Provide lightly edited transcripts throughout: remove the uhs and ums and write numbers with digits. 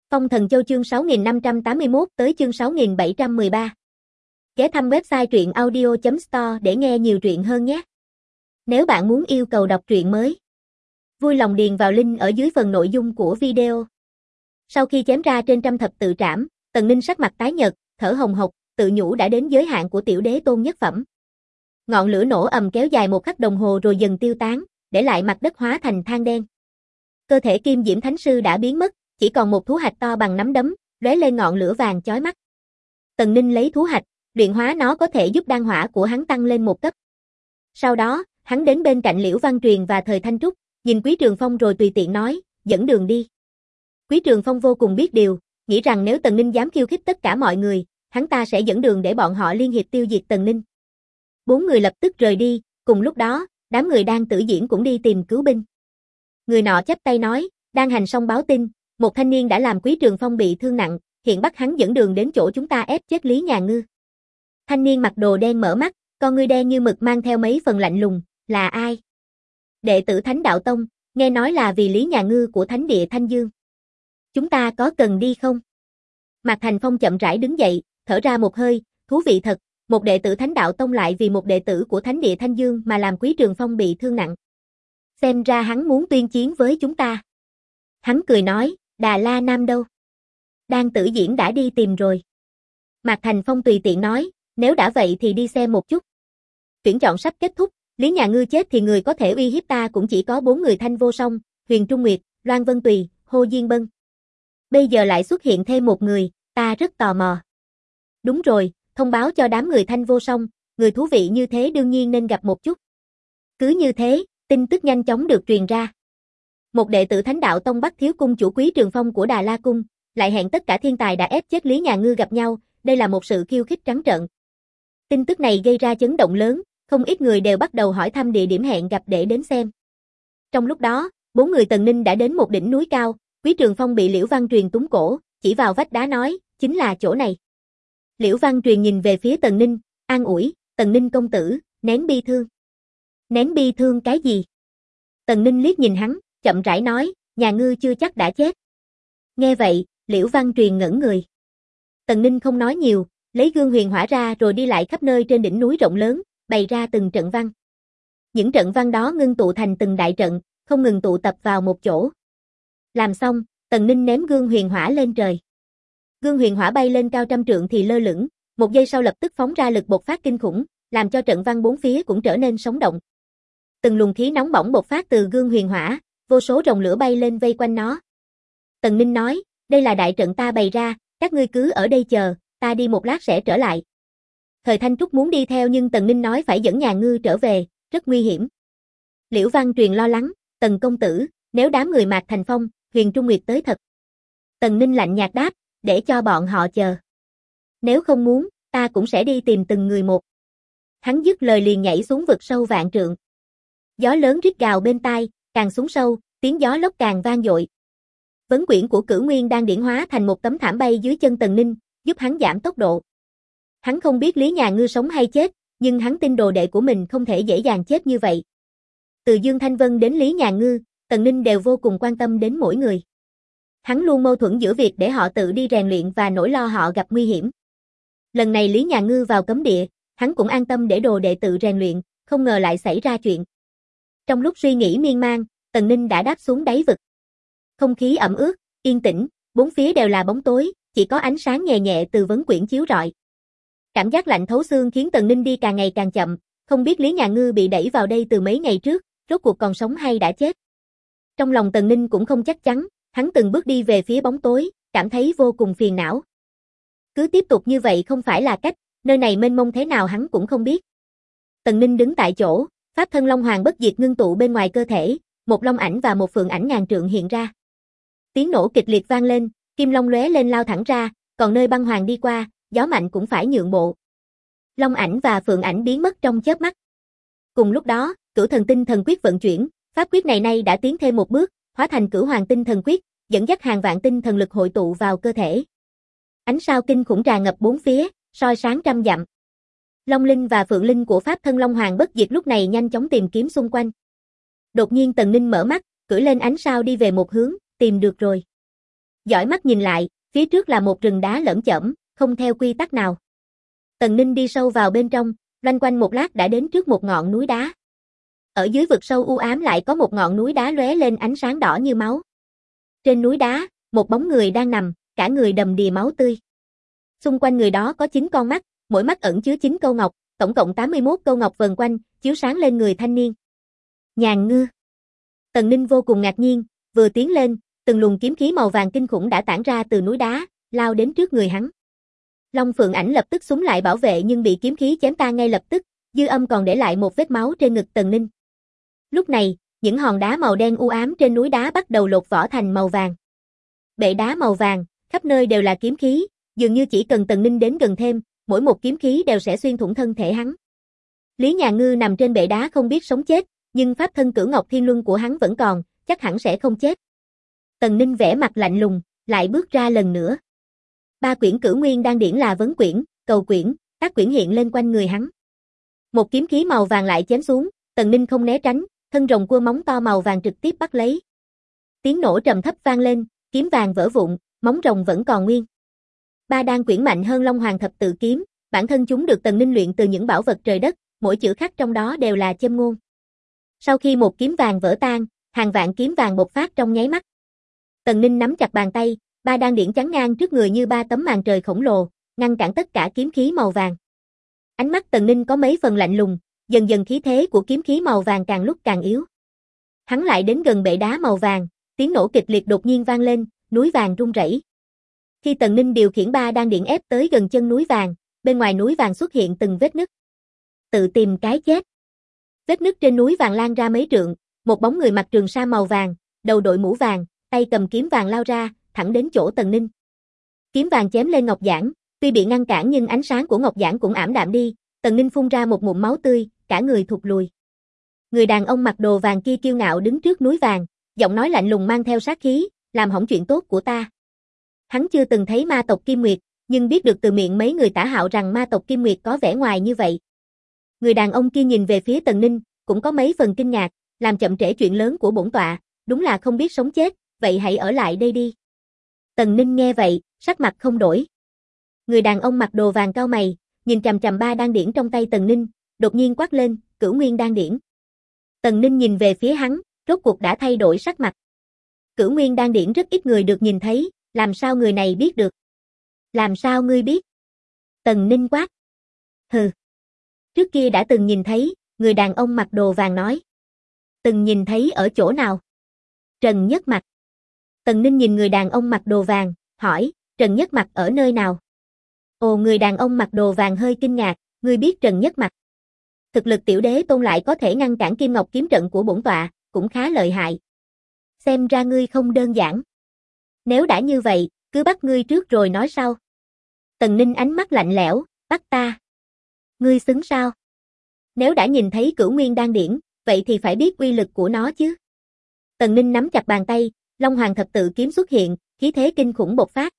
Phong Thần Châu chương 6581 tới chương 6713. Ghé thăm website truyện audio.store để nghe nhiều truyện hơn nhé. Nếu bạn muốn yêu cầu đọc truyện mới, vui lòng điền vào link ở dưới phần nội dung của video. Sau khi chém ra trên trăm thập tự trảm, Tần Ninh sắc mặt tái nhợt, thở hồng hộc, tự nhủ đã đến giới hạn của tiểu đế tôn nhất phẩm. Ngọn lửa nổ ầm kéo dài một khắc đồng hồ rồi dần tiêu tán, để lại mặt đất hóa thành than đen. Cơ thể Kim Diễm Thánh Sư đã biến mất, chỉ còn một thú hạch to bằng nắm đấm, lóe lên ngọn lửa vàng chói mắt. Tần Ninh lấy thú hạch, luyện hóa nó có thể giúp đan hỏa của hắn tăng lên một cấp. Sau đó, hắn đến bên cạnh Liễu Văn Truyền và Thời Thanh Trúc, nhìn Quý Trường Phong rồi tùy tiện nói, dẫn đường đi. Quý Trường Phong vô cùng biết điều, nghĩ rằng nếu Tần Ninh dám khiêu khích tất cả mọi người, hắn ta sẽ dẫn đường để bọn họ liên hiệp tiêu diệt Tần Ninh. 4 người lập tức rời đi, cùng lúc đó, đám người đang tử diễn cũng đi tìm cứu binh. Người nọ chắp tay nói, đang hành xong báo tin, một thanh niên đã làm Quý Trường Phong bị thương nặng, hiện bắt hắn dẫn đường đến chỗ chúng ta ép chết Lý Nhà Ngư. Thanh niên mặc đồ đen mở mắt, con ngươi đen như mực mang theo mấy phần lạnh lùng, là ai? Đệ tử Thánh Đạo Tông, nghe nói là vì Lý Nhà Ngư của Thánh Địa Thanh Dương. Chúng ta có cần đi không? Mạc Thành Phong chậm rãi đứng dậy, thở ra một hơi, thú vị thật, một đệ tử Thánh Đạo Tông lại vì một đệ tử của Thánh Địa Thanh Dương mà làm Quý Trường Phong bị thương nặng. Xem ra hắn muốn tuyên chiến với chúng ta. Hắn cười nói, Đà La Nam đâu? Đang tử diễn đã đi tìm rồi. Mạc Thành Phong tùy tiện nói, nếu đã vậy thì đi xem một chút. Tuyển chọn sắp kết thúc, Lý Nhà Ngư chết thì người có thể uy hiếp ta cũng chỉ có 4 người Thanh Vô Song, Huyền Trung Nguyệt, Loan Vân Tùy, Hồ Diên Bân. Bây giờ lại xuất hiện thêm một người, ta rất tò mò. Đúng rồi, thông báo cho đám người Thanh Vô Song, người thú vị như thế đương nhiên nên gặp một chút. Cứ như thế, tin tức nhanh chóng được truyền ra. Một đệ tử Thánh Đạo Tông bắt thiếu cung chủ Quý Trường Phong của Đà La Cung, lại hẹn tất cả thiên tài đã ép chết Lý Nhà Ngư gặp nhau, đây là một sự khiêu khích trắng trợn. Tin tức này gây ra chấn động lớn, không ít người đều bắt đầu hỏi thăm địa điểm hẹn gặp để đến xem. Trong lúc đó, 4 người Tần Ninh đã đến một đỉnh núi cao, Quý Trường Phong bị Liễu Văn Truyền túm cổ, chỉ vào vách đá nói, chính là chỗ này. Liễu Văn Truyền nhìn về phía Tần Ninh, an ủi, Tần Ninh công tử, nén bi thương. Nén bi thương cái gì? Tần Ninh liếc nhìn hắn, chậm rãi nói, Nhà Ngư chưa chắc đã chết. Nghe vậy, Liễu Văn Truyền ngẩn người. Tần Ninh không nói nhiều, lấy gương huyền hỏa ra rồi đi lại khắp nơi trên đỉnh núi rộng lớn, bày ra từng trận văn. Những trận văn đó ngưng tụ thành từng đại trận, không ngừng tụ tập vào một chỗ. Làm xong, Tần Ninh ném gương huyền hỏa lên trời. Gương huyền hỏa bay lên cao trăm trượng thì lơ lửng, một giây sau lập tức phóng ra lực bộc phát kinh khủng, làm cho trận văn bốn phía cũng trở nên sống động. Từng luồng khí nóng bỏng bộc phát từ gương huyền hỏa, vô số rồng lửa bay lên vây quanh nó. Tần Ninh nói, đây là đại trận ta bày ra, các ngươi cứ ở đây chờ, ta đi một lát sẽ trở lại. Thời Thanh Trúc muốn đi theo nhưng Tần Ninh nói phải dẫn Nhà Ngư trở về, rất nguy hiểm. Liễu Văn Truyền lo lắng, Tần công tử, nếu đám người Mạc Thành Phong, Huyền Trung Nguyệt tới thật. Tần Ninh lạnh nhạt đáp, để cho bọn họ chờ. Nếu không muốn, ta cũng sẽ đi tìm từng người một. Hắn dứt lời liền nhảy xuống vực sâu vạn trượng. Gió lớn rít gào bên tai, càng xuống sâu, tiếng gió lốc càng vang dội. Vấn quyển của Cửu Nguyên đang điển hóa thành một tấm thảm bay dưới chân Tần Ninh, giúp hắn giảm tốc độ. Hắn không biết Lý Nhà Ngư sống hay chết, nhưng hắn tin đồ đệ của mình không thể dễ dàng chết như vậy. Từ Dương Thanh Vân đến Lý Nhà Ngư, Tần Ninh đều vô cùng quan tâm đến mỗi người. Hắn luôn mâu thuẫn giữa việc để họ tự đi rèn luyện và nỗi lo họ gặp nguy hiểm. Lần này Lý Nhà Ngư vào cấm địa, hắn cũng an tâm để đồ đệ tự rèn luyện, không ngờ lại xảy ra chuyện. Trong lúc suy nghĩ miên man, Tần Ninh đã đáp xuống đáy vực. Không khí ẩm ướt, yên tĩnh, bốn phía đều là bóng tối, chỉ có ánh sáng nhẹ nhẹ từ vấn quyển chiếu rọi. Cảm giác lạnh thấu xương khiến Tần Ninh đi càng ngày càng chậm, không biết Lý Nhà Ngư bị đẩy vào đây từ mấy ngày trước, rốt cuộc còn sống hay đã chết. Trong lòng Tần Ninh cũng không chắc chắn, hắn từng bước đi về phía bóng tối, cảm thấy vô cùng phiền não. Cứ tiếp tục như vậy không phải là cách, nơi này mênh mông thế nào hắn cũng không biết. Tần Ninh đứng tại chỗ, pháp thân Long Hoàng bất diệt ngưng tụ bên ngoài cơ thể, một long ảnh và một phượng ảnh ngàn trượng hiện ra. Tiếng nổ kịch liệt vang lên, kim long lóe lên lao thẳng ra, còn nơi băng hoàng đi qua, gió mạnh cũng phải nhượng bộ. Long ảnh và phượng ảnh biến mất trong chớp mắt. Cùng lúc đó, Cửu Thần Tinh Thần Quyết vận chuyển, pháp quyết này nay đã tiến thêm một bước, hóa thành Cửu Hoàng Tinh Thần Quyết, dẫn dắt hàng vạn tinh thần lực hội tụ vào cơ thể. Ánh sao kinh khủng tràn ngập bốn phía, soi sáng trăm dặm. Long linh và phượng linh của pháp thân Long Hoàng bất diệt lúc này nhanh chóng tìm kiếm xung quanh. Đột nhiên Tần Ninh mở mắt, cưỡi lên ánh sao đi về một hướng, tìm được rồi. Dõi mắt nhìn lại, phía trước là một rừng đá lởm chởm, không theo quy tắc nào. Tần Ninh đi sâu vào bên trong, loanh quanh một lát đã đến trước một ngọn núi đá. Ở dưới vực sâu u ám lại có một ngọn núi đá lóe lên ánh sáng đỏ như máu. Trên núi đá, một bóng người đang nằm, cả người đầm đìa máu tươi. Xung quanh người đó có 9 con mắt, mỗi mắt ẩn chứa 9 câu ngọc, tổng cộng 81 câu ngọc vần quanh, chiếu sáng lên người thanh niên. Nhàn ngư. Tần Ninh vô cùng ngạc nhiên, vừa tiến lên, từng luồng kiếm khí màu vàng kinh khủng đã tản ra từ núi đá, lao đến trước người hắn. Long Phượng Ảnh lập tức xúm lại bảo vệ nhưng bị kiếm khí chém tan ngay lập tức, dư âm còn để lại một vết máu trên ngực Tần Ninh. Lúc này, những hòn đá màu đen u ám trên núi đá bắt đầu lột vỏ thành màu vàng. Bệ đá màu vàng, khắp nơi đều là kiếm khí, dường như chỉ cần Tần Ninh đến gần thêm, mỗi một kiếm khí đều sẽ xuyên thủng thân thể hắn. Lý Nhàn Ngư nằm trên bệ đá không biết sống chết, nhưng pháp thân Cửu Ngọc Thiên Luân của hắn vẫn còn, chắc hẳn sẽ không chết. Tần Ninh vẻ mặt lạnh lùng, lại bước ra lần nữa. 3 quyển Cửu Nguyên Đan điển là vấn quyển, cầu quyển, các quyển hiện lên quanh người hắn. Một kiếm khí màu vàng lại chém xuống, Tần Ninh không né tránh, thân rồng cua móng to màu vàng trực tiếp bắt lấy. Tiếng nổ trầm thấp vang lên, kiếm vàng vỡ vụn, móng rồng vẫn còn nguyên. 3 đan quyển mạnh hơn Long Hoàng thập tự kiếm, bản thân chúng được Tần Ninh luyện từ những bảo vật trời đất, mỗi chữ khắc trong đó đều là châm ngôn. Sau khi một kiếm vàng vỡ tan, hàng vạn kiếm vàng bộc phát trong nháy mắt. Tần Ninh nắm chặt bàn tay, 3 đan điển chắn ngang trước người như 3 tấm màn trời khổng lồ, ngăn cản tất cả kiếm khí màu vàng. Ánh mắt Tần Ninh có mấy phần lạnh lùng, dần dần khí thế của kiếm khí màu vàng càng lúc càng yếu. Hắn lại đến gần bệ đá màu vàng, tiếng nổ kịch liệt đột nhiên vang lên, núi vàng rung rẩy. Khi Tần Ninh điều khiển 3 đan điển ép tới gần chân núi vàng, bên ngoài núi vàng xuất hiện từng vết nứt. Tự tìm cái chết. Vết nứt trên núi vàng lan ra mấy trượng, một bóng người mặc trường sa màu vàng, đầu đội mũ vàng, tay cầm kiếm vàng lao ra, thẳng đến chỗ Tần Ninh. Kiếm vàng chém lên ngọc giản, tuy bị ngăn cản nhưng ánh sáng của ngọc giản cũng ảm đạm đi, Tần Ninh phun ra một ngụm máu tươi, cả người thụt lùi. Người đàn ông mặc đồ vàng kia kiêu ngạo đứng trước núi vàng, giọng nói lạnh lùng mang theo sát khí, làm hỏng chuyện tốt của ta. Hắn chưa từng thấy ma tộc Kim Nguyệt, nhưng biết được từ miệng mấy người tả hạo rằng ma tộc Kim Nguyệt có vẻ ngoài như vậy. Người đàn ông kia nhìn về phía Tần Ninh, cũng có mấy phần kinh ngạc, làm chậm trễ chuyện lớn của bổn tọa, đúng là không biết sống chết, vậy hãy ở lại đây đi. Tần Ninh nghe vậy, sắc mặt không đổi. Người đàn ông mặc đồ vàng cau mày, nhìn chằm chằm 3 đan điển trong tay Tần Ninh, đột nhiên quát lên, Cửu Nguyên Đan điển. Tần Ninh nhìn về phía hắn, rốt cuộc đã thay đổi sắc mặt. Cửu Nguyên Đan điển rất ít người được nhìn thấy, làm sao người này biết được? Làm sao ngươi biết? Tần Ninh quát. Hừ. Trước kia đã từng nhìn thấy, người đàn ông mặc đồ vàng nói. Từng nhìn thấy ở chỗ nào? Trần Nhất Mặc. Tần Ninh nhìn người đàn ông mặc đồ vàng, hỏi, Trần Nhất Mặc ở nơi nào? Ồ, người đàn ông mặc đồ vàng hơi kinh ngạc, ngươi biết Trần Nhất Mặc. Thực lực tiểu đế tôn lại có thể ngăn cản Kim Ngọc kiếm trận của bổn tọa, cũng khá lợi hại. Xem ra ngươi không đơn giản. Nếu đã như vậy, cứ bắt ngươi trước rồi nói sau. Tần Ninh ánh mắt lạnh lẽo, bắt ta. Ngươi xứng sao? Nếu đã nhìn thấy Cửu Nguyên Đan điển, vậy thì phải biết uy lực của nó chứ. Tần Ninh nắm chặt bàn tay, Long Hoàng thập tự kiếm xuất hiện, khí thế kinh khủng bộc phát.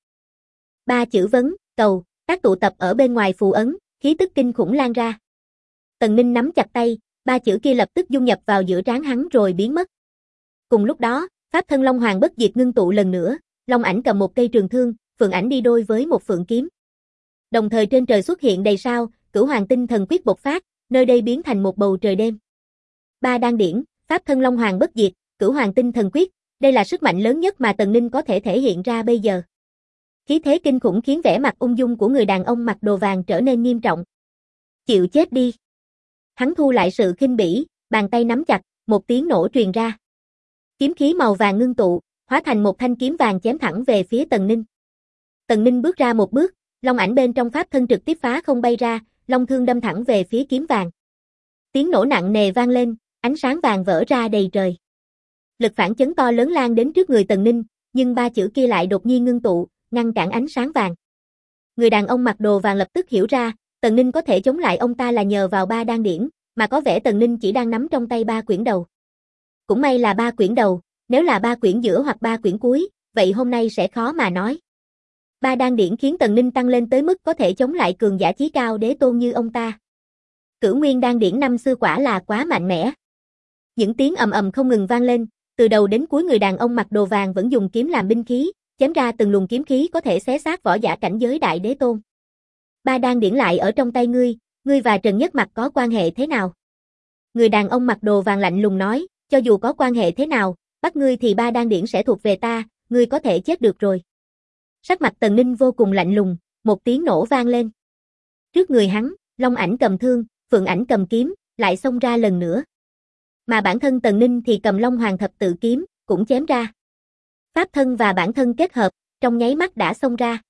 3 chữ vấn, cầu, các tụ tập ở bên ngoài phù ấn, khí tức kinh khủng lan ra. Tần Ninh nắm chặt tay, 3 chữ kia lập tức dung nhập vào giữa trán hắn rồi biến mất. Cùng lúc đó, pháp thân Long Hoàng bất diệt ngưng tụ lần nữa, Long Ảnh cầm một cây trường thương, Phượng Ảnh đi đôi với một phượng kiếm. Đồng thời trên trời xuất hiện đầy sao, Cửu Hoàng tinh thần quyết bộc phát, nơi đây biến thành một bầu trời đêm. 3 đan điển, pháp thân Long Hoàng bất diệt, Cửu Hoàng tinh thần quyết, đây là sức mạnh lớn nhất mà Tần Ninh có thể thể hiện ra bây giờ. Khí thế kinh khủng khiến vẻ mặt ung dung của người đàn ông mặc đồ vàng trở nên nghiêm trọng. Chịu chết đi. Hắn thu lại sự khinh bỉ, bàn tay nắm chặt, một tiếng nổ truyền ra. Kiếm khí màu vàng ngưng tụ, hóa thành một thanh kiếm vàng chém thẳng về phía Tần Ninh. Tần Ninh bước ra một bước, Long Ảnh bên trong pháp thân trực tiếp phá không bay ra, long thương đâm thẳng về phía kiếm vàng. Tiếng nổ nặng nề vang lên, ánh sáng vàng vỡ ra đầy trời. Lực phản chấn to lớn lan đến trước người Tần Ninh, nhưng 3 chữ kia lại đột nhiên ngưng tụ, ngăn cản ánh sáng vàng. Người đàn ông mặc đồ vàng lập tức hiểu ra, Tần Ninh có thể chống lại ông ta là nhờ vào 3 đan điển, mà có vẻ Tần Ninh chỉ đang nắm trong tay 3 quyển đầu. Cũng may là 3 quyển đầu, nếu là 3 quyển giữa hoặc 3 quyển cuối, vậy hôm nay sẽ khó mà nói. 3 đan điển khiến Tần Ninh tăng lên tới mức có thể chống lại cường giả chí cao đế tôn như ông ta. Cửu Nguyên đan điển năm xưa quả là quá mạnh mẽ. Những tiếng ầm ầm không ngừng vang lên, từ đầu đến cuối người đàn ông mặc đồ vàng vẫn dùng kiếm làm binh khí, chém ra từng luồng kiếm khí có thể xé xác võ giả cảnh giới đại đế tôn. Ba đan điển lại ở trong tay ngươi và Trần Nhất Mặc có quan hệ thế nào? Người đàn ông mặc đồ vàng lạnh lùng nói, cho dù có quan hệ thế nào, bắt ngươi thì ba đan điển sẽ thuộc về ta, ngươi có thể chết được rồi. Sắc mặt Tần Ninh vô cùng lạnh lùng, một tiếng nổ vang lên. Trước người hắn, Long Ảnh cầm thương, Phượng Ảnh cầm kiếm, lại xông ra lần nữa. Mà bản thân Tần Ninh thì cầm Long Hoàng thập tự kiếm, cũng chém ra. Pháp thân và bản thân kết hợp, trong nháy mắt đã xông ra.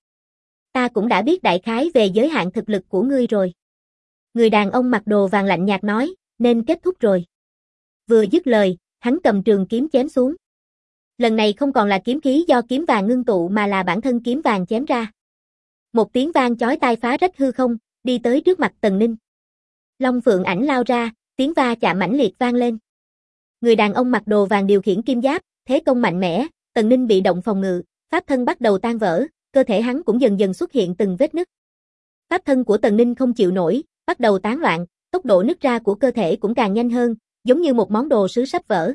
Ta cũng đã biết đại khái về giới hạn thực lực của ngươi rồi. Người đàn ông mặc đồ vàng lạnh nhạt nói, nên kết thúc rồi. Vừa dứt lời, hắn cầm trường kiếm chém xuống. Lần này không còn là kiếm khí do kiếm vàng ngưng tụ mà là bản thân kiếm vàng chém ra. Một tiếng vang chói tai phá rách hư không, đi tới trước mặt Tần Ninh. Long Phượng Ảnh lao ra, tiếng va chạm mãnh liệt vang lên. Người đàn ông mặc đồ vàng điều khiển kim giáp, thế công mạnh mẽ, Tần Ninh bị động phòng ngự, pháp thân bắt đầu tan vỡ, cơ thể hắn cũng dần dần xuất hiện từng vết nứt. Pháp thân của Tần Ninh không chịu nổi, bắt đầu tán loạn, tốc độ nứt ra của cơ thể cũng càng nhanh hơn, giống như một món đồ sứ sắp vỡ.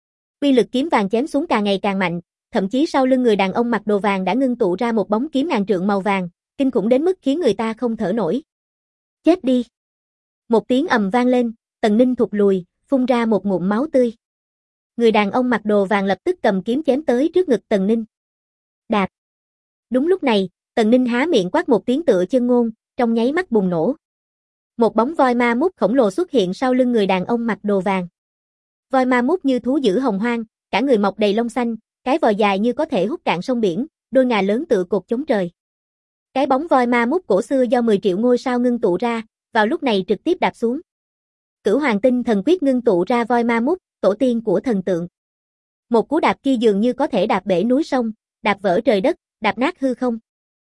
Uy lực kiếm vàng chém xuống càng ngày càng mạnh, thậm chí sau lưng người đàn ông mặc đồ vàng đã ngưng tụ ra một bóng kiếm ngàn trượng màu vàng, kinh khủng đến mức khiến người ta không thở nổi. Chết đi! Một tiếng ầm vang lên, Tần Ninh thụt lùi, phun ra một ngụm máu tươi. Người đàn ông mặc đồ vàng lập tức cầm kiếm chém tới trước ngực Tần Ninh. Đạp! Đúng lúc này, Tần Ninh há miệng quát một tiếng tựa chân ngôn, trong nháy mắt bùng nổ. Một bóng voi ma mút khổng lồ xuất hiện sau lưng người đàn ông mặc đồ vàng. Voi ma mút như thú dữ hồng hoang, cả người mọc đầy lông xanh, cái vòi dài như có thể hút cạn sông biển, đôi ngà lớn tựa cột chống trời. Cái bóng voi ma mút cổ xưa do 10 triệu ngôi sao ngưng tụ ra, vào lúc này trực tiếp đạp xuống. Cửu Hoàng Tinh Thần Quyết ngưng tụ ra voi ma mút, tổ tiên của thần tượng. Một cú đạp kia dường như có thể đạp bể núi sông, đạp vỡ trời đất, đạp nát hư không.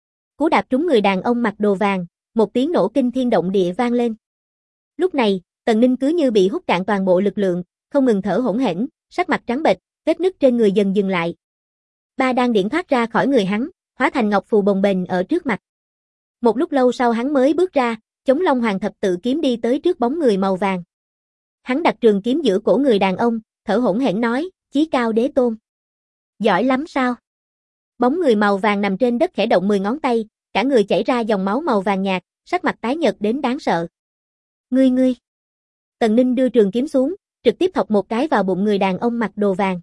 Cú đạp trúng người đàn ông mặc đồ vàng, một tiếng nổ kinh thiên động địa vang lên. Lúc này, Tần Ninh cứ như bị hút cạn toàn bộ lực lượng, không ngừng thở hổn hển, sắc mặt trắng bệch, vết nứt trên người dần dừng lại. Ba đan điển thoát ra khỏi người hắn, hóa thành ngọc phù bồng bềnh ở trước mặt. Một lúc lâu sau hắn mới bước ra, chống Long Hoàng thập tự kiếm đi tới trước bóng người màu vàng. Hắn đặt trường kiếm giữa cổ người đàn ông, thở hổn hển nói, chí cao đế tôn. Giỏi lắm sao? Bóng người màu vàng nằm trên đất khẽ động 10 ngón tay, cả người chảy ra dòng máu màu vàng nhạt, sắc mặt tái nhợt đến đáng sợ. Ngươi. Tần Ninh đưa trường kiếm xuống, trực tiếp thọc một cái vào bụng người đàn ông mặc đồ vàng.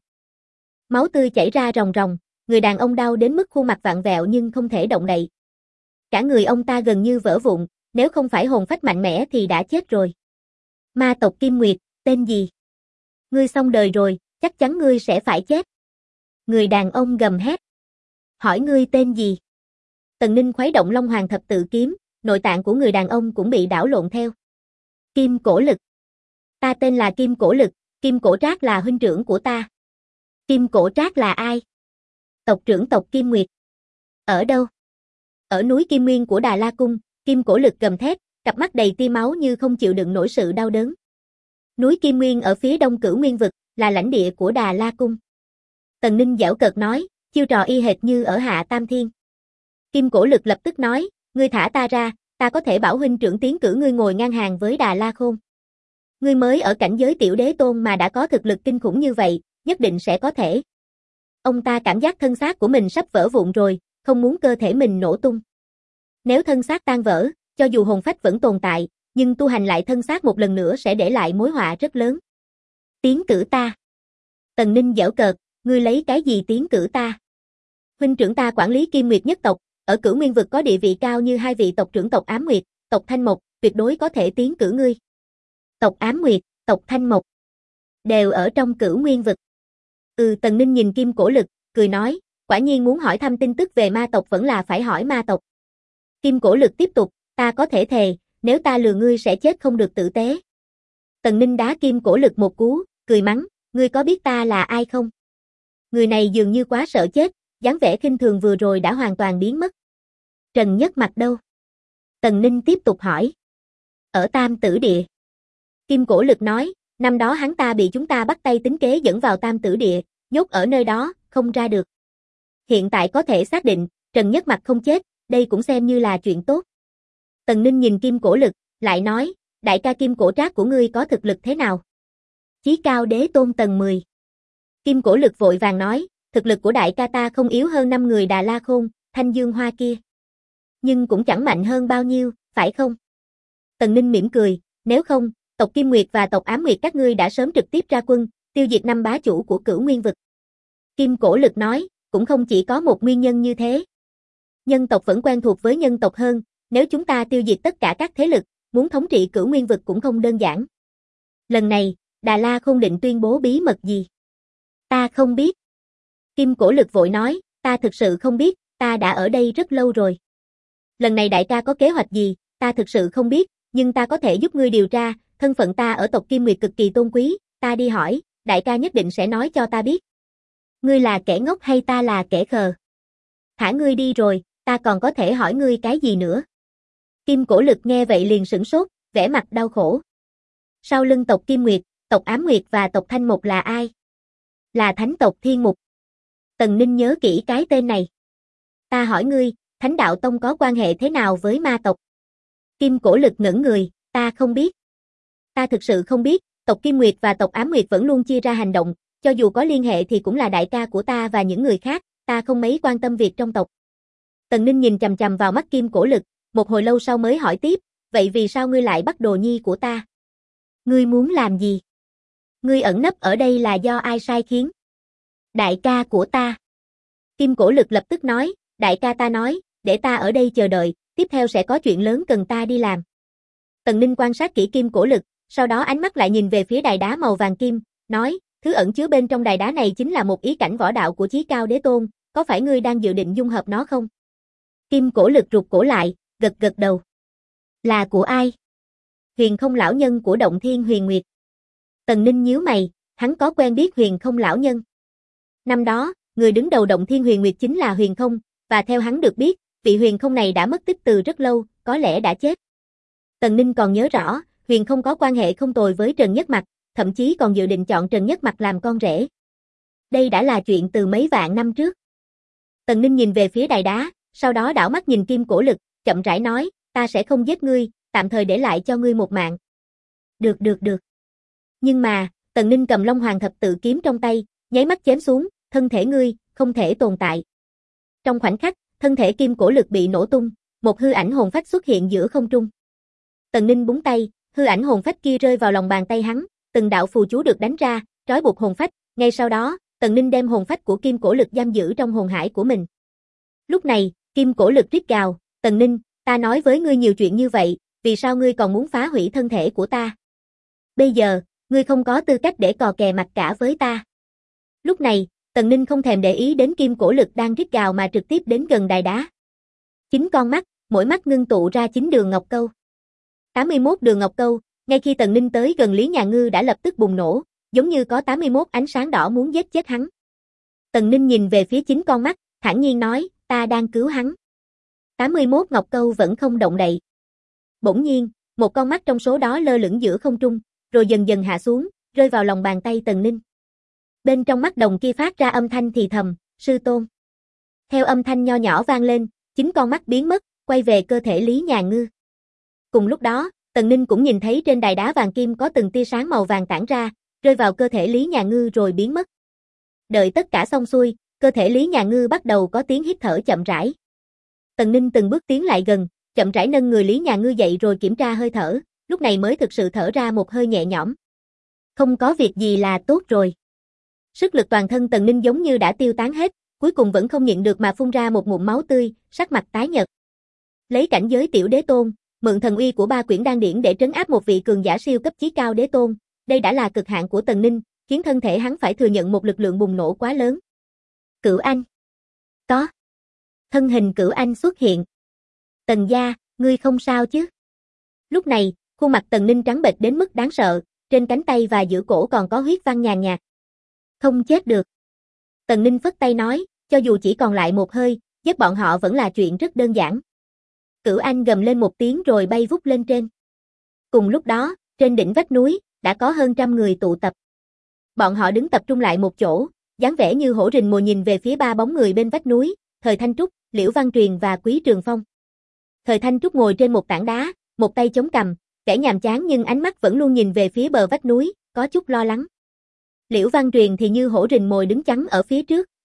Máu tươi chảy ra ròng ròng, người đàn ông đau đến mức khuôn mặt vặn vẹo nhưng không thể động đậy. Cả người ông ta gần như vỡ vụn, nếu không phải hồn phách mạnh mẽ thì đã chết rồi. Ma tộc Kim Nguyệt, tên gì? Ngươi xong đời rồi, chắc chắn ngươi sẽ phải chết. Người đàn ông gầm hét. Hỏi ngươi tên gì? Tần Ninh khuấy động Long Hoàng thập tự kiếm, nội tạng của người đàn ông cũng bị đảo lộn theo. Kim Cổ Lực. Ta tên là Kim Cổ Lực, Kim Cổ Trác là huynh trưởng của ta. Kim Cổ Trác là ai? Tộc trưởng tộc Kim Nguyệt. Ở đâu? Ở núi Kim Nguyên của Đà La Cung, Kim Cổ Lực gầm thét, cặp mắt đầy tia máu như không chịu đựng nổi sự đau đớn. Núi Kim Nguyên ở phía đông Cửu Nguyên vực, là lãnh địa của Đà La Cung. Tần Ninh giễu cợt nói, chiêu trò y hệt như ở Hạ Tam Thiên. Kim Cổ Lực lập tức nói, ngươi thả ta ra, ta có thể bảo huynh trưởng tiến cử ngươi ngồi ngang hàng với Đà La Khôn. Ngươi mới ở cảnh giới tiểu đế tôn mà đã có thực lực kinh khủng như vậy, nhất định sẽ có thể. Ông ta cảm giác thân xác của mình sắp vỡ vụn rồi, không muốn cơ thể mình nổ tung. Nếu thân xác tan vỡ, cho dù hồn phách vẫn tồn tại, nhưng tu hành lại thân xác một lần nữa sẽ để lại mối họa rất lớn. Tiến cử ta. Tần Ninh giễu cợt, ngươi lấy cái gì tiến cử ta? Huynh trưởng ta quản lý Kim Nguyệt nhất tộc, ở Cửu Nguyên vực có địa vị cao như hai vị tộc trưởng tộc Ám Nguyệt, tộc Thanh Mộc, tuyệt đối có thể tiến cử ngươi. Tộc Ám Nguyệt, tộc Thanh Mộc, đều ở trong Cửu Nguyên vực. Tần Ninh nhìn Kim Cổ Lực, cười nói, quả nhiên muốn hỏi thăm tin tức về ma tộc vẫn là phải hỏi ma tộc. Kim Cổ Lực tiếp tục, ta có thể thề, nếu ta lừa ngươi sẽ chết không được tử tế. Tần Ninh đá Kim Cổ Lực một cú, cười mắng, ngươi có biết ta là ai không? Người này dường như quá sợ chết, dáng vẻ khinh thường vừa rồi đã hoàn toàn biến mất. Trần Nhất Mặc đâu? Tần Ninh tiếp tục hỏi. Ở Tam Tử Địa. Kim Cổ Lực nói, năm đó hắn ta bị chúng ta bắt tay tính kế dẫn vào Tam Tử Địa, nhốt ở nơi đó, không ra được. Hiện tại có thể xác định, Trần Nhất Mặc không chết, đây cũng xem như là chuyện tốt. Tần Ninh nhìn Kim Cổ Lực, lại nói, đại ca Kim Cổ Trác của ngươi có thực lực thế nào? Chí cao đế tôn tầng 10. Kim Cổ Lực vội vàng nói, thực lực của đại ca ta không yếu hơn 5 người Đà La Khôn, Thanh Dương Hoa kia. Nhưng cũng chẳng mạnh hơn bao nhiêu, phải không? Tần Ninh mỉm cười, nếu không, tộc Kim Nguyệt và tộc Ám Nguyệt các ngươi đã sớm trực tiếp ra quân, tiêu diệt 5 bá chủ của Cửu Nguyên vực. Kim Cổ Lực nói, cũng không chỉ có một nguyên nhân như thế. Nhân tộc vẫn quen thuộc với nhân tộc hơn, nếu chúng ta tiêu diệt tất cả các thế lực, muốn thống trị Cửu Nguyên vực cũng không đơn giản. Lần này, Đà La Khôn định tuyên bố bí mật gì? Ta không biết. Kim Cổ Lực vội nói, ta thực sự không biết, ta đã ở đây rất lâu rồi. Lần này đại ca có kế hoạch gì, ta thực sự không biết, nhưng ta có thể giúp ngươi điều tra, thân phận ta ở tộc Kim Nguyệt cực kỳ tôn quý, ta đi hỏi, đại ca nhất định sẽ nói cho ta biết. Ngươi là kẻ ngốc hay ta là kẻ khờ? Thả ngươi đi rồi, ta còn có thể hỏi ngươi cái gì nữa? Kim Cổ Lực nghe vậy liền sửng sốt, vẻ mặt đau khổ. Sau lưng tộc Kim Nguyệt, tộc Ám Nguyệt và tộc Thanh Mục là ai? Là thánh tộc Thiên Mục. Tần Ninh nhớ kỹ cái tên này. Ta hỏi ngươi, Thánh Đạo Tông có quan hệ thế nào với ma tộc? Kim Cổ Lực ngẩn người, ta không biết. Ta thực sự không biết, tộc Kim Nguyệt và tộc Ám Nguyệt vẫn luôn chia ra hành động, cho dù có liên hệ thì cũng là đại ca của ta và những người khác, ta không mấy quan tâm việc trong tộc. Tần Ninh nhìn chằm chằm vào mắt Kim Cổ Lực, một hồi lâu sau mới hỏi tiếp, vậy vì sao ngươi lại bắt đồ nhi của ta? Ngươi muốn làm gì? Ngươi ẩn nấp ở đây là do ai sai khiến? Đại ca của ta. Kim Cổ Lực lập tức nói, đại ca ta nói, để ta ở đây chờ đợi, tiếp theo sẽ có chuyện lớn cần ta đi làm. Tần Ninh quan sát kỹ Kim Cổ Lực, sau đó ánh mắt lại nhìn về phía đài đá màu vàng kim, nói, thứ ẩn chứa bên trong đài đá này chính là một ý cảnh võ đạo của Chí Cao Đế Tôn, có phải ngươi đang dự định dung hợp nó không? Kim Cổ Lực rụt cổ lại, gật gật đầu. Là của ai? Huyền Không lão nhân của Động Thiên Huyền Nguyệt. Tần Ninh nhíu mày, hắn có quen biết Huyền Không lão nhân. Năm đó, người đứng đầu Động Thiên Huyền Nguyệt chính là Huyền Không, và theo hắn được biết, vị Huyền Không này đã mất tích từ rất lâu, có lẽ đã chết. Tần Ninh còn nhớ rõ, Huyền Không có quan hệ không tồi với Trần Nhất Mặc, thậm chí còn dự định chọn Trần Nhất Mặc làm con rể. Đây đã là chuyện từ mấy vạn năm trước. Tần Ninh nhìn về phía đài đá, sau đó đảo mắt nhìn Kim Cổ Lực, chậm rãi nói, ta sẽ không giết ngươi, tạm thời để lại cho ngươi một mạng. Được. Nhưng mà, Tần Ninh cầm Long Hoàng thập tự kiếm trong tay, nháy mắt chém xuống, thân thể ngươi, không thể tồn tại. Trong khoảnh khắc, thân thể Kim Cổ Lực bị nổ tung, một hư ảnh hồn phách xuất hiện giữa không trung. Tần Ninh búng tay, hư ảnh hồn phách kia rơi vào lòng bàn tay hắn, từng đạo phù chú được đánh ra, trói buộc hồn phách, ngay sau đó, Tần Ninh đem hồn phách của Kim Cổ Lực giam giữ trong hồn hải của mình. Lúc này, Kim Cổ Lực rít gào, Tần Ninh, ta nói với ngươi nhiều chuyện như vậy, vì sao ngươi còn muốn phá hủy thân thể của ta? Bây giờ, ngươi không có tư cách để cò kè mặt cả với ta. Lúc này, Tần Ninh không thèm để ý đến Kim Cổ Lực đang rít gào mà trực tiếp đến gần đài đá. 9 con mắt, mỗi mắt ngưng tụ ra 9 đường ngọc câu. 81 đường ngọc câu, ngay khi Tần Ninh tới gần Lý Nhà Ngư đã lập tức bùng nổ, giống như có 81 ánh sáng đỏ muốn giết chết hắn. Tần Ninh nhìn về phía 9 con mắt, thản nhiên nói, ta đang cứu hắn. 81 ngọc câu vẫn không động đậy. Bỗng nhiên, một con mắt trong số đó lơ lửng giữa không trung, rồi dần dần hạ xuống, rơi vào lòng bàn tay Tần Ninh. Bên trong mắt đồng kia phát ra âm thanh thì thầm, sư tôn. Theo âm thanh nho nhỏ vang lên, 9 con mắt biến mất, quay về cơ thể Lý Nhà Ngư. Cùng lúc đó, Tần Ninh cũng nhìn thấy trên đài đá vàng kim có từng tia sáng màu vàng tản ra, rơi vào cơ thể Lý Nhà Ngư rồi biến mất. Đợi tất cả xong xuôi, cơ thể Lý Nhà Ngư bắt đầu có tiếng hít thở chậm rãi. Tần Ninh từng bước tiến lại gần, chậm rãi nâng người Lý Nhà Ngư dậy rồi kiểm tra hơi thở, lúc này mới thực sự thở ra một hơi nhẹ nhõm. Không có việc gì là tốt rồi. Sức lực toàn thân Tần Ninh giống như đã tiêu tán hết, cuối cùng vẫn không nhịn được mà phun ra một ngụm máu tươi, sắc mặt tái nhợt. Lấy cảnh giới tiểu đế tôn, mượn thần uy của 3 quyển đan điển để trấn áp một vị cường giả siêu cấp chí cao đế tôn, đây đã là cực hạn của Tần Ninh, khiến thân thể hắn phải thừa nhận một lực lượng bùng nổ quá lớn. Cửu Anh. Có. Thân hình Cửu Anh xuất hiện. Tần gia, ngươi không sao chứ? Lúc này, khuôn mặt Tần Ninh trắng bệch đến mức đáng sợ, trên cánh tay và giữa cổ còn có huyết văn nhàn nhạt. Không chết được. Tần Ninh phất tay nói, cho dù chỉ còn lại một hơi, giết bọn họ vẫn là chuyện rất đơn giản. Cửu Anh gầm lên một tiếng rồi bay vút lên trên. Cùng lúc đó, trên đỉnh vách núi, đã có hơn 100 người tụ tập. Bọn họ đứng tập trung lại một chỗ, dáng vẻ như hổ rình mồi nhìn về phía 3 bóng người bên vách núi, Thời Thanh Trúc, Liễu Văn Truyền và Quý Trường Phong. Thời Thanh Trúc ngồi trên một tảng đá, một tay chống cằm, vẻ nhàm chán nhưng ánh mắt vẫn luôn nhìn về phía bờ vách núi, có chút lo lắng. Liễu Văn Truyền thì như hổ rình mồi đứng chắn ở phía trước,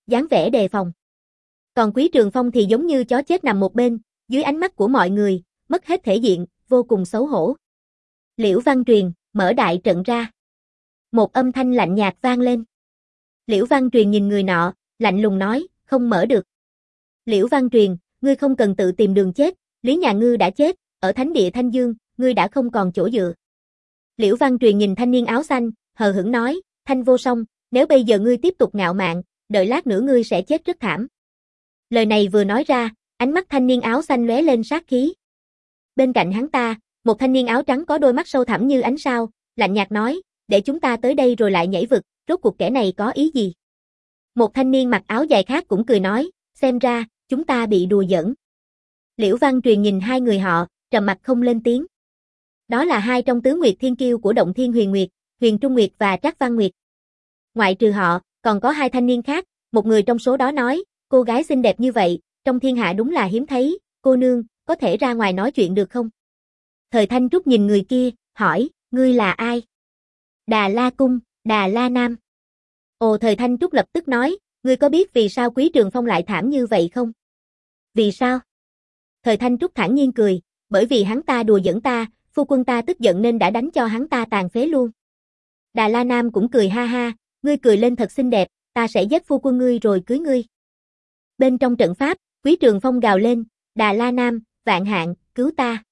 dáng vẻ đề phòng. Còn Quý Trường Phong thì giống như chó chết nằm một bên, dưới ánh mắt của mọi người, mất hết thể diện, vô cùng xấu hổ. Liễu Văn Truyền, mở đại trận ra. Một âm thanh lạnh nhạt vang lên. Liễu Văn Truyền nhìn người nọ, lạnh lùng nói, không mở được. Liễu Văn Truyền, ngươi không cần tự tìm đường chết, Lý nhà ngươi đã chết, ở thánh địa Thanh Dương, ngươi đã không còn chỗ dựa. Liễu Văn Truyền nhìn thanh niên áo xanh, hờ hững nói, Thanh Vô Song, nếu bây giờ ngươi tiếp tục ngạo mạn, đợi lát nữa ngươi sẽ chết rất thảm. Lời này vừa nói ra, ánh mắt thanh niên áo xanh lóe lên sát khí. Bên cạnh hắn ta, một thanh niên áo trắng có đôi mắt sâu thẳm như ánh sao, lạnh nhạt nói, để chúng ta tới đây rồi lại nhảy vực, rốt cuộc kẻ này có ý gì? Một thanh niên mặc áo dài khác cũng cười nói, xem ra, chúng ta bị đùa giỡn. Liễu Văn Truyền nhìn hai người họ, trầm mặc không lên tiếng. Đó là hai trong tứ nguyệt thiên kiêu của Động Thiên Huyền Nguyệt, Huyền Trung Nguyệt và Trác Văn Nguyệt. Ngoại trừ họ, còn có hai thanh niên khác, một người trong số đó nói, cô gái xinh đẹp như vậy, trong thiên hạ đúng là hiếm thấy, cô nương, có thể ra ngoài nói chuyện được không? Thời Thanh Trúc nhìn người kia, hỏi, ngươi là ai? Đà La Cung, Đà La Nam. Ồ, Thời Thanh Trúc lập tức nói, ngươi có biết vì sao Quý Trường Phong lại thảm như vậy không? Vì sao? Thời Thanh Trúc thản nhiên cười, bởi vì hắn ta đùa giỡn ta, phu quân ta tức giận nên đã đánh cho hắn ta tàn phế luôn. Đà La Nam cũng cười ha ha, ngươi cười lên thật xinh đẹp, ta sẽ giết phu quân ngươi rồi cưới ngươi. Bên trong trận pháp, Quý Trường Phong gào lên, Đà La Nam, Vạn Hạn, cứu ta.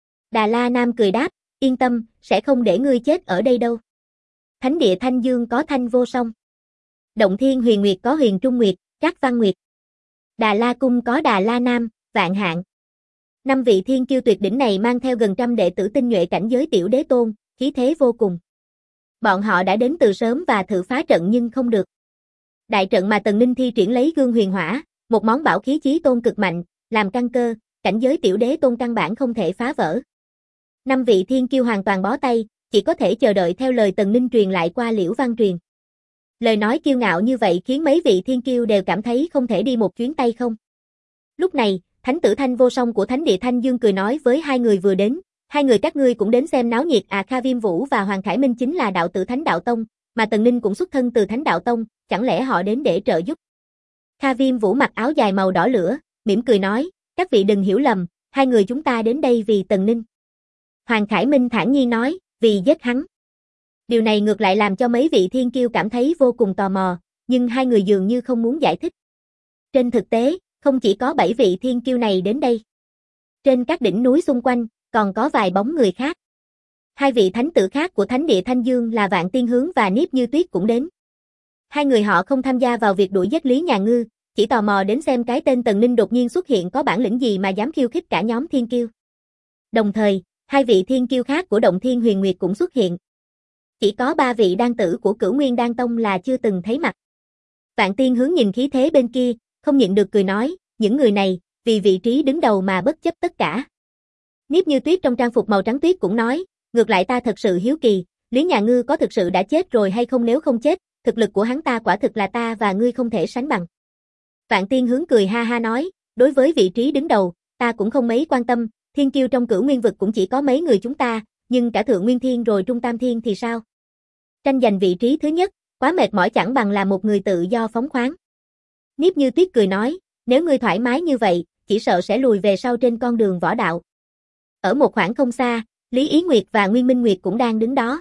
Đà La Nam cười đáp, yên tâm, sẽ không để ngươi chết ở đây đâu. Thánh địa Thanh Dương có Thanh Vô Song. Động Thiên Huyền Nguyệt có Huyền Trung Nguyệt, Trác Văn Nguyệt. Đà La Cung có Đà La Nam, Vạn Hạn. 5 vị thiên kiêu tuyệt đỉnh này mang theo gần trăm đệ tử tinh nhuệ cảnh giới tiểu đế tôn, khí thế vô cùng. Bọn họ đã đến từ sớm và thử phá trận nhưng không được. Đại trận mà Tần Ninh thi triển lấy gương huyền hỏa, một món bảo khí chí tôn cực mạnh, làm căn cơ, cảnh giới tiểu đế tôn căn bản không thể phá vỡ. 5 vị thiên kiêu hoàn toàn bó tay, chỉ có thể chờ đợi theo lời Tần Ninh truyền lại qua Liễu Văn Truyền. Lời nói kiêu ngạo như vậy khiến mấy vị thiên kiêu đều cảm thấy không thể đi một chuyến tay không. Lúc này, Thánh tử Thanh Vô Song của Thánh địa Thanh Dương cười nói với hai người vừa đến, hai người các ngươi cũng đến xem náo nhiệt à? Kha Viêm Vũ và Hoàng Khải Minh chính là đạo tử Thánh Đạo Tông, mà Tần Ninh cũng xuất thân từ Thánh Đạo Tông, chẳng lẽ họ đến để trợ giúp? Kha Viêm Vũ mặc áo dài màu đỏ lửa, mỉm cười nói, các vị đừng hiểu lầm, hai người chúng ta đến đây vì Tần Ninh. Hoàng Khải Minh thản nhiên nói, vì giết hắn. Điều này ngược lại làm cho mấy vị thiên kiêu cảm thấy vô cùng tò mò, nhưng hai người dường như không muốn giải thích. Trên thực tế, không chỉ có 7 vị thiên kiêu này đến đây. Trên các đỉnh núi xung quanh, còn có vài bóng người khác. Hai vị thánh tử khác của Thánh địa Thanh Dương là Vạn Tiên Hướng và Niếp Như Tuyết cũng đến. Hai người họ không tham gia vào việc đuổi giết Lý Nhà Ngư, chỉ tò mò đến xem cái tên Tần Ninh đột nhiên xuất hiện có bản lĩnh gì mà dám khiêu khích cả nhóm thiên kiêu. Đồng thời, hai vị thiên kiêu khác của Động Thiên Huyền Nguyệt cũng xuất hiện. Chỉ có 3 vị đan tử của Cửu Nguyên Đan Tông là chưa từng thấy mặt. Vạn Tiên Hướng nhìn khí thế bên kia, không nhịn được cười nói, những người này, vì vị trí đứng đầu mà bất chấp tất cả. Niếp Như Tuyết trong trang phục màu trắng tuyết cũng nói, ngược lại ta thật sự hiếu kỳ, Lý Nhà Ngư có thực sự đã chết rồi hay không, nếu không chết, thực lực của hắn ta quả thực là ta và ngươi không thể sánh bằng. Vạn Tiên Hướng cười ha ha nói, đối với vị trí đứng đầu, ta cũng không mấy quan tâm, thiên kiêu trong Cửu Nguyên vực cũng chỉ có mấy người chúng ta, nhưng cả Thượng Nguyên Thiên rồi Trung Tam Thiên thì sao? Tranh giành vị trí thứ nhất, quá mệt mỏi chẳng bằng là một người tự do phóng khoáng. Niếp Như Tuyết cười nói, nếu ngươi thoải mái như vậy, chỉ sợ sẽ lùi về sau trên con đường võ đạo. Ở một khoảng không xa, Lý Ý Nguyệt và Nguyên Minh Nguyệt cũng đang đứng đó.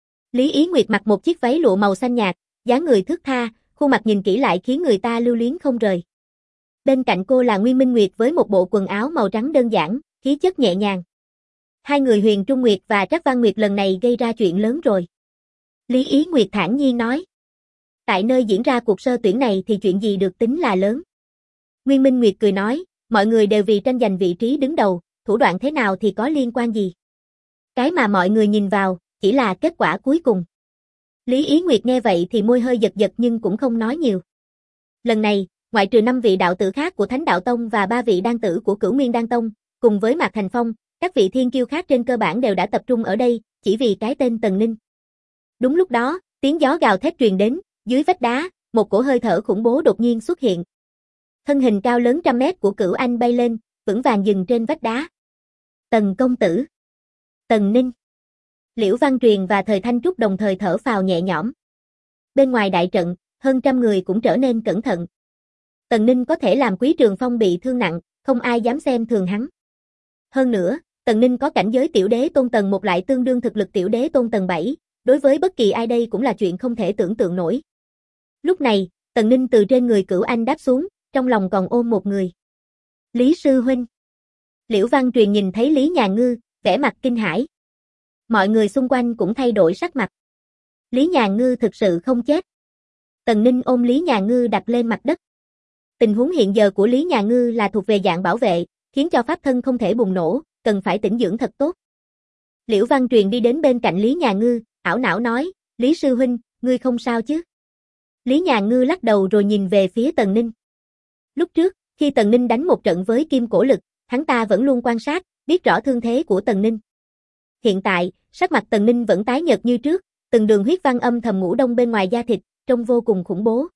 Lý Ý Nguyệt mặc một chiếc váy lụa màu xanh nhạt, dáng người thướt tha, khuôn mặt nhìn kỹ lại khiến người ta lưu luyến không rời. Bên cạnh cô là Nguyên Minh Nguyệt với một bộ quần áo màu trắng đơn giản, khí chất nhẹ nhàng. Hai người Huyền Trung Nguyệt và Trác Văn Nguyệt lần này gây ra chuyện lớn rồi. Lý Ý Nguyệt thản nhiên nói. Tại nơi diễn ra cuộc sơ tuyển này thì chuyện gì được tính là lớn. Nguyên Minh Nguyệt cười nói, mọi người đều vì tranh giành vị trí đứng đầu, thủ đoạn thế nào thì có liên quan gì. Cái mà mọi người nhìn vào, chỉ là kết quả cuối cùng. Lý Ý Nguyệt nghe vậy thì môi hơi giật giật nhưng cũng không nói nhiều. Lần này, ngoại trừ 5 vị đạo tử khác của Thánh Đạo Tông và 3 vị đan tử của Cửu Nguyên Đan Tông, cùng với Mạc Thành Phong, các vị thiên kiêu khác trên cơ bản đều đã tập trung ở đây, chỉ vì cái tên Tần Ninh. Đúng lúc đó, tiếng gió gào thét truyền đến, dưới vách đá, một cổ hơi thở khủng bố đột nhiên xuất hiện. Thân hình cao lớn trăm mét của Cửu Anh bay lên, vững vàng dừng trên vách đá. Tần công tử. Tần Ninh. Liễu Văn Truyền và Thời Thanh Trúc đồng thời thở phào nhẹ nhõm. Bên ngoài đại trận, hơn trăm người cũng trở nên cẩn thận, Tần Ninh có thể làm Quý Trường Phong bị thương nặng, không ai dám xem thường hắn. Hơn nữa, Tần Ninh có cảnh giới tiểu đế tôn tầng 1 lại tương đương thực lực tiểu đế tôn tầng 7, đối với bất kỳ ai đây cũng là chuyện không thể tưởng tượng nổi. Lúc này, Tần Ninh từ trên người Cửu Anh đáp xuống, trong lòng còn ôm một người. Lý sư huynh. Liễu Văn Truyền nhìn thấy Lý Nhà Ngư, vẻ mặt kinh hãi. Mọi người xung quanh cũng thay đổi sắc mặt. Lý Nhà Ngư thực sự không chết. Tần Ninh ôm Lý Nhà Ngư đặt lên mặt đất. Tình huống hiện giờ của Lý Nhà Ngư là thuộc về dạng bảo vệ, khiến cho pháp thân không thể bùng nổ, cần phải tĩnh dưỡng thật tốt. Liễu Văn Truyền đi đến bên cạnh Lý Nhà Ngư, ảo não nói, Lý sư huynh, ngươi không sao chứ? Lý Nhà Ngư lắc đầu rồi nhìn về phía Tần Ninh. Lúc trước, khi Tần Ninh đánh một trận với Kim Cổ Lực, hắn ta vẫn luôn quan sát, biết rõ thương thế của Tần Ninh. Hiện tại, sắc mặt Tần Ninh vẫn tái nhợt như trước, từng đường huyết văn âm thầm ngủ đông bên ngoài da thịt, trông vô cùng khủng bố.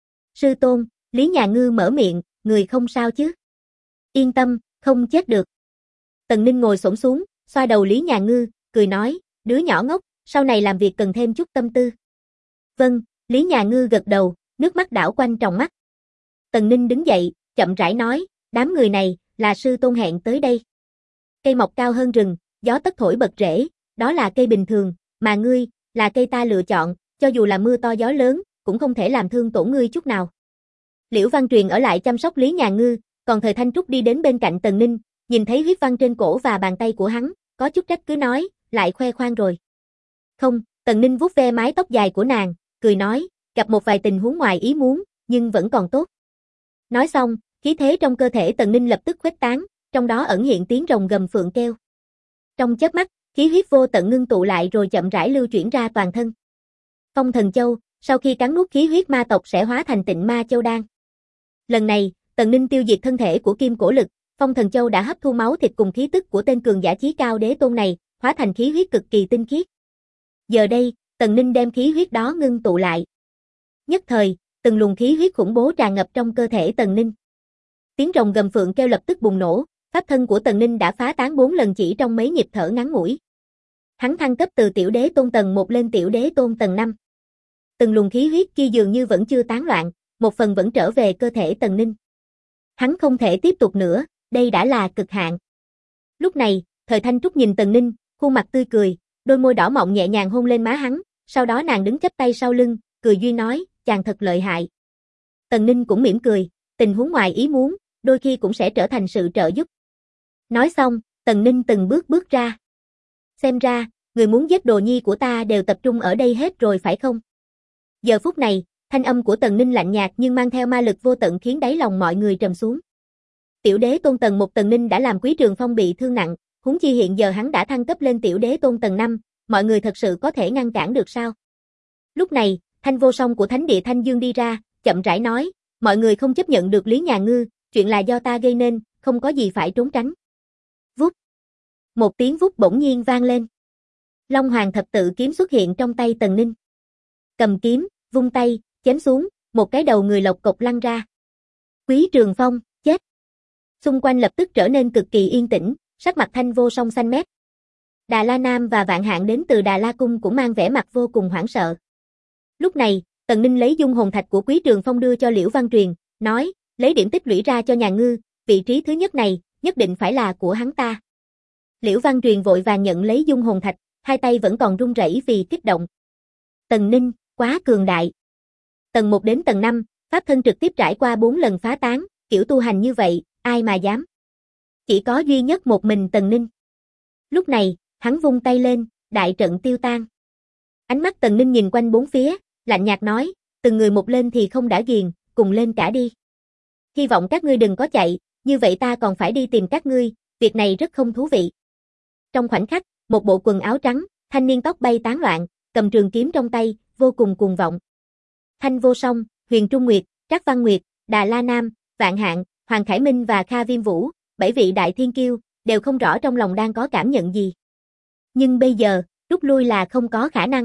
Sư tôn, Lý Nhà Ngư mở miệng, người không sao chứ? Yên tâm, không chết được. Tần Ninh ngồi xổm xuống, xoa đầu Lý Nhà Ngư, cười nói, đứa nhỏ ngốc, sau này làm việc cần thêm chút tâm tư. Vâng, Lý Nhà Ngư gật đầu, nước mắt đảo quanh tròng mắt. Tần Ninh đứng dậy, chậm rãi nói, đám người này, là sư tôn hẹn tới đây. Cây mọc cao hơn rừng, gió tất thổi bật rễ, đó là cây bình thường, mà ngươi, là cây ta lựa chọn, cho dù là mưa to gió lớn, cũng không thể làm thương tổn ngươi chút nào. Liễu Văn Truyền ở lại chăm sóc Lý Nhà Ngư, còn Thời Thanh Trúc đi đến bên cạnh Tần Ninh, nhìn thấy huyết văn trên cổ và bàn tay của hắn, có chút trách cứ nói, lại khoe khoang rồi. Không, Tần Ninh vuốt ve mái tóc dài của nàng, cười nói, gặp một vài tình huống ngoài ý muốn, nhưng vẫn còn tốt. Nói xong, khí thế trong cơ thể Tần Ninh lập tức khuếch tán, trong đó ẩn hiện tiếng rồng gầm phượng kêu. Trong chớp mắt, khí huyết vô tận ngưng tụ lại rồi chậm rãi lưu chuyển ra toàn thân. Phong Thần Châu, sau khi cắn nuốt khí huyết ma tộc sẽ hóa thành Tịnh Ma Châu Đan. Lần này, Tần Ninh tiêu diệt thân thể của Kim Cổ Lực, Phong Thần Châu đã hấp thu máu thịt cùng khí tức của tên cường giả chí cao đế tôn này, hóa thành khí huyết cực kỳ tinh khiết. Giờ đây, Tần Ninh đem khí huyết đó ngưng tụ lại. Nhất thời, từng luồng khí huyết khủng bố tràn ngập trong cơ thể Tần Ninh. Tiếng rồng gầm phượng kêu lập tức bùng nổ, pháp thân của Tần Ninh đã phá tán 4 lần chỉ trong mấy nhịp thở ngắn ngủi. Hắn thăng cấp từ tiểu đế tôn tầng 1 lên tiểu đế tôn tầng 5. Từng luồng khí huyết kia dường như vẫn chưa tán loạn, một phần vẫn trở về cơ thể Tần Ninh. Hắn không thể tiếp tục nữa, đây đã là cực hạn. Lúc này, Thời Thanh Trúc nhìn Tần Ninh, khuôn mặt tươi cười, đôi môi đỏ mọng nhẹ nhàng hôn lên má hắn, sau đó nàng đứng chắp tay sau lưng, cười duyên nói, chàng thật lợi hại. Tần Ninh cũng mỉm cười, tình huống ngoài ý muốn, đôi khi cũng sẽ trở thành sự trợ giúp. Nói xong, Tần Ninh từng bước bước ra. Xem ra, người muốn giết đồ nhi của ta đều tập trung ở đây hết rồi phải không? Giờ phút này, thanh âm của Tần Ninh lạnh nhạt nhưng mang theo ma lực vô tận khiến đáy lòng mọi người trầm xuống. Tiểu đế tôn tầng 1 Tần Ninh đã làm Quý Trường Phong bị thương nặng, huống chi hiện giờ hắn đã thăng cấp lên tiểu đế tôn tầng 5, mọi người thật sự có thể ngăn cản được sao? Lúc này, Thanh Vô Song của Thánh Địa Thanh Dương đi ra, chậm rãi nói, mọi người không chấp nhận được Lý Nhà Ngư, chuyện là do ta gây nên, không có gì phải trốn tránh. Vút. Một tiếng vút bỗng nhiên vang lên. Long Hoàng thập tự kiếm xuất hiện trong tay Tần Ninh. Cầm kiếm, vung tay, chém xuống, một cái đầu người lộc cộc lăn ra. Quý Trường Phong, chết. Xung quanh lập tức trở nên cực kỳ yên tĩnh, sắc mặt Thanh Vô Song xanh mét. Đà La Nam và Vạn Hạng đến từ Đà La Cung cũng mang vẻ mặt vô cùng hoảng sợ. Lúc này, Tần Ninh lấy dung hồn thạch của Quý Trường Phong đưa cho Liễu Văn Truyền, nói, lấy điểm tích lũy ra cho Nhà Ngư, vị trí thứ nhất này, nhất định phải là của hắn ta. Liễu Văn Truyền vội vàng nhận lấy dung hồn thạch, hai tay vẫn còn run rẩy vì kích động. Tần Ninh, quá cường đại. Tầng 1 đến tầng 5, pháp thân trực tiếp trải qua 4 lần phá tán, kiểu tu hành như vậy, ai mà dám. Chỉ có duy nhất một mình Tần Ninh. Lúc này, hắn vung tay lên, đại trận tiêu tan. Ánh mắt Tần Ninh nhìn quanh bốn phía, lạnh nhạt nói, từng người một lên thì không đã ghiền, cùng lên cả đi. Hy vọng các ngươi đừng có chạy, như vậy ta còn phải đi tìm các ngươi, việc này rất không thú vị. Trong khoảnh khắc, một bộ quần áo trắng, thanh niên tóc bay tán loạn, cầm trường kiếm trong tay, vô cùng cuồng vọng. Thanh Vô Song, Huyền Trung Nguyệt, Trác Văn Nguyệt, Đà La Nam, Vạn Hạng, Hoàng Khải Minh và Kha Viêm Vũ, 7 vị đại thiên kiêu, đều không rõ trong lòng đang có cảm nhận gì. Nhưng bây giờ, rút lui là không có khả năng.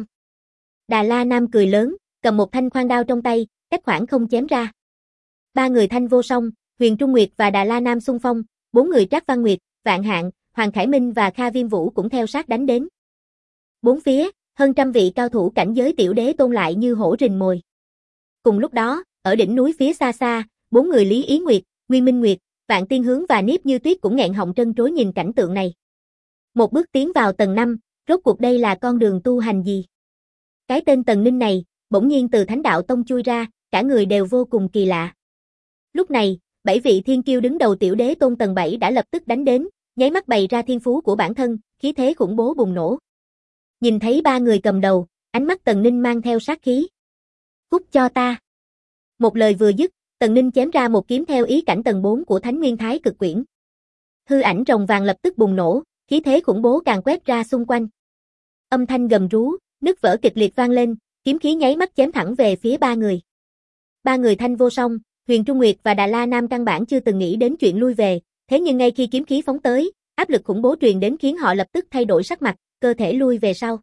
Đà La Nam cười lớn, cầm một thanh khoan đao trong tay, cách khoảng không chém ra. Ba người Thanh Vô Song, Huyền Trung Nguyệt và Đà La Nam xung phong, 4 người Trác Văn Nguyệt, Vạn Hạng, Hoàng Khải Minh và Kha Viêm Vũ cũng theo sát đánh đến. Bốn phía, hơn trăm vị cao thủ cảnh giới tiểu đế tôn lại như hổ rình mồi. Cùng lúc đó, ở đỉnh núi phía xa xa, bốn người Lý Ý Nguyệt, Nguyên Minh Nguyệt, Vạn Tiên Hướng và Niếp Như Tuyết cũng nghẹn họng trân trối nhìn cảnh tượng này. Một bước tiến vào tầng 5, rốt cuộc đây là con đường tu hành gì? Cái tên Tần Ninh này, bỗng nhiên từ Thánh Đạo Tông chui ra, cả người đều vô cùng kỳ lạ. Lúc này, 7 vị thiên kiêu đứng đầu Tiểu Đế Tôn tầng 7 đã lập tức đánh đến, nháy mắt bày ra thiên phú của bản thân, khí thế khủng bố bùng nổ. Nhìn thấy ba người cầm đầu, ánh mắt Tần Ninh mang theo sát khí. Cút cho ta. Một lời vừa dứt, Tần Ninh chém ra một kiếm theo ý cảnh tầng 4 của Thánh Nguyên Thái Cực Quyển. Hư ảnh rồng vàng lập tức bùng nổ, khí thế khủng bố càng quét ra xung quanh. Âm thanh gầm rú, nứt vỡ kịch liệt vang lên, kiếm khí nháy mắt chém thẳng về phía ba người. Ba người Thanh Vô Song, Huyền Trung Nguyệt và Đà La Nam căn bản chưa từng nghĩ đến chuyện lui về, thế nhưng ngay khi kiếm khí phóng tới, áp lực khủng bố truyền đến khiến họ lập tức thay đổi sắc mặt, cơ thể lui về sau.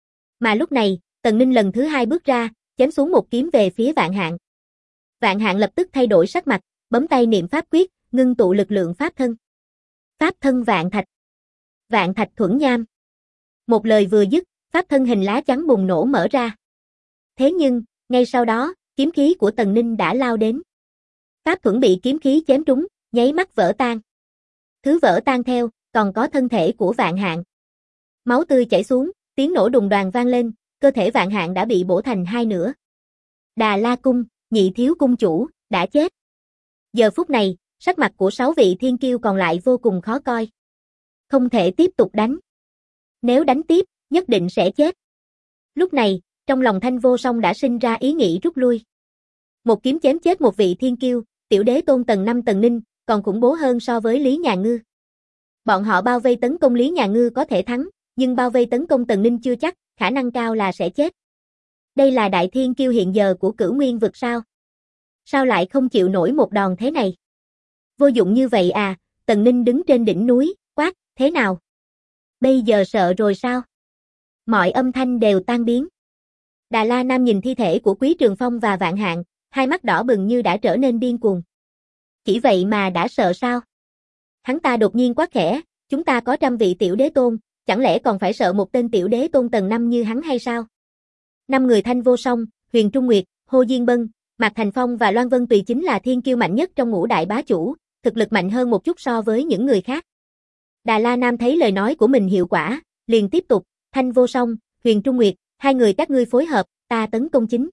Mà lúc này, Tần Ninh lần thứ hai bước ra, chém xuống một kiếm về phía Vạn Hạng. Vạn Hạng lập tức thay đổi sắc mặt, bấm tay niệm pháp quyết, ngưng tụ lực lượng pháp thân. Pháp thân Vạn Thạch. Vạn Thạch Thuẫn Nham. Một lời vừa dứt, pháp thân hình lá chắn bùng nổ mở ra. Thế nhưng, ngay sau đó, kiếm khí của Tần Ninh đã lao đến. Pháp thuẫn bị kiếm khí chém trúng, nháy mắt vỡ tan. Thứ vỡ tan theo, còn có thân thể của Vạn Hạng. Máu tươi chảy xuống, tiếng nổ đùng đoàng vang lên, cơ thể Vạn Hạng đã bị bổ thành hai nửa. Đà La Cung, nhị thiếu cung chủ, đã chết. Giờ phút này, sắc mặt của 6 vị thiên kiêu còn lại vô cùng khó coi. Không thể tiếp tục đánh. Nếu đánh tiếp, nhất định sẽ chết. Lúc này, trong lòng Thanh Vô Song đã sinh ra ý nghĩ rút lui. Một kiếm chém chết một vị thiên kiêu, Tiểu Đế Tôn tầng 5 Tần Ninh, còn khủng bố hơn so với Lý Nhà Ngư. Bọn họ bao vây tấn công Lý Nhà Ngư có thể thắng, nhưng bao vây tấn công Tần Ninh chưa chắc, khả năng cao là sẽ chết. Đây là đại thiên kiêu hiện giờ của Cửu Nguyên vực sao? Sao lại không chịu nổi một đòn thế này? Vô dụng như vậy à? Tần Ninh đứng trên đỉnh núi, quát, thế nào? Bây giờ sợ rồi sao? Mọi âm thanh đều tan biến. Đà La Nam nhìn thi thể của Quý Trường Phong và Vạn Hạng, hai mắt đỏ bừng như đã trở nên điên cuồng. Chỉ vậy mà đã sợ sao? Hắn ta đột nhiên quát khẽ, chúng ta có 100 vị Tiểu Đế Tôn, chẳng lẽ còn phải sợ một tên Tiểu Đế Tôn tầng 5 như hắn hay sao? 5 người Thanh Vô Song, Huyền Trung Nguyệt, Hồ Diên Bân, Mạc Thành Phong và Loan Vân Tùy chính là thiên kiêu mạnh nhất trong ngũ đại bá chủ, thực lực mạnh hơn một chút so với những người khác. Đà La Nam thấy lời nói của mình hiệu quả, liền tiếp tục, Thanh Vô Song, Huyền Trung Nguyệt, hai người các ngươi phối hợp, ta tấn công chính.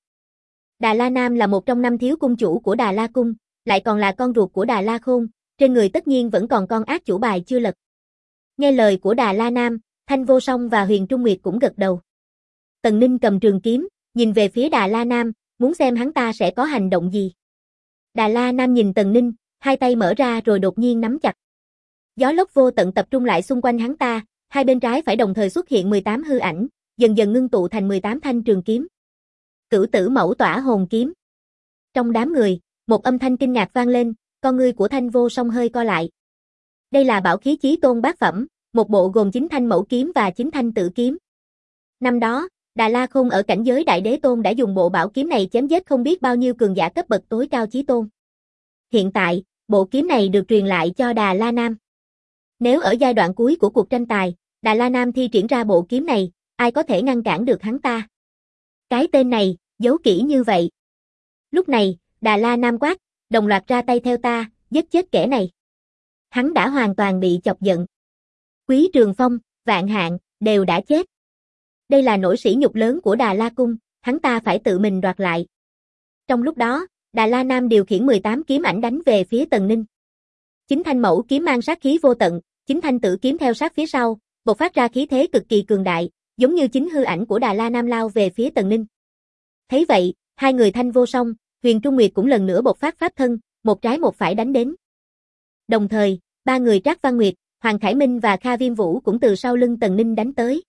Đà La Nam là một trong 5 thiếu cung chủ của Đà La Cung, lại còn là con ruột của Đà La Khôn, trên người tất nhiên vẫn còn con ác chủ bài chưa lật. Nghe lời của Đà La Nam, Thanh Vô Song và Huyền Trung Nguyệt cũng gật đầu. Tần Ninh cầm trường kiếm, nhìn về phía Đà La Nam, muốn xem hắn ta sẽ có hành động gì. Đà La Nam nhìn Tần Ninh, hai tay mở ra rồi đột nhiên nắm chặt. Gió lốc vô tận tập trung lại xung quanh hắn ta, hai bên trái phải đồng thời xuất hiện 18 hư ảnh, dần dần ngưng tụ thành 18 thanh trường kiếm. Cửu Tử Mẫu Tỏa Hồn Kiếm. Trong đám người, một âm thanh kinh ngạc vang lên, con ngươi của Thanh Vô Song hơi co lại. Đây là bảo khí chí tôn bát phẩm, một bộ gồm 9 thanh mẫu kiếm và 9 thanh tử kiếm. Năm đó, Đà La Khôn ở cảnh giới Đại Đế Tôn đã dùng bộ bảo kiếm này chém giết không biết bao nhiêu cường giả cấp bậc tối cao chí tôn. Hiện tại, bộ kiếm này được truyền lại cho Đà La Nam. Nếu ở giai đoạn cuối của cuộc tranh tài, Đà La Nam thi triển ra bộ kiếm này, ai có thể ngăn cản được hắn ta? Cái tên này, giấu kỹ như vậy. Lúc này, Đà La Nam quát, đồng loạt ra tay theo ta, giết chết kẻ này. Hắn đã hoàn toàn bị chọc giận. Quý Trường Phong, Vạn Hạng, đều đã chết. Đây là nỗi sỉ nhục lớn của Đà La Cung, hắn ta phải tự mình đoạt lại. Trong lúc đó, Đà La Nam điều khiển 18 kiếm ảnh đánh về phía Tần Ninh. 9 thanh mẫu kiếm mang sát khí vô tận, 9 thanh tử kiếm theo sát phía sau, bộc phát ra khí thế cực kỳ cường đại, giống như 9 hư ảnh của Đà La Nam lao về phía Tần Ninh. Thấy vậy, hai người Thanh Vô Song, Huyền Trung Nguyệt cũng lần nữa bộc phát pháp thân, một trái một phải đánh đến. Đồng thời, ba người Trác Văn Nguyệt, Hoàng Khải Minh và Kha Viêm Vũ cũng từ sau lưng Tần Ninh đánh tới.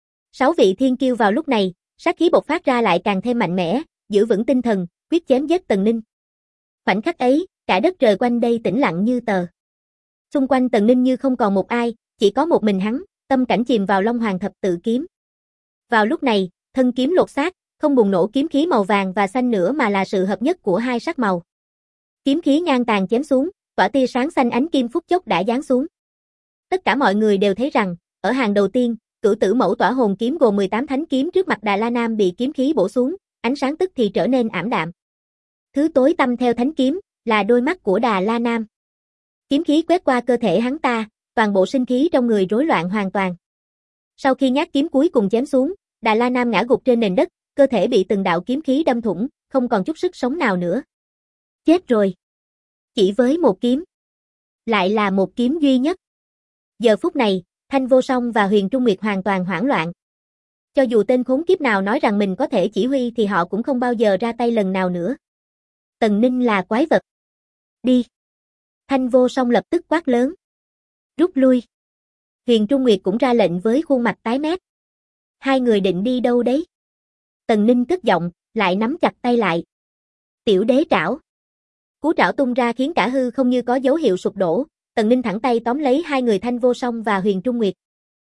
6 vị thiên kiêu vào lúc này, sát khí bộc phát ra lại càng thêm mạnh mẽ, giữ vững tinh thần, quyết chém giết Tần Ninh. Khoảnh khắc ấy, cả đất trời quanh đây tĩnh lặng như tờ. Xung quanh Tần Ninh như không còn một ai, chỉ có một mình hắn, tâm cảnh chìm vào Long Hoàng thập tự kiếm. Vào lúc này, thân kiếm lột xác, không bùng nổ kiếm khí màu vàng và xanh nữa mà là sự hợp nhất của hai sắc màu. Kiếm khí ngang tàn chém xuống, tỏa tia sáng xanh ánh kim phút chốc đã giáng xuống. Tất cả mọi người đều thấy rằng, ở hàng đầu tiên, Cửu Tử Mẫu Tỏa Hồn Kiếm gồm 18 thánh kiếm trước mặt Đà La Nam bị kiếm khí bổ xuống, ánh sáng tức thì trở nên ảm đạm. Thứ tối tăm theo thánh kiếm, là đôi mắt của Đà La Nam. Kiếm khí quét qua cơ thể hắn ta, toàn bộ sinh khí trong người rối loạn hoàn toàn. Sau khi nhát kiếm cuối cùng chém xuống, Đà La Nam ngã gục trên nền đất, cơ thể bị từng đạo kiếm khí đâm thủng, không còn chút sức sống nào nữa. Chết rồi. Chỉ với một kiếm. Lại là một kiếm duy nhất. Giờ phút này, Thanh Vô Song và Huyền Trung Nguyệt hoàn toàn hoảng loạn. Cho dù tên khốn kiếp nào nói rằng mình có thể chỉ huy thì họ cũng không bao giờ ra tay lần nào nữa. Tần Ninh là quái vật. Đi. Thanh Vô Song lập tức quát lớn. Rút lui. Huyền Trung Nguyệt cũng ra lệnh với khuôn mặt tái mét. Hai người định đi đâu đấy? Tần Ninh cất giọng, lại nắm chặt tay lại. Tiểu đế trảo. Cú trảo tung ra khiến cả hư không như có dấu hiệu sụp đổ. Tần Ninh thẳng tay tóm lấy hai người Thanh Vô Song và Huyền Trung Nguyệt.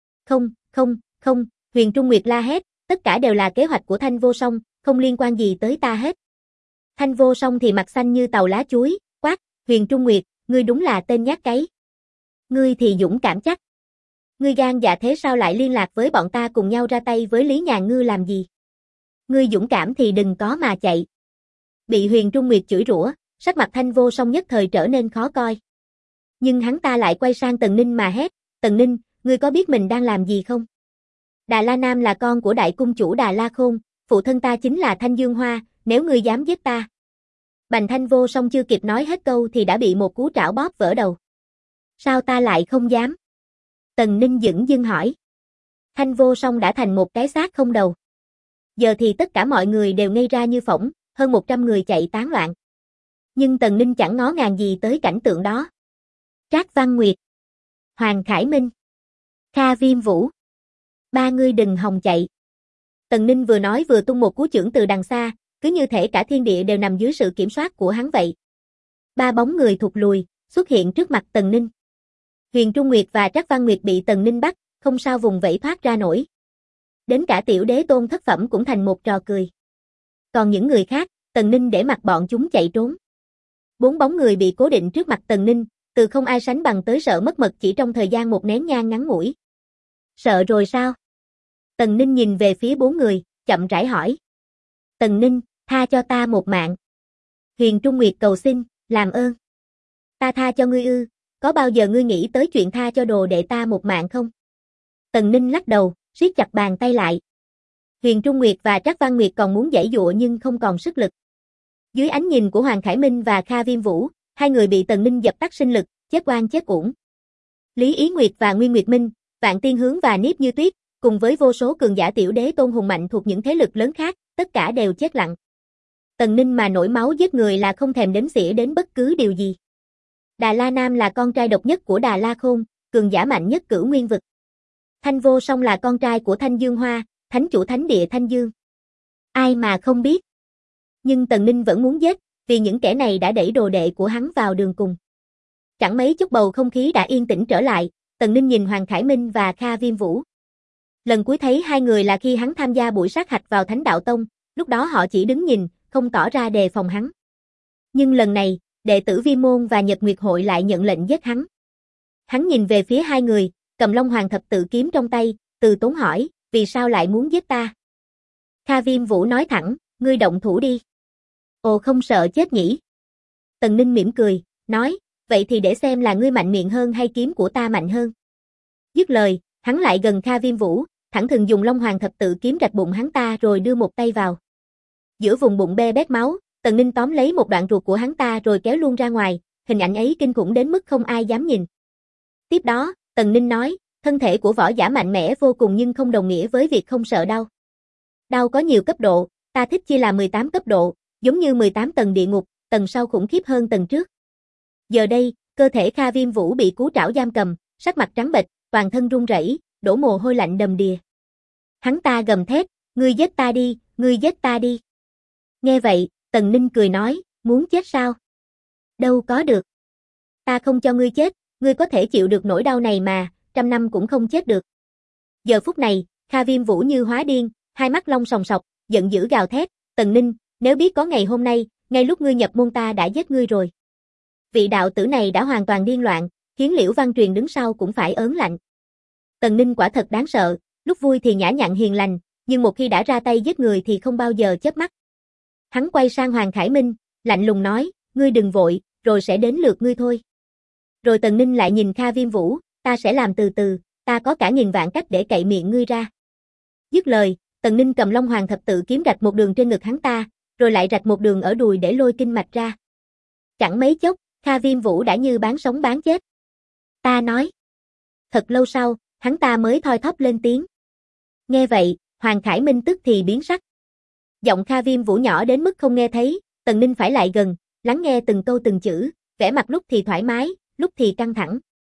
Không, Huyền Trung Nguyệt la hét, tất cả đều là kế hoạch của Thanh Vô Song, không liên quan gì tới ta hết. Thanh Vô Song thì mặt xanh như tàu lá chuối, quát, Huyền Trung Nguyệt, ngươi đúng là tên nhát cấy. Ngươi thì dũng cảm chắc. Ngươi gan dạ thế sao lại liên lạc với bọn ta cùng nhau ra tay với Lý Nhàn Ngư làm gì? Ngươi dũng cảm thì đừng có mà chạy. Bị Huyền Trung Nguyệt chửi rủa, sắc mặt Thanh Vô Song nhất thời trở nên khó coi. Nhưng hắn ta lại quay sang Tần Ninh mà hét, Tần Ninh, ngươi có biết mình đang làm gì không? Đà La Nam là con của đại cung chủ Đà La Khôn, phụ thân ta chính là Thanh Dương Hoa, nếu ngươi dám giết ta. Bành Thanh Vô Song chưa kịp nói hết câu thì đã bị một cú trảo bóp vỡ đầu. Sao ta lại không dám? Tần Ninh dửng dưng hỏi. Thanh Vô Song đã thành một cái xác không đầu. Giờ thì tất cả mọi người đều ngây ra như phỗng, hơn 100 người chạy tán loạn. Nhưng Tần Ninh chẳng ngó ngàng gì tới cảnh tượng đó. Trác Văn Nguyệt, Hoàng Khải Minh, Kha Viêm Vũ. Ba ngươi đừng hòng chạy. Tần Ninh vừa nói vừa tung một cú chưởng từ đằng xa, cứ như thể cả thiên địa đều nằm dưới sự kiểm soát của hắn vậy. Ba bóng người thụt lùi, xuất hiện trước mặt Tần Ninh. Huyền Trung Nguyệt và Trác Văn Nguyệt bị Tần Ninh bắt, không sao vùng vẫy thoát ra nổi. Đến cả Tiểu Đế Tôn thất phẩm cũng thành một trò cười. Còn những người khác, Tần Ninh để mặc bọn chúng chạy trốn. 4 bóng người bị cố định trước mặt Tần Ninh, từ không ai sánh bằng tới sợ mất mật chỉ trong thời gian một nén nhang ngắn ngủi. Sợ rồi sao? Tần Ninh nhìn về phía 4 người, chậm rãi hỏi. Tần Ninh, tha cho ta một mạng. Huyền Trung Nguyệt cầu xin, làm ơn. Ta tha cho ngươi ư, có bao giờ ngươi nghĩ tới chuyện tha cho đồ đệ ta một mạng không? Tần Ninh lắc đầu, siết chặt bàn tay lại. Huyền Trung Nguyệt và Trác Văn Nguyệt còn muốn giãy giụa nhưng không còn sức lực. Dưới ánh nhìn của Hoàng Khải Minh và Kha Viêm Vũ, hai người bị Tần Ninh dập tắt sinh lực, chết oan chết uổng. Lý Ý Nguyệt và Nguyên Nguyệt Minh, Vạn Tiên Hướng và Niếp Như Tuyết, cùng với vô số cường giả Tiểu Đế Tôn hùng mạnh thuộc những thế lực lớn khác, tất cả đều chết lặng. Tần Ninh mà nổi máu giết người là không thèm đếm xỉa đến bất cứ điều gì. Đà La Nam là con trai độc nhất của Đà La Khôn, cường giả mạnh nhất Cửu Nguyên vực. Thanh Vô Song là con trai của Thanh Dương Hoa, thánh chủ thánh địa Thanh Dương. Ai mà không biết. Nhưng Tần Ninh vẫn muốn giết, vì những kẻ này đã đẩy đồ đệ của hắn vào đường cùng. Chẳng mấy chốc bầu không khí đã yên tĩnh trở lại, Tần Ninh nhìn Hoàng Khải Minh và Kha Viêm Vũ. Lần cuối thấy hai người là khi hắn tham gia buổi sát hạch vào Thánh Đạo Tông, lúc đó họ chỉ đứng nhìn, không tỏ ra đề phòng hắn. Nhưng lần này, đệ tử Vi Môn và Nhật Nguyệt Hội lại nhận lệnh giết hắn. Hắn nhìn về phía hai người, cầm Long Hoàng thập tự kiếm trong tay, từ tốn hỏi, vì sao lại muốn giết ta? Kha Viêm Vũ nói thẳng, ngươi động thủ đi. Ồ không sợ chết nhỉ? Tần Ninh mỉm cười, nói, vậy thì để xem là ngươi mạnh miệng hơn hay kiếm của ta mạnh hơn. Dứt lời, hắn lại gần Kha Viêm Vũ, thẳng thừng dùng Long Hoàng thập tự kiếm rạch bụng hắn ta rồi đưa một tay vào. Giữa vùng bụng bê bết máu, Tần Ninh tóm lấy một đoạn ruột của hắn ta rồi kéo luôn ra ngoài, hình ảnh ấy kinh khủng đến mức không ai dám nhìn. Tiếp đó, Tần Ninh nói, thân thể của võ giả mạnh mẽ vô cùng nhưng không đồng nghĩa với việc không sợ đau. Đau có nhiều cấp độ, ta thích chia là 18 cấp độ, giống như 18 tầng địa ngục, tầng sau khủng khiếp hơn tầng trước. Giờ đây, cơ thể Kha Viêm Vũ bị cú trảo giam cầm, sắc mặt trắng bệch, toàn thân run rẩy, đổ mồ hôi lạnh đầm đìa. Hắn ta gầm thét, ngươi giết ta đi, ngươi giết ta đi. Nghe vậy, Tần Ninh cười nói, muốn chết sao? Đâu có được. Ta không cho ngươi chết, ngươi có thể chịu được nỗi đau này mà, 100 năm cũng không chết được. Giờ phút này, Kha Viêm Vũ như hóa điên, hai mắt long sòng sọc, giận dữ gào thét, Tần Ninh, nếu biết có ngày hôm nay, ngay lúc ngươi nhập môn ta đã giết ngươi rồi. Vị đạo tử này đã hoàn toàn điên loạn, khiến Liễu Văn Truyền đứng sau cũng phải ớn lạnh. Tần Ninh quả thật đáng sợ, lúc vui thì nhã nhặn hiền lành, nhưng một khi đã ra tay giết người thì không bao giờ chớp mắt. Hắn quay sang Hoàng Khải Minh, lạnh lùng nói, ngươi đừng vội, rồi sẽ đến lượt ngươi thôi. Rồi Tần Ninh lại nhìn Kha Viêm Vũ, ta sẽ làm từ từ, ta có cả nghìn vạn cách để cậy miệng ngươi ra. Dứt lời, Tần Ninh cầm Long Hoàng thập tự kiếm rạch một đường trên ngực hắn ta, rồi lại rạch một đường ở đùi để lôi kinh mạch ra. Chẳng mấy chốc, Kha Viêm Vũ đã như bán sống bán chết. Ta nói. Thật lâu sau, hắn ta mới thoi thóp lên tiếng. Nghe vậy, Hoàng Khải Minh tức thì biến sắc. Giọng Kha Viêm Vũ nhỏ đến mức không nghe thấy, Tần Ninh phải lại gần, lắng nghe từng câu từng chữ, vẻ mặt lúc thì thoải mái, lúc thì căng thẳng.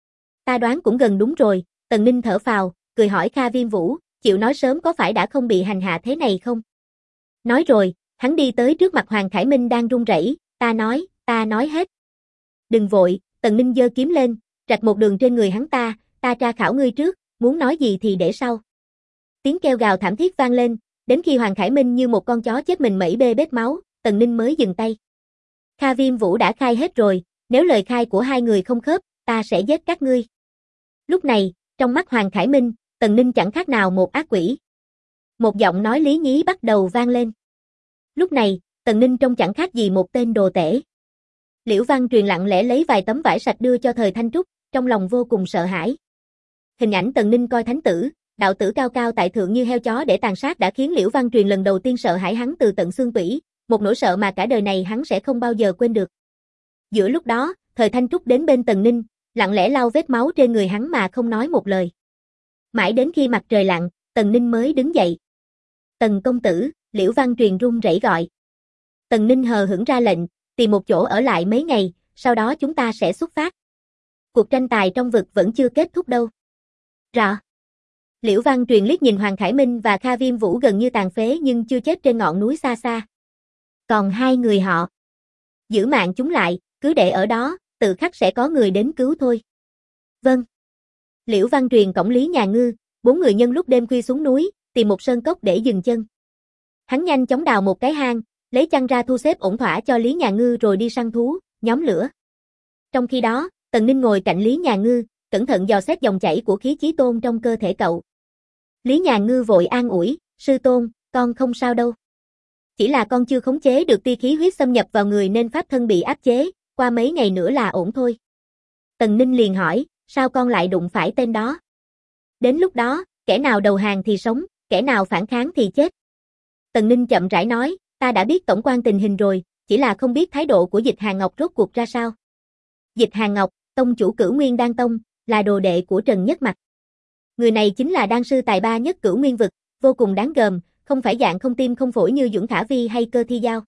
Ta đoán cũng gần đúng rồi, Tần Ninh thở phào, cười hỏi Kha Viêm Vũ, chịu nói sớm có phải đã không bị hành hạ thế này không? Nói rồi, hắn đi tới trước mặt Hoàng Khải Minh đang run rẩy, ta nói hết. Đừng vội, Tần Ninh giơ kiếm lên, rạch một đường trên người hắn ta tra khảo ngươi trước, muốn nói gì thì để sau. Tiếng kêu gào thảm thiết vang lên, đến khi Hoàng Khải Minh như một con chó chết mình mẩy bê bết máu, Tần Ninh mới dừng tay. Kha Viêm Vũ đã khai hết rồi, nếu lời khai của hai người không khớp, ta sẽ giết các ngươi. Lúc này, trong mắt Hoàng Khải Minh, Tần Ninh chẳng khác nào một ác quỷ. Một giọng nói lý nhí bắt đầu vang lên. Lúc này, Tần Ninh trông chẳng khác gì một tên đồ tể. Liễu Văn Truyền lặng lẽ lấy vài tấm vải sạch đưa cho Thời Thanh Trúc, trong lòng vô cùng sợ hãi. Hình ảnh Tần Ninh coi thánh tử, đạo tử cao cao tại thượng như heo chó để tàn sát đã khiến Liễu Văn Truyền lần đầu tiên sợ hãi hắn từ tận xương tủy, một nỗi sợ mà cả đời này hắn sẽ không bao giờ quên được. Giữa lúc đó, Thời Thanh Trúc đến bên Tần Ninh, lặng lẽ lau vết máu trên người hắn mà không nói một lời. Mãi đến khi mặt trời lặn, Tần Ninh mới đứng dậy. Tần công tử, Liễu Văn Truyền run rẩy gọi. Tần Ninh hờ hững ra lệnh, tìm một chỗ ở lại mấy ngày, sau đó chúng ta sẽ xuất phát. Cuộc tranh tài trong vực vẫn chưa kết thúc đâu. Rõ. Liễu Văn Truyền liếc nhìn Hoàng Khải Minh và Kha Viêm Vũ gần như tàn phế nhưng chưa chết trên ngọn núi xa xa. Còn hai người họ. Giữ mạng chúng lại, cứ để ở đó, tự khắc sẽ có người đến cứu thôi. Vâng. Liễu Văn Truyền cõng Lý Nhà Ngư, 4 người nhân lúc đêm khuya xuống núi, tìm một sơn cốc để dừng chân. Hắn nhanh chóng đào một cái hang, lấy chăn ra thu xếp ổn thỏa cho Lý Nhà Ngư rồi đi săn thú, nhóm lửa. Trong khi đó, Tần Ninh ngồi cạnh Lý Nhà Ngư, cẩn thận dò xét dòng chảy của khí chí tôn trong cơ thể cậu. Lý Nhà Ngư vội an ủi, sư tôn, con không sao đâu. Chỉ là con chưa khống chế được tia khí huyết xâm nhập vào người nên pháp thân bị áp chế, qua mấy ngày nữa là ổn thôi. Tần Ninh liền hỏi, sao con lại đụng phải tên đó? Đến lúc đó, kẻ nào đầu hàng thì sống, kẻ nào phản kháng thì chết. Tần Ninh chậm rãi nói, ta đã biết tổng quan tình hình rồi, chỉ là không biết thái độ của Dịch Hàn Ngọc rốt cuộc ra sao. Dịch Hàn Ngọc, tông chủ Cửu Nguyên Đan Tông, là đồ đệ của Trần Nhất Mặc. Người này chính là đan sư tài ba nhất Cửu Nguyên vực, vô cùng đáng gờm, không phải dạng không tim không phổi như Duẩn Khả Vi hay Cơ Thi Giao.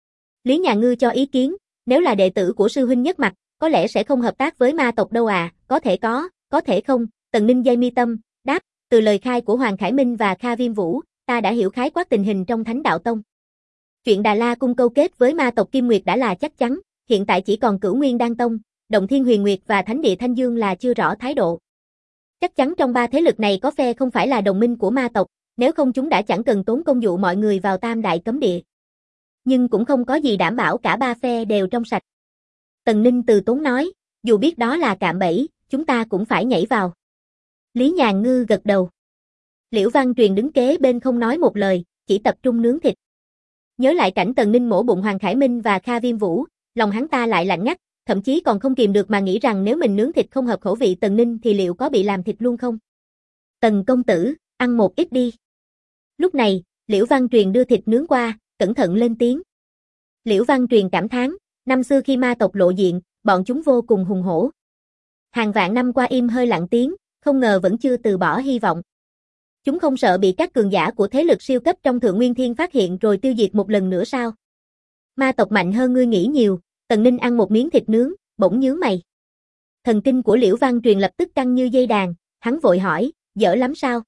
Lý Nhà Ngư cho ý kiến, nếu là đệ tử của sư huynh Nhất Mặc, có lẽ sẽ không hợp tác với ma tộc đâu à, có thể không, Tần Ninh dây mi tâm, đáp, từ lời khai của Hoàng Khải Minh và Kha Viêm Vũ, ta đã hiểu khái quát tình hình trong Thánh Đạo Tông. Chuyện Đà La Cung câu kết với ma tộc Kim Nguyệt đã là chắc chắn, hiện tại chỉ còn Cửu Nguyên Đan Tông, Động Thiên Huyền Nguyệt và Thánh Địa Thanh Dương là chưa rõ thái độ. Chắc chắn trong ba thế lực này có phe không phải là đồng minh của ma tộc, nếu không chúng đã chẳng cần tốn công dụ mọi người vào Tam Đại Cấm Địa. Nhưng cũng không có gì đảm bảo cả ba phe đều trong sạch. Tần Ninh từ tốn nói, dù biết đó là cạm bẫy, chúng ta cũng phải nhảy vào. Lý Nhà Ngư gật đầu. Liễu Văn Truyền đứng kế bên không nói một lời, chỉ tập trung nướng thịt. Nhớ lại cảnh Tần Ninh mổ bụng Hoàng Khải Minh và Kha Viêm Vũ, lòng hắn ta lại lạnh ngắt, thậm chí còn không kìm được mà nghĩ rằng nếu mình nướng thịt không hợp khẩu vị Tần Ninh thì liệu có bị làm thịt luôn không? Tần công tử, ăn một ít đi. Lúc này, Liễu Văn Truyền đưa thịt nướng qua, cẩn thận lên tiếng. Liễu Văn Truyền cảm thán, năm xưa khi ma tộc lộ diện, bọn chúng vô cùng hùng hổ. Hàng vạn năm qua im hơi lặng tiếng, không ngờ vẫn chưa từ bỏ hy vọng. Chúng không sợ bị các cường giả của thế lực siêu cấp trong Thượng Nguyên Thiên phát hiện rồi tiêu diệt một lần nữa sao? Ma tộc mạnh hơn ngươi nghĩ nhiều, Tần Ninh ăn một miếng thịt nướng, bỗng nhướng mày. Thần kinh của Liễu Văn Truyền lập tức căng như dây đàn, hắn vội hỏi, dở lắm sao?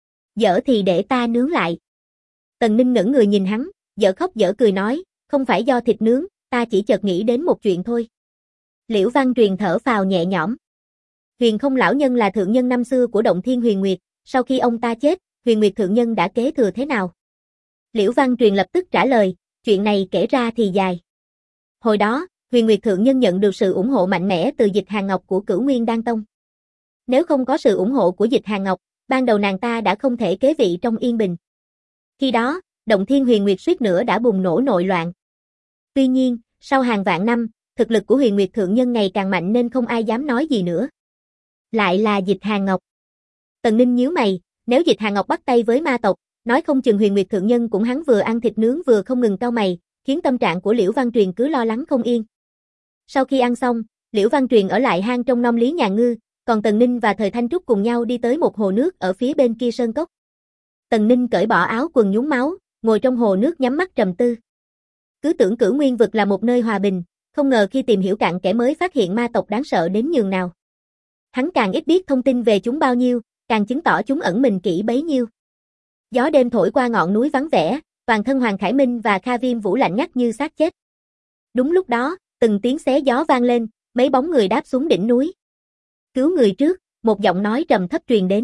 Dở thì để ta nướng lại. Tần Ninh ngẩn người nhìn hắn, dở khóc dở cười nói, không phải do thịt nướng, ta chỉ chợt nghĩ đến một chuyện thôi. Liễu Văn Truyền thở phào nhẹ nhõm. Huyền Không lão nhân là thượng nhân năm xưa của Động Thiên Huyền Nguyệt, sau khi ông ta chết, Huyền Nguyệt thượng nhân đã kế thừa thế nào? Liễu Văn Truyền lập tức trả lời, chuyện này kể ra thì dài. Hồi đó, Huyền Nguyệt thượng nhân nhận được sự ủng hộ mạnh mẽ từ Dịch Hàn Ngọc của Cửu Nguyên Đan Tông. Nếu không có sự ủng hộ của Dịch Hàn Ngọc, ban đầu nàng ta đã không thể kế vị trong yên bình. Khi đó, Động Thiên Huyền Nguyệt suýt nữa đã bùng nổ nội loạn. Tuy nhiên, sau hàng vạn năm, thực lực của Huyền Nguyệt Thượng Nhân ngày càng mạnh nên không ai dám nói gì nữa. Lại là Dịch Hàn Ngọc. Tần Ninh nhíu mày, nếu Dịch Hàn Ngọc bắt tay với ma tộc, nói không chừng Huyền Nguyệt Thượng Nhân cũng hắn vừa ăn thịt nướng vừa không ngừng cau mày, khiến tâm trạng của Liễu Văn Truyền cứ lo lắng không yên. Sau khi ăn xong, Liễu Văn Truyền ở lại hang trông nom Lý Nhà Ngư, còn Tần Ninh và Thời Thanh Trúc cùng nhau đi tới một hồ nước ở phía bên kia sơn cốc. Tần Ninh cởi bỏ áo quần nhúng máu, ngồi trong hồ nước nhắm mắt trầm tư. Cứ tưởng Cửu Nguyên vực là một nơi hòa bình, không ngờ khi tìm hiểu cặn kẽ mới phát hiện ma tộc đáng sợ đến nhường nào. Hắn càng ít biết thông tin về chúng bao nhiêu, càng chứng tỏ chúng ẩn mình kỹ bấy nhiêu. Gió đêm thổi qua ngọn núi vắng vẻ, toàn thân Hoàng Khải Minh và Kha Viêm Vũ lạnh ngắt như xác chết. Đúng lúc đó, từng tiếng xé gió vang lên, mấy bóng người đáp xuống đỉnh núi. Cứu người trước, một giọng nói trầm thấp truyền đến.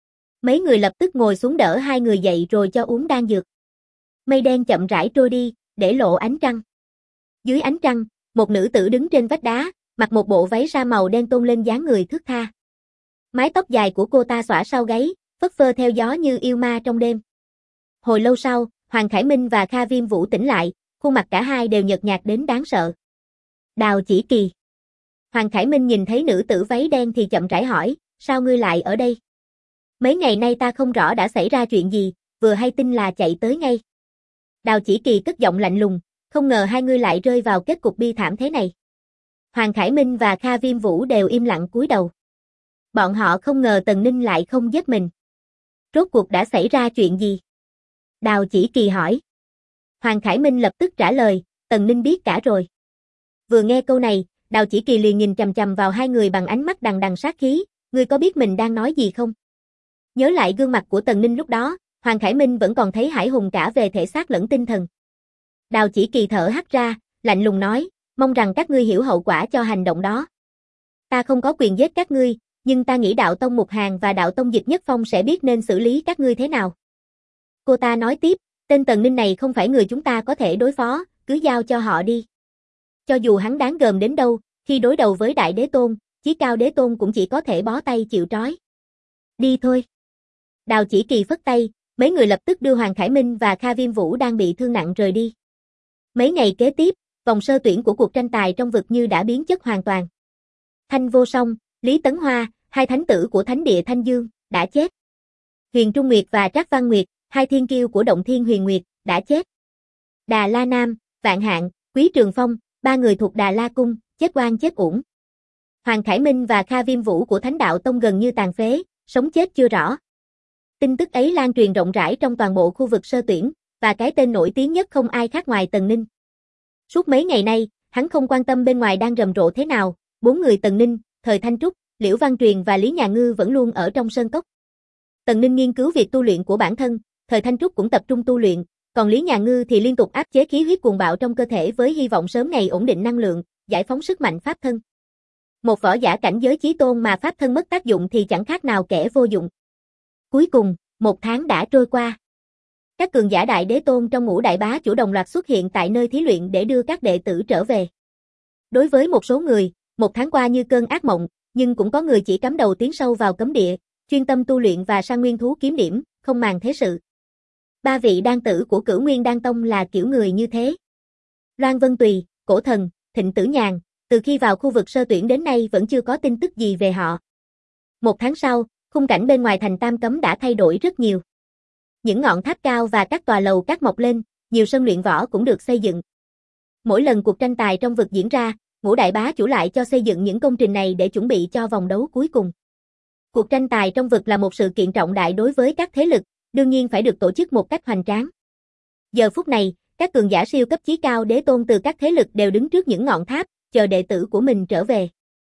Mấy người lập tức ngồi xuống đỡ hai người dậy rồi cho uống đan dược. Mây đen chậm rãi trôi đi, để lộ ánh trăng. Dưới ánh trăng, một nữ tử đứng trên vách đá, mặc một bộ váy sa màu đen tôn lên dáng người thướt tha. Mái tóc dài của cô ta xõa sau gáy, phất phơ theo gió như yêu ma trong đêm. Hồi lâu sau, Hoàng Khải Minh và Kha Viêm Vũ tỉnh lại, khuôn mặt cả hai đều nhợt nhạt đến đáng sợ. Đào Chỉ Kỳ. Hoàng Khải Minh nhìn thấy nữ tử váy đen thì chậm rãi hỏi, sao ngươi lại ở đây? Mấy ngày nay ta không rõ đã xảy ra chuyện gì, vừa hay tin là chạy tới ngay. Đào Chỉ Kỳ cất giọng lạnh lùng, không ngờ hai ngươi lại rơi vào kết cục bi thảm thế này. Hoàng Khải Minh và Kha Viêm Vũ đều im lặng cúi đầu. Bọn họ không ngờ Tần Ninh lại không giết mình. Rốt cuộc đã xảy ra chuyện gì? Đào Chỉ Kỳ hỏi. Hoàng Khải Minh lập tức trả lời, Tần Ninh biết cả rồi. Vừa nghe câu này, Đào Chỉ Kỳ liền nhìn chằm chằm vào hai người bằng ánh mắt đằng đằng sát khí, ngươi có biết mình đang nói gì không? Nhớ lại gương mặt của Tần Ninh lúc đó, Hoàng Khải Minh vẫn còn thấy hãi hùng cả về thể xác lẫn tinh thần. Đào Chỉ Kỳ thở hắt ra, lạnh lùng nói, mong rằng các ngươi hiểu hậu quả cho hành động đó. Ta không có quyền giết các ngươi, nhưng ta nghĩ đạo tông Mục Hàn và đạo tông Dịch Nhất Phong sẽ biết nên xử lý các ngươi thế nào. Cô ta nói tiếp, tên Tần Ninh này không phải người chúng ta có thể đối phó, cứ giao cho họ đi. Cho dù hắn đáng gờm đến đâu, khi đối đầu với Đại Đế Tôn, Chí Cao Đế Tôn cũng chỉ có thể bó tay chịu trói. Đi thôi. Đào Chỉ Kỳ phất tay, mấy người lập tức đưa Hoàng Khải Minh và Kha Viêm Vũ đang bị thương nặng rời đi. Mấy ngày kế tiếp, vòng sơ tuyển của cuộc tranh tài trong vực như đã biến chất hoàn toàn. Thanh Vô Song, Lý Tấn Hoa, hai thánh tử của Thánh địa Thanh Dương, đã chết. Huyền Trung Nguyệt và Trác Văn Nguyệt, hai thiên kiêu của Động Thiên Huyền Nguyệt, đã chết. Đà La Nam, Vạn Hạng, Quý Trường Phong, ba người thuộc Đà La Cung, chết oan chết uổng. Hoàng Khải Minh và Kha Viêm Vũ của Thánh đạo tông gần như tàn phế, sống chết chưa rõ. Tin tức ấy lan truyền rộng rãi trong toàn bộ khu vực sơ tuyển, và cái tên nổi tiếng nhất không ai khác ngoài Tần Ninh. Suốt mấy ngày nay, hắn không quan tâm bên ngoài đang rầm rộ thế nào, bốn người Tần Ninh, Thời Thanh Trúc, Liễu Văn Truyền và Lý Nhà Ngư vẫn luôn ở trong sơn cốc. Tần Ninh nghiên cứu việc tu luyện của bản thân, Thời Thanh Trúc cũng tập trung tu luyện, còn Lý Nhà Ngư thì liên tục áp chế khí huyết cuồng bạo trong cơ thể với hy vọng sớm ngày ổn định năng lượng, giải phóng sức mạnh pháp thân. Một võ giả cảnh giới chí tôn mà pháp thân mất tác dụng thì chẳng khác nào kẻ vô dụng. Cuối cùng, một tháng đã trôi qua. Các cường giả Đại Đế Tôn trong Ngũ Đại Bá Chủ đồng loạt xuất hiện tại nơi thí luyện để đưa các đệ tử trở về. Đối với một số người, một tháng qua như cơn ác mộng, nhưng cũng có người chỉ cắm đầu tiến sâu vào cấm địa, chuyên tâm tu luyện và săn nguyên thú kiếm điểm, không màng thế sự. Ba vị đan tử của Cửu Nguyên Đan Tông là kiểu người như thế. Loan Vân Tùy, Cổ Thần, Thịnh Tử Nhàn, từ khi vào khu vực sơ tuyển đến nay vẫn chưa có tin tức gì về họ. Một tháng sau, khung cảnh bên ngoài thành Tam Cấm đã thay đổi rất nhiều. Những ngọn tháp cao và các tòa lầu các mọc lên, nhiều sân luyện võ cũng được xây dựng. Mỗi lần cuộc tranh tài trong vực diễn ra, Ngũ Đại Bá Chủ lại cho xây dựng những công trình này để chuẩn bị cho vòng đấu cuối cùng. Cuộc tranh tài trong vực là một sự kiện trọng đại đối với các thế lực, đương nhiên phải được tổ chức một cách hoành tráng. Giờ phút này, các cường giả siêu cấp chí cao đế tôn từ các thế lực đều đứng trước những ngọn tháp, chờ đệ tử của mình trở về.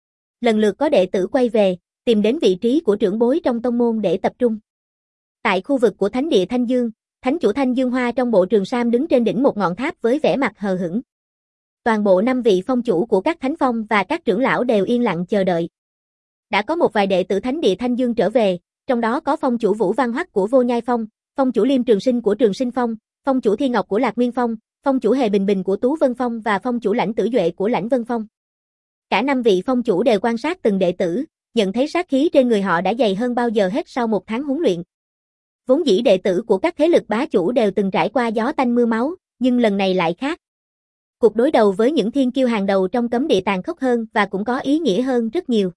Lần lượt có đệ tử quay về, tìm đến vị trí của trưởng bối trong tông môn để tập trung. Tại khu vực của Thánh địa Thanh Dương, Thánh chủ Thanh Dương Hoa trong bộ trường sam đứng trên đỉnh một ngọn tháp với vẻ mặt hờ hững. Toàn bộ 5 vị phong chủ của các thánh phong và các trưởng lão đều yên lặng chờ đợi. Đã có một vài đệ tử Thánh địa Thanh Dương trở về, trong đó có phong chủ Vũ Văn Hoắc của Vô Nhai Phong, phong chủ Liêm Trường Sinh của Trường Sinh Phong, phong chủ Thiên Ngọc của Lạc Nguyên Phong, phong chủ Hề Bình Bình của Tú Vân Phong và phong chủ Lãnh Tử Duệ của Lãnh Vân Phong. Cả 5 vị phong chủ đều quan sát từng đệ tử, nhận thấy sát khí trên người họ đã dày hơn bao giờ hết sau một tháng huấn luyện. Vốn dĩ đệ tử của các thế lực bá chủ đều từng trải qua gió tanh mưa máu, nhưng lần này lại khác. Cuộc đối đầu với những thiên kiêu hàng đầu trong cấm địa tàn khốc hơn và cũng có ý nghĩa hơn rất nhiều.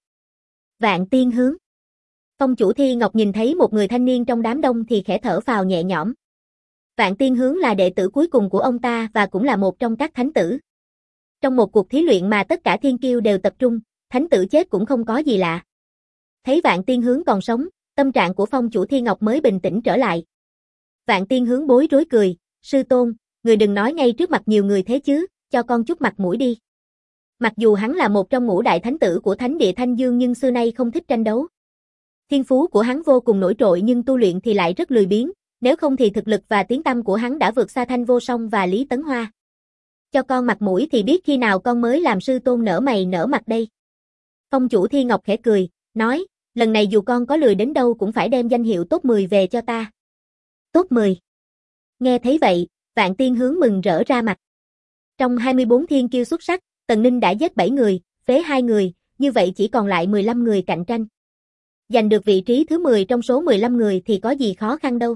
Vạn Tiên Hướng. Phong chủ Thi Ngọc nhìn thấy một người thanh niên trong đám đông thì khẽ thở phào nhẹ nhõm. Vạn Tiên Hướng là đệ tử cuối cùng của ông ta và cũng là một trong các thánh tử. Trong một cuộc thí luyện mà tất cả thiên kiêu đều tập trung, thánh tử chết cũng không có gì lạ. Thấy Vạn Tiên Hướng còn sống, tâm trạng của phong chủ Thi Ngọc mới bình tĩnh trở lại. Vạn Tiên Hướng bối rối cười, sư tôn, người đừng nói ngay trước mặt nhiều người thế chứ, cho con chút mặt mũi đi. Mặc dù hắn là một trong ngũ đại thánh tử của thánh địa Thanh Dương nhưng xưa nay không thích tranh đấu. Thiên phú của hắn vô cùng nổi trội nhưng tu luyện thì lại rất lười biếng, nếu không thì thực lực và tiếng tăm của hắn đã vượt xa Thanh Vô Song và Lý Tấn Hoa. Cho con mặt mũi thì biết khi nào con mới làm sư tôn nở mày nở mặt đây. Phong chủ Thi Ngọc khẽ cười, nói, lần này dù con có lười đến đâu cũng phải đem danh hiệu top 10 về cho ta. Top 10. Nghe thấy vậy, Vạn Tiên Hướng mừng rỡ ra mặt. Trong 24 thiên kiêu xuất sắc, Tần Ninh đã giết 7 người, phế 2 người, như vậy chỉ còn lại 15 người cạnh tranh. Giành được vị trí thứ 10 trong số 15 người thì có gì khó khăn đâu.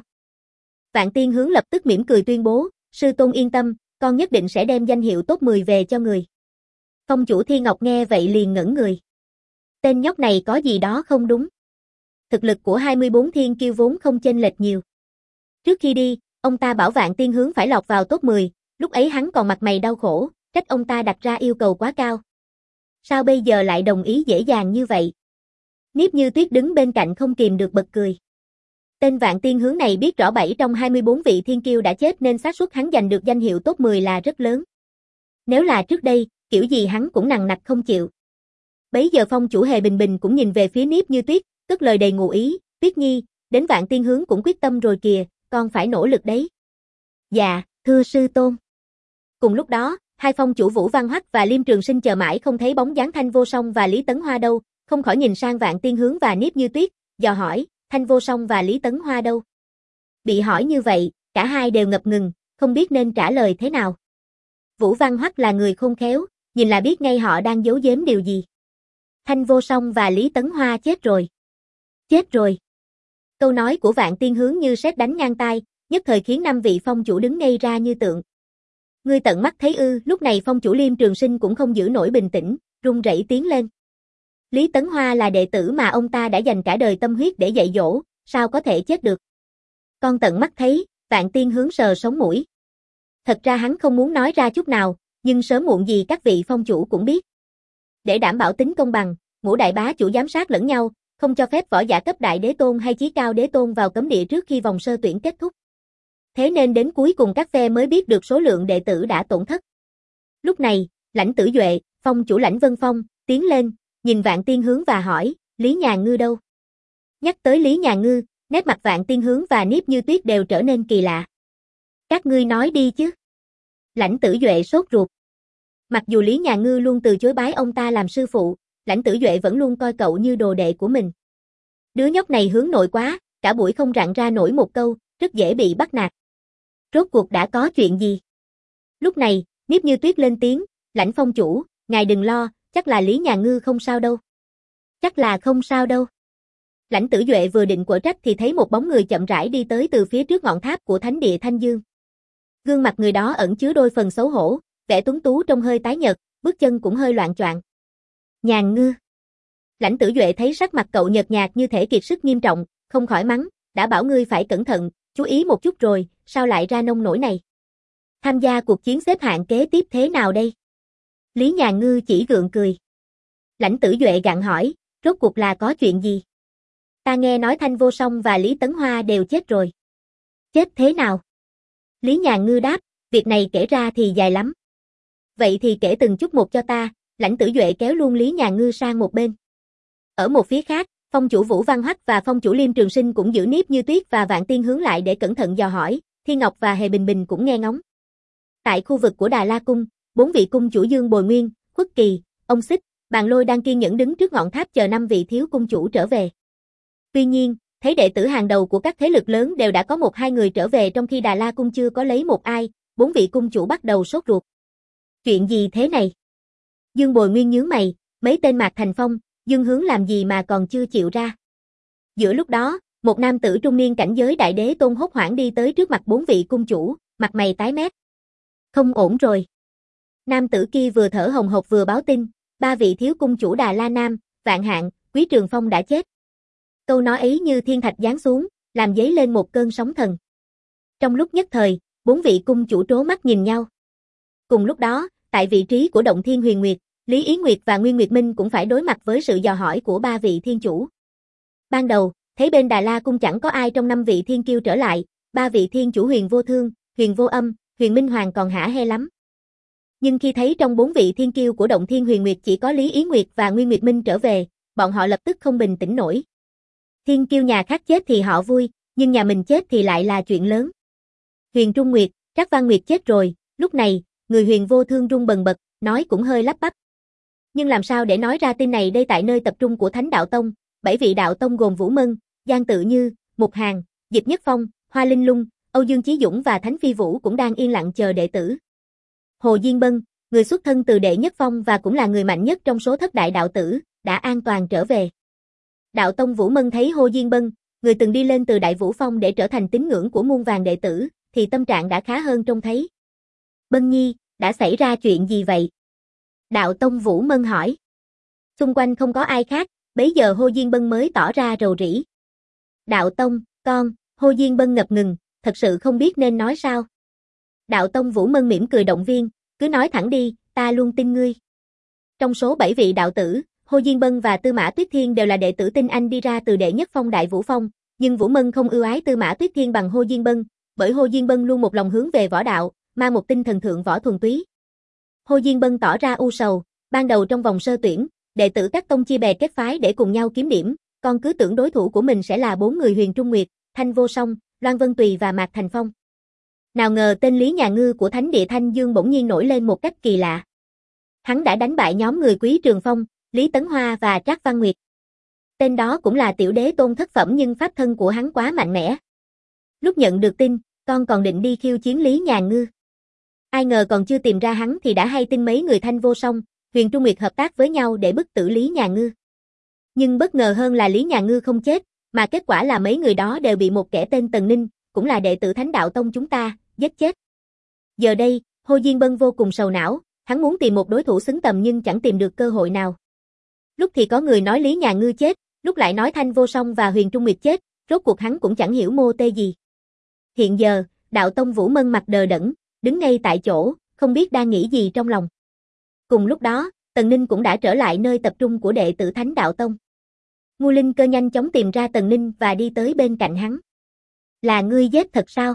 Vạn Tiên Hướng lập tức mỉm cười tuyên bố, sư tôn yên tâm, con nhất định sẽ đem danh hiệu top 10 về cho người. Phong chủ Thi Ngọc nghe vậy liền ngẩn người. Tên nhóc này có gì đó không đúng. Thực lực của 24 thiên kiêu vốn không chênh lệch nhiều. Trước khi đi, ông ta bảo Vạn Tiên Hướng phải lọt vào top 10, lúc ấy hắn còn mặt mày đau khổ, trách ông ta đặt ra yêu cầu quá cao. Sao bây giờ lại đồng ý dễ dàng như vậy? Niếp Như Tuyết đứng bên cạnh không kìm được bật cười. Tên Vạn Tiên Hướng này biết rõ 7 trong 24 vị thiên kiêu đã chết nên xác suất hắn giành được danh hiệu top 10 là rất lớn. Nếu là trước đây, kiểu gì hắn cũng nằng nặc không chịu. Bấy giờ phong chủ Hề Bình Bình cũng nhìn về phía Niếp Như Tuyết, cất lời đầy ngụ ý, Tuyết Nhi, đến Vạn Tiên Hướng cũng quyết tâm rồi kìa, con phải nỗ lực đấy. Dạ, thưa sư tôn. Cùng lúc đó, hai phong chủ Vũ Văn Hoắc và Liêm Trường Sinh chờ mãi không thấy bóng dáng Thanh Vô Song và Lý Tấn Hoa đâu, không khỏi nhìn sang Vạn Tiên Hướng và Niếp Như Tuyết, dò hỏi, Thanh Vô Song và Lý Tấn Hoa đâu? Bị hỏi như vậy, cả hai đều ngập ngừng, không biết nên trả lời thế nào. Vũ Văn Hoắc là người khôn khéo, nhìn là biết ngay họ đang giấu giếm điều gì. Thanh Vô Song và Lý Tấn Hoa chết rồi. Chết rồi. Câu nói của Vạn Tiên Hướng như sét đánh ngang tai, nhất thời khiến 5 vị phong chủ đứng ngây ra như tượng. Ngươi tận mắt thấy ư? Lúc này phong chủ Liêm Trường Sinh cũng không giữ nổi bình tĩnh, run rẩy tiến lên. Lý Tấn Hoa là đệ tử mà ông ta đã dành cả đời tâm huyết để dạy dỗ, sao có thể chết được? Con tận mắt thấy, Vạn Tiên Hướng sờ sống mũi. Thật ra hắn không muốn nói ra chút nào, nhưng sớm muộn gì các vị phong chủ cũng biết. Để đảm bảo tính công bằng, ngũ đại bá chủ giám sát lẫn nhau, không cho phép võ giả cấp đại đế tôn hay chí cao đế tôn vào cấm địa trước khi vòng sơ tuyển kết thúc. Thế nên đến cuối cùng các phe mới biết được số lượng đệ tử đã tổn thất. Lúc này, Lãnh Tử Duệ, phong chủ Lãnh Vân Phong, tiến lên, nhìn Vạn Tiên Hướng và hỏi, Lý Nhà Ngư đâu? Nhắc tới Lý Nhà Ngư, nét mặt Vạn Tiên Hướng và Niếp Như Tuyết đều trở nên kỳ lạ. Các ngươi nói đi chứ. Lãnh Tử Duệ sốt ruột. Mặc dù Lý Nhà Ngư luôn từ chối bái ông ta làm sư phụ, Lãnh Tử Duệ vẫn luôn coi cậu như đồ đệ của mình. Đứa nhóc này hướng nội quá, cả buổi không rặn ra nổi một câu, rất dễ bị bắt nạt. Rốt cuộc đã có chuyện gì? Lúc này, Niếp Như Tuyết lên tiếng, Lãnh phong chủ, ngài đừng lo, chắc là Lý Nhà Ngư không sao đâu. Chắc là không sao đâu. Lãnh Tử Duệ vừa định quở trách thì thấy một bóng người chậm rãi đi tới từ phía trước ngọn tháp của thánh địa Thanh Dương. Gương mặt người đó ẩn chứa đôi phần xấu hổ, vẻ tuấn tú trông hơi tái nhợt, bước chân cũng hơi loạng choạng. Nhàn Ngư. Lãnh Tử Duệ thấy sắc mặt cậu nhợt nhạt như thể kiệt sức nghiêm trọng, không khỏi mắng, đã bảo ngươi phải cẩn thận, chú ý một chút rồi, sao lại ra nông nổi này? Tham gia cuộc chiến xếp hạng kế tiếp thế nào đây? Lý Nhàn Ngư chỉ gượng cười. Lãnh Tử Duệ gặng hỏi, rốt cuộc là có chuyện gì? Ta nghe nói Thanh Vô Song và Lý Tấn Hoa đều chết rồi. Chết thế nào? Lý Nhàn Ngư đáp, việc này kể ra thì dài lắm. Vậy thì kể từng chút một cho ta, Lãnh Tử Duệ kéo luôn Lý Nhàn Ngư sang một bên. Ở một phía khác, phong chủ Vũ Văn Hoắc và phong chủ Liêm Trường Sinh cũng giữ Niếp Như Tuyết và Vạn Tiên Hướng lại để cẩn thận dò hỏi, Thiên Ngọc và Hề Bình Bình cũng nghe ngóng. Tại khu vực của Đà La Cung, 4 vị cung chủ Dương Bồi Nguyên, Khuất Kỳ, Ông Xích, Bàn Lôi đang kiên nhẫn đứng trước ngọn tháp chờ 5 vị thiếu cung chủ trở về. Tuy nhiên, thấy đệ tử hàng đầu của các thế lực lớn đều đã có 1-2 người trở về trong khi Đà La Cung chưa có lấy một ai, 4 vị cung chủ bắt đầu sốt ruột. Chuyện gì thế này? Dương Bồi Nguyên nhướng mày, mấy tên Mạc Thành Phong, Dương Hướng làm gì mà còn chưa chịu ra. Giữa lúc đó, một nam tử trung niên cảnh giới đại đế tôn hốt hoảng đi tới trước mặt 4 vị cung chủ, mặt mày tái mét. Không ổn rồi. Nam tử kia vừa thở hồng hộc vừa báo tin, 3 vị thiếu cung chủ Đà La Nam, Vạn Hạn, Quý Trường Phong đã chết. Câu nói ấy như thiên thạch giáng xuống, làm dấy lên một cơn sóng thần. Trong lúc nhất thời, 4 vị cung chủ trố mắt nhìn nhau. Cùng lúc đó, tại vị trí của Động Thiên Huyền Nguyệt, Lý Ý Nguyệt và Nguyên Nguyệt Minh cũng phải đối mặt với sự dò hỏi của 3 vị thiên chủ. Ban đầu, thấy bên Đà La cung chẳng có ai trong 5 vị thiên kiêu trở lại, 3 vị thiên chủ Huyền Vô Thương, Huyền Vô Âm, Huyền Minh Hoàng còn hả hê lắm. Nhưng khi thấy trong 4 vị thiên kiêu của Động Thiên Huyền Nguyệt chỉ có Lý Ý Nguyệt và Nguyên Nguyệt Minh trở về, bọn họ lập tức không bình tĩnh nổi. Thiên kiêu nhà khác chết thì họ vui, nhưng nhà mình chết thì lại là chuyện lớn. Huyền Trung Nguyệt, Trác Văn Nguyệt chết rồi, lúc này, người Huyền Vô Thương run bần bật, nói cũng hơi lắp bắp. Nhưng làm sao để nói ra tin này đây tại nơi tập trung của Thánh Đạo Tông, 7 vị đạo tông gồm Vũ Mân, Giang Tự Như, Mục Hàn, Dịch Nhất Phong, Hoa Linh Lung, Âu Dương Chí Dũng và Thánh Phi Vũ cũng đang yên lặng chờ đệ tử. Hồ Diên Bân, người xuất thân từ Đệ Nhất Phong và cũng là người mạnh nhất trong số thất đại đạo tử, đã an toàn trở về. Đạo tông Vũ Mân thấy Hồ Diên Bân, người từng đi lên từ Đại Vũ Phong để trở thành tín ngưỡng của muôn vàn đệ tử, thì tâm trạng đã khá hơn trông thấy. Bân Nhi, đã xảy ra chuyện gì vậy? Đạo tông Vũ Mân hỏi. Xung quanh không có ai khác, bấy giờ Hồ Diên Bân mới tỏ ra rầu rĩ. Đạo tông, con, Hồ Diên Bân ngập ngừng, thật sự không biết nên nói sao. Đạo tông Vũ Mân mỉm cười động viên, cứ nói thẳng đi, ta luôn tin ngươi. Trong số 7 vị đạo tử, Hồ Diên Bân và Tư Mã Tuyết Thiên đều là đệ tử tinh anh đi ra từ Đệ Nhất Phong Đại Vũ Phong, nhưng Vũ Mân không ưu ái Tư Mã Tuyết Thiên bằng Hồ Diên Bân, bởi Hồ Diên Bân luôn một lòng hướng về võ đạo, mang một tinh thần thượng võ thuần túy. Hồ Diên Bân tỏ ra u sầu, ban đầu trong vòng sơ tuyển, đệ tử các tông chia bè kết phái để cùng nhau kiếm điểm, con cứ tưởng đối thủ của mình sẽ là 4 người Huyền Trung Nguyệt, Thanh Vô Song, Loan Vân Tùy và Mạc Thành Phong. Nào ngờ tên Lý Nhà Ngư của Thánh Địa Thanh Dương bỗng nhiên nổi lên một cách kỳ lạ. Hắn đã đánh bại nhóm người Quý Trường Phong, Lý Tấn Hoa và Trác Văn Nguyệt. Tên đó cũng là tiểu đế tôn thất phẩm nhưng pháp thân của hắn quá mạnh mẽ. Lúc nhận được tin, con còn định đi khiêu chiến Lý Nhà Ngư. Ai ngờ còn chưa tìm ra hắn thì đã hay tin mấy người Thanh Vô Song, Huyền Trung Nguyệt hợp tác với nhau để bức tử Lý Nhà Ngư. Nhưng bất ngờ hơn là Lý Nhà Ngư không chết, mà kết quả là mấy người đó đều bị một kẻ tên Tần Ninh, cũng là đệ tử Thánh Đạo Tông chúng ta, giết chết. Giờ đây, Hồ Diên Bân vô cùng sầu não, hắn muốn tìm một đối thủ xứng tầm nhưng chẳng tìm được cơ hội nào. Lúc thì có người nói Lý Nhà Ngư chết, lúc lại nói Thanh Vô Song và Huyền Trung Nguyệt chết, rốt cuộc hắn cũng chẳng hiểu mô tê gì. Hiện giờ, đạo tông Vũ Mân mặt đờ đẫn, đứng ngay tại chỗ, không biết đang nghĩ gì trong lòng. Cùng lúc đó, Tần Ninh cũng đã trở lại nơi tập trung của đệ tử Thánh Đạo Tông. Ngô Linh Cơ nhanh chóng tìm ra Tần Ninh và đi tới bên cạnh hắn. Là ngươi giết thật sao?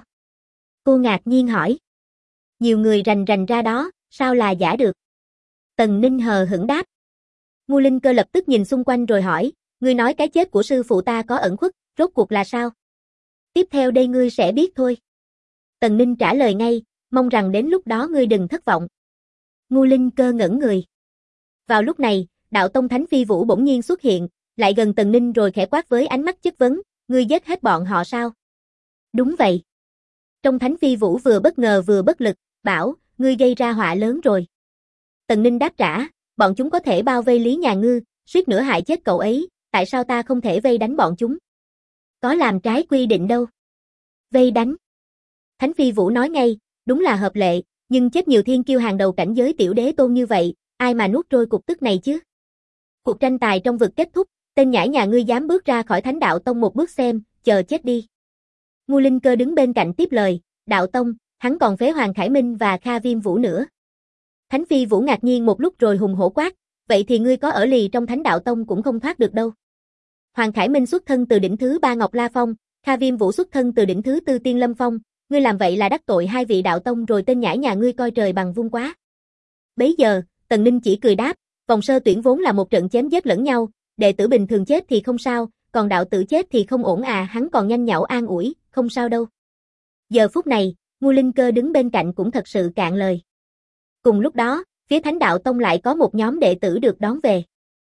Cô ngạc nhiên hỏi. Nhiều người rành rành ra đó, sao là giả được? Tần Ninh hờ hững đáp. Ngô Linh Cơ lập tức nhìn xung quanh rồi hỏi, ngươi nói cái chết của sư phụ ta có ẩn khuất, rốt cuộc là sao? Tiếp theo đây ngươi sẽ biết thôi. Tần Ninh trả lời ngay, mong rằng đến lúc đó ngươi đừng thất vọng. Ngô Linh Cơ ngẩn người. Vào lúc này, đạo tông Thánh Phi Vũ bỗng nhiên xuất hiện, lại gần Tần Ninh rồi khẽ quát với ánh mắt chất vấn, ngươi giết hết bọn họ sao? Đúng vậy. Trong Thánh Phi Vũ vừa bất ngờ vừa bất lực, bảo, ngươi gây ra họa lớn rồi. Tần Ninh đáp trả, bọn chúng có thể bao vây Lý Nhà Ngư, suýt nữa hại chết cậu ấy, tại sao ta không thể vây đánh bọn chúng? Có làm trái quy định đâu. Vây đánh. Thánh Phi Vũ nói ngay, đúng là hợp lệ, nhưng chết nhiều thiên kiêu hàng đầu cảnh giới tiểu đế tôn như vậy, ai mà nuốt trôi cục tức này chứ? Cuộc tranh tài trong vực kết thúc, tên nhãi nhà ngươi dám bước ra khỏi Thánh Đạo Tông một bước xem, chờ chết đi. Ngô Linh Cơ đứng bên cạnh tiếp lời, Đạo Tông, hắn còn phế Hoàng Khải Minh và Kha Viêm Vũ nữa. Thánh Phi Vũ ngạc nhiên một lúc rồi hùng hổ quát, vậy thì ngươi có ở lì trong Thánh Đạo Tông cũng không thoát được đâu. Hoàng Khải Minh xuất thân từ đỉnh thứ 3 Ngọc La Phong, Kha Viêm Vũ xuất thân từ đỉnh thứ 4 Tiên Lâm Phong, ngươi làm vậy là đắc tội hai vị đạo tông rồi tên nhãi nhà ngươi coi trời bằng vung quá. Bấy giờ, Tần Ninh chỉ cười đáp, vòng sơ tuyển vốn là một trận chém giết lẫn nhau, đệ tử bình thường chết thì không sao, còn đạo tử chết thì không ổn à, hắn còn nhanh nhảu an ủi, không sao đâu. Giờ phút này, Ngô Linh Cơ đứng bên cạnh cũng thật sự cạn lời. Cùng lúc đó, phía Thánh Đạo Tông lại có một nhóm đệ tử được đón về.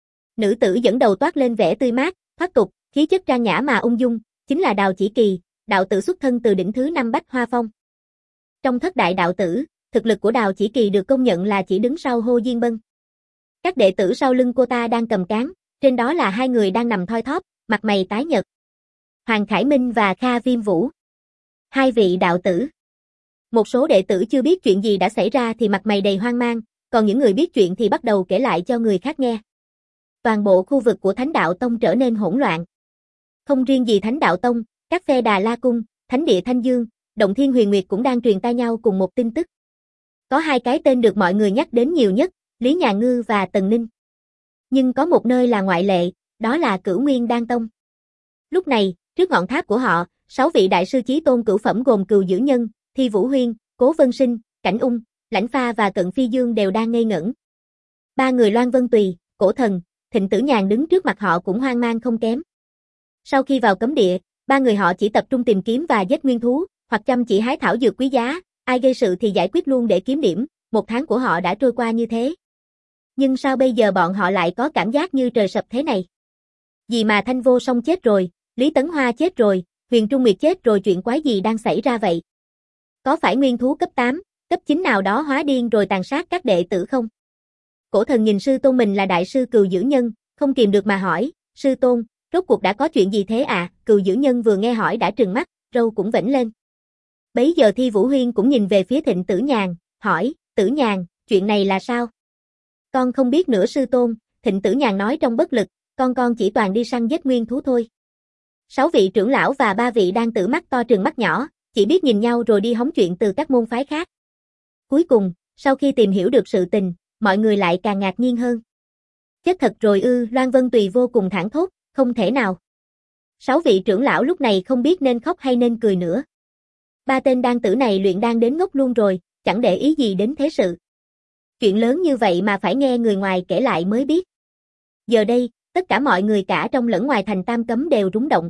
Nữ tử dẫn đầu toát lên vẻ tươi mát, thoát tục, khí chất trang nhã mà ung dung, chính là Đào Chỉ Kỳ, đạo tử xuất thân từ đỉnh thứ 5 Bách Hoa Phong. Trong thất đại đạo tử, thực lực của Đào Chỉ Kỳ được công nhận là chỉ đứng sau Hồ Diên Bân. Các đệ tử sau lưng cô ta đang cầm cán, trên đó là hai người đang nằm thoi thóp, mặt mày tái nhợt. Hoàng Khải Minh và Kha Viêm Vũ. Hai vị đạo tử. Một số đệ tử chưa biết chuyện gì đã xảy ra thì mặt mày đầy hoang mang, còn những người biết chuyện thì bắt đầu kể lại cho người khác nghe. Toàn bộ khu vực của Thánh Đạo Tông trở nên hỗn loạn. Không riêng gì Thánh Đạo Tông, các phe Đà La Cung, Thánh Địa Thanh Dương, Động Thiên Huyền Nguyệt cũng đang truyền tai nhau cùng một tin tức. Có hai cái tên được mọi người nhắc đến nhiều nhất, Lý Nhà Ngư và Tần Ninh. Nhưng có một nơi là ngoại lệ, đó là Cửu Nguyên Đan Tông. Lúc này, trước ngọn tháp của họ, 6 vị đại sư chí tôn cửu phẩm gồm Cừu Dữ Nhân, Thi Vũ Huyên, Cố Vân Sinh, Cảnh Ung, Lãnh Pha và Cận Phi Dương đều đang ngây ngẩn. Ba người Loan Vân Tùy, Cổ Thần, Thịnh Tử Nhàn đứng trước mặt họ cũng hoang mang không kém. Sau khi vào cấm địa, ba người họ chỉ tập trung tìm kiếm và giết nguyên thú, hoặc chăm chỉ hái thảo dược quý giá, ai gây sự thì giải quyết luôn để kiếm điểm, 1 tháng của họ đã trôi qua như thế. Nhưng sao bây giờ bọn họ lại có cảm giác như trời sập thế này? Vì mà Thanh Vô Song chết rồi, Lý Tấn Hoa chết rồi, Huyền Trung Nguyệt chết rồi, chuyện quái gì đang xảy ra vậy? Có phải nguyên thú cấp 8, cấp 9 nào đó hóa điên rồi tàn sát các đệ tử không? Cổ Thần nhìn sư tôn mình là đại sư Cừu Dữ Nhân, không kìm được mà hỏi, sư tôn, rốt cuộc đã có chuyện gì thế à? Cừu Dữ Nhân vừa nghe hỏi đã trừng mắt, râu cũng vểnh lên. Bấy giờ Thi Vũ Huyên cũng nhìn về phía Thịnh Tử Nhàn, hỏi, Tử Nhàn, chuyện này là sao? Con không biết nữa sư tôn, Thịnh Tử Nhàn nói trong bất lực, con chỉ toàn đi săn giết nguyên thú thôi. 6 vị trưởng lão và 3 vị đang tử mắt to trừng mắt nhỏ, chỉ biết nhìn nhau rồi đi hóng chuyện từ các môn phái khác. Cuối cùng, sau khi tìm hiểu được sự tình, mọi người lại càng ngạc nhiên hơn. Chết thật rồi ư? Loan Vân Tùy vô cùng thảng thốt, không thể nào. 6 vị trưởng lão lúc này không biết nên khóc hay nên cười nữa. 3 tên đan tử này luyện đan đến ngốc luôn rồi, chẳng để ý gì đến thế sự. Chuyện lớn như vậy mà phải nghe người ngoài kể lại mới biết. Giờ đây, tất cả mọi người cả trong lẫn ngoài thành Tam Cấm đều rúng động.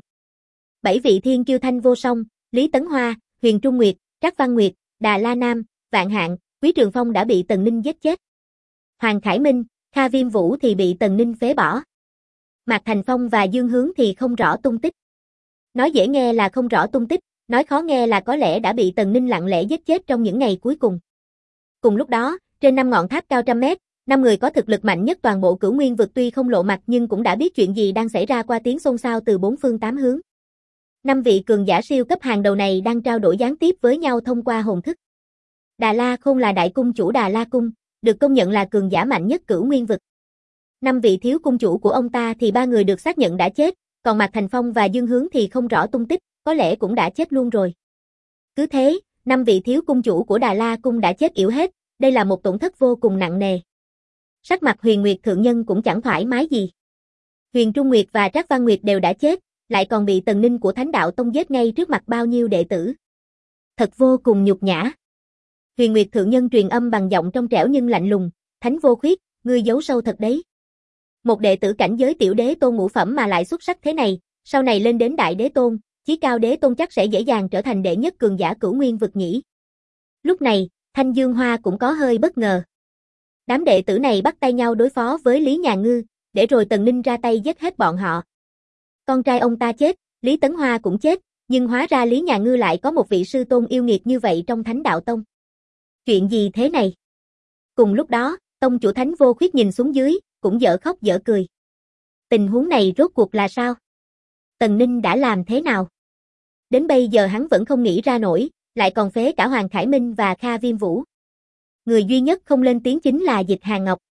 7 vị thiên kiêu Thanh Vô Song, Lý Tấn Hoa, Huyền Trung Nguyệt, Trác Văn Nguyệt, Đà La Nam, Vạn Hạng, Quý Trường Phong đã bị Tần Ninh giết chết. Hoàng Khải Minh, Kha Viêm Vũ thì bị Tần Ninh phế bỏ. Mạc Thành Phong và Dương Hướng thì không rõ tung tích. Nói dễ nghe là không rõ tung tích, nói khó nghe là có lẽ đã bị Tần Ninh lặng lẽ giết chết trong những ngày cuối cùng. Cùng lúc đó, trên 5 ngọn tháp cao trăm mét, 5 người có thực lực mạnh nhất toàn bộ Cửu Nguyên vực tuy không lộ mặt nhưng cũng đã biết chuyện gì đang xảy ra qua tiếng xôn xao từ 4 phương 8 hướng. 5 vị cường giả siêu cấp hàng đầu này đang trao đổi gián tiếp với nhau thông qua hồn thức. Đà La Khôn là đại cung chủ Đà La Cung, được công nhận là cường giả mạnh nhất Cửu Nguyên vực. 5 vị thiếu cung chủ của ông ta thì 3 người được xác nhận đã chết, còn Mạc Thành Phong và Dương Hướng thì không rõ tung tích, có lẽ cũng đã chết luôn rồi. Cứ thế, 5 vị thiếu cung chủ của Đà La Cung đã chết yểu hết, đây là một tổn thất vô cùng nặng nề. Sắc mặt Huyền Nguyệt thượng nhân cũng chẳng thoải mái gì. Huyền Trung Nguyệt và Trác Văn Nguyệt đều đã chết, lại còn bị Tần Ninh của Thánh Đạo Tông giết ngay trước mặt bao nhiêu đệ tử. Thật vô cùng nhục nhã. Huyền Nguyệt thượng nhân truyền âm bằng giọng trong trẻo nhưng lạnh lùng, Thánh Vô Khuyết, ngươi giấu sâu thật đấy. Một đệ tử cảnh giới tiểu đế tôn ngũ phẩm mà lại xuất sắc thế này, sau này lên đến đại đế tôn, chí cao đế tôn chắc sẽ dễ dàng trở thành đệ nhất cường giả Cửu Nguyên vực nhỉ. Lúc này, Thanh Dương Hoa cũng có hơi bất ngờ. Đám đệ tử này bắt tay nhau đối phó với Lý Nhà Ngư, để rồi Tần Ninh ra tay giết hết bọn họ. Con trai ông ta chết, Lý Tấn Hoa cũng chết, nhưng hóa ra Lý Nhà Ngư lại có một vị sư tôn yêu nghiệt như vậy trong Thánh Đạo Tông. Chuyện gì thế này? Cùng lúc đó, tông chủ Thánh Vô Khuyết nhìn xuống dưới, cũng dở khóc dở cười. Tình huống này rốt cuộc là sao? Tần Ninh đã làm thế nào? Đến bây giờ hắn vẫn không nghĩ ra nổi, lại còn phế cả Hoàng Khải Minh và Kha Viêm Vũ. Người duy nhất không lên tiếng chính là Dịch Hàn Ngọc.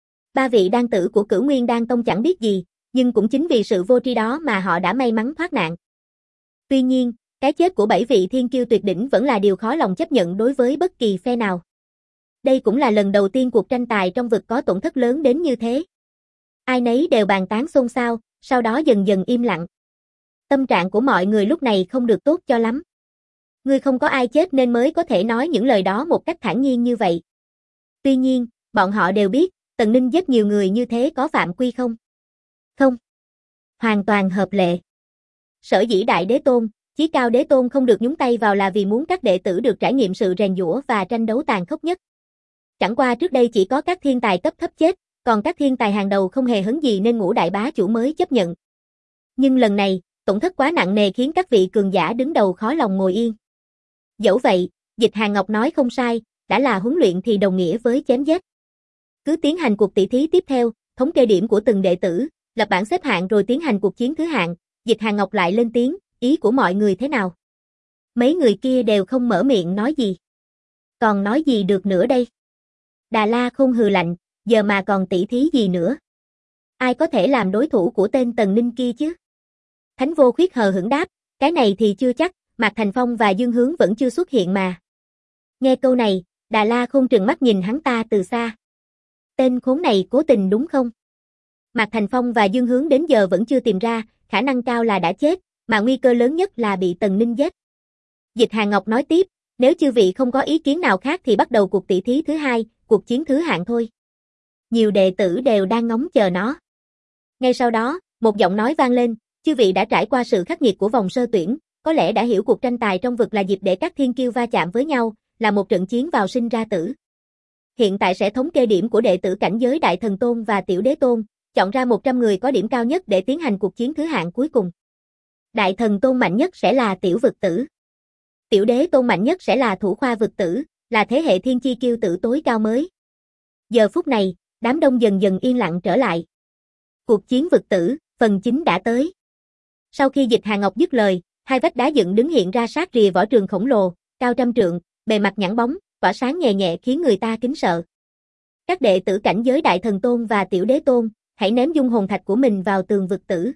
3 vị đan tử của Cửu Nguyên Đan Tông chẳng biết gì, nhưng cũng chính vì sự vô tri đó mà họ đã may mắn thoát nạn. Tuy nhiên, cái chết của 7 vị thiên kiêu tuyệt đỉnh vẫn là điều khó lòng chấp nhận đối với bất kỳ phe nào. Đây cũng là lần đầu tiên cuộc tranh tài trong vực có tổn thất lớn đến như thế. Ai nấy đều bàn tán xôn xao, sau đó dần dần im lặng. Tâm trạng của mọi người lúc này không được tốt cho lắm. Ngươi không có ai chết nên mới có thể nói những lời đó một cách thản nhiên như vậy. Tuy nhiên, bọn họ đều biết, Tần Ninh giết nhiều người như thế có phạm quy không? Không. Hoàn toàn hợp lệ. Sở dĩ đại đế tôn, chí cao đế tôn không được nhúng tay vào là vì muốn các đệ tử được trải nghiệm sự rèn giũa và tranh đấu tàn khốc nhất. Chẳng qua trước đây chỉ có các thiên tài cấp thấp chết, còn các thiên tài hàng đầu không hề hấn gì nên Ngũ đại bá chủ mới chấp nhận. Nhưng lần này, tổn thất quá nặng nề khiến các vị cường giả đứng đầu khó lòng ngồi yên. Dẫu vậy, Dịch Hàn Ngọc nói không sai, đã là huấn luyện thì đồng nghĩa với chém giết. Cứ tiến hành cuộc tỷ thí tiếp theo, thống kê điểm của từng đệ tử, lập bảng xếp hạng rồi tiến hành cuộc chiến thứ hạng, Dịch Hàn Ngọc lại lên tiếng, ý của mọi người thế nào? Mấy người kia đều không mở miệng nói gì. Còn nói gì được nữa đây? Đà La Khôn hừ lạnh, giờ mà còn tỷ thí gì nữa? Ai có thể làm đối thủ của tên Tần Ninh kia chứ? Thánh Vô Khuyết hờ hững đáp, cái này thì chưa chắc, Mạc Thành Phong và Dương Hướng vẫn chưa xuất hiện mà. Nghe câu này, Đà La Khôn trừng mắt nhìn hắn ta từ xa. Tên khốn này cố tình đúng không? Mạc Thành Phong và Dương Hướng đến giờ vẫn chưa tìm ra, khả năng cao là đã chết, mà nguy cơ lớn nhất là bị Tần Ninh giết. Dịch Hàn Ngọc nói tiếp, nếu chư vị không có ý kiến nào khác thì bắt đầu cuộc tỷ thí thứ hai, cuộc chiến thứ hạng thôi. Nhiều đệ tử đều đang ngóng chờ nó. Ngay sau đó, một giọng nói vang lên, chư vị đã trải qua sự khắc nghiệt của vòng sơ tuyển, có lẽ đã hiểu cuộc tranh tài trong vực là dịp để các thiên kiêu va chạm với nhau, là một trận chiến vào sinh ra tử. Hiện tại sẽ thống kê điểm của đệ tử cảnh giới Đại Thần Tôn và Tiểu Đế Tôn, chọn ra 100 người có điểm cao nhất để tiến hành cuộc chiến thứ hạng cuối cùng. Đại Thần Tôn mạnh nhất sẽ là Tiểu Vực Tử. Tiểu Đế Tôn mạnh nhất sẽ là Thủ Khoa Vực Tử, là thế hệ thiên chi kiêu tử tối cao mới. Giờ phút này, đám đông dần dần yên lặng trở lại. Cuộc chiến vực tử, phần chính đã tới. Sau khi Dịch Hàn Ngọc dứt lời, hai vách đá dựng đứng hiện ra sát rìa võ trường khổng lồ, cao trăm trượng, bề mặt nhẵn bóng, tỏa sáng nhẹ nhẹ khiến người ta kính sợ. Các đệ tử cảnh giới Đại Thần Tôn và Tiểu Đế Tôn, hãy ném dung hồn thạch của mình vào tường vực tử.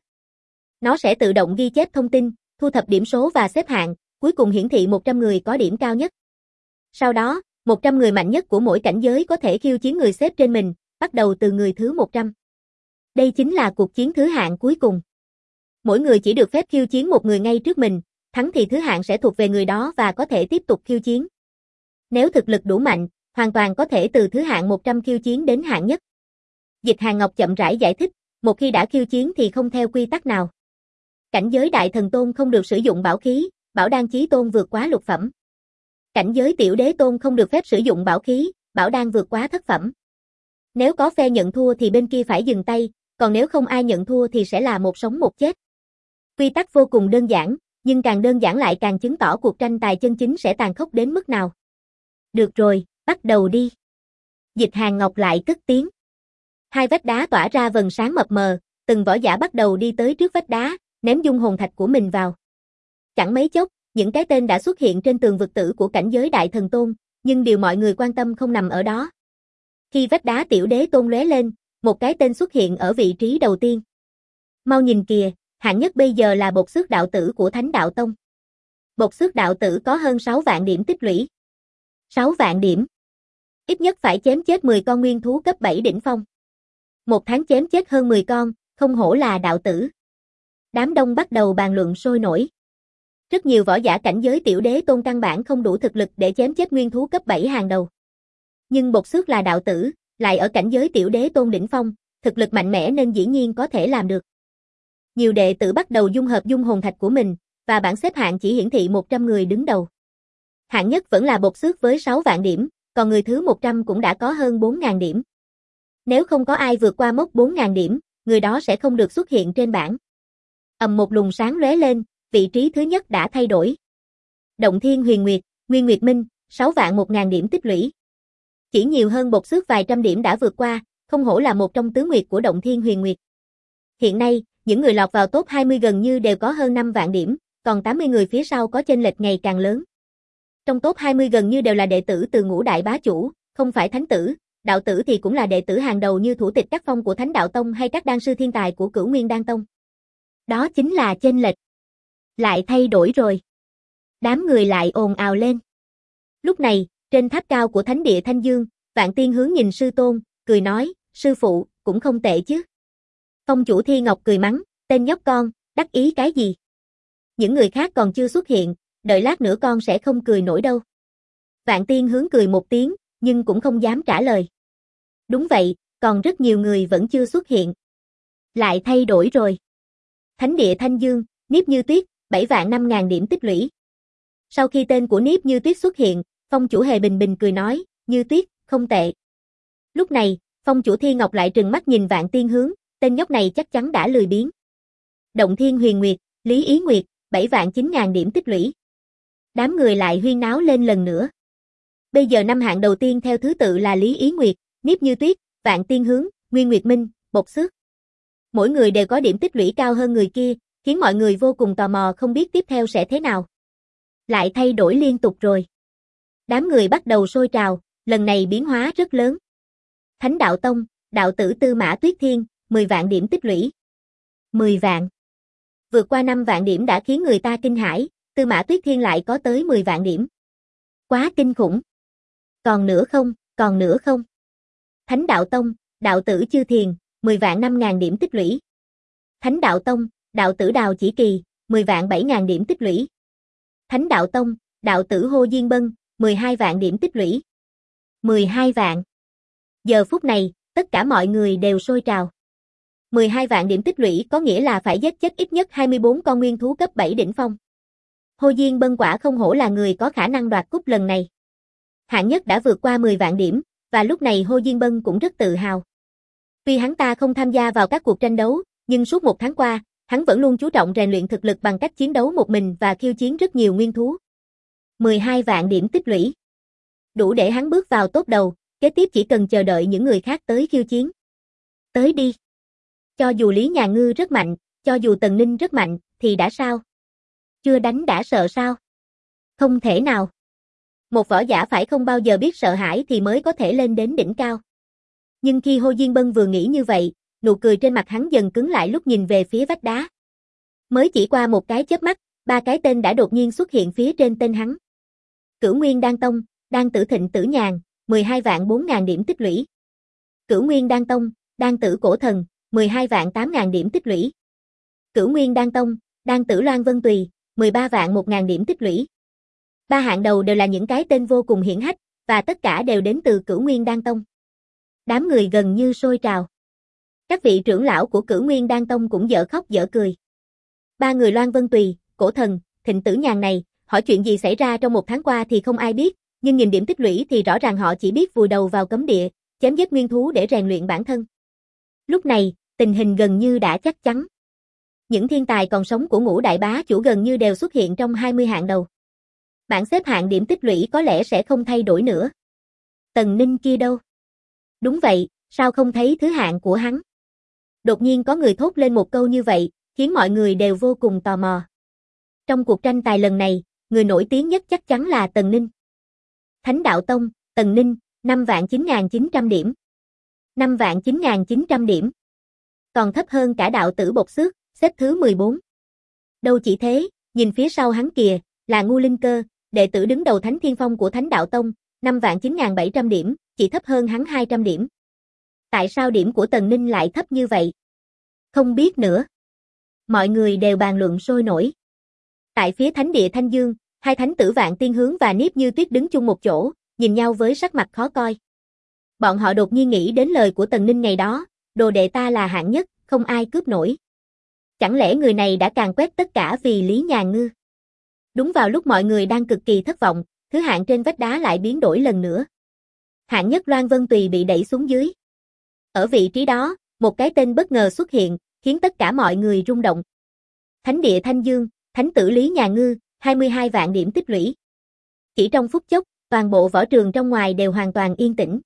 Nó sẽ tự động ghi chép thông tin, thu thập điểm số và xếp hạng, cuối cùng hiển thị 100 người có điểm cao nhất. Sau đó, 100 người mạnh nhất của mỗi cảnh giới có thể khiêu chiến người xếp trên mình, bắt đầu từ người thứ 100. Đây chính là cuộc chiến thứ hạng cuối cùng. Mỗi người chỉ được phép khiêu chiến một người ngay trước mình, thắng thì thứ hạng sẽ thuộc về người đó và có thể tiếp tục khiêu chiến. Nếu thực lực đủ mạnh, hoàn toàn có thể từ thứ hạng 100 khiêu chiến đến hạng nhất. Dịch Hàn Ngọc chậm rãi giải thích, một khi đã khiêu chiến thì không theo quy tắc nào. Cảnh giới Đại Thần Tôn không được sử dụng bảo khí, bảo đan chí tôn vượt quá lục phẩm. Cảnh giới Tiểu Đế Tôn không được phép sử dụng bảo khí, bảo đan vượt quá thất phẩm. Nếu có phe nhận thua thì bên kia phải dừng tay, còn nếu không ai nhận thua thì sẽ là một sống một chết. Quy tắc vô cùng đơn giản, nhưng càng đơn giản lại càng chứng tỏ cuộc tranh tài chân chính sẽ tàn khốc đến mức nào. Được rồi, bắt đầu đi. Dịch Hàn Ngọc lại cất tiếng. Hai vách đá tỏa ra vầng sáng mập mờ, từng võ giả bắt đầu đi tới trước vách đá, ném dung hồn thạch của mình vào. Chẳng mấy chốc, những cái tên đã xuất hiện trên tường vực tử của cảnh giới Đại Thần Tôn, nhưng điều mọi người quan tâm không nằm ở đó. Khi vách đá Tiểu Đế Tôn lóe lên, một cái tên xuất hiện ở vị trí đầu tiên. Mau nhìn kìa, hạng nhất bây giờ là Bột Xước đạo tử của Thánh Đạo Tông. Bột Xước đạo tử có hơn 6 vạn điểm tích lũy. 6 vạn điểm. Ít nhất phải chém chết 10 con nguyên thú cấp 7 đỉnh phong. Một tháng chém chết hơn 10 con, không hổ là đạo tử. Đám đông bắt đầu bàn luận sôi nổi. Rất nhiều võ giả cảnh giới Tiểu Đế Tôn căn bản không đủ thực lực để chém chết nguyên thú cấp 7 hàng đầu. Nhưng Bột Xước là đạo tử, lại ở cảnh giới Tiểu Đế Tôn đỉnh phong, thực lực mạnh mẽ nên dĩ nhiên có thể làm được. Nhiều đệ tử bắt đầu dung hợp dung hồn thạch của mình, và bảng xếp hạng chỉ hiển thị 100 người đứng đầu. Hạng nhất vẫn là Bột Xước với 6 vạn điểm, còn người thứ 100 cũng đã có hơn 4.000 điểm. Nếu không có ai vượt qua mốc 4.000 điểm, người đó sẽ không được xuất hiện trên bảng. Ầm một luồng sáng lóe lên, vị trí thứ nhất đã thay đổi. Động Thiên Huyền Nguyệt, Nguyên Nguyệt Minh, 6 vạn 1.000 điểm tích lũy. Chỉ nhiều hơn Bột Xước vài trăm điểm đã vượt qua, không hổ là một trong tứ nguyệt của Động Thiên Huyền Nguyệt. Hiện nay, những người lọt vào top 20 gần như đều có hơn 5 vạn điểm, còn 80 người phía sau có chênh lệch ngày càng lớn. Trong top 20 gần như đều là đệ tử từ ngũ đại bá chủ, không phải thánh tử, đạo tử thì cũng là đệ tử hàng đầu như thủ tịch các phong của Thánh Đạo Tông hay các đan sư thiên tài của Cửu Nguyên Đan Tông. Đó chính là chênh lệch. Lại thay đổi rồi. Đám người lại ồn ào lên. Lúc này, trên tháp cao của Thánh địa Thanh Dương, Vạn Tiên hướng nhìn sư tôn, cười nói, sư phụ, cũng không tệ chứ. Phong chủ Thi Ngọc cười mắng, tên nhóc con, đắc ý cái gì? Những người khác còn chưa xuất hiện, đợi lát nữa con sẽ không cười nổi đâu. Vạn Tiên hướng cười một tiếng, nhưng cũng không dám trả lời. Đúng vậy, còn rất nhiều người vẫn chưa xuất hiện. Lại thay đổi rồi. Thánh địa Thanh Dương, Niếp Như Tuyết, 7 vạn 5.000 điểm tích lũy. Sau khi tên của Niếp Như Tuyết xuất hiện, phong chủ Hề Bình Bình cười nói, Như Tuyết, không tệ. Lúc này, phong chủ Thi Ngọc lại trừng mắt nhìn Vạn Tiên hướng, tên nhóc này chắc chắn đã lười biếng. Động Thiên Huyền Nguyệt, Lý Ý Nguyệt, 7 vạn 9.000 điểm tích lũy. Đám người lại huyên náo lên lần nữa. Bây giờ năm hạng đầu tiên theo thứ tự là Lý Ý Nguyệt, Niếp Như Tuyết, Vạn Tiên hướng, Nguyên Nguyệt Minh, Bột Xước. Mỗi người đều có điểm tích lũy cao hơn người kia, khiến mọi người vô cùng tò mò không biết tiếp theo sẽ thế nào. Lại thay đổi liên tục rồi. Đám người bắt đầu sôi trào, lần này biến hóa rất lớn. Thánh Đạo Tông, đạo tử Tư Mã Tuyết Thiên, 10 vạn điểm tích lũy. 10 vạn. Vượt qua 5 vạn điểm đã khiến người ta kinh hãi, Tư Mã Tuyết Thiên lại có tới 10 vạn điểm. Quá kinh khủng. Còn nữa không, còn nữa không. Thánh Đạo Tông, đạo tử Chư Thiền, 10 vạn 5.000 điểm tích lũy. Thánh Đạo Tông, đạo tử Đào Chỉ Kỳ, 10 vạn 7.000 điểm tích lũy. Thánh Đạo Tông, đạo tử Hồ Diên Bân, 12 vạn điểm tích lũy. 12 vạn. Giờ phút này, tất cả mọi người đều sôi trào. 12 vạn điểm tích lũy có nghĩa là phải giết chết ít nhất 24 con nguyên thú cấp 7 đỉnh phong. Hồ Diên Bân quả không hổ là người có khả năng đoạt cúp lần này. Hạng nhất đã vượt qua 10 vạn điểm, và lúc này Hồ Diên Bân cũng rất tự hào. Tuy hắn ta không tham gia vào các cuộc tranh đấu, nhưng suốt một tháng qua, hắn vẫn luôn chú trọng rèn luyện thực lực bằng cách chiến đấu một mình và khiêu chiến rất nhiều nguyên thú. 12 vạn điểm tích lũy. Đủ để hắn bước vào top đầu, kế tiếp chỉ cần chờ đợi những người khác tới khiêu chiến. Tới đi. Cho dù Lý Nhà Ngư rất mạnh, cho dù Tần Ninh rất mạnh, thì đã sao? Chưa đánh đã sợ sao? Không thể nào. Một võ giả phải không bao giờ biết sợ hãi thì mới có thể lên đến đỉnh cao. Nhưng khi Hồ Diên Bân vừa nghĩ như vậy, nụ cười trên mặt hắn dần cứng lại lúc nhìn về phía vách đá. Mới chỉ qua một cái chớp mắt, 3 cái tên đã đột nhiên xuất hiện phía trên tên hắn. Cửu Nguyên Đan Tông, Đan Tử Thịnh Tử Nhàn, 12 vạn 4.000 điểm tích lũy. Cửu Nguyên Đan Tông, Đan Tử Cổ Thần, 12 vạn 8.000 điểm tích lũy. Cửu Nguyên Đan Tông, Đan Tử Loan Vân Tùy, 13 vạn 1.000 điểm tích lũy. 3 hạng đầu đều là những cái tên vô cùng hiển hách, và tất cả đều đến từ Cửu Nguyên Đan Tông. Đám người gần như sôi trào. Các vị trưởng lão của Cửu Nguyên Đan Tông cũng dở khóc dở cười. 3 người Loan Vân Tùy, Cổ Thần, Thịnh Tử Nhàn này, hỏi chuyện gì xảy ra trong một tháng qua thì không ai biết, nhưng nhìn điểm tích lũy thì rõ ràng họ chỉ biết vùi đầu vào cấm địa, chém giết nguyên thú để rèn luyện bản thân. Lúc này, tình hình gần như đã chắc chắn. Những thiên tài còn sống của Ngũ Đại Bá Chủ gần như đều xuất hiện trong 20 hạng đầu. Bảng xếp hạng điểm tích lũy có lẽ sẽ không thay đổi nữa. Tần Ninh kia đâu? Đúng vậy, sao không thấy thứ hạng của hắn? Đột nhiên có người thốt lên một câu như vậy, khiến mọi người đều vô cùng tò mò. Trong cuộc tranh tài lần này, người nổi tiếng nhất chắc chắn là Tần Ninh. Thánh Đạo Tông, Tần Ninh, 5 vạn 9.900 điểm. 5 vạn 9.900 điểm. Còn thấp hơn cả đạo tử Bột Xước, xếp thứ 14. Đâu chỉ thế, nhìn phía sau hắn kìa, là Ngu Linh Cơ, đệ tử đứng đầu Thánh Thiên Phong của Thánh Đạo Tông, 5 vạn 9.700 điểm, chỉ thấp hơn hắn 200 điểm. Tại sao điểm của Tần Ninh lại thấp như vậy? Không biết nữa. Mọi người đều bàn luận sôi nổi. Tại phía Thánh Địa Thanh Dương, hai thánh tử Vạn Tiên Hướng và Niếp Như Tuyết đứng chung một chỗ, nhìn nhau với sắc mặt khó coi. Bọn họ đột nhiên nghĩ đến lời của Tần Ninh ngày đó, đồ đệ ta là hạng nhất, không ai cướp nổi. Chẳng lẽ người này đã càn quét tất cả vì Lý Nhà Ngư? Đúng vào lúc mọi người đang cực kỳ thất vọng, thứ hạng trên vách đá lại biến đổi lần nữa. Hạng nhất Loan Vân Tùy bị đẩy xuống dưới. Ở vị trí đó, một cái tên bất ngờ xuất hiện, khiến tất cả mọi người rung động. Thánh Địa Thanh Dương, Thánh tử Lý Nhà Ngư, 22 vạn điểm tích lũy. Chỉ trong phút chốc, toàn bộ võ trường trong ngoài đều hoàn toàn yên tĩnh.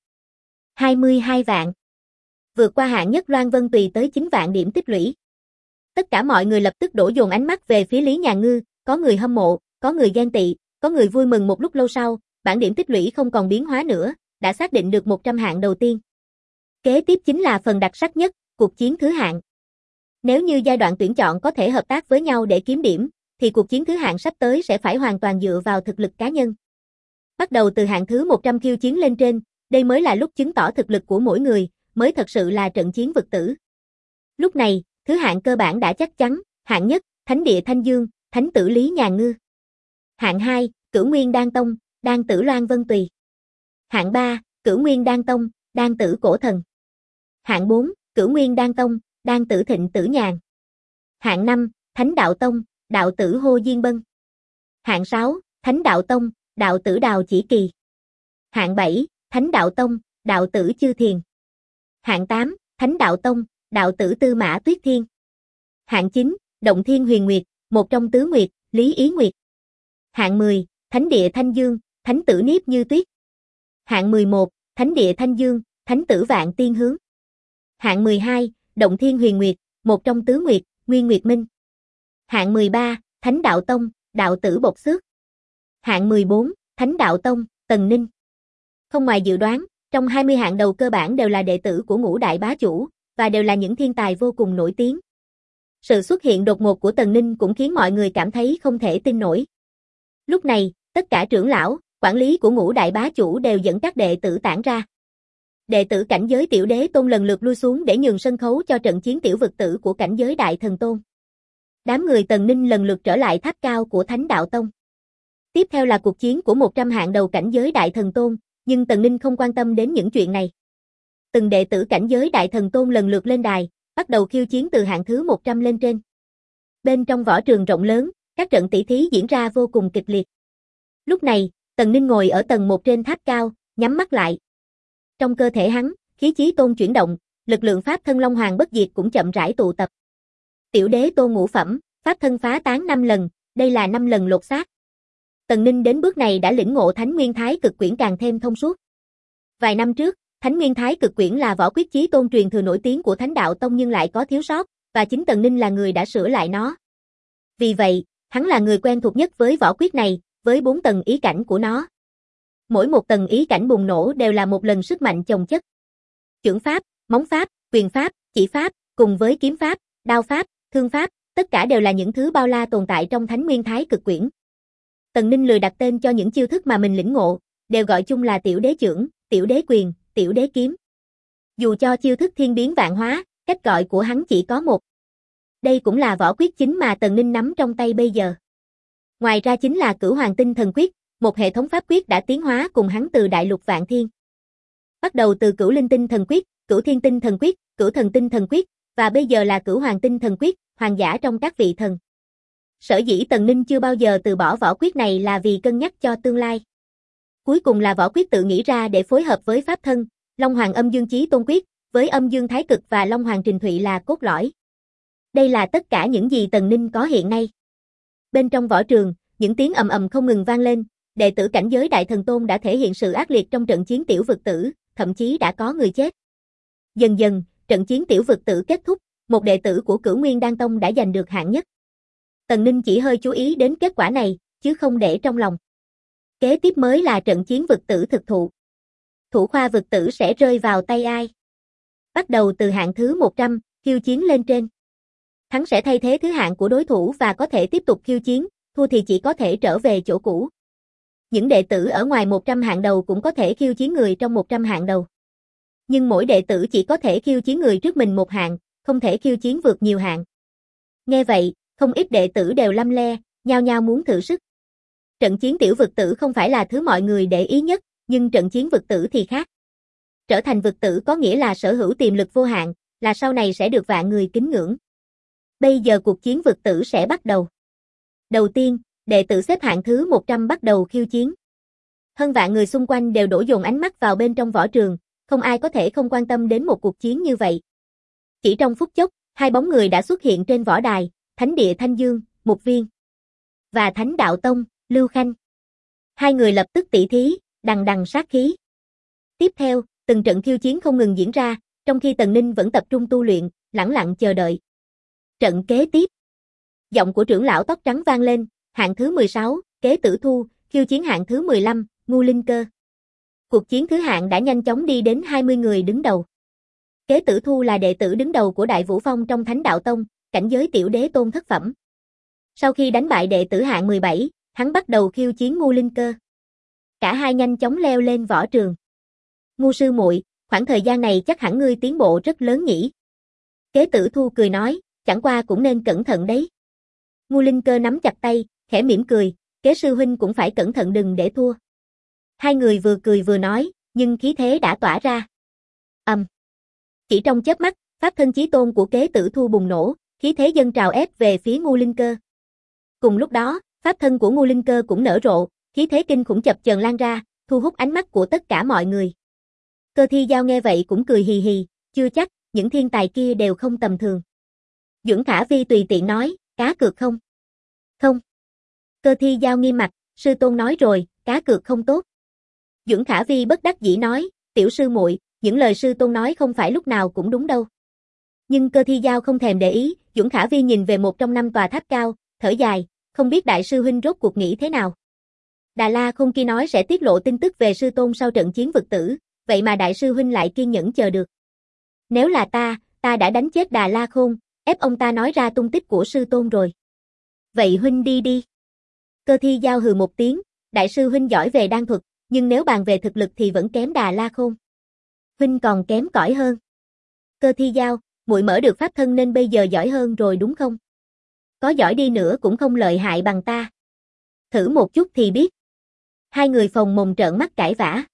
22 vạn. Vượt qua hạng nhất Loan Vân Tùy tới 9 vạn điểm tích lũy. Tất cả mọi người lập tức đổ dồn ánh mắt về phía Lý Nhà Ngư, có người hâm mộ, có người ghen tị, có người vui mừng. Một lúc lâu sau, bảng điểm tích lũy không còn biến hóa nữa, đã xác định được 100 hạng đầu tiên. Kế tiếp chính là phần đặc sắc nhất, cuộc chiến thứ hạng. Nếu như giai đoạn tuyển chọn có thể hợp tác với nhau để kiếm điểm, thì cuộc chiến thứ hạng sắp tới sẽ phải hoàn toàn dựa vào thực lực cá nhân. Bắt đầu từ hạng thứ 100 khiêu chiến lên trên, đây mới là lúc chứng tỏ thực lực của mỗi người, mới thật sự là trận chiến vực tử. Lúc này, thứ hạng cơ bản đã chắc chắn, hạng nhất, Thánh Địa Thanh Dương, Thánh tử Lý Nhà Ngư. Hạng 2, Cửu Nguyên Đan Tông, Đan tử Loan Vân Tùy. Hạng 3, Cửu Nguyên Đan Tông, Đan tử Cổ Thần. Hạng 4, Cửu Nguyên Đan Tông, Đan tử Thịnh Tử Nhàn. Hạng 5, Thánh Đạo Tông, đạo tử Hồ Diên Bân. Hạng 6, Thánh Đạo Tông, đạo tử Đào Chỉ Kỳ. Hạng 7, Thánh Đạo Tông, đạo tử Chư Thiền. Hạng 8, Thánh Đạo Tông, đạo tử Tư Mã Tuyết Thiên. Hạng 9, Động Thiên Huyền Nguyệt, một trong tứ nguyệt, Lý Ý Nguyệt. Hạng 10, Thánh Địa Thanh Dương, Thánh tử Niếp Như Tuyết. Hạng 11, Thánh Địa Thanh Dương, Thánh tử Vạn Tiên Hướng. Hạng 12, Động Thiên Huyền Nguyệt, một trong tứ nguyệt, Nguyên Nguyệt Minh. Hạng 13, Thánh Đạo Tông, đạo tử Bột Xước. Hạng 14, Thánh Đạo Tông, Tần Ninh. Không ngoài dự đoán, Trong 20 hạng đầu cơ bản đều là đệ tử của ngũ đại bá chủ, và đều là những thiên tài vô cùng nổi tiếng. Sự xuất hiện đột ngột của Tần Ninh cũng khiến mọi người cảm thấy không thể tin nổi. Lúc này, tất cả trưởng lão, quản lý của ngũ đại bá chủ đều dẫn các đệ tử tản ra. Đệ tử cảnh giới tiểu đế tôn lần lượt lui xuống để nhường sân khấu cho trận chiến tiểu vực tử của cảnh giới đại thần tôn. Đám người Tần Ninh lần lượt trở lại tháp cao của Thánh Đạo Tông. Tiếp theo là cuộc chiến của 100 hạng đầu cảnh giới đại thần tôn, nhưng Tần Ninh không quan tâm đến những chuyện này. Từng đệ tử cảnh giới đại thần tôn lần lượt lên đài, bắt đầu khiêu chiến từ hạng thứ 100 lên trên. Bên trong võ trường rộng lớn, các trận tỷ thí diễn ra vô cùng kịch liệt. Lúc này, Tần Ninh ngồi ở tầng 1 trên tháp cao, nhắm mắt lại. Trong cơ thể hắn, khí chí tôn chuyển động, lực lượng pháp thân Long Hoàng bất diệt cũng chậm rãi tụ tập. Tiểu đế tôn ngũ phẩm, pháp thân phá tán 5 lần, đây là 5 lần lột xác. Tần Ninh đến bước này đã lĩnh ngộ Thánh Nguyên Thái Cực Quyển càng thêm thông suốt. Vài năm trước, Thánh Nguyên Thái Cực Quyển là võ quyết chí tôn truyền thừa nổi tiếng của Thánh Đạo Tông nhưng lại có thiếu sót, và chính Tần Ninh là người đã sửa lại nó. Vì vậy, hắn là người quen thuộc nhất với võ quyết này, với 4 tầng ý cảnh của nó. Mỗi một tầng ý cảnh bùng nổ đều là một lần sức mạnh chồng chất. Chưởng pháp, móng pháp, quyền pháp, chỉ pháp, cùng với kiếm pháp, đao pháp, thương pháp, tất cả đều là những thứ bao la tồn tại trong Thánh Nguyên Thái Cực Quyển. Tần Ninh lười đặt tên cho những chiêu thức mà mình lĩnh ngộ, đều gọi chung là tiểu đế chưởng, tiểu đế quyền, tiểu đế kiếm. Dù cho chiêu thức thiên biến vạn hóa, cách gọi của hắn chỉ có một. Đây cũng là võ quyết chính mà Tần Ninh nắm trong tay bây giờ. Ngoài ra chính là Cửu Hoàng Tinh Thần Quyết, một hệ thống pháp quyết đã tiến hóa cùng hắn từ đại lục vạn thiên. Bắt đầu từ Cửu Linh Tinh Thần Quyết, Cửu Thiên Tinh Thần Quyết, Cửu Thần Tinh Thần Quyết, và bây giờ là Cửu Hoàng Tinh Thần Quyết, hoàng giả trong các vị thần. Sở dĩ Tần Ninh chưa bao giờ từ bỏ võ quyết này là vì cân nhắc cho tương lai. Cuối cùng là võ quyết tự nghĩ ra để phối hợp với pháp thân, Long Hoàng Âm Dương Chí Tôn Quyết, với Âm Dương Thái Cực và Long Hoàng Trình Thụy là cốt lõi. Đây là tất cả những gì Tần Ninh có hiện nay. Bên trong võ trường, những tiếng ầm ầm không ngừng vang lên, đệ tử cảnh giới đại thần tôn đã thể hiện sự ác liệt trong trận chiến tiểu vực tử, thậm chí đã có người chết. Dần dần, trận chiến tiểu vực tử kết thúc, một đệ tử của Cửu Nguyên Đan Tông đã giành được hạng nhất. Tần Ninh chỉ hơi chú ý đến kết quả này, chứ không để trong lòng. Kế tiếp mới là trận chiến vực tử thực thụ. Thủ khoa vực tử sẽ rơi vào tay ai? Bắt đầu từ hạng thứ 100, khiêu chiến lên trên. Thắng sẽ thay thế thứ hạng của đối thủ và có thể tiếp tục khiêu chiến, thua thì chỉ có thể trở về chỗ cũ. Những đệ tử ở ngoài 100 hạng đầu cũng có thể khiêu chiến người trong 100 hạng đầu. Nhưng mỗi đệ tử chỉ có thể khiêu chiến người trước mình một hạng, không thể khiêu chiến vượt nhiều hạng. Nghe vậy, không ít đệ tử đều lăm le, nhao nhao muốn thử sức. Trận chiến tiểu vực tử không phải là thứ mọi người để ý nhất, nhưng trận chiến vực tử thì khác. Trở thành vực tử có nghĩa là sở hữu tiềm lực vô hạn, là sau này sẽ được vạn người kính ngưỡng. Bây giờ cuộc chiến vực tử sẽ bắt đầu. Đầu tiên, đệ tử xếp hạng thứ 100 bắt đầu khiêu chiến. Hơn vạn người xung quanh đều đổ dồn ánh mắt vào bên trong võ trường, không ai có thể không quan tâm đến một cuộc chiến như vậy. Chỉ trong phút chốc, hai bóng người đã xuất hiện trên võ đài, Thánh Địa Thanh Dương, Mục Viên, và Thánh Đạo Tông, Lưu Khanh. Hai người lập tức tỷ thí, đằng đằng sát khí. Tiếp theo, từng trận khiêu chiến không ngừng diễn ra, trong khi Tần Ninh vẫn tập trung tu luyện, lẳng lặng chờ đợi. Trận kế tiếp. Giọng của trưởng lão tóc trắng vang lên, hạng thứ 16, Kế Tử Thu, khiêu chiến hạng thứ 15, Ngu Linh Cơ. Cuộc chiến thứ hạng đã nhanh chóng đi đến 20 người đứng đầu. Kế Tử Thu là đệ tử đứng đầu của Đại Vũ Phong trong Thánh Đạo Tông, cảnh giới tiểu đế tôn thất phẩm. Sau khi đánh bại đệ tử hạng 17, hắn bắt đầu khiêu chiến Ngu Linh Cơ. Cả hai nhanh chóng leo lên võ trường. Ngu sư muội, khoảng thời gian này chắc hẳn ngươi tiến bộ rất lớn nhỉ? Kế Tử Thu cười nói, chẳng qua cũng nên cẩn thận đấy. Ngu Linh Cơ nắm chặt tay, khẽ mỉm cười, Kế sư huynh cũng phải cẩn thận đừng để thua. Hai người vừa cười vừa nói, nhưng khí thế đã tỏa ra. Chỉ trong chớp mắt, pháp thân chí tôn của Kế Tử Thu bùng nổ, khí thế dâng trào ép về phía Ngu Linh Cơ. Cùng lúc đó, pháp thân của Ngu Linh Cơ cũng nở rộ, khí thế kinh khủng chập chờn lan ra, thu hút ánh mắt của tất cả mọi người. Cơ Thi Giao nghe vậy cũng cười hì hì, chưa chắc, những thiên tài kia đều không tầm thường. Duẩn Khả Vi tùy tiện nói, cá cược không? Không. Cơ Thi Giao nghiêm mặt, sư tôn nói rồi, cá cược không tốt. Duẩn Khả Vi bất đắc dĩ nói, tiểu sư muội, những lời sư tôn nói không phải lúc nào cũng đúng đâu. Nhưng Cơ Thi Giao không thèm để ý, Duẩn Khả Vi nhìn về một trong 5 tòa tháp cao, thở dài, không biết đại sư huynh rốt cuộc nghĩ thế nào. Đà La Khôn kia nói sẽ tiết lộ tin tức về sư tôn sau trận chiến vực tử, vậy mà đại sư huynh lại kiên nhẫn chờ được. Nếu là ta đã đánh chết Đà La Khôn, ép ông ta nói ra tung tích của sư tôn rồi. Vậy huynh đi đi. Cơ Thi Giao hừ một tiếng, đại sư huynh giỏi về đan thuật, nhưng nếu bàn về thực lực thì vẫn kém Đà La Khôn. Huynh còn kém cỏi hơn. Cơ Thi Giao, muội mở được pháp thân nên bây giờ giỏi hơn rồi đúng không? Có giỏi đi nữa cũng không lợi hại bằng ta. Thử một chút thì biết. Hai người phồng mồm trợn mắt cãi vã.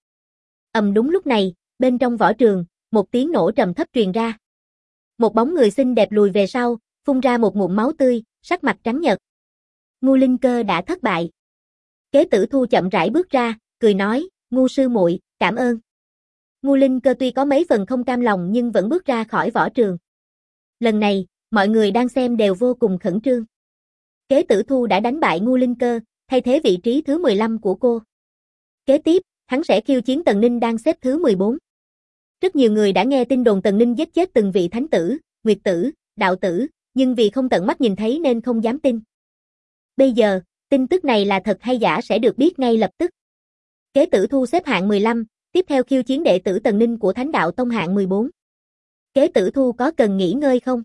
Đúng lúc này, bên trong võ trường, một tiếng nổ trầm thấp truyền ra. Một bóng người xinh đẹp lùi về sau, phun ra một ngụm máu tươi, sắc mặt trắng nhợt. Ngu Linh Cơ đã thất bại. Kế Tử Thu chậm rãi bước ra, cười nói, Ngu sư muội, cảm ơn. Ngu Linh Cơ tuy có mấy phần không cam lòng nhưng vẫn bước ra khỏi võ trường. Lần này, mọi người đang xem đều vô cùng khẩn trương. Kế Tử Thu đã đánh bại Ngu Linh Cơ, thay thế vị trí thứ 15 của cô. Kế tiếp, hắn sẽ khiêu chiến Tần Ninh đang xếp thứ 14. Rất nhiều người đã nghe tin đồn Tần Ninh giết chết từng vị thánh tử, nguyệt tử, đạo tử, nhưng vì không tận mắt nhìn thấy nên không dám tin. Bây giờ, tin tức này là thật hay giả sẽ được biết ngay lập tức. Kế Tử Thu xếp hạng 15, tiếp theo khiêu chiến đệ tử Tần Ninh của Thánh Đạo Tông hạng 14. Kế Tử Thu có cần nghỉ ngơi không?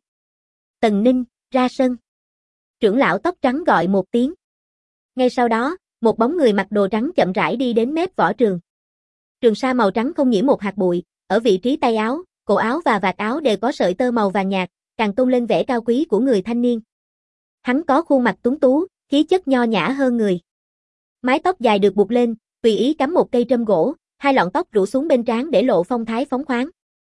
Tần Ninh, ra sân. Trưởng lão tóc trắng gọi một tiếng. Ngay sau đó, một bóng người mặc đồ trắng chậm rãi đi đến mép võ trường. Trường sa màu trắng không nhiễm một hạt bụi, ở vị trí tay áo, cổ áo và vạt áo đều có sợi tơ màu vàng nhạt, càng tôn lên vẻ cao quý của người thanh niên. Hắn có khuôn mặt tuấn tú, khí chất nho nhã hơn người. Mái tóc dài được buộc lên, tùy ý cắm một cây trâm gỗ, hai lọn tóc rủ xuống bên trán để lộ phong thái phóng khoáng.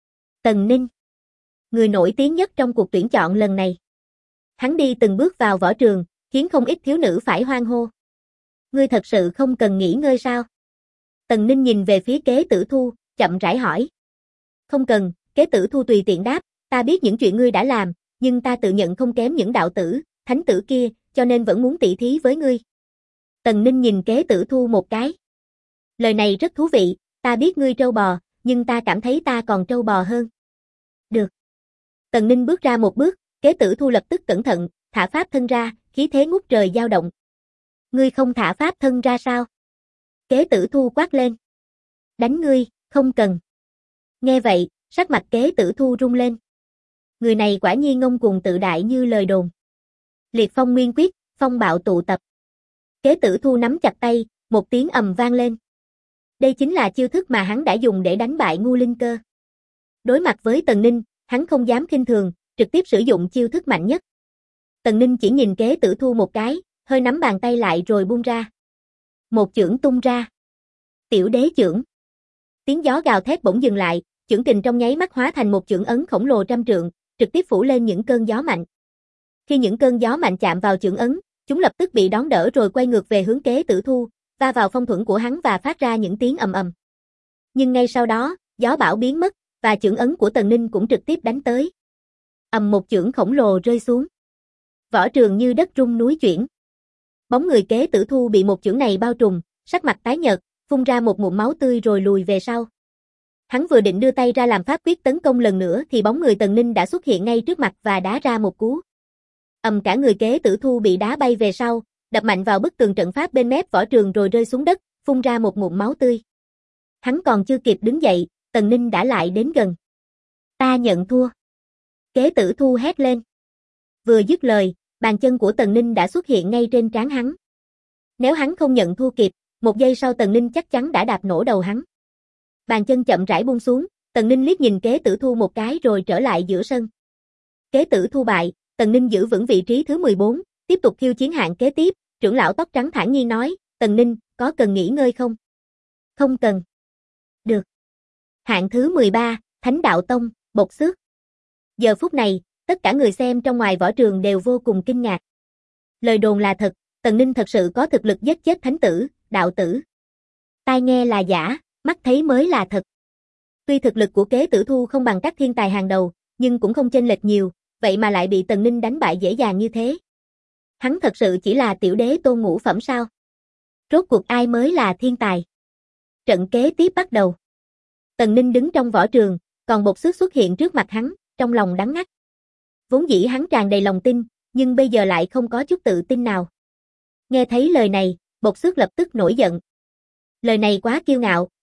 Tần Ninh, người nổi tiếng nhất trong cuộc tuyển chọn lần này. Hắn đi từng bước vào võ trường, khiến không ít thiếu nữ phải hoan hô. Ngươi thật sự không cần nghỉ ngơi sao? Tần Ninh nhìn về phía Kế Tử Thu, chậm rãi hỏi. Không cần, Kế Tử Thu tùy tiện đáp, ta biết những chuyện ngươi đã làm, nhưng ta tự nhận không kém những đạo tử, thánh tử kia, cho nên vẫn muốn tỉ thí với ngươi. Tần Ninh nhìn Kế Tử Thu một cái. Lời này rất thú vị, ta biết ngươi trâu bò, nhưng ta cảm thấy ta còn trâu bò hơn. Được. Tần Ninh bước ra một bước, Kế Tử Thu lập tức cẩn thận, thả pháp thân ra, khí thế ngút trời dao động. Ngươi không thả pháp thân ra sao? Kế Tử Thu quát lên. Đánh ngươi, không cần. Nghe vậy, sắc mặt Kế Tử Thu rung lên. Người này quả nhiên ngông cuồng tự đại như lời đồn. Liệt phong nguyên quyết, phong bạo tụ tập. Kế Tử Thu nắm chặt tay, một tiếng ầm vang lên. Đây chính là chiêu thức mà hắn đã dùng để đánh bại Ngu Linh Cơ. Đối mặt với Tần Ninh, hắn không dám khinh thường, trực tiếp sử dụng chiêu thức mạnh nhất. Tần Ninh chỉ nhìn Kế Tử Thu một cái, hơi nắm bàn tay lại rồi buông ra. Một chưởng tung ra. Tiểu đế chưởng. Tiếng gió gào thét bỗng dừng lại, chưởng kình trong nháy mắt hóa thành một chưởng ấn khổng lồ trăm trượng, trực tiếp phủ lên những cơn gió mạnh. Khi những cơn gió mạnh chạm vào chưởng ấn, chúng lập tức bị đón đỡ rồi quay ngược về hướng Kế Tử Thu, va vào phong thuẫn của hắn và phát ra những tiếng ầm ầm. Nhưng ngay sau đó, gió bão biến mất, và chưởng ấn của Tần Ninh cũng trực tiếp đánh tới. Một chưởng khổng lồ rơi xuống. Võ trường như đất rung núi chuyển. Bóng người Kế Tử Thu bị một chưởng này bao trùm, sắc mặt tái nhợt, phun ra một ngụm máu tươi rồi lùi về sau. Hắn vừa định đưa tay ra làm pháp quyết tấn công lần nữa thì bóng người Tần Ninh đã xuất hiện ngay trước mặt và đá ra một cú. Cả người Kế Tử Thu bị đá bay về sau, đập mạnh vào bức tường trận pháp bên mép võ trường rồi rơi xuống đất, phun ra một ngụm máu tươi. Hắn còn chưa kịp đứng dậy, Tần Ninh đã lại đến gần. Ta nhận thua. Kế Tử Thu hét lên. Vừa dứt lời, bàn chân của Tần Ninh đã xuất hiện ngay trên trán hắn. Nếu hắn không nhận thua kịp, một giây sau Tần Ninh chắc chắn đã đạp nổ đầu hắn. Bàn chân chậm rãi buông xuống, Tần Ninh liếc nhìn Kế Tử Thu một cái rồi trở lại giữa sân. Kế Tử Thu bại, Tần Ninh giữ vững vị trí thứ 14, tiếp tục khiêu chiến hạng kế tiếp, trưởng lão tóc trắng thản nhiên nói, Tần Ninh, có cần nghỉ ngơi không? Không cần. Được. Hạng thứ 13, Thánh Đạo Tông, Bộc Xước. Giờ phút này, tất cả người xem trong ngoài võ trường đều vô cùng kinh ngạc. Lời đồn là thật, Tần Ninh thật sự có thực lực giết chết thánh tử, đạo tử. Tai nghe là giả, mắt thấy mới là thật. Tuy thực lực của Kế Tử Thu không bằng các thiên tài hàng đầu, nhưng cũng không chênh lệch nhiều, vậy mà lại bị Tần Ninh đánh bại dễ dàng như thế. Hắn thật sự chỉ là tiểu đế tôn ngũ phẩm sao? Rốt cuộc ai mới là thiên tài? Trận kế tiếp bắt đầu. Tần Ninh đứng trong võ trường, còn Bộc Xước xuất hiện trước mặt hắn, trong lòng đắng ngắt. Vốn dĩ hắn tràn đầy lòng tin, nhưng bây giờ lại không có chút tự tin nào. Nghe thấy lời này, Bộc Xước lập tức nổi giận. Lời này quá kiêu ngạo,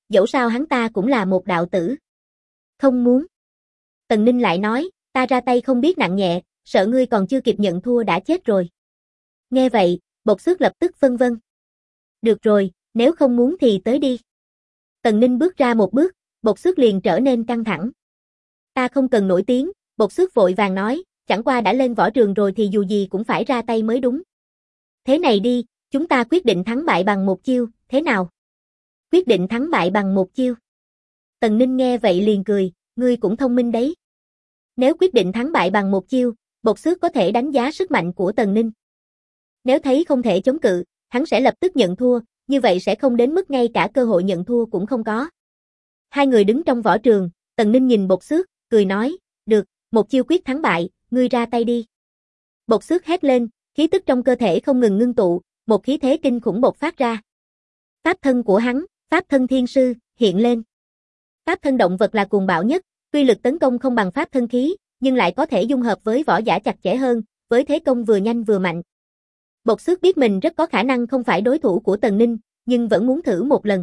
dẫu sao hắn ta cũng là một đạo tử. Không muốn. Tần Ninh lại nói, ta ra tay không biết nặng nhẹ, sợ ngươi còn chưa kịp nhận thua đã chết rồi. Nghe vậy, Bộc Xước lập tức phân vân. Được rồi, nếu không muốn thì tới đi. Tần Ninh bước ra một bước, Bộc Xước liền trở nên căng thẳng. Ta không cần nổi tiếng, Bộc Xước vội vàng nói, chẳng qua đã lên võ trường rồi thì dù gì cũng phải ra tay mới đúng. Thế này đi, chúng ta quyết định thắng bại bằng một chiêu, thế nào? Quyết định thắng bại bằng một chiêu. Tần Ninh nghe vậy liền cười, ngươi cũng thông minh đấy. Nếu quyết định thắng bại bằng một chiêu, Bộc Xước có thể đánh giá sức mạnh của Tần Ninh. Nếu thấy không thể chống cự, hắn sẽ lập tức nhận thua, như vậy sẽ không đến mức ngay cả cơ hội nhận thua cũng không có. Hai người đứng trong võ trường, Tần Ninh nhìn Bộc Xước, cười nói, được, một chiêu quyết thắng bại, ngươi ra tay đi. Bộc Xước hét lên, khí tức trong cơ thể không ngừng ngưng tụ, một khí thế kinh khủng bộc phát ra. Pháp thân của hắn, Pháp thân thiên sư, hiện lên. Pháp thân động vật là cuồng bạo nhất, uy lực tấn công không bằng pháp thân khí, nhưng lại có thể dung hợp với võ giả chặt chẽ hơn, với thế công vừa nhanh vừa mạnh. Bộc Xước biết mình rất có khả năng không phải đối thủ của Tần Ninh, nhưng vẫn muốn thử một lần.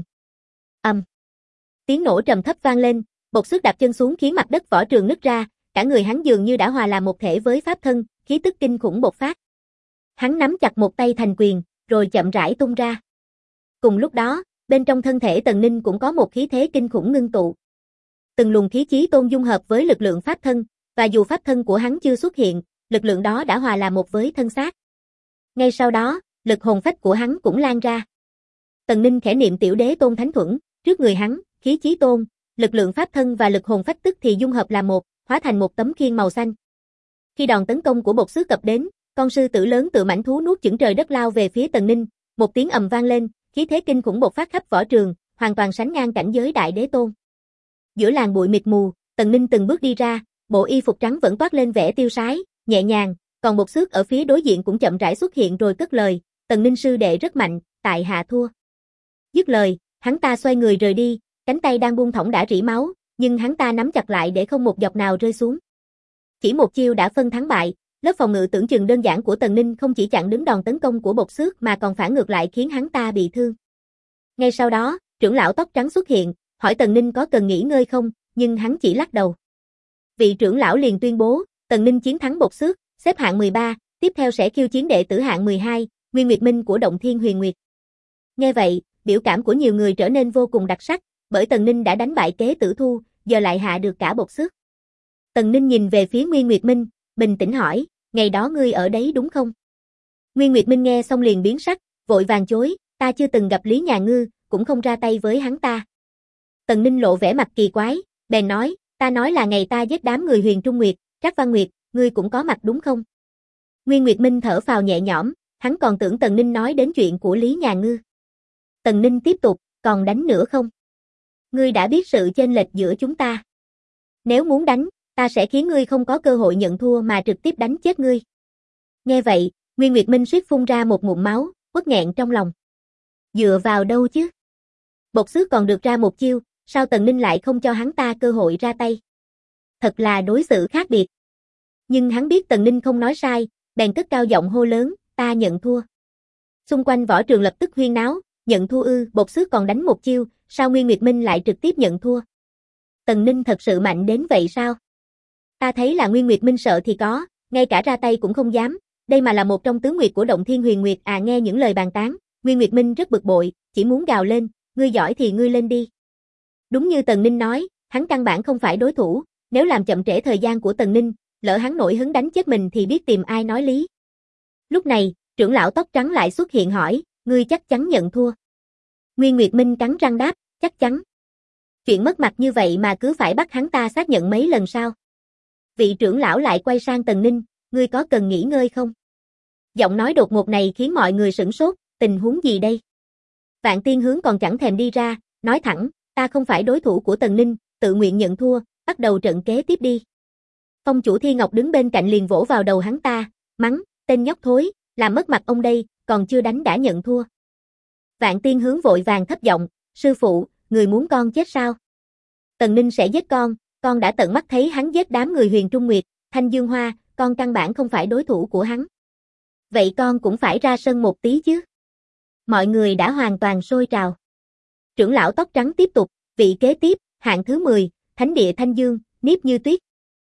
Tiếng nổ trầm thấp vang lên, Bộc Xước đạp chân xuống khiến mặt đất võ trường nứt ra, cả người hắn dường như đã hòa làm một thể với pháp thân, khí tức kinh khủng bộc phát. Hắn nắm chặt một tay thành quyền, rồi chậm rãi tung ra. Cùng lúc đó, bên trong thân thể Tần Ninh cũng có một khí thế kinh khủng ngưng tụ. Từng luồng khí chí tôn dung hợp với lực lượng pháp thân, và dù pháp thân của hắn chưa xuất hiện, lực lượng đó đã hòa làm một với thân xác. Ngay sau đó, lực hồn phách của hắn cũng lan ra. Tần Ninh khẽ niệm Tiểu Đế Tôn Thánh Thuẫn, trước người hắn, khí chí tôn, lực lượng pháp thân và lực hồn phách tức thì dung hợp làm một, hóa thành một tấm khiên màu xanh. Khi đòn tấn công của Bộc Xước cập đến, con sư tử lớn tựa mãnh thú nuốt chửng trời đất lao về phía Tần Ninh, một tiếng ầm vang lên, khí thế kinh khủng bộc phát khắp võ trường, hoàn toàn sánh ngang cảnh giới Đại Đế Tôn. Giữa làn bụi mịt mù, Tần Ninh từng bước đi ra, bộ y phục trắng vẫn toát lên vẻ tiêu sái, nhẹ nhàng, còn Bộc Xước ở phía đối diện cũng chậm rãi xuất hiện rồi cất lời, Tần Ninh sư đệ rất mạnh, tại hạ thua. Dứt lời, hắn ta xoay người rời đi, cánh tay đang buông thõng đã rỉ máu, nhưng hắn ta nắm chặt lại để không một giọt nào rơi xuống. Chỉ một chiêu đã phân thắng bại, lớp phòng ngự tưởng chừng đơn giản của Tần Ninh không chỉ chặn đứng đòn tấn công của Bộc Xước mà còn phản ngược lại khiến hắn ta bị thương. Ngay sau đó, trưởng lão tóc trắng xuất hiện, hỏi Tần Ninh có cần nghỉ ngơi không, nhưng hắn chỉ lắc đầu. Vị trưởng lão liền tuyên bố, Tần Ninh chiến thắng Bộc Xước, xếp hạng 13, tiếp theo sẽ khiêu chiến đệ tử hạng 12, Nguyên Nguyệt Minh của Động Thiên Huyền Nguyệt. Nghe vậy, biểu cảm của nhiều người trở nên vô cùng đặc sắc, bởi Tần Ninh đã đánh bại Kế Tử Thu, giờ lại hạ được cả Bộc Xước. Tần Ninh nhìn về phía Nguyên Nguyệt Minh, bình tĩnh hỏi, ngày đó ngươi ở đấy đúng không? Nguyên Nguyệt Minh nghe xong liền biến sắc, vội vàng chối, ta chưa từng gặp Lý Nhà Ngư, cũng không ra tay với hắn ta. Tần Ninh lộ vẻ mặt kỳ quái, bèn nói, ta nói là ngày ta giết đám người Huyền Trung Nguyệt, Trác Văn Nguyệt, ngươi cũng có mặt đúng không? Nguyên Nguyệt Minh thở phào nhẹ nhõm, hắn còn tưởng Tần Ninh nói đến chuyện của Lý Nhà Ngư. Tần Ninh tiếp tục, còn đánh nữa không? Ngươi đã biết sự chênh lệch giữa chúng ta. Nếu muốn đánh, ta sẽ khiến ngươi không có cơ hội nhận thua mà trực tiếp đánh chết ngươi. Nghe vậy, Nguyên Nguyệt Minh suýt phun ra một ngụm máu, uất nghẹn trong lòng. Dựa vào đâu chứ? Bộc Xước còn được ra một chiêu, sao Tần Ninh lại không cho hắn ta cơ hội ra tay? Thật là đối xử khác biệt. Nhưng hắn biết Tần Ninh không nói sai, bèn cất cao giọng hô lớn, ta nhận thua. Xung quanh võ trường lập tức huyên náo, nhận thua ư, Bộc Xước còn đánh một chiêu, sao Nguyên Nguyệt Minh lại trực tiếp nhận thua? Tần Ninh thật sự mạnh đến vậy sao? Ta thấy là Nguyên Nguyệt Minh sợ thì có, ngay cả ra tay cũng không dám, đây mà là một trong tứ nguyệt của Động Thiên Huyền Nguyệt à. Nghe những lời bàn tán, Nguyên Nguyệt Minh rất bực bội, chỉ muốn gào lên, ngươi giỏi thì ngươi lên đi. Đúng như Tần Ninh nói, hắn căn bản không phải đối thủ, nếu làm chậm trễ thời gian của Tần Ninh, lỡ hắn nổi hứng đánh chết mình thì biết tìm ai nói lý. Lúc này, trưởng lão tóc trắng lại xuất hiện hỏi, ngươi chắc chắn nhận thua? Nguyên Nguyệt Minh cắn răng đáp, chắc chắn. Chuyện mất mặt như vậy mà cứ phải bắt hắn ta xác nhận mấy lần sao? Vị trưởng lão lại quay sang Tần Ninh, ngươi có cần nghỉ ngơi không? Giọng nói đột ngột này khiến mọi người sửng sốt, tình huống gì đây? Vạn Tiên Hướng còn chẳng thèm đi ra, nói thẳng, ta không phải đối thủ của Tần Ninh, tự nguyện nhận thua, bắt đầu trận kế tiếp đi. Phong chủ Thi Ngọc đứng bên cạnh liền vỗ vào đầu hắn ta, mắng, tên nhóc thối, làm mất mặt ông đây, còn chưa đánh đã nhận thua. Vạn Tiên Hướng vội vàng thấp giọng, sư phụ, người muốn con chết sao? Tần Ninh sẽ giết con đã tận mắt thấy hắn giết đám người Huyền Trung Nguyệt, Thanh Dương Hoa, con căn bản không phải đối thủ của hắn. Vậy con cũng phải ra sân một tí chứ. Mọi người đã hoàn toàn sôi trào. Trưởng lão tóc trắng tiếp tục, Vị kế tiếp, hạng thứ 10, Thánh địa Thanh Dương, Niếp Như Tuyết.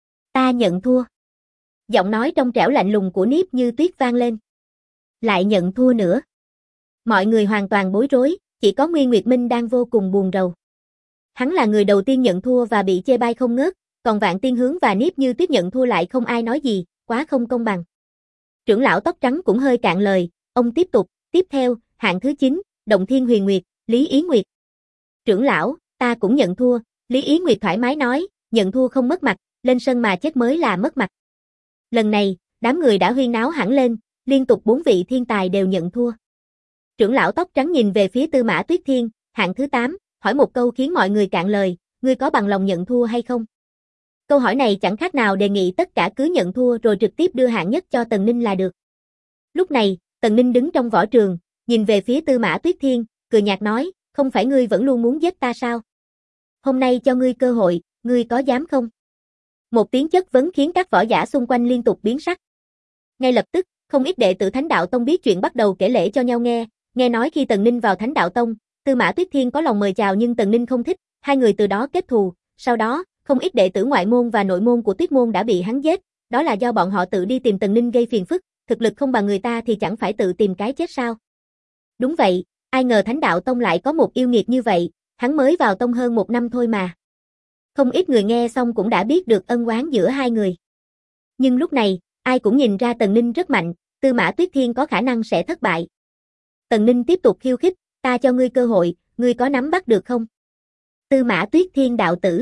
Ta nhận thua. Giọng nói trong trẻo lạnh lùng của Niếp Như Tuyết vang lên. Lại nhận thua nữa. Mọi người hoàn toàn bối rối, chỉ có Nguyên Nguyệt Minh đang vô cùng buồn rầu. Hắn là người đầu tiên nhận thua và bị chê bai không ngớt, còn Vạn Tiên Hướng và Niếp Như Tuyết nhận thua lại không ai nói gì, quá không công bằng. Trưởng lão tóc trắng cũng hơi cạn lời, ông tiếp tục, tiếp theo, hạng thứ 9, Động Thiên Huyền Nguyệt, Lý Ý Nguyệt. Trưởng lão, ta cũng nhận thua, Lý Ý Nguyệt thoải mái nói, nhận thua không mất mặt, lên sân mà chết mới là mất mặt. Lần này, đám người đã huyên náo hẳn lên, liên tục 4 vị thiên tài đều nhận thua. Trưởng lão tóc trắng nhìn về phía Tư Mã Tuyết Thiên, hạng thứ 8, hỏi một câu khiến mọi người cạn lời, ngươi có bằng lòng nhận thua hay không? Câu hỏi này chẳng khác nào đề nghị tất cả cứ nhận thua rồi trực tiếp đưa hạng nhất cho Tần Ninh là được. Lúc này, Tần Ninh đứng trong võ trường, nhìn về phía Tư Mã Tuyết Thiên, cười nhạt nói, không phải ngươi vẫn luôn muốn giết ta sao? Hôm nay cho ngươi cơ hội, ngươi có dám không? Một tiếng chất vấn khiến các võ giả xung quanh liên tục biến sắc. Ngay lập tức, không ít đệ tử Thánh Đạo Tông biết chuyện bắt đầu kể lể cho nhau nghe nói khi Tần Ninh vào Thánh Đạo Tông, Tư Mã Tuyết Thiên có lòng mời chào nhưng Tần Ninh không thích, hai người từ đó kết thù, sau đó, không ít đệ tử ngoại môn và nội môn của Tuyết môn đã bị hắn giết, đó là do bọn họ tự đi tìm Tần Ninh gây phiền phức, thực lực không bằng người ta thì chẳng phải tự tìm cái chết sao? Đúng vậy, ai ngờ Thánh Đạo Tông lại có một yêu nghiệt như vậy, hắn mới vào tông hơn 1 năm thôi mà. Không ít người nghe xong cũng đã biết được ân oán giữa hai người. Nhưng lúc này, ai cũng nhìn ra Tần Ninh rất mạnh, Tư Mã Tuyết Thiên có khả năng sẽ thất bại. Tần Ninh tiếp tục khiêu khích, ta cho ngươi cơ hội, ngươi có nắm bắt được không? Tư Mã Tuyết Thiên đạo tử.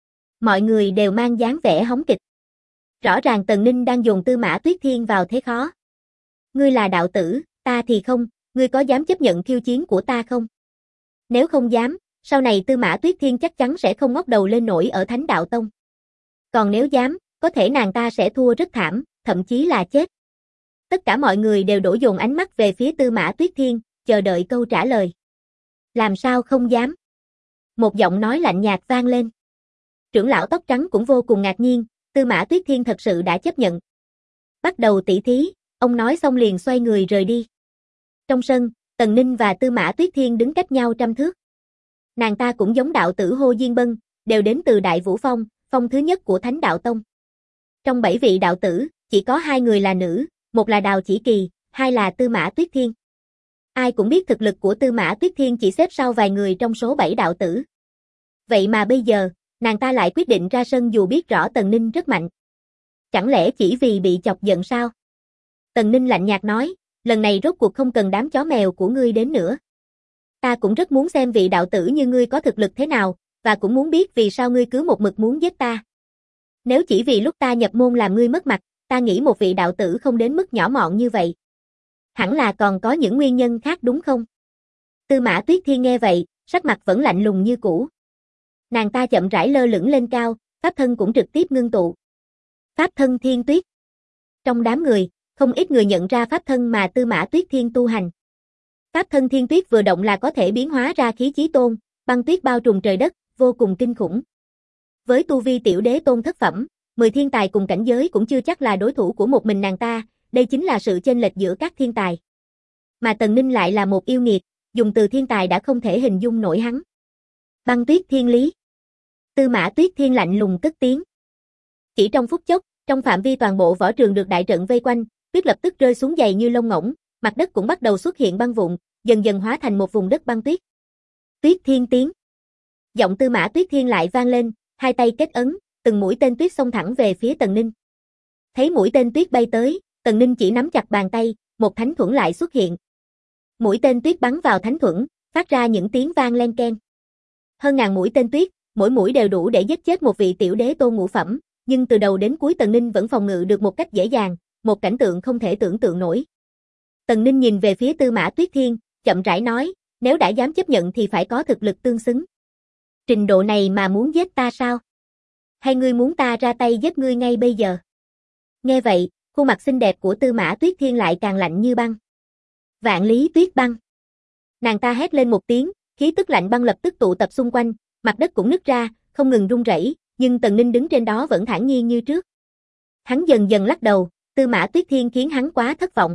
Mọi người đều mang dáng vẻ hóng kịch. Rõ ràng Tần Ninh đang dùng Tư Mã Tuyết Thiên vào thế khó. Ngươi là đạo tử, ta thì không, ngươi có dám chấp nhận khiêu chiến của ta không? Nếu không dám, sau này Tư Mã Tuyết Thiên chắc chắn sẽ không ngóc đầu lên nổi ở Thánh Đạo Tông. Còn nếu dám, có thể nàng ta sẽ thua rất thảm, thậm chí là chết. Tất cả mọi người đều đổ dồn ánh mắt về phía Tư Mã Tuyết Thiên, chờ đợi câu trả lời. Làm sao không dám? Một giọng nói lạnh nhạt vang lên. Trưởng lão tóc trắng cũng vô cùng ngạc nhiên, Tư Mã Tuyết Thiên thật sự đã chấp nhận. Bắt đầu tỷ thí, ông nói xong liền xoay người rời đi. Trong sân, Tần Ninh và Tư Mã Tuyết Thiên đứng cách nhau 100 thước. Nàng ta cũng giống đạo tử Hồ Diên Bân, đều đến từ Đại Vũ Phong, phong thứ nhất của Thánh Đạo Tông. Trong 7 vị đạo tử, chỉ có 2 người là nữ, một là Đào Chỉ Kỳ, 2 là Tư Mã Tuyết Thiên. Ai cũng biết thực lực của Tư Mã Tuyết Thiên chỉ xếp sau vài người trong số 7 đạo tử. Vậy mà bây giờ, nàng ta lại quyết định ra sân dù biết rõ Tần Ninh rất mạnh. Chẳng lẽ chỉ vì bị chọc giận sao? Tần Ninh lạnh nhạt nói, lần này rốt cuộc không cần đám chó mèo của ngươi đến nữa. Ta cũng rất muốn xem vị đạo tử như ngươi có thực lực thế nào, và cũng muốn biết vì sao ngươi cứ một mực muốn giết ta. Nếu chỉ vì lúc ta nhập môn làm ngươi mất mặt, ta nghĩ một vị đạo tử không đến mức nhỏ mọn như vậy. Hẳn là còn có những nguyên nhân khác đúng không? Tư Mã Tuyết Thiên nghe vậy, sắc mặt vẫn lạnh lùng như cũ. Nàng ta chậm rãi lơ lửng lên cao, pháp thân cũng trực tiếp ngưng tụ. Pháp thân Thiên Tuyết. Trong đám người, không ít người nhận ra pháp thân mà Tư Mã Tuyết Thiên tu hành. Pháp thân Thiên Tuyết vừa động là có thể biến hóa ra khí chí tôn, băng tuyết bao trùm trời đất, vô cùng kinh khủng. Với tu vi tiểu đế tôn thất phẩm, 10 thiên tài cùng cảnh giới cũng chưa chắc là đối thủ của một mình nàng ta, đây chính là sự chênh lệch giữa các thiên tài. Mà Tần Ninh lại là một yêu nghiệt, dùng từ thiên tài đã không thể hình dung nổi hắn. Băng tuyết thiên lý. Tư Mã Tuyết Thiên lạnh lùng cất tiếng. Chỉ trong phút chốc, trong phạm vi toàn bộ võ trường được đại trận vây quanh, tuyết lập tức rơi xuống dày như lông ngỗng, mặt đất cũng bắt đầu xuất hiện băng vụn, dần dần hóa thành một vùng đất băng tuyết. Tuyết Thiên tiến. Giọng Tư Mã Tuyết Thiên lại vang lên, hai tay kết ấn, từng mũi tên tuyết xông thẳng về phía Tần Ninh. Thấy mũi tên tuyết bay tới, Tần Ninh chỉ nắm chặt bàn tay, một thánh thuẫn lại xuất hiện. Mũi tên tuyết bắn vào thánh thuẫn, phát ra những tiếng vang len keng. Hơn ngàn mũi tên tuyết, mỗi mũi đều đủ để giết chết một vị tiểu đế tôn ngũ phẩm, nhưng từ đầu đến cuối Tần Ninh vẫn phòng ngự được một cách dễ dàng, một cảnh tượng không thể tưởng tượng nổi. Tần Ninh nhìn về phía Tư Mã Tuyết Thiên, chậm rãi nói, nếu đã dám chấp nhận thì phải có thực lực tương xứng. Trình độ này mà muốn giết ta sao? Hay ngươi muốn ta ra tay giết ngươi ngay bây giờ? Nghe vậy, khuôn mặt xinh đẹp của Tư Mã Tuyết Thiên lại càng lạnh như băng. Vạn lý tuyết băng. Nàng ta hét lên một tiếng, khí tức lạnh băng lập tức tụ tập xung quanh, mặt đất cũng nứt ra, không ngừng rung rẩy, nhưng Tần Ninh đứng trên đó vẫn thản nhiên như trước. Hắn dần dần lắc đầu, Tư Mã Tuyết Thiên khiến hắn quá thất vọng.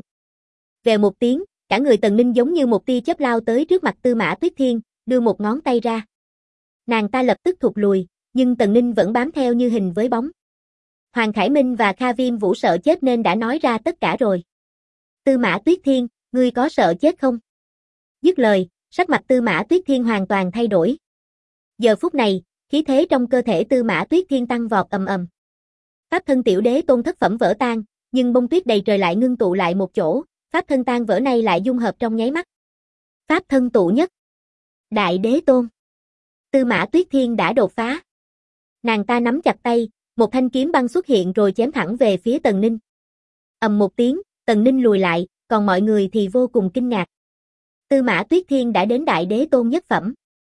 Về một tiếng, cả người Tần Ninh giống như một tia chớp lao tới trước mặt Tư Mã Tuyết Thiên, đưa một ngón tay ra. Nàng ta lập tức thụt lùi, nhưng Tần Ninh vẫn bám theo như hình với bóng. Hoàng Khải Minh và Kha Viêm Vũ sợ chết nên đã nói ra tất cả rồi. Tư Mã Tuyết Thiên, ngươi có sợ chết không? Dứt lời, sắc mặt Tư Mã Tuyết Thiên hoàn toàn thay đổi. Giờ phút này, khí thế trong cơ thể Tư Mã Tuyết Thiên tăng vọt ầm ầm. Pháp thân tiểu đế tôn thất phẩm vỡ tan, nhưng bông tuyết đầy trời lại ngưng tụ lại một chỗ, pháp thân tan vỡ này lại dung hợp trong nháy mắt. Pháp thân tụ nhất. Đại đế tôn. Tư Mã Tuyết Thiên đã đột phá. Nàng ta nắm chặt tay, một thanh kiếm băng xuất hiện rồi chém thẳng về phía Tần Ninh. Ầm một tiếng, Tần Ninh lùi lại, còn mọi người thì vô cùng kinh ngạc. Tư Mã Tuyết Thiên đã đến đại đế tôn nhất phẩm.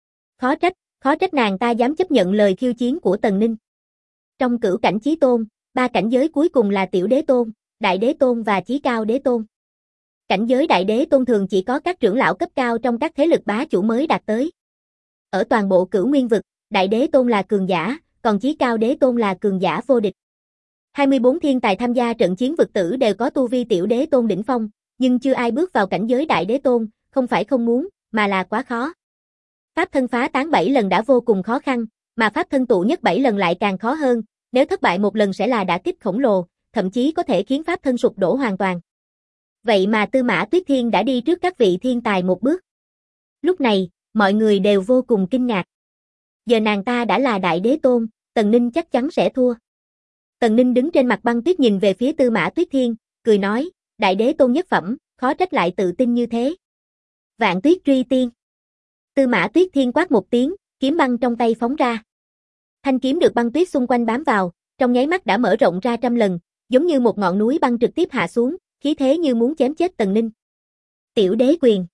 Khó trách nàng ta dám chấp nhận lời khiêu chiến của Tần Ninh. Trong cửu cảnh chí tôn, 3 cảnh giới cuối cùng là tiểu đế tôn, đại đế tôn và chí cao đế tôn. Cảnh giới đại đế tôn thường chỉ có các trưởng lão cấp cao trong các thế lực bá chủ mới đạt tới. Ở toàn bộ cửu nguyên vực, đại đế tôn là cường giả, còn chí cao đế tôn là cường giả vô địch. 24 thiên tài tham gia trận chiến vực tử đều có tu vi tiểu đế tôn đỉnh phong, nhưng chưa ai bước vào cảnh giới đại đế tôn, không phải không muốn, mà là quá khó. Pháp thân phá tán 7 lần đã vô cùng khó khăn, mà pháp thân tụ nhất 7 lần lại càng khó hơn, nếu thất bại một lần sẽ là đả kích khổng lồ, thậm chí có thể khiến pháp thân sụp đổ hoàn toàn. Vậy mà Tư Mã Tuyết Thiên đã đi trước các vị thiên tài một bước. Lúc này, mọi người đều vô cùng kinh ngạc. Giờ nàng ta đã là đại đế tôn, Tần Ninh chắc chắn sẽ thua. Tần Ninh đứng trên mặt băng tuyết nhìn về phía Tư Mã Tuyết Thiên, cười nói, đại đế tôn nhất phẩm, khó trách lại tự tin như thế. Vạn tuyết truy tiên. Tư Mã Tuyết Thiên quát một tiếng, kiếm băng trong tay phóng ra. Thanh kiếm được băng tuyết xung quanh bám vào, trong nháy mắt đã mở rộng ra trăm lần, giống như một ngọn núi băng trực tiếp hạ xuống, khí thế như muốn chém chết Tần Ninh. Tiểu đế quyền.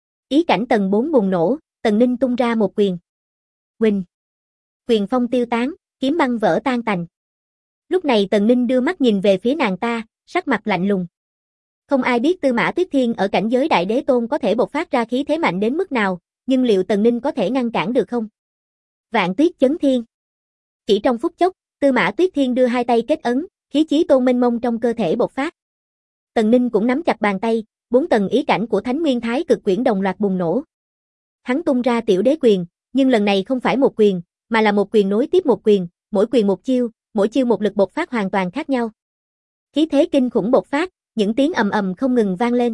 Ý cảnh tầng 4 bùng nổ, Tần Ninh tung ra một quyền. Huỳnh. Quyền phong tiêu tán, kiếm băng vỡ tan tành. Lúc này Tần Ninh đưa mắt nhìn về phía nàng ta, sắc mặt lạnh lùng. Không ai biết Tư Mã Tuyết Thiên ở cảnh giới đại đế tôn có thể bộc phát ra khí thế mạnh đến mức nào, nhưng liệu Tần Ninh có thể ngăn cản được không? Vạn tuyết chấn thiên. Chỉ trong phút chốc, Tư Mã Tuyết Thiên đưa hai tay kết ấn, khí chí tôn mênh mông trong cơ thể bộc phát. Tần Ninh cũng nắm chặt bàn tay, 4 tầng ý cảnh của Thánh Nguyên Thái Cực Quyển đồng loạt bùng nổ. Hắn tung ra tiểu đế quyền, nhưng lần này không phải một quyền, mà là một quyền nối tiếp một quyền, mỗi quyền một chiêu, mỗi chiêu một lực bộc phát hoàn toàn khác nhau. Khí thế kinh khủng bộc phát, những tiếng ầm ầm không ngừng vang lên.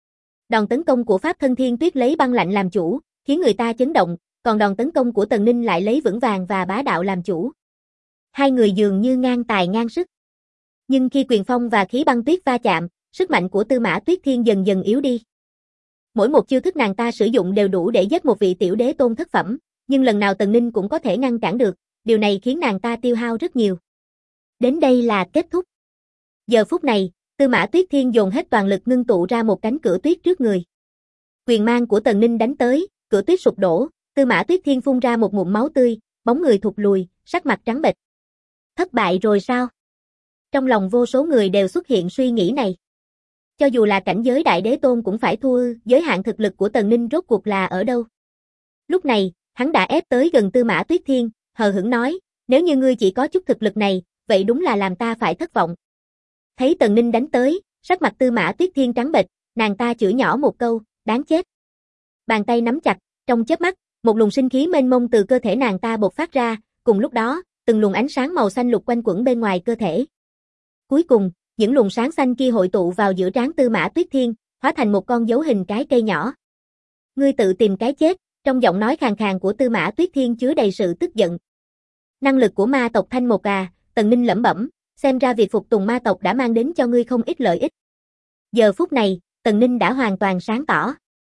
Đòn tấn công của Pháp Thân Thiên Tuyết lấy băng lạnh làm chủ, khiến người ta chấn động, còn đòn tấn công của Tần Ninh lại lấy vững vàng và bá đạo làm chủ. Hai người dường như ngang tài ngang sức. Nhưng khi quyền phong và khí băng tuyết va chạm, sức mạnh của Tư Mã Tuyết Thiên dần dần yếu đi. Mỗi một chiêu thức nàng ta sử dụng đều đủ để giết một vị tiểu đế tôn thất phẩm, nhưng lần nào Tần Ninh cũng có thể ngăn cản được, điều này khiến nàng ta tiêu hao rất nhiều. Đến đây là kết thúc. Giờ phút này, Tư Mã Tuyết Thiên dồn hết toàn lực ngưng tụ ra một cánh cửa tuyết trước người. Quyền mang của Tần Ninh đánh tới, cửa tuyết sụp đổ, Tư Mã Tuyết Thiên phun ra một ngụm máu tươi, bóng người thụt lùi, sắc mặt trắng bệch. Thất bại rồi sao? Trong lòng vô số người đều xuất hiện suy nghĩ này. Cho dù là cảnh giới đại đế tôn cũng phải thua, giới hạn thực lực của Tần Ninh rốt cuộc là ở đâu? Lúc này, hắn đã ép tới gần Tư Mã Tuyết Thiên, hờ hững nói, nếu như ngươi chỉ có chút thực lực này, vậy đúng là làm ta phải thất vọng. Thấy Tần Ninh đánh tới, sắc mặt Tư Mã Tuyết Thiên trắng bệch, nàng ta chửi nhỏ một câu, đáng chết. Bàn tay nắm chặt, trong chớp mắt, một luồng sinh khí mênh mông từ cơ thể nàng ta bộc phát ra, cùng lúc đó, từng luồng ánh sáng màu xanh lục quanh quẩn bên ngoài cơ thể. Cuối cùng, những luồng sáng xanh kia hội tụ vào giữa trán Tư Mã Tuyết Thiên, hóa thành một con dấu hình cái cây nhỏ. Ngươi tự tìm cái chết, trong giọng nói khàn khàn của Tư Mã Tuyết Thiên chứa đầy sự tức giận. Năng lực của ma tộc Thanh Một à, Tần Ninh lẩm bẩm, xem ra việc phục tùng ma tộc đã mang đến cho ngươi không ít lợi ích. Giờ phút này, Tần Ninh đã hoàn toàn sáng tỏ.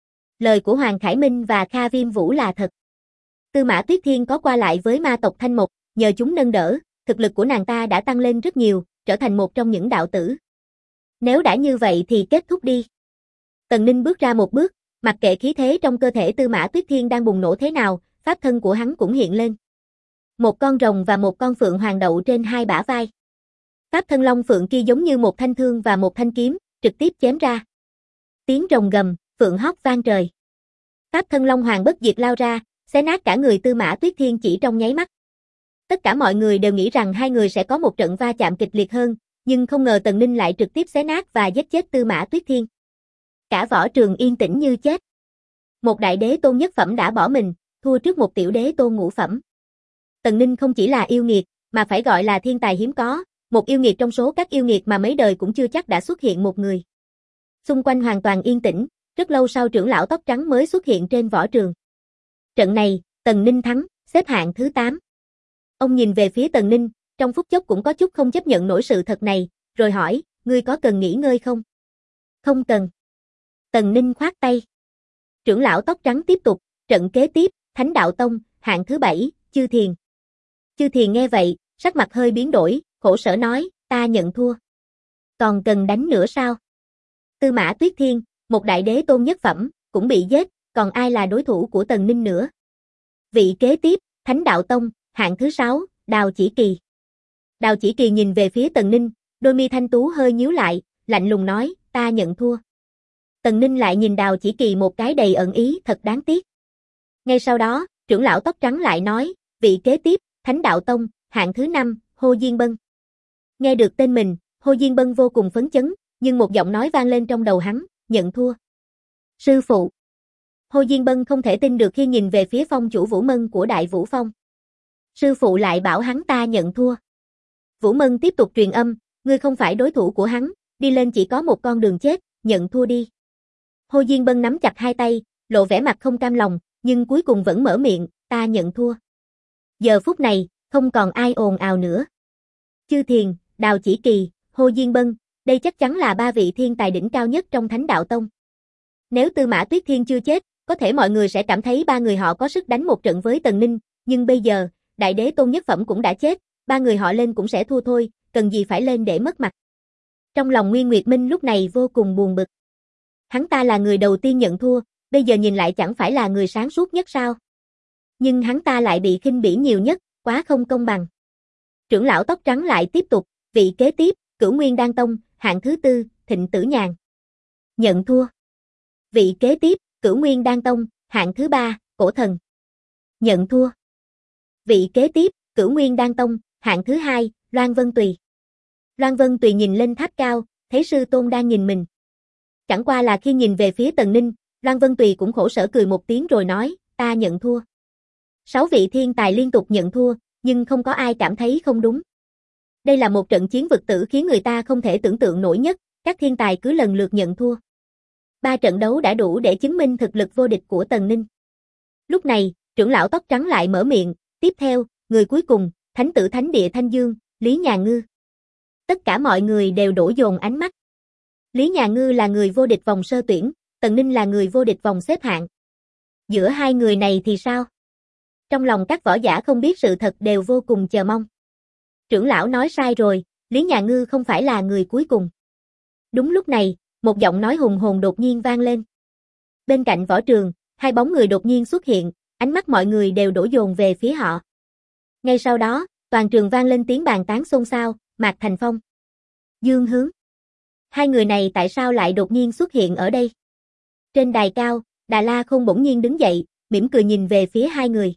Lời của Hoàng Khải Minh và Kha Viêm Vũ là thật. Tư Mã Tuyết Thiên có qua lại với ma tộc Thanh Một, nhờ chúng nâng đỡ, thực lực của nàng ta đã tăng lên rất nhiều, trở thành một trong những đạo tử. Nếu đã như vậy thì kết thúc đi. Tần Ninh bước ra một bước, mặc kệ khí thế trong cơ thể Tư Mã Tuyết Thiên đang bùng nổ thế nào, pháp thân của hắn cũng hiện lên. Một con rồng và một con phượng hoàng đậu trên hai bả vai. Pháp thân long phượng kia giống như một thanh thương và một thanh kiếm, trực tiếp chém ra. Tiếng rồng gầm, phượng hót vang trời. Pháp thân long hoàng bất diệt lao ra, xé nát cả người Tư Mã Tuyết Thiên chỉ trong nháy mắt. Tất cả mọi người đều nghĩ rằng hai người sẽ có một trận va chạm kịch liệt hơn, nhưng không ngờ Tần Ninh lại trực tiếp xé nát và giết chết Tư Mã Tuyết Thiên. Cả võ trường yên tĩnh như chết. Một đại đế tôn nhất phẩm đã bỏ mình, thua trước một tiểu đế tôn ngũ phẩm. Tần Ninh không chỉ là yêu nghiệt, mà phải gọi là thiên tài hiếm có, một yêu nghiệt trong số các yêu nghiệt mà mấy đời cũng chưa chắc đã xuất hiện một người. Xung quanh hoàn toàn yên tĩnh, rất lâu sau trưởng lão tóc trắng mới xuất hiện trên võ trường. Trận này, Tần Ninh thắng, xếp hạng thứ 8. Ông nhìn về phía Tần Ninh, trong phút chốc cũng có chút không chấp nhận nổi sự thật này, rồi hỏi, ngươi có cần nghỉ ngơi không? Không cần. Tần Ninh khoát tay. Trưởng lão tóc trắng tiếp tục, trận kế tiếp, Thánh Đạo Tông, hạng thứ 7, Chư Thiền. Chư Thiền nghe vậy, sắc mặt hơi biến đổi, khổ sở nói, ta nhận thua. Còn cần đánh nữa sao? Tư Mã Tuyết Thiên, một đại đế tôn nhất phẩm, cũng bị giết, còn ai là đối thủ của Tần Ninh nữa? Vị kế tiếp, Thánh Đạo Tông, hạng thứ 6, Đào Chỉ Kỳ. Đào Chỉ Kỳ nhìn về phía Tần Ninh, đôi mi thanh tú hơi nhíu lại, lạnh lùng nói, ta nhận thua. Tần Ninh lại nhìn Đào Chỉ Kỳ một cái đầy ẩn ý, thật đáng tiếc. Ngay sau đó, trưởng lão tóc trắng lại nói, vị kế tiếp, Thánh Đạo Tông, hạng thứ 5, Hồ Diên Bân. Nghe được tên mình, Hồ Diên Bân vô cùng phấn chấn, nhưng một giọng nói vang lên trong đầu hắn, nhận thua. Sư phụ. Hồ Diên Bân không thể tin được khi nhìn về phía phong chủ Vũ Mân của Đại Vũ Phong. Sư phụ lại bảo hắn ta nhận thua. Vũ Mân tiếp tục truyền âm, ngươi không phải đối thủ của hắn, đi lên chỉ có một con đường chết, nhận thua đi. Hồ Diên Bân nắm chặt hai tay, lộ vẻ mặt không cam lòng, nhưng cuối cùng vẫn mở miệng, ta nhận thua. Giờ phút này, không còn ai ồn ào nữa. Chư Thiền, Đào Chỉ Kỳ, Hồ Diên Bân, đây chắc chắn là ba vị thiên tài đỉnh cao nhất trong Thánh Đạo Tông. Nếu Tư Mã Tuyết Thiên chưa chết, có thể mọi người sẽ cảm thấy ba người họ có sức đánh một trận với Tần Ninh, nhưng bây giờ, đại đế tôn nhất phẩm cũng đã chết, ba người họ lên cũng sẽ thua thôi, cần gì phải lên để mất mặt. Trong lòng Nguyên Nguyệt Minh lúc này vô cùng buồn bực. Hắn ta là người đầu tiên nhận thua, bây giờ nhìn lại chẳng phải là người sáng suốt nhất sao? Nhưng hắn ta lại bị khinh bỉ nhiều nhất, quá không công bằng. Trưởng lão tóc trắng lại tiếp tục, vị kế tiếp, Cửu Nguyên Đan Tông, hạng thứ 4, Thịnh Tử Nhàn. Nhận thua. Vị kế tiếp, Cửu Nguyên Đan Tông, hạng thứ 3, Cổ Thần. Nhận thua. Vị kế tiếp, Cửu Nguyên Đan Tông, hạng thứ 2, Loan Vân Tùy. Loan Vân Tùy nhìn lên tháp cao, thấy sư tôn đang nhìn mình. Chẳng qua là khi nhìn về phía Tần Ninh, Loan Vân Tùy cũng khổ sở cười một tiếng rồi nói, ta nhận thua. 6 vị thiên tài liên tục nhận thua, nhưng không có ai cảm thấy không đúng. Đây là một trận chiến vực tử khiến người ta không thể tưởng tượng nổi nhất, các thiên tài cứ lần lượt nhận thua. 3 trận đấu đã đủ để chứng minh thực lực vô địch của Tần Ninh. Lúc này, trưởng lão tóc trắng lại mở miệng, tiếp theo, người cuối cùng, Thánh Tử Thánh Địa Thanh Dương, Lý Nhà Ngư. Tất cả mọi người đều đổ dồn ánh mắt. Lý Nhà Ngư là người vô địch vòng sơ tuyển, Tần Ninh là người vô địch vòng xếp hạng. Giữa hai người này thì sao? Trong lòng các võ giả không biết sự thật đều vô cùng chờ mong. Trưởng lão nói sai rồi, Lý Nhà Ngư không phải là người cuối cùng. Đúng lúc này, một giọng nói hùng hồn đột nhiên vang lên. Bên cạnh võ trường, hai bóng người đột nhiên xuất hiện, ánh mắt mọi người đều đổ dồn về phía họ. Ngay sau đó, toàn trường vang lên tiếng bàn tán xôn xao, Mạc Thành Phong, Dương Hướng. Hai người này tại sao lại đột nhiên xuất hiện ở đây? Trên đài cao, Đà La Khôn bỗng nhiên đứng dậy, mỉm cười nhìn về phía hai người.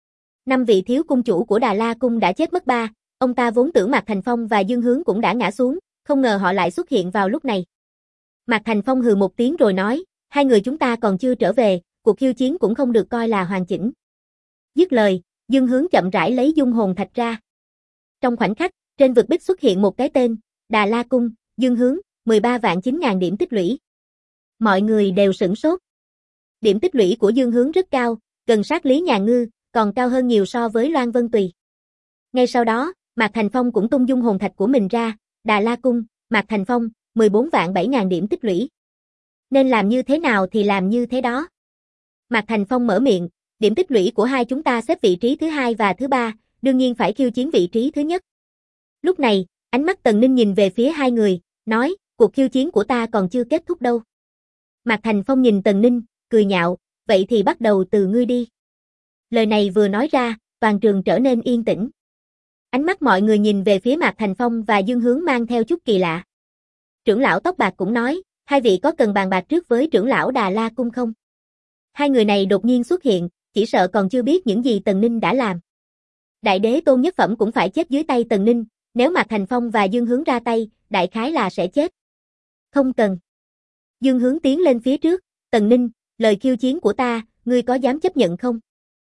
5 vị thiếu cung chủ của Đà La Cung đã chết mất 3, ông ta vốn tưởng Mạc Thành Phong và Dương Hướng cũng đã ngã xuống, không ngờ họ lại xuất hiện vào lúc này. Mạc Thành Phong hừ một tiếng rồi nói, hai người chúng ta còn chưa trở về, cuộc khiêu chiến cũng không được coi là hoàn chỉnh. Dứt lời, Dương Hướng chậm rãi lấy dung hồn thạch ra. Trong khoảnh khắc, trên vực bích xuất hiện một cái tên, Đà La Cung, Dương Hướng, 13 vạn 9.000 điểm tích lũy. Mọi người đều sửng sốt. Điểm tích lũy của Dương Hướng rất cao, gần sát Lý Nhà Ngư, còn cao hơn nhiều so với Loan Vân Tùy. Ngay sau đó, Mạc Thành Phong cũng tung dung hồn thạch của mình ra, Đà La Cung, Mạc Thành Phong, 14 vạn 7.000 điểm tích lũy. Nên làm như thế nào thì làm như thế đó. Mạc Thành Phong mở miệng, điểm tích lũy của hai chúng ta xếp vị trí thứ 2 và thứ 3, đương nhiên phải khiêu chiến vị trí thứ nhất. Lúc này, ánh mắt Tần Ninh nhìn về phía hai người, nói, cuộc khiêu chiến của ta còn chưa kết thúc đâu. Mạc Thành Phong nhìn Tần Ninh, cười nhạo, vậy thì bắt đầu từ ngươi đi. Lời này vừa nói ra, toàn trường trở nên yên tĩnh. Ánh mắt mọi người nhìn về phía Mạc Thành Phong và Dương Hướng mang theo chút kỳ lạ. Trưởng lão tóc bạc cũng nói, hai vị có cần bàn bạc trước với trưởng lão Đà La Cung không? Hai người này đột nhiên xuất hiện, chỉ sợ còn chưa biết những gì Tần Ninh đã làm. Đại đế tôn nhất phẩm cũng phải chết dưới tay Tần Ninh, nếu Mạc Thành Phong và Dương Hướng ra tay, đại khái là sẽ chết. Không cần. Dương Hướng tiến lên phía trước, Tần Ninh, lời khiêu chiến của ta, ngươi có dám chấp nhận không?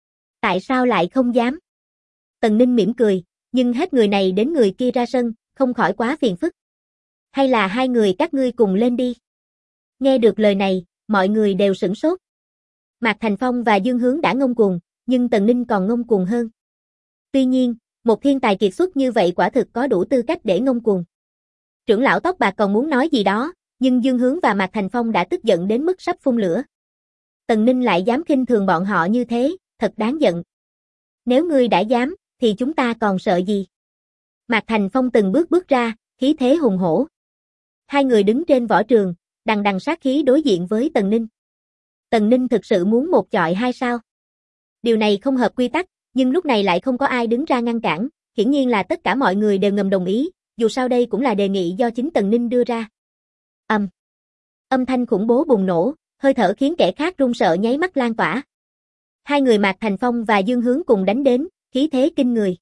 Tại sao lại không dám? Tần Ninh mỉm cười, nhưng hết người này đến người kia ra sân, không khỏi quá phiền phức. Hay là hai người các ngươi cùng lên đi. Nghe được lời này, mọi người đều sửng sốt. Mạc Thành Phong và Dương Hướng đã ngông cuồng, nhưng Tần Ninh còn ngông cuồng hơn. Tuy nhiên, một thiên tài kiệt xuất như vậy quả thực có đủ tư cách để ngông cuồng. Trưởng lão tóc bạc còn muốn nói gì đó, nhưng Dương Hướng và Mạc Thành Phong đã tức giận đến mức sắp phun lửa. Tần Ninh lại dám khinh thường bọn họ như thế, thật đáng giận. Nếu ngươi đã dám, thì chúng ta còn sợ gì? Mạc Thành Phong từng bước bước ra, khí thế hùng hổ. Hai người đứng trên võ trường, đằng đằng sát khí đối diện với Tần Ninh. Tần Ninh thực sự muốn một chọi hai sao? Điều này không hợp quy tắc, nhưng lúc này lại không có ai đứng ra ngăn cản, hiển nhiên là tất cả mọi người đều ngầm đồng ý, dù sao đây cũng là đề nghị do chính Tần Ninh đưa ra. Âm thanh khủng bố bùng nổ, hơi thở khiến kẻ khác run sợ nháy mắt lan tỏa. Hai người Mạc Thành Phong và Dương Hướng cùng đánh đến, khí thế kinh người.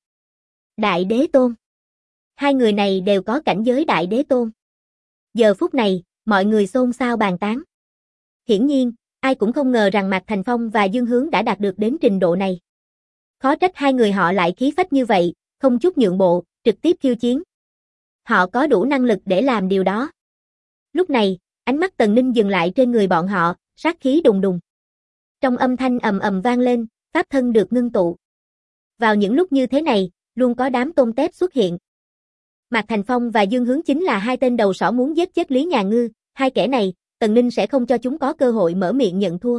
Đại Đế Tôn. Hai người này đều có cảnh giới Đại Đế Tôn. Giờ phút này, mọi người xôn xao bàn tán. Hiển nhiên, ai cũng không ngờ rằng Mạc Thành Phong và Dương Hướng đã đạt được đến trình độ này. Khó trách hai người họ lại khí phách như vậy, không chút nhượng bộ, trực tiếp khiêu chiến. Họ có đủ năng lực để làm điều đó. Lúc này, ánh mắt Tần Ninh dừng lại trên người bọn họ, sát khí đùng đùng. Trong âm thanh ầm ầm vang lên, pháp thân được ngưng tụ. Vào những lúc như thế này, luôn có đám tôm tép xuất hiện. Mạc Thành Phong và Dương Hướng chính là hai tên đầu sỏ muốn giết chết Lý Nhà Ngư, hai kẻ này, Tần Ninh sẽ không cho chúng có cơ hội mở miệng nhận thua.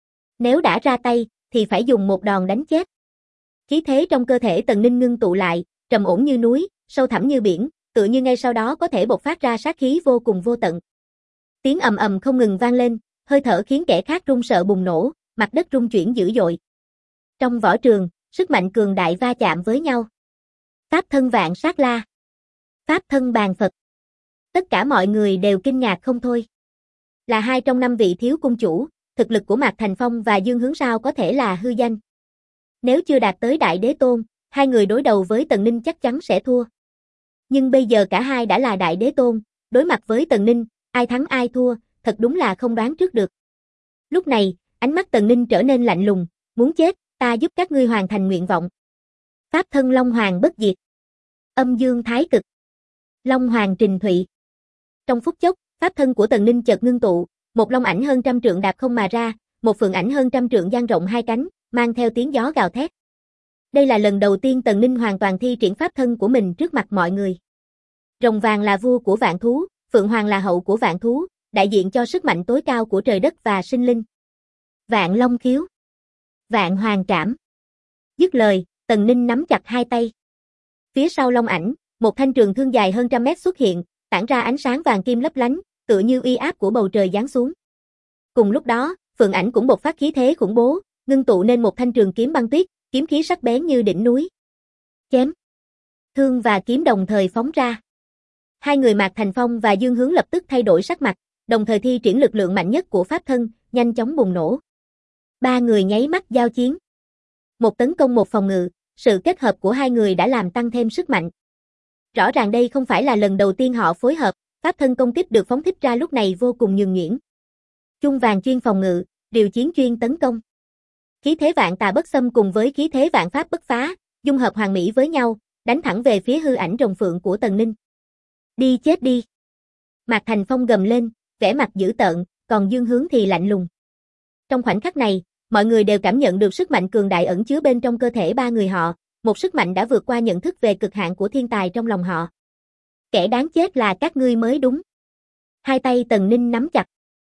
Nếu đã ra tay, thì phải dùng một đòn đánh chết. Khí thế trong cơ thể Tần Ninh ngưng tụ lại, trầm ổn như núi, sâu thẳm như biển, tựa như ngay sau đó có thể bộc phát ra sát khí vô cùng vô tận. Tiếng ầm ầm không ngừng vang lên, hơi thở khiến kẻ khác run sợ bùng nổ, mặt đất rung chuyển dữ dội. Trong võ trường, sức mạnh cường đại va chạm với nhau. Pháp thân vạn sát la. Pháp thân bàn Phật. Tất cả mọi người đều kinh ngạc không thôi. Là hai trong 5 vị thiếu cung chủ, thực lực của Mạc Thành Phong và Dương Hướng sao có thể là hư danh. Nếu chưa đạt tới Đại Đế Tôn, hai người đối đầu với Tần Ninh chắc chắn sẽ thua. Nhưng bây giờ cả hai đã là Đại Đế Tôn, đối mặt với Tần Ninh, ai thắng ai thua, thật đúng là không đoán trước được. Lúc này, ánh mắt Tần Ninh trở nên lạnh lùng, muốn chết, ta giúp các ngươi hoàn thành nguyện vọng. Pháp thân Long Hoàng bất diệt. Âm dương thái cực. Long Hoàng trình thụy. Trong phút chốc, pháp thân của Tần Ninh chợt ngưng tụ, một long ảnh hơn trăm trượng đạp không mà ra, một phượng ảnh hơn trăm trượng dang rộng hai cánh, mang theo tiếng gió gào thét. Đây là lần đầu tiên Tần Ninh hoàn toàn thi triển pháp thân của mình trước mặt mọi người. Rồng vàng là vua của vạn thú, phượng hoàng là hậu của vạn thú, đại diện cho sức mạnh tối cao của trời đất và sinh linh. Vạn long khiếu. Vạn hoàng trảm. Dứt lời, Tần Ninh nắm chặt hai tay. Phía sau long ảnh, một thanh trường thương dài hơn trăm mét xuất hiện, tản ra ánh sáng vàng kim lấp lánh, tựa như uy áp của bầu trời giáng xuống. Cùng lúc đó, phượng ảnh cũng bộc phát khí thế khủng bố, ngưng tụ nên một thanh trường kiếm băng tuyết, kiếm khí sắc bén như đỉnh núi. Chém. Thương và kiếm đồng thời phóng ra. Hai người Mạc Thành Phong và Dương Hướng lập tức thay đổi sắc mặt, đồng thời thi triển lực lượng mạnh nhất của pháp thân, nhanh chóng bùng nổ. Ba người nháy mắt giao chiến. Một tấn công một phòng ngự, sự kết hợp của hai người đã làm tăng thêm sức mạnh. Rõ ràng đây không phải là lần đầu tiên họ phối hợp, pháp thân công kích được phóng thích ra lúc này vô cùng nhuần nhuyễn. Chung vàng chuyên phòng ngự, điều chiến chuyên tấn công. Khí thế vạn tà bất xâm cùng với khí thế vạn pháp bất phá, dung hợp hoàn mỹ với nhau, đánh thẳng về phía hư ảnh rồng phượng của Tần Ninh. Đi chết đi. Mạc Thành Phong gầm lên, vẻ mặt dữ tợn, còn Dương Hướng thì lạnh lùng. Trong khoảnh khắc này, mọi người đều cảm nhận được sức mạnh cường đại ẩn chứa bên trong cơ thể ba người họ, một sức mạnh đã vượt qua nhận thức về cực hạn của thiên tài trong lòng họ. Kẻ đáng chết là các ngươi mới đúng. Hai tay Tần Ninh nắm chặt.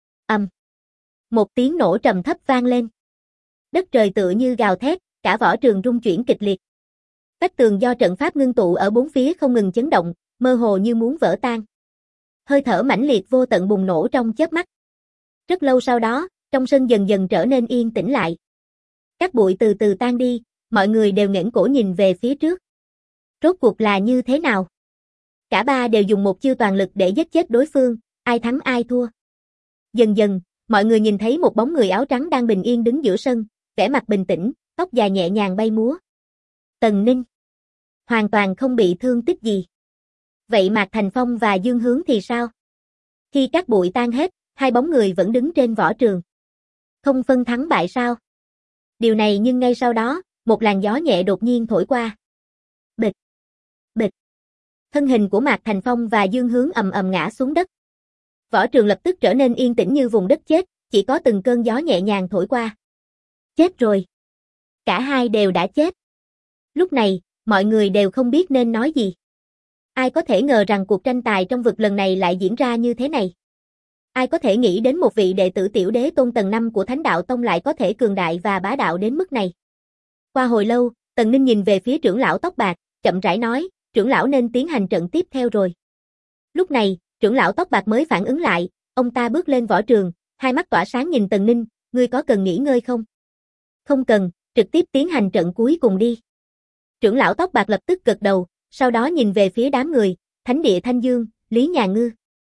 Một tiếng nổ trầm thấp vang lên. Đất trời tựa như gào thét, cả võ trường rung chuyển kịch liệt. Vách tường do trận pháp ngưng tụ ở bốn phía không ngừng chấn động, mơ hồ như muốn vỡ tan. Hơi thở mãnh liệt vô tận bùng nổ trong chớp mắt. Rất lâu sau đó, trong sân dần dần trở nên yên tĩnh lại. Các bụi từ từ tan đi, mọi người đều nghển cổ nhìn về phía trước. Rốt cuộc là như thế nào? Cả ba đều dùng một chiêu toàn lực để giết chết đối phương, ai thắng ai thua. Dần dần, mọi người nhìn thấy một bóng người áo trắng đang bình yên đứng giữa sân, vẻ mặt bình tĩnh, tóc dài nhẹ nhàng bay múa. Tần Ninh. Hoàn toàn không bị thương tích gì. Vậy Mạc Thành Phong và Dương Hướng thì sao? Khi các bụi tan hết, hai bóng người vẫn đứng trên võ trường. Không phân thắng bại sao? Điều này nhưng ngay sau đó, một làn gió nhẹ đột nhiên thổi qua. Bịch, bịch. Thân hình của Mạc Thành Phong và Dương Hướng ầm ầm ngã xuống đất. Võ trường lập tức trở nên yên tĩnh như vùng đất chết, chỉ có từng cơn gió nhẹ nhàng thổi qua. Chết rồi. Cả hai đều đã chết. Lúc này, mọi người đều không biết nên nói gì. Ai có thể ngờ rằng cuộc tranh tài trong vực lần này lại diễn ra như thế này? Ai có thể nghĩ đến một vị đệ tử tiểu đế tôn tầng 5 của Thánh Đạo Tông lại có thể cường đại và bá đạo đến mức này? Qua hồi lâu, Tần Ninh nhìn về phía trưởng lão tóc bạc, chậm rãi nói, trưởng lão nên tiến hành trận tiếp theo rồi. Lúc này, trưởng lão tóc bạc mới phản ứng lại, ông ta bước lên võ trường, hai mắt tỏa sáng nhìn Tần Ninh, ngươi có cần nghỉ ngơi không? Không cần, trực tiếp tiến hành trận cuối cùng đi. Trưởng lão tóc bạc lập tức gật đầu, sau đó nhìn về phía đám người, Thánh địa Thanh Dương, Lý Nhà Ngư.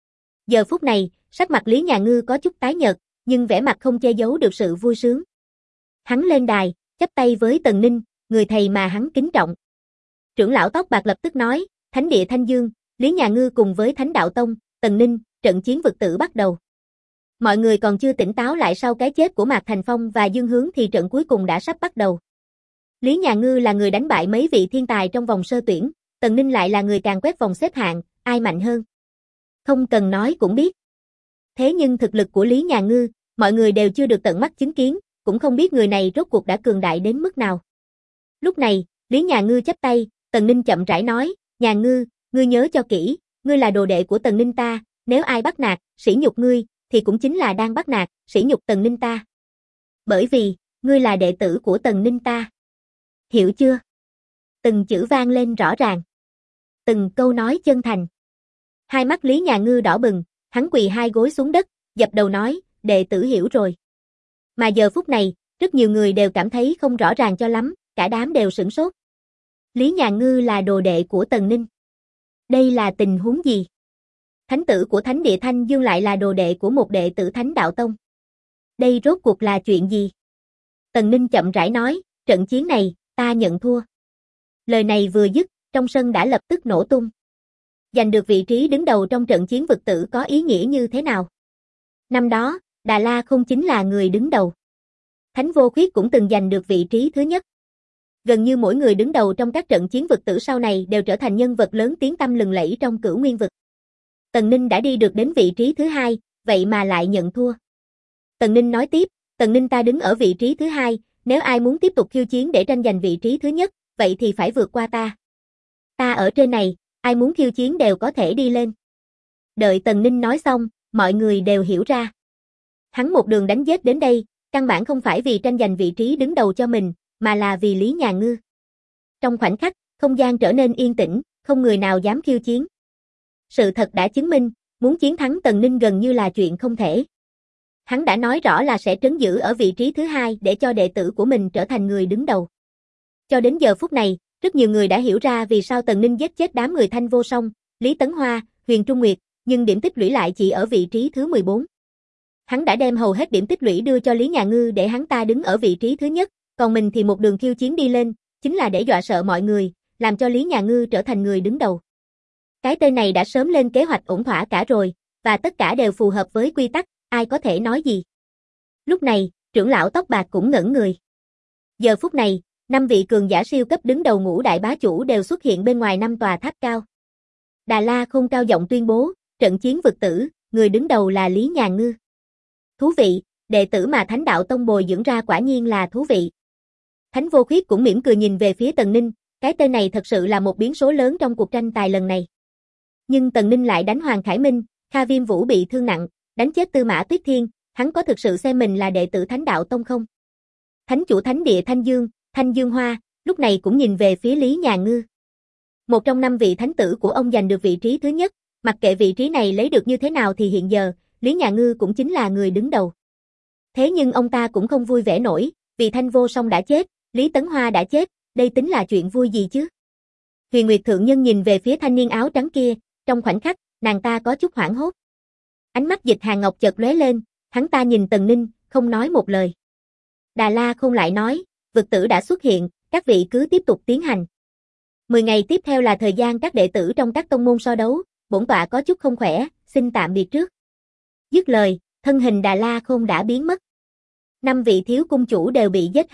Giờ phút này, sắc mặt Lý Nhà Ngư có chút tái nhợt, nhưng vẻ mặt không che giấu được sự vui sướng. Hắn lên đài, chắp tay với Tần Ninh, người thầy mà hắn kính trọng. Trưởng lão tóc bạc lập tức nói, Thánh địa Thanh Dương, Lý Nhà Ngư cùng với Thánh Đạo Tông, Tần Ninh, trận chiến vực tử bắt đầu. Mọi người còn chưa tỉnh táo lại sau cái chết của Mạc Thành Phong và Dương Hướng thì trận cuối cùng đã sắp bắt đầu. Lý Nhà Ngư là người đánh bại mấy vị thiên tài trong vòng sơ tuyển, Tần Ninh lại là người càng quét vòng xếp hạng, ai mạnh hơn? Không cần nói cũng biết. Thế nhưng thực lực của Lý Nhà Ngư, mọi người đều chưa được tận mắt chứng kiến, cũng không biết người này rốt cuộc đã cường đại đến mức nào. Lúc này, Lý Nhà Ngư chắp tay, Tần Ninh chậm rãi nói, Nhà Ngư, ngươi nhớ cho kỹ, ngươi là đồ đệ của Tần Ninh ta, nếu ai bắt nạt, sỉ nhục ngươi, thì cũng chính là đang bắt nạt, sỉ nhục Tần Ninh ta. Bởi vì, ngươi là đệ tử của Tần Ninh ta. Hiểu chưa? Từng chữ vang lên rõ ràng. Từng câu nói chân thành. Hai mắt Lý Nhà Ngư đỏ bừng, hắn quỳ hai gối xuống đất, dập đầu nói, đệ tử hiểu rồi. Mà giờ phút này, rất nhiều người đều cảm thấy không rõ ràng cho lắm, cả đám đều sửng sốt. Lý Nhà Ngư là đồ đệ của Tần Ninh. Đây là tình huống gì? Thánh tử của Thánh địa Thanh Dương lại là đồ đệ của một đệ tử Thánh Đạo Tông. Đây rốt cuộc là chuyện gì? Tần Ninh chậm rãi nói, trận chiến này, ta nhận thua. Lời này vừa dứt, trong sân đã lập tức nổ tung. Giành được vị trí đứng đầu trong trận chiến vực tử có ý nghĩa như thế nào? Năm đó, Đà La không chính là người đứng đầu. Thánh Vô Khuyết cũng từng giành được vị trí thứ nhất. Gần như mỗi người đứng đầu trong các trận chiến vực tử sau này đều trở thành nhân vật lớn tiếng tăm lừng lẫy trong Cửu Nguyên vực. Tần Ninh đã đi được đến vị trí thứ hai, vậy mà lại nhận thua. Tần Ninh nói tiếp, Tần Ninh ta đứng ở vị trí thứ hai, nếu ai muốn tiếp tục khiêu chiến để tranh giành vị trí thứ nhất, vậy thì phải vượt qua ta. Ta ở trên này, ai muốn khiêu chiến đều có thể đi lên. Đợi Tần Ninh nói xong, mọi người đều hiểu ra. Hắn một đường đánh giết đến đây, căn bản không phải vì tranh giành vị trí đứng đầu cho mình, mà là vì Lý Nhà Ngư. Trong khoảnh khắc, không gian trở nên yên tĩnh, không người nào dám khiêu chiến. Sự thật đã chứng minh, muốn chiến thắng Tần Ninh gần như là chuyện không thể. Hắn đã nói rõ là sẽ trấn giữ ở vị trí thứ hai để cho đệ tử của mình trở thành người đứng đầu. Cho đến giờ phút này, rất nhiều người đã hiểu ra vì sao Tần Ninh giết chết đám người Thanh Vô Song, Lý Tấn Hoa, Huyền Trung Nguyệt, nhưng điểm tích lũy lại chỉ ở vị trí thứ 14. Hắn đã đem hầu hết điểm tích lũy đưa cho Lý Nhà Ngư để hắn ta đứng ở vị trí thứ nhất, còn mình thì một đường khiêu chiến đi lên, chính là để dọa sợ mọi người, làm cho Lý Nhà Ngư trở thành người đứng đầu. Cái tên này đã sớm lên kế hoạch ổn thỏa cả rồi, và tất cả đều phù hợp với quy tắc, ai có thể nói gì. Lúc này, trưởng lão tóc bạc cũng ngẩn người. Giờ phút này, 5 vị cường giả siêu cấp đứng đầu ngũ đại bá chủ đều xuất hiện bên ngoài 5 tòa tháp cao. Đà La Khôn cao giọng tuyên bố, trận chiến vực tử, người đứng đầu là Lý Nhà Ngư. Thú vị, đệ tử mà Thánh Đạo Tông bồi dưỡng ra quả nhiên là thú vị. Thánh Vô Khuyết cũng mỉm cười nhìn về phía Tần Ninh, cái tên này thật sự là một biến số lớn trong cuộc tranh tài lần này. Nhưng Tần Ninh lại đánh Hoàng Khải Minh, Kha Viêm Vũ bị thương nặng, đánh chết Tư Mã Tuyết Thiên, hắn có thực sự xem mình là đệ tử Thánh Đạo Tông không? Thánh chủ Thánh địa Thanh Dương Hoa, lúc này cũng nhìn về phía Lý Nhà Ngư. Một trong 5 vị thánh tử của ông giành được vị trí thứ nhất, mặc kệ vị trí này lấy được như thế nào thì hiện giờ, Lý Nhà Ngư cũng chính là người đứng đầu. Thế nhưng ông ta cũng không vui vẻ nổi, vì Thanh Vô Song đã chết, Lý Tấn Hoa đã chết, đây tính là chuyện vui gì chứ? Huyền Nguyệt Thượng Nhân nhìn về phía thanh niên áo trắng kia, trong khoảnh khắc, nàng ta có chút hoảng hốt. Ánh mắt Dịch Hàn Ngọc chợt lóe lên, hắn ta nhìn Tần Ninh, không nói một lời. Đà La Khôn lại nói, vực tử đã xuất hiện, các vị cứ tiếp tục tiến hành. 10 ngày tiếp theo là thời gian các đệ tử trong các tông môn so đấu, bổn tọa có chút không khỏe, xin tạm biệt trước. Dứt lời, thân hình Đà La Khôn đã biến mất. 5 vị thiếu cung chủ đều bị giết hết,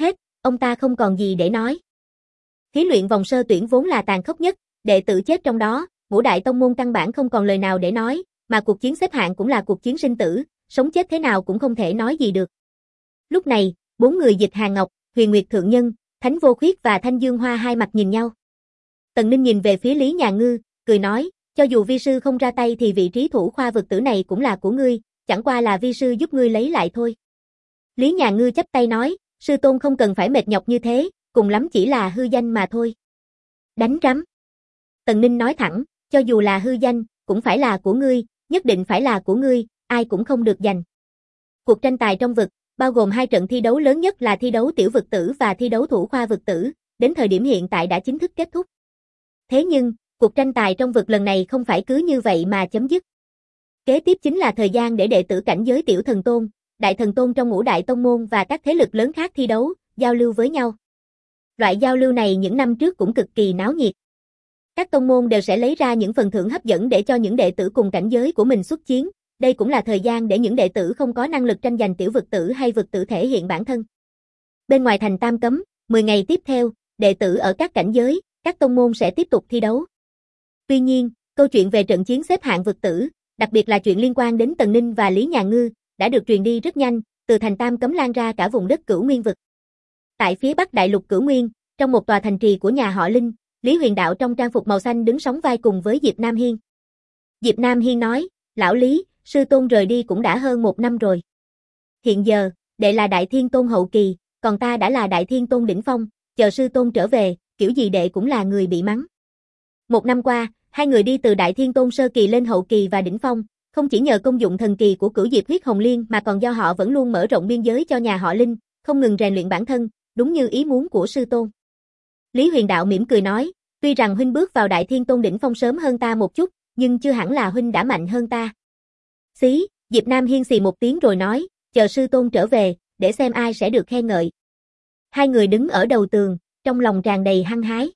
ông ta không còn gì để nói. Thí luyện vòng sơ tuyển vốn là tàn khốc nhất, đệ tử chết trong đó, ngũ đại tông môn căn bản không còn lời nào để nói, mà cuộc chiến xếp hạng cũng là cuộc chiến sinh tử, sống chết thế nào cũng không thể nói gì được. Lúc này, 4 người Dịch Hàn Ngọc, Huyền Nguyệt Thượng Nhân, Thánh Vô Khuyết và Thanh Dương Hoa hai mặt nhìn nhau. Tần Ninh nhìn về phía Lý Nhà Ngư, cười nói, cho dù vi sư không ra tay thì vị trí thủ khoa vực tử này cũng là của ngươi, chẳng qua là vi sư giúp ngươi lấy lại thôi. Lý Nhà Ngư chắp tay nói, sư tôn không cần phải mệt nhọc như thế, cùng lắm chỉ là hư danh mà thôi. Đánh rắm. Tần Ninh nói thẳng, cho dù là hư danh, cũng phải là của ngươi, nhất định phải là của ngươi, ai cũng không được giành. Cuộc tranh tài trong vực, bao gồm 2 trận thi đấu lớn nhất là thi đấu tiểu vực tử và thi đấu thủ khoa vực tử, đến thời điểm hiện tại đã chính thức kết thúc. Thế nhưng, cuộc tranh tài trong vực lần này không phải cứ như vậy mà chấm dứt. Kế tiếp chính là thời gian để đệ tử cảnh giới tiểu thần tôn, đại thần tôn trong ngũ đại tông môn và các thế lực lớn khác thi đấu, giao lưu với nhau. Loại giao lưu này những năm trước cũng cực kỳ náo nhiệt. Các tông môn đều sẽ lấy ra những phần thưởng hấp dẫn để cho những đệ tử cùng cảnh giới của mình xuất chiến, đây cũng là thời gian để những đệ tử không có năng lực tranh giành tiểu vực tử hay vực tử thể hiện bản thân. Bên ngoài thành Tam Cấm, 10 ngày tiếp theo, đệ tử ở các cảnh giới, các tông môn sẽ tiếp tục thi đấu. Tuy nhiên, câu chuyện về trận chiến xếp hạng vực tử, đặc biệt là chuyện liên quan đến Tần Ninh và Lý Nhà Ngư, đã được truyền đi rất nhanh, từ thành Tam Cấm lan ra cả vùng đất Cửu Nguyên vực. Tại phía bắc đại lục Cửu Nguyên, trong một tòa thành trì của nhà họ Linh, Lý Huyền Đạo trong trang phục màu xanh đứng sóng vai cùng với Diệp Nam Hiên. Diệp Nam Hiên nói, lão Lý, sư tôn rời đi cũng đã hơn 1 năm rồi. Hiện giờ, đệ là Đại Thiên Tôn hậu kỳ, còn ta đã là Đại Thiên Tôn đỉnh phong, chờ sư tôn trở về, kiểu gì đệ cũng là người bị mắng. 1 năm qua, hai người đi từ Đại Thiên Tôn sơ kỳ lên hậu kỳ và đỉnh phong, không chỉ nhờ công dụng thần kỳ của Cửu Diệp huyết hồng liên mà còn do họ vẫn luôn mở rộng biên giới cho nhà họ Linh, không ngừng rèn luyện bản thân, đúng như ý muốn của sư tôn. Lý Huyền Đạo mỉm cười nói, tuy rằng huynh bước vào Đại Thiên Tôn đỉnh phong sớm hơn ta một chút, nhưng chưa hẳn là huynh đã mạnh hơn ta. Xí, Diệp Nam Hiên xì một tiếng rồi nói, chờ sư tôn trở về, để xem ai sẽ được khen ngợi. Hai người đứng ở đầu tường, trong lòng tràn đầy hăng hái.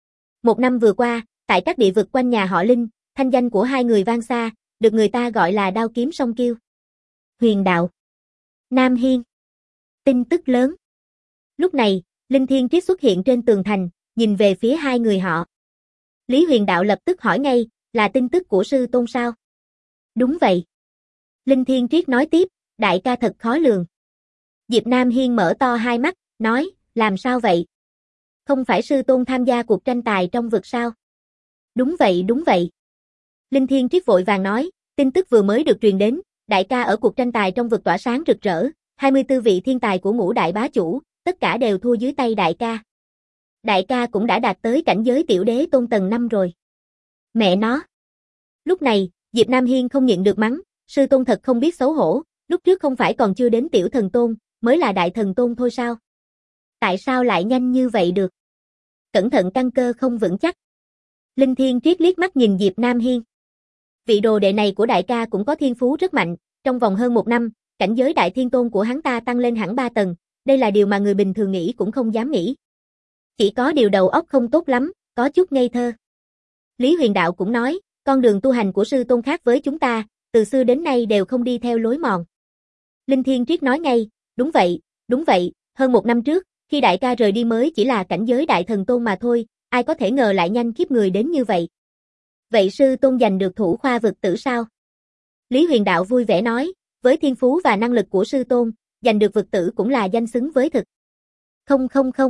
1 năm vừa qua, tại các địa vực quanh nhà họ Linh, thanh danh của hai người vang xa, được người ta gọi là đao kiếm song kiêu. Huyền Đạo, Nam Hiên. Tin tức lớn. Lúc này, Linh Thiên Triết xuất hiện trên tường thành, nhìn về phía hai người họ. Lý Huyền Đạo lập tức hỏi ngay, là tin tức của sư tôn sao? Đúng vậy. Linh Thiên Triết nói tiếp, đại ca thật khó lường. Diệp Nam Hiên mở to hai mắt, nói, làm sao vậy? Không phải sư tôn tham gia cuộc tranh tài trong vực sao? Đúng vậy, đúng vậy. Linh Thiên Triết vội vàng nói, tin tức vừa mới được truyền đến, đại ca ở cuộc tranh tài trong vực tỏa sáng rực rỡ, 24 vị thiên tài của ngũ đại bá chủ, tất cả đều thua dưới tay đại ca. Đại ca cũng đã đạt tới cảnh giới tiểu đế tôn tầng 5 rồi. Mẹ nó. Lúc này, Diệp Nam Hiên không nhịn được mắng, sư tôn thật không biết xấu hổ, lúc trước không phải còn chưa đến tiểu thần tôn, mới là đại thần tôn thôi sao? Tại sao lại nhanh như vậy được? Cẩn thận căn cơ không vững chắc. Linh Thiên Triết liếc mắt nhìn Diệp Nam Hiên. Vị đồ đệ này của đại ca cũng có thiên phú rất mạnh, trong vòng hơn 1 năm, cảnh giới đại thiên tôn của hắn ta tăng lên hẳn 3 tầng, đây là điều mà người bình thường nghĩ cũng không dám nghĩ. Chỉ có điều đầu óc không tốt lắm, có chút ngây thơ. Lý Huyền Đạo cũng nói, con đường tu hành của sư tôn khác với chúng ta, từ xưa đến nay đều không đi theo lối mòn. Linh Thiên Triết nói ngay, đúng vậy, hơn 1 năm trước, khi đại ca rời đi mới chỉ là cảnh giới đại thần tôn mà thôi, ai có thể ngờ lại nhanh khiếp người đến như vậy. Vậy sư tôn giành được thủ khoa vực tử sao? Lý Huyền Đạo vui vẻ nói, với thiên phú và năng lực của sư tôn, giành được vực tử cũng là danh xứng với thực. Không.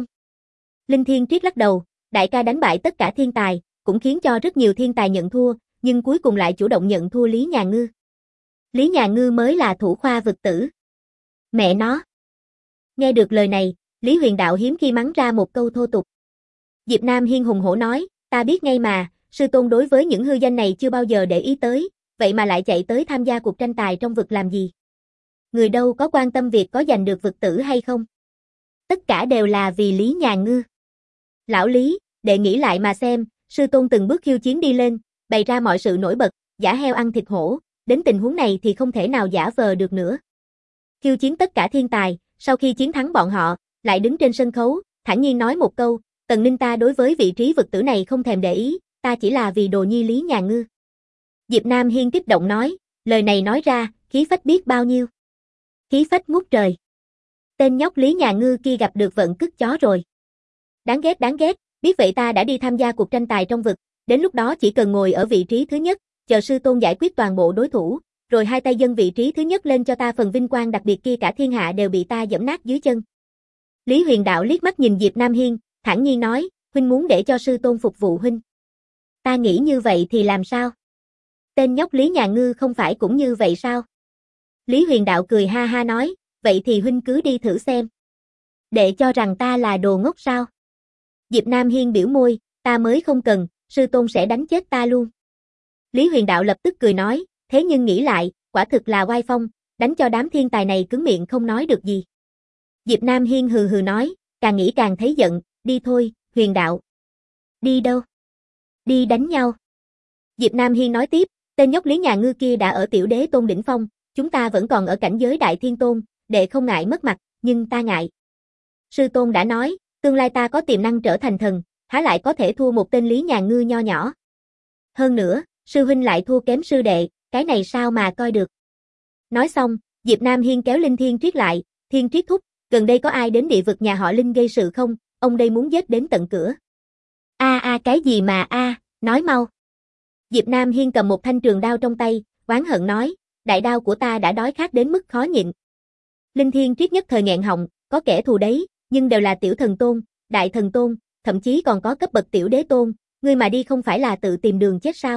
Linh Thiên Triết lắc đầu, đại ca đánh bại tất cả thiên tài, cũng khiến cho rất nhiều thiên tài nhận thua, nhưng cuối cùng lại chủ động nhận thua Lý Nhà Ngư. Lý Nhà Ngư mới là thủ khoa vực tử. Mẹ nó. Nghe được lời này, Lý Huyền Đạo hiếm khi mắng ra một câu thô tục. Diệp Nam Hiên hùng hổ nói, ta biết ngay mà, sư tôn đối với những hư danh này chưa bao giờ để ý tới, vậy mà lại chạy tới tham gia cuộc tranh tài trong vực làm gì? Người đâu có quan tâm việc có giành được vực tử hay không? Tất cả đều là vì Lý Nhà Ngư. Lão Lý, đệ nghĩ lại mà xem, sư tôn từng bước khiêu chiến đi lên, bày ra mọi sự nổi bật, giả heo ăn thịt hổ, đến tình huống này thì không thể nào giả vờ được nữa. Khiêu chiến tất cả thiên tài, sau khi chiến thắng bọn họ, lại đứng trên sân khấu, thản nhiên nói một câu, Tần Ninh ta đối với vị trí vực tử này không thèm để ý, ta chỉ là vì đồ nhi Lý Nhà Ngư. Diệp Nam Hiên kích động nói, lời này nói ra, khí phách biết bao nhiêu. Khí phách ngút trời. Tên nhóc Lý nhà ngư kia gặp được vận cứt chó rồi. Đáng ghét, biết vậy ta đã đi tham gia cuộc tranh tài trong vực, đến lúc đó chỉ cần ngồi ở vị trí thứ nhất, chờ sư tôn giải quyết toàn bộ đối thủ, rồi hai tay dâng vị trí thứ nhất lên cho ta phần vinh quang đặc biệt kia cả thiên hạ đều bị ta giẫm nát dưới chân. Lý Huyền Đạo liếc mắt nhìn Diệp Nam Hiên, thản nhiên nói, huynh muốn để cho sư tôn phục vụ huynh. Ta nghĩ như vậy thì làm sao? Tên nhóc Lý nhà ngư không phải cũng như vậy sao? Lý Huyền Đạo cười ha ha nói, vậy thì huynh cứ đi thử xem. Đệ cho rằng ta là đồ ngốc sao? Diệp Nam Hiên biểu môi, ta mới không cần, sư tôn sẽ đánh chết ta luôn. Lý Huyền Đạo lập tức cười nói, thế nhưng nghĩ lại, quả thực là oai phong, đánh cho đám thiên tài này cứng miệng không nói được gì. Diệp Nam Hiên hừ hừ nói, càng nghĩ càng thấy giận, đi thôi, Huyền Đạo. Đi đâu? Đi đánh nhau. Diệp Nam Hiên nói tiếp, tên nhóc Lý nhà ngư kia đã ở tiểu đế tôn đỉnh phong, chúng ta vẫn còn ở cảnh giới đại thiên tôn, đệ không ngại mất mặt, nhưng ta ngại. Sư tôn đã nói, tương lai ta có tiềm năng trở thành thần, há lại có thể thua một tên Lý nhà ngư nho nhỏ. Hơn nữa, sư huynh lại thua kém sư đệ, cái này sao mà coi được. Nói xong, Diệp Nam Hiên kéo Linh Thiên Triết lại, Thiên Triết thúc, gần đây có ai đến địa vực nhà họ Linh gây sự không, ông đây muốn giết đến tận cửa. Cái gì mà nói mau. Diệp Nam Hiên cầm một thanh trường đao trong tay, oán hận nói, đại đao của ta đã đói khát đến mức khó nhịn. Linh Thiên Triết nhất thời nghẹn họng, có kẻ thù đấy, nhưng đều là tiểu thần tôn, đại thần tôn, thậm chí còn có cấp bậc tiểu đế tôn, ngươi mà đi không phải là tự tìm đường chết sao?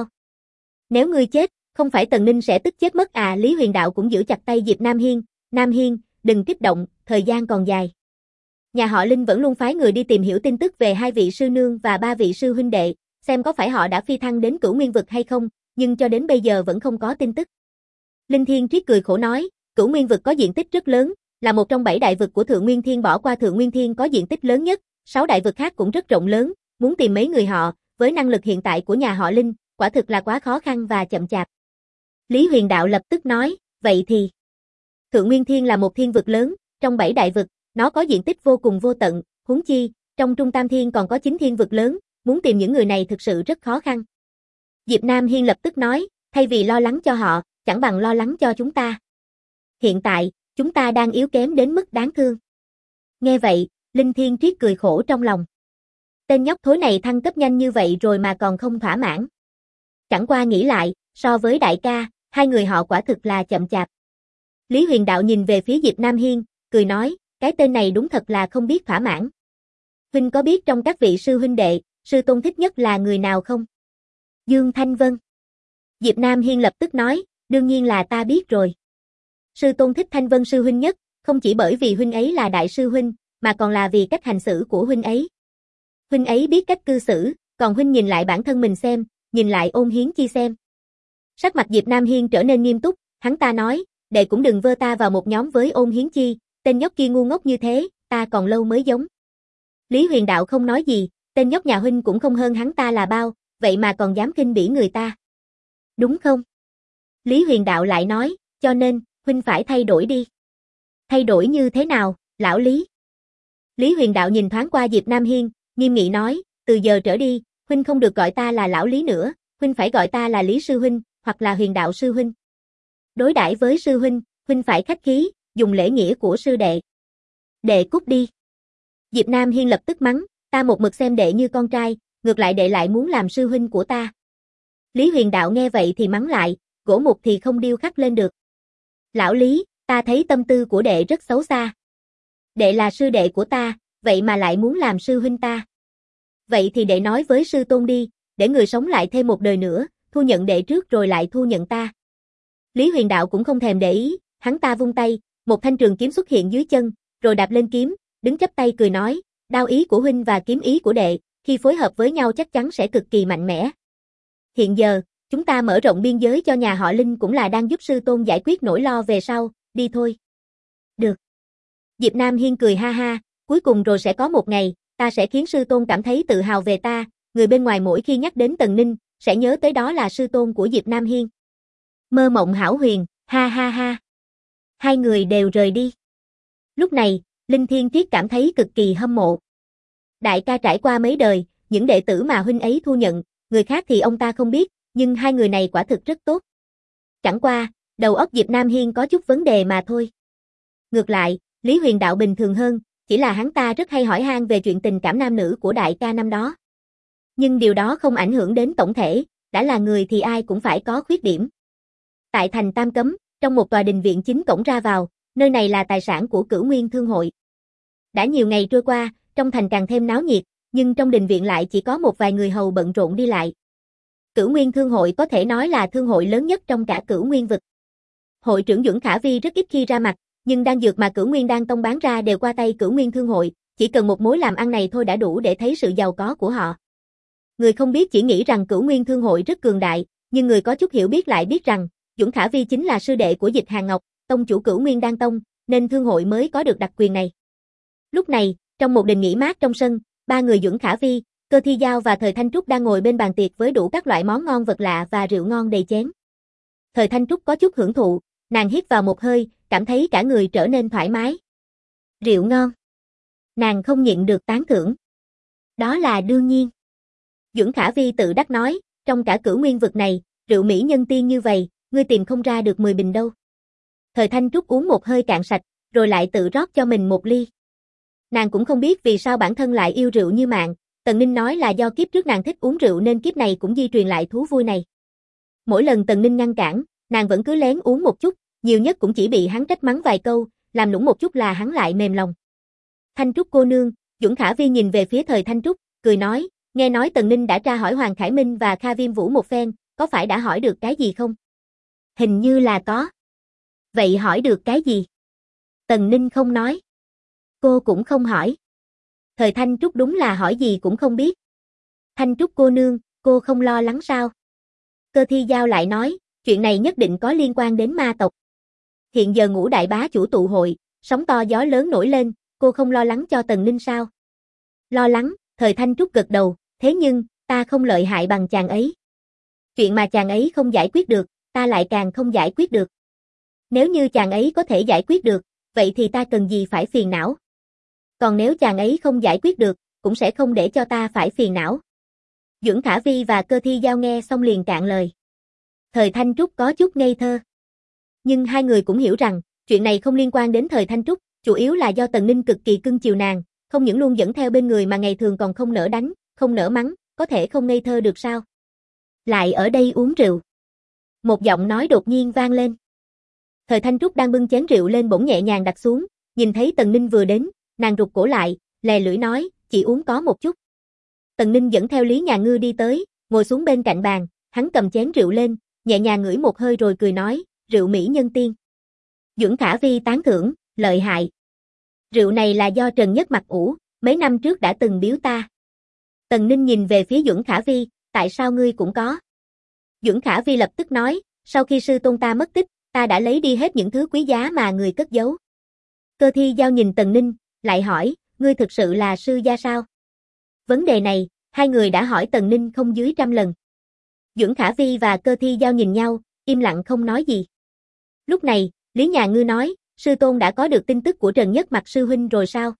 Nếu ngươi chết, không phải Tần Ninh sẽ tức chết mất à? Lý Huyền Đạo cũng giữ chặt tay Diệp Nam Hiên, đừng kích động, thời gian còn dài. Nhà họ Linh vẫn luôn phái người đi tìm hiểu tin tức về 2 vị sư nương và 3 vị sư huynh đệ, xem có phải họ đã phi thăng đến Cửu Nguyên vực hay không, nhưng cho đến bây giờ vẫn không có tin tức. Linh Thiên Triết cười khổ nói, Cửu Nguyên vực có diện tích rất lớn, là một trong 7 đại vực của Thượng Nguyên Thiên, bỏ qua Thượng Nguyên Thiên có diện tích lớn nhất, 6 đại vực khác cũng rất rộng lớn, muốn tìm mấy người họ, với năng lực hiện tại của nhà họ Linh, quả thực là quá khó khăn và chậm chạp. Lý Huyền Đạo lập tức nói, vậy thì Thượng Nguyên Thiên là một thiên vực lớn, trong 7 đại vực, nó có diện tích vô cùng vô tận, huống chi, trong Trung Tam Thiên còn có 9 thiên vực lớn, muốn tìm những người này thực sự rất khó khăn. Diệp Nam Hiên lập tức nói, thay vì lo lắng cho họ, chẳng bằng lo lắng cho chúng ta. Hiện tại, chúng ta đang yếu kém đến mức đáng thương. Nghe vậy, Linh Thiên Triết cười khổ trong lòng. Tên nhóc thối này thăng cấp nhanh như vậy rồi mà còn không thỏa mãn. Chẳng qua nghĩ lại, so với đại ca, hai người họ quả thực là chậm chạp. Lý Huyền Đạo nhìn về phía Diệp Nam Hiên, cười nói, cái tên này đúng thật là không biết thỏa mãn. Huynh có biết trong các vị sư huynh đệ, sư tôn thích nhất là người nào không? Dương Thanh Vân. Diệp Nam Hiên lập tức nói, đương nhiên là ta biết rồi. Sư tôn thích Thanh Vân sư huynh nhất, không chỉ bởi vì huynh ấy là đại sư huynh, mà còn là vì cách hành xử của huynh ấy. Huynh ấy biết cách cư xử, còn huynh nhìn lại bản thân mình xem, nhìn lại Ôn Hiến Chi xem. Sắc mặt Diệp Nam Hiên trở nên nghiêm túc, hắn ta nói, đệ cũng đừng vơ ta vào một nhóm với Ôn Hiến Chi, tên nhóc kia ngu ngốc như thế, ta còn lâu mới giống. Lý Huyền Đạo không nói gì, tên nhóc nhà huynh cũng không hơn hắn ta là bao, vậy mà còn dám khinh bỉ người ta. Đúng không? Lý Huyền Đạo lại nói, cho nên, huynh phải thay đổi đi. Thay đổi như thế nào, lão Lý? Lý Huyền Đạo nhìn thoáng qua Diệp Nam Hiên, nghiêm nghị nói, từ giờ trở đi, huynh không được gọi ta là lão Lý nữa, huynh phải gọi ta là Lý sư huynh, hoặc là Huyền Đạo sư huynh. Đối đãi với sư huynh, huynh phải khách khí, dùng lễ nghĩa của sư đệ. Đệ cút đi. Diệp Nam Hiên lập tức mắng, ta một mực xem đệ như con trai, ngược lại đệ lại muốn làm sư huynh của ta. Lý Huyền Đạo nghe vậy thì mắng lại, gỗ mục thì không điêu khắc lên được. Lão Lý, ta thấy tâm tư của đệ rất xấu xa. Đệ là sư đệ của ta, vậy mà lại muốn làm sư huynh ta. Vậy thì đệ nói với sư tôn đi, để người sống lại thêm một đời nữa, thu nhận đệ trước rồi lại thu nhận ta. Lý Huyền Đạo cũng không thèm để ý, hắn ta vung tay, một thanh trường kiếm xuất hiện dưới chân, rồi đạp lên kiếm, đứng chắp tay cười nói, đao ý của huynh và kiếm ý của đệ, khi phối hợp với nhau chắc chắn sẽ cực kỳ mạnh mẽ. Hiện giờ, chúng ta mở rộng biên giới cho nhà họ Linh cũng là đang giúp sư tôn giải quyết nỗi lo về sau, đi thôi. Được. Diệp Nam Hiên cười ha ha, cuối cùng rồi sẽ có một ngày, ta sẽ khiến sư tôn cảm thấy tự hào về ta, người bên ngoài mỗi khi nhắc đến Tần Ninh, sẽ nhớ tới đó là sư tôn của Diệp Nam Hiên. Mơ mộng hão huyền, ha ha ha. Hai người đều rời đi. Lúc này, Linh Thiên Triết cảm thấy cực kỳ hâm mộ. Đại ca trải qua mấy đời, những đệ tử mà huynh ấy thu nhận, người khác thì ông ta không biết, nhưng hai người này quả thực rất tốt. Chẳng qua, đầu óc Diệp Nam Hiên có chút vấn đề mà thôi. Ngược lại, Lý Huyền Đạo bình thường hơn, chỉ là hắn ta rất hay hỏi han về chuyện tình cảm nam nữ của đại ca năm đó. Nhưng điều đó không ảnh hưởng đến tổng thể, đã là người thì ai cũng phải có khuyết điểm. Tại thành Tam Cấm, trong một tòa đình viện chính cổng ra vào, nơi này là tài sản của Cửu Nguyên Thương hội. Đã nhiều ngày trôi qua, trong thành càng thêm náo nhiệt, nhưng trong đình viện lại chỉ có một vài người hầu bận rộn đi lại. Cửu Nguyên Thương hội có thể nói là thương hội lớn nhất trong cả Cửu Nguyên vực. Hội trưởng Duẩn Khả Vi rất ít khi ra mặt, nhưng đan dược mà Cửu Nguyên Đan Tông bán ra đều qua tay Cửu Nguyên Thương hội, chỉ cần một mối làm ăn này thôi đã đủ để thấy sự giàu có của họ. Người không biết chỉ nghĩ rằng Cửu Nguyên Thương hội rất cường đại, nhưng người có chút hiểu biết lại biết rằng, Duẩn Khả Vi chính là sư đệ của Dịch Hàn Ngọc, tông chủ Cửu Nguyên Đan Tông, nên thương hội mới có được đặc quyền này. Lúc này, trong một đình nghỉ mát trong sân, ba người Duẩn Khả Vi, Cơ Thi Giao và Thời Thanh Trúc đang ngồi bên bàn tiệc với đủ các loại món ngon vật lạ và rượu ngon đầy chén. Thời Thanh Trúc có chút hưởng thụ, nàng hít vào một hơi, cảm thấy cả người trở nên thoải mái. Rượu ngon. Nàng không nhịn được tán thưởng. Đó là đương nhiên. Duẩn Khả Vi tự đắc nói, trong cả Cửu Nguyên vực này, rượu mỹ nhân tiên như vậy, ngươi tìm không ra được 10 bình đâu. Thời Thanh Trúc uống một hơi cạn sạch, rồi lại tự rót cho mình một ly. Nàng cũng không biết vì sao bản thân lại yêu rượu như mạng, Tần Ninh nói là do kiếp trước nàng thích uống rượu nên kiếp này cũng di truyền lại thú vui này. Mỗi lần Tần Ninh ngăn cản, nàng vẫn cứ lén uống một chút, nhiều nhất cũng chỉ bị hắn trách mắng vài câu, làm nũng một chút là hắn lại mềm lòng. Thanh Trúc cô nương, Duẩn Khả Vi nhìn về phía Thời Thanh Trúc, cười nói, nghe nói Tần Ninh đã tra hỏi Hoàng Khải Minh và Kha Viêm Vũ một phen, có phải đã hỏi được cái gì không? Hình như là có. Vậy hỏi được cái gì? Tần Ninh không nói. Cô cũng không hỏi. Thời Thanh Trúc đúng là hỏi gì cũng không biết. Thanh Trúc cô nương, cô không lo lắng sao? Cơ Thi Giao lại nói, chuyện này nhất định có liên quan đến ma tộc. Hiện giờ Ngũ đại bá chủ tụ hội, sóng to gió lớn nổi lên, cô không lo lắng cho Tần Ninh sao? Lo lắng, Thời Thanh Trúc gật đầu, thế nhưng, ta không lợi hại bằng chàng ấy. Chuyện mà chàng ấy không giải quyết được, ta lại càng không giải quyết được. Nếu như chàng ấy có thể giải quyết được, vậy thì ta cần gì phải phiền não. Còn nếu chàng ấy không giải quyết được, cũng sẽ không để cho ta phải phiền não. Duẩn Khả Vi và Cơ Thi Giao nghe xong liền cạn lời. Thời Thanh Trúc có chút ngây thơ. Nhưng hai người cũng hiểu rằng, chuyện này không liên quan đến Thời Thanh Trúc, chủ yếu là do Tần Ninh cực kỳ cưng chiều nàng, không những luôn dẫn theo bên người mà ngày thường còn không nỡ đánh, không nỡ mắng, có thể không ngây thơ được sao? Lại ở đây uống rượu. Một giọng nói đột nhiên vang lên. Thời Thanh Trúc đang bưng chén rượu lên bỗng nhẹ nhàng đặt xuống, nhìn thấy Tần Ninh vừa đến, nàng rụt cổ lại, lè lưỡi nói, chỉ uống có một chút. Tần Ninh dẫn theo Lý Nhà Ngư đi tới, ngồi xuống bên cạnh bàn, hắn cầm chén rượu lên, nhẹ nhàng ngửi một hơi rồi cười nói, rượu mỹ nhân tiên. Duẩn Khả Vi tán thưởng, lợi hại. Rượu này là do Trần Nhất Mặc ủ, mấy năm trước đã từng biếu ta. Tần Ninh nhìn về phía Duẩn Khả Vi, tại sao ngươi cũng có? Duẩn Khả Vi lập tức nói, sau khi sư tôn ta mất tích, ta đã lấy đi hết những thứ quý giá mà người cất giấu. Cơ Thi Giao nhìn Tần Ninh, lại hỏi, ngươi thực sự là sư gia sao? Vấn đề này, hai người đã hỏi Tần Ninh không dưới 100 lần. Duẩn Khả Vi và Cơ Thi Giao nhìn nhau, im lặng không nói gì. Lúc này, Lý Nhà Ngư nói, sư tôn đã có được tin tức của Trần Nhất Mặc sư huynh rồi sao?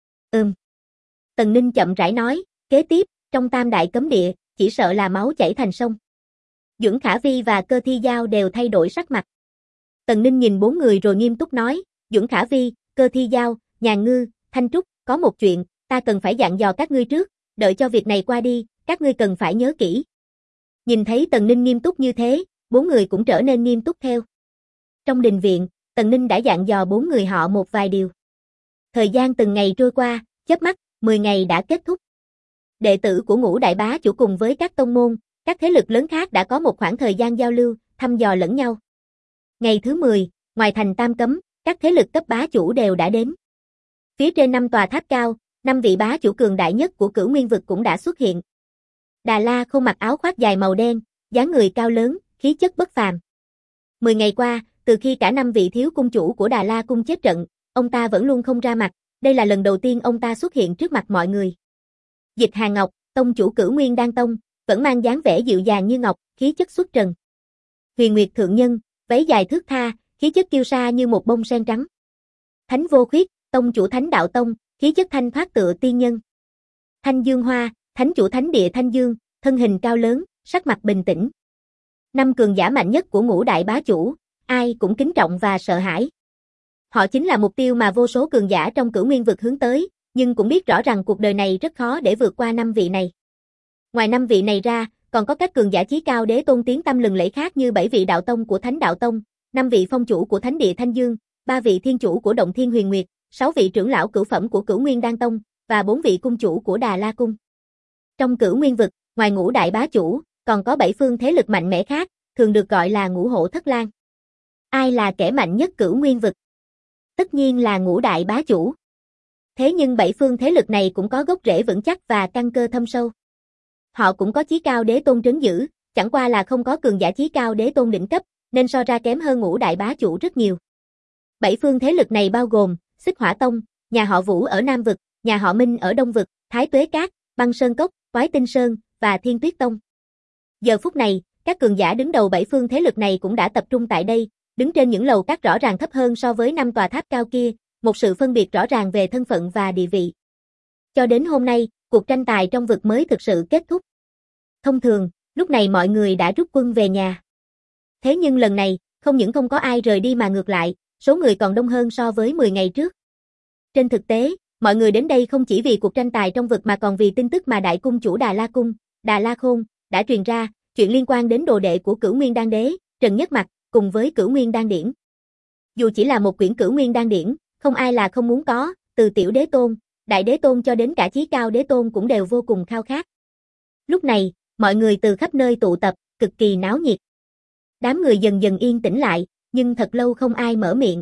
Tần Ninh chậm rãi nói, kế tiếp, trong Tam Đại Cấm Địa, chỉ sợ là máu chảy thành sông. Duẩn Khả Vi và Cơ Thi Giao đều thay đổi sắc mặt. Tần Ninh nhìn bốn người rồi nghiêm túc nói, Duẩn Khả Vi, Cơ Thi Giao, Nhà Ngư, Thanh Trúc, có một chuyện, ta cần phải dặn dò các ngươi trước, đợi cho việc này qua đi, các ngươi cần phải nhớ kỹ. Nhìn thấy Tần Ninh nghiêm túc như thế, bốn người cũng trở nên nghiêm túc theo. Trong đình viện, Tần Ninh đã dặn dò bốn người họ một vài điều. Thời gian từng ngày trôi qua, chớp mắt, 10 ngày đã kết thúc. Đệ tử của Ngũ đại bá chủ cùng với các tông môn, các thế lực lớn khác đã có một khoảng thời gian giao lưu, thăm dò lẫn nhau. Ngày thứ 10, ngoài thành Tam Cấm, các thế lực cấp bá chủ đều đã đến. Phía trên 5 tòa tháp cao, 5 vị bá chủ cường đại nhất của Cửu Nguyên vực cũng đã xuất hiện. Đà La Khôn mặc áo khoác dài màu đen, dáng người cao lớn, khí chất bất phàm. 10 ngày qua, từ khi cả 5 vị thiếu cung chủ của Đà La cung chết trận, ông ta vẫn luôn không ra mặt, đây là lần đầu tiên ông ta xuất hiện trước mặt mọi người. Dịch Hàn Ngọc, tông chủ Cửu Nguyên Đan Tông, vẫn mang dáng vẻ dịu dàng như ngọc, khí chất xuất trần. Huyền Nguyệt thượng nhân, váy dài thướt tha, khí chất kiêu sa như một bông sen trắng. Thánh Vô Khuyết, tông chủ Thánh Đạo Tông, khí chất thanh thoát tựa tiên nhân. Thanh Dương Hoa, thánh chủ Thánh Địa Thanh Dương, thân hình cao lớn, sắc mặt bình tĩnh. 5 cường giả mạnh nhất của Ngũ đại bá chủ, ai cũng kính trọng và sợ hãi. Họ chính là mục tiêu mà vô số cường giả trong Cửu Nguyên vực hướng tới, nhưng cũng biết rõ rằng cuộc đời này rất khó để vượt qua 5 vị này. Ngoài 5 vị này ra, còn có các cường giả chí cao đế tôn tiếng tăm lừng lẫy khác như 7 vị đạo tông của Thánh Đạo Tông, 5 vị phong chủ của Thánh Địa Thanh Dương, 3 vị thiên chủ của Động Thiên Huyền Nguyệt, 6 vị trưởng lão cửu phẩm của Cửu Nguyên Đan Tông và 4 vị cung chủ của Đà La Cung. Trong Cửu Nguyên vực, ngoài Ngũ Đại Bá Chủ, còn có 7 phương thế lực mạnh mẽ khác, thường được gọi là Ngũ Hổ Thất Lang. Ai là kẻ mạnh nhất Cửu Nguyên vực? Tất nhiên là Ngũ Đại Bá Chủ. Thế nhưng 7 phương thế lực này cũng có gốc rễ vững chắc và căn cơ thâm sâu. Họ cũng có chí cao đế tôn trấn giữ, chẳng qua là không có cường giả chí cao đế tôn đỉnh cấp, nên so ra kém hơn Ngũ Đại Bá Chủ rất nhiều. 7 phương thế lực này bao gồm Xích Hỏa Tông, nhà họ Vũ ở Nam vực, nhà họ Minh ở Đông vực, Thái Tuế Cát, Băng Sơn Cốc, Toái Tinh Sơn và Thiên Tuyết Tông. Giờ phút này, các cường giả đứng đầu 7 phương thế lực này cũng đã tập trung tại đây, đứng trên những lầu các rõ ràng thấp hơn so với 5 tòa tháp cao kia, một sự phân biệt rõ ràng về thân phận và địa vị. Cho đến hôm nay, cuộc tranh tài trong vực mới thực sự kết thúc. Thông thường, lúc này mọi người đã rút quân về nhà. Thế nhưng lần này, không những không có ai rời đi mà ngược lại, số người còn đông hơn so với 10 ngày trước. Trên thực tế, mọi người đến đây không chỉ vì cuộc tranh tài trong vực mà còn vì tin tức mà Đại Cung chủ Đà La Cung, Đà La Khôn, đã truyền ra, chuyện liên quan đến đồ đệ của Cửu Nguyên Đan Đế, Trần Nhất Mặc, cùng với Cửu Nguyên Đan Điển. Dù chỉ là một quyển Cửu Nguyên Đan Điển, không ai là không muốn có, từ tiểu đế tôn, đại đế tôn cho đến cả chí cao đế tôn cũng đều vô cùng khao khát. Lúc này, mọi người từ khắp nơi tụ tập, cực kỳ náo nhiệt. Đám người dần dần yên tĩnh lại, nhưng thật lâu không ai mở miệng.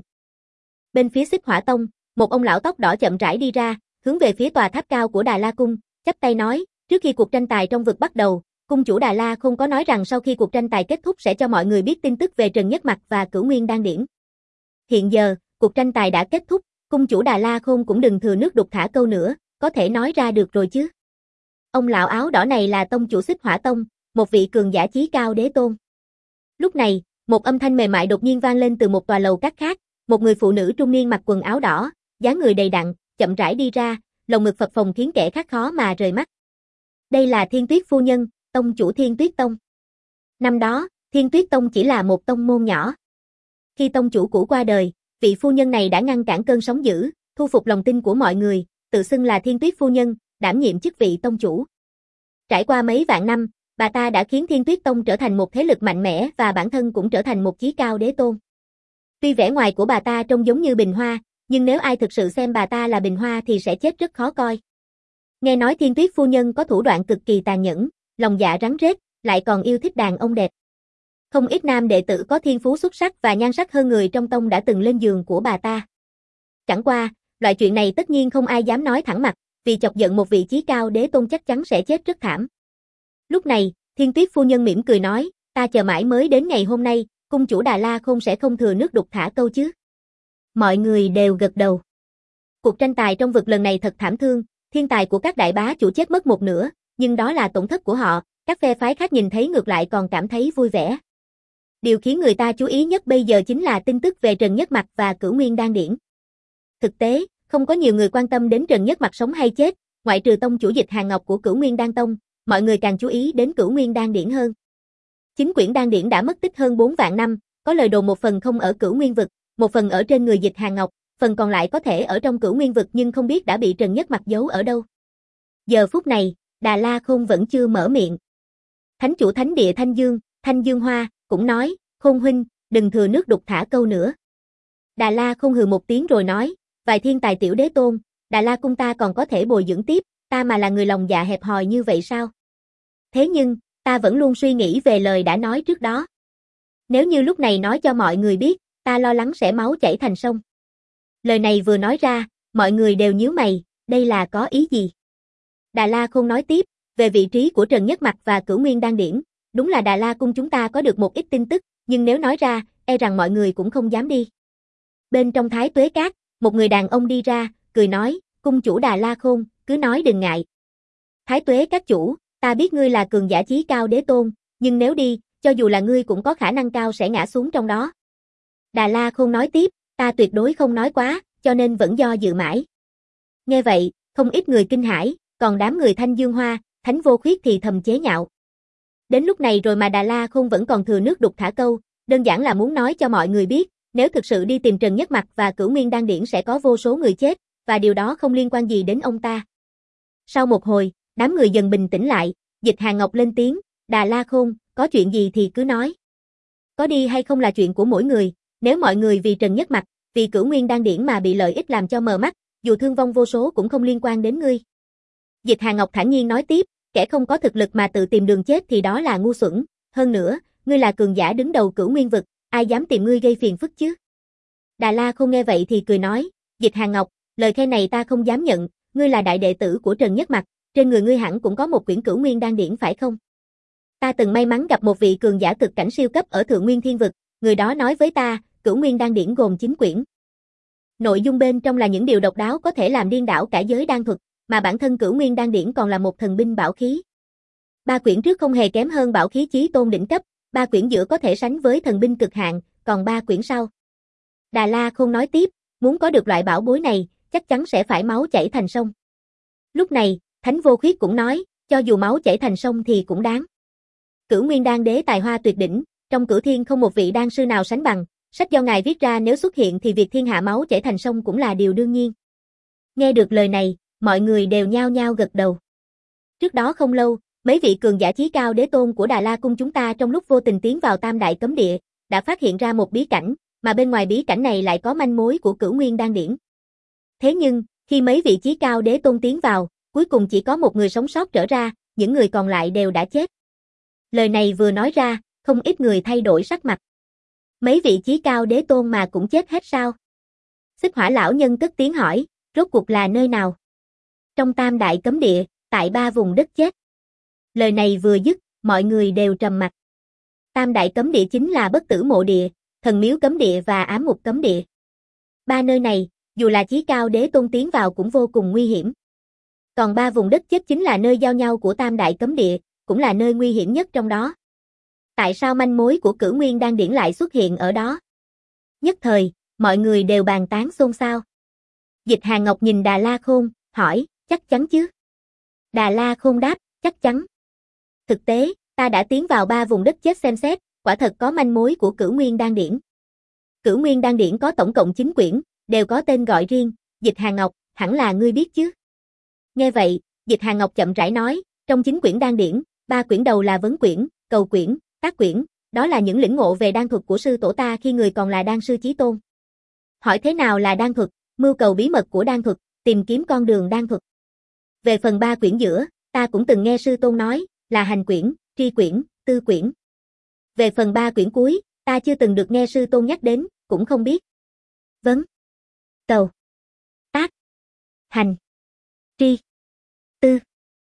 Bên phía Xích Hỏa Tông, một ông lão tóc đỏ chậm rãi đi ra, hướng về phía tòa tháp cao của Đà La Cung, chắp tay nói, trước khi cuộc tranh tài trong vực bắt đầu, cung chủ Đà La không có nói rằng sau khi cuộc tranh tài kết thúc sẽ cho mọi người biết tin tức về Trần Nhất Mặc và Cửu Nguyên Đan Điển. Hiện giờ, cuộc tranh tài đã kết thúc, cung chủ Đà La Khôn cũng đừng thừa nước đục thả câu nữa, có thể nói ra được rồi chứ. Ông lão áo đỏ này là tông chủ Xích Hỏa Tông, một vị cường giả chí cao đế tôn. Lúc này, một âm thanh mềm mại đột nhiên vang lên từ một tòa lầu các khác, một người phụ nữ trung niên mặc quần áo đỏ, dáng người đầy đặn, chậm rãi đi ra, lồng ngực phập phồng khiến kẻ khác khó mà rời mắt. Đây là Thiên Tuyết phu nhân, tông chủ Thiên Tuyết Tông. Năm đó, Thiên Tuyết Tông chỉ là một tông môn nhỏ. Khi tông chủ cũ qua đời, vị phu nhân này đã ngăn cản cơn sóng dữ, thu phục lòng tin của mọi người, tự xưng là Thiên Tuyết phu nhân, đảm nhiệm chức vị tông chủ. Trải qua mấy vạn năm, bà ta đã khiến Thiên Tuyết Tông trở thành một thế lực mạnh mẽ và bản thân cũng trở thành một chí cao đế tôn. Tuy vẻ ngoài của bà ta trông giống như bình hoa, nhưng nếu ai thực sự xem bà ta là bình hoa thì sẽ chết rất khó coi. Nghe nói Thiên Tuyết phu nhân có thủ đoạn cực kỳ tàn nhẫn, lòng dạ rắn rết, lại còn yêu thích đàn ông đẹp. Không ít nam đệ tử có thiên phú xuất sắc và nhan sắc hơn người trong tông đã từng lên giường của bà ta. Chẳng qua, loại chuyện này tất nhiên không ai dám nói thẳng mặt, vì chọc giận một vị chí cao đế tôn chắc chắn sẽ chết rất thảm. Lúc này, Thiên Tuyết phu nhân mỉm cười nói, ta chờ mãi mới đến ngày hôm nay, cung chủ Đà La Khôn sẽ không thừa nước đục thả câu chứ. Mọi người đều gật đầu. Cuộc tranh tài trong vực lần này thật thảm thương, thiên tài của các đại bá chủ chết mất một nửa, nhưng đó là tổn thất của họ, các phe phái khác nhìn thấy ngược lại còn cảm thấy vui vẻ. Điều khiến người ta chú ý nhất bây giờ chính là tin tức về Trần Nhất Mặc và Cửu Nguyên Đan Điển. Thực tế, không có nhiều người quan tâm đến Trần Nhất Mặc sống hay chết, ngoại trừ tông chủ Dịch Hàng Ngọc của Cửu Nguyên Đan Tông, mọi người càng chú ý đến Cửu Nguyên Đan Điển hơn. Chính quyển Đan Điển đã mất tích hơn 4 vạn năm, có lời đồn một phần không ở Cửu Nguyên vực, một phần ở trên người Dịch Hàng Ngọc, phần còn lại có thể ở trong Cửu Nguyên vực nhưng không biết đã bị Trần Nhất Mặc giấu ở đâu. Giờ phút này, Đà La Khôn vẫn chưa mở miệng. Thánh chủ Thánh Địa Thanh Dương Hoa, cũng nói, Khôn huynh, đừng thừa nước đục thả câu nữa. Đà La Khôn hừ một tiếng rồi nói, vài thiên tài tiểu đế tôn, Đà La cung ta còn có thể bồi dưỡng tiếp, ta mà là người lòng dạ hẹp hòi như vậy sao? Thế nhưng, ta vẫn luôn suy nghĩ về lời đã nói trước đó. Nếu như lúc này nói cho mọi người biết, ta lo lắng sẽ máu chảy thành sông. Lời này vừa nói ra, mọi người đều nhíu mày, đây là có ý gì? Đà La Khôn nói tiếp, về vị trí của Trần Nhất Mặc và Cửu Nguyên Đan Điển, đúng là Đà La cung chúng ta có được một ít tin tức, nhưng nếu nói ra, e rằng mọi người cũng không dám đi. Bên trong Thái Tuế Cát, một người đàn ông đi ra, cười nói, cung chủ Đà La Khôn, cứ nói đừng ngại. Thái Tuế Cát chủ, ta biết ngươi là cường giả chí cao đế tôn, nhưng nếu đi, cho dù là ngươi cũng có khả năng cao sẽ ngã xuống trong đó. Đà La Khôn nói tiếp, ta tuyệt đối không nói quá, cho nên vẫn do dự mãi. Nghe vậy, không ít người kinh hãi, còn đám người Thanh Dương Hoa, Thánh Vô Khuyết thì thầm chế nhạo. Đến lúc này rồi mà Đà La Khôn vẫn còn thừa nước đục thả câu, đơn giản là muốn nói cho mọi người biết, Nếu thực sự đi tìm Trần Nhất Mặc và Cửu Nguyên Đan Điển sẽ có vô số người chết, và điều đó không liên quan gì đến ông ta. Sau một hồi, đám người dần bình tĩnh lại, Dịch Hàn Ngọc lên tiếng, Đà La Khôn, có chuyện gì thì cứ nói. Có đi hay không là chuyện của mỗi người, nếu mọi người vì Trần Nhất Mặc, vì Cửu Nguyên Đan Điển mà bị lợi ích làm cho mờ mắt, dù thương vong vô số cũng không liên quan đến ngươi. Dịch Hàn Ngọc thản nhiên nói tiếp, kẻ không có thực lực mà tự tìm đường chết thì đó là ngu xuẩn, hơn nữa, ngươi là cường giả đứng đầu Cửu Nguyên vực, ai dám tìm ngươi gây phiền phức chứ? Đà La Khôn nghe vậy thì cười nói, Dịch Hàn Ngọc, lời khen này ta không dám nhận, ngươi là đại đệ tử của Trần Nhất Mặc, trên người ngươi hẳn cũng có một quyển Cửu Nguyên Đan Điển phải không? Ta từng may mắn gặp một vị cường giả cực cảnh siêu cấp ở Thượng Nguyên Thiên Vực, người đó nói với ta, Cửu Nguyên Đan Điển gồm 9 quyển. Nội dung bên trong là những điều độc đáo có thể làm điên đảo cả giới đan thuật, mà bản thân Cửu Nguyên Đan Điển còn là một thần binh bảo khí. 3 quyển trước không hề kém hơn bảo khí chí tôn đỉnh cấp, 3 quyển giữa có thể sánh với thần binh cực hạn, còn 3 quyển sau. Đà La Khôn nói tiếp, muốn có được loại bảo bối này, chắc chắn sẽ phải máu chảy thành sông. Lúc này, Thánh Vô Khuyết cũng nói, cho dù máu chảy thành sông thì cũng đáng. Cửu Nguyên Đan Đế tài hoa tuyệt đỉnh, trong Cửu Thiên không một vị đan sư nào sánh bằng, sách do ngài viết ra nếu xuất hiện thì việc thiên hạ máu chảy thành sông cũng là điều đương nhiên. Nghe được lời này, mọi người đều nhao nhao gật đầu. Trước đó không lâu, mấy vị cường giả chí cao đế tôn của Đà La Cung chúng ta trong lúc vô tình tiến vào Tam Đại Cấm Địa, đã phát hiện ra một bí cảnh, mà bên ngoài bí cảnh này lại có manh mối của Cửu Nguyên Đan Điển. Thế nhưng, khi mấy vị chí cao đế tôn tiến vào, cuối cùng chỉ có một người sống sót trở ra, những người còn lại đều đã chết. Lời này vừa nói ra, không ít người thay đổi sắc mặt. Mấy vị chí cao đế tôn mà cũng chết hết sao? Xích Hỏa lão nhân cất tiếng hỏi, rốt cuộc là nơi nào? Trong Tam Đại Cấm Địa, tại 3 vùng đất chết. Lời này vừa dứt, mọi người đều trầm mặc. Tam Đại Cấm Địa chính là Bất Tử Mộ Địa, Thần Miếu Cấm Địa và Ám Ngục Cấm Địa. 3 nơi này, dù là chí cao đế tôn tiến vào cũng vô cùng nguy hiểm. Còn 3 vùng đất chết chính là nơi giao nhau của Tam Đại Cấm Địa, cũng là nơi nguy hiểm nhất trong đó. Tại sao manh mối của Cửu Nguyên Đan Điển lại xuất hiện ở đó? Nhất thời, mọi người đều bàn tán xôn xao. Dịch Hàn Ngọc nhìn Đà La Khôn, hỏi, chắc chắn chứ? Đà La Khôn đáp, chắc chắn. Thực tế, ta đã tiến vào 3 vùng đất chết xem xét, quả thật có manh mối của Cửu Nguyên Đan Điển. Cửu Nguyên Đan Điển có tổng cộng 9 quyển, đều có tên gọi riêng, Dịch Hàn Ngọc, hẳn là ngươi biết chứ? Nghe vậy, Dịch Hàn Ngọc chậm rãi nói, trong 9 quyển đan điển, 3 quyển đầu là vấn quyển, cầu quyển, tác quyển, đó là những lĩnh ngộ về đan thuật của sư tổ ta khi người còn là đan sư chí tôn. Hỏi thế nào là đan thuật, mưu cầu bí mật của đan thuật, tìm kiếm con đường đan thuật. Về phần 3 quyển giữa, ta cũng từng nghe sư tôn nói, là hành quyển, tri quyển, tư quyển. Về phần 3 quyển cuối, ta chưa từng được nghe sư tôn nhắc đến, cũng không biết. Vấn, cầu, tác, hành, tri, tư.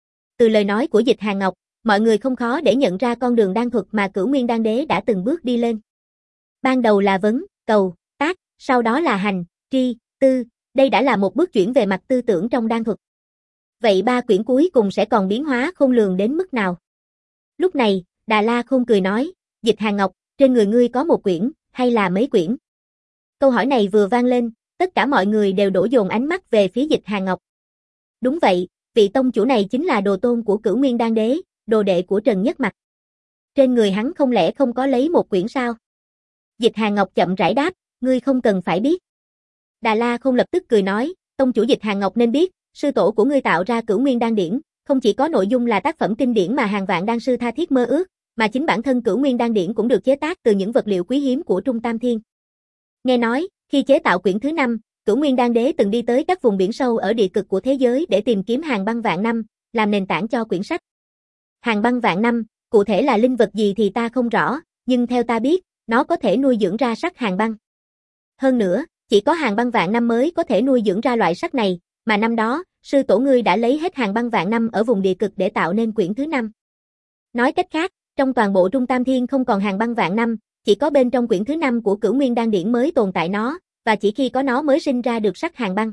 Từ lời nói của Dịch Hàn Ngọc, mọi người không khó để nhận ra con đường đan thuật mà Cửu Nguyên Đan Đế đã từng bước đi lên. Ban đầu là vấn, cầu, tác, sau đó là hành, tri, tư, đây đã là một bước chuyển về mặt tư tưởng trong đan thuật. Vậy 3 quyển cuối cùng sẽ còn biến hóa khôn lường đến mức nào? Lúc này, Đà La Khôn cười nói, Dịch Hàn Ngọc, trên người ngươi có một quyển, hay là mấy quyển? Câu hỏi này vừa vang lên, tất cả mọi người đều đổ dồn ánh mắt về phía Dịch Hàn Ngọc. Đúng vậy, vị tông chủ này chính là đồ tôn của Cửu Nguyên Đan Đế, đồ đệ của Trần Nhất Mặc. Trên người hắn không lẽ không có lấy một quyển sao? Dịch Hàn Ngọc chậm rãi đáp, ngươi không cần phải biết. Đà La Khôn lập tức cười nói, tông chủ Dịch Hàn Ngọc nên biết, sư tổ của ngươi tạo ra Cửu Nguyên Đan Điển, không chỉ có nội dung là tác phẩm kinh điển mà hàng vạn đan sư tha thiết mơ ước, mà chính bản thân Cửu Nguyên Đan Điển cũng được chế tác từ những vật liệu quý hiếm của Trung Tam Thiên. Nghe nói, khi chế tạo quyển thứ 5, Cửu Nguyên Đan Đế từng đi tới các vùng biển sâu ở địa cực của thế giới để tìm kiếm hàng băng vạn năm, làm nền tảng cho quyển sách. Hàng băng vạn năm, cụ thể là linh vật gì thì ta không rõ, nhưng theo ta biết, nó có thể nuôi dưỡng ra sắt hàng băng. Hơn nữa, chỉ có hàng băng vạn năm mới có thể nuôi dưỡng ra loại sắt này, mà năm đó, sư tổ ngươi đã lấy hết hàng băng vạn năm ở vùng địa cực để tạo nên quyển thứ 5. Nói cách khác, trong toàn bộ Trung Tam Thiên không còn hàng băng vạn năm, chỉ có bên trong quyển thứ 5 của Cửu Nguyên Đan Điển mới tồn tại nó, và chỉ khi có nó mới sinh ra được sắt hàng băng.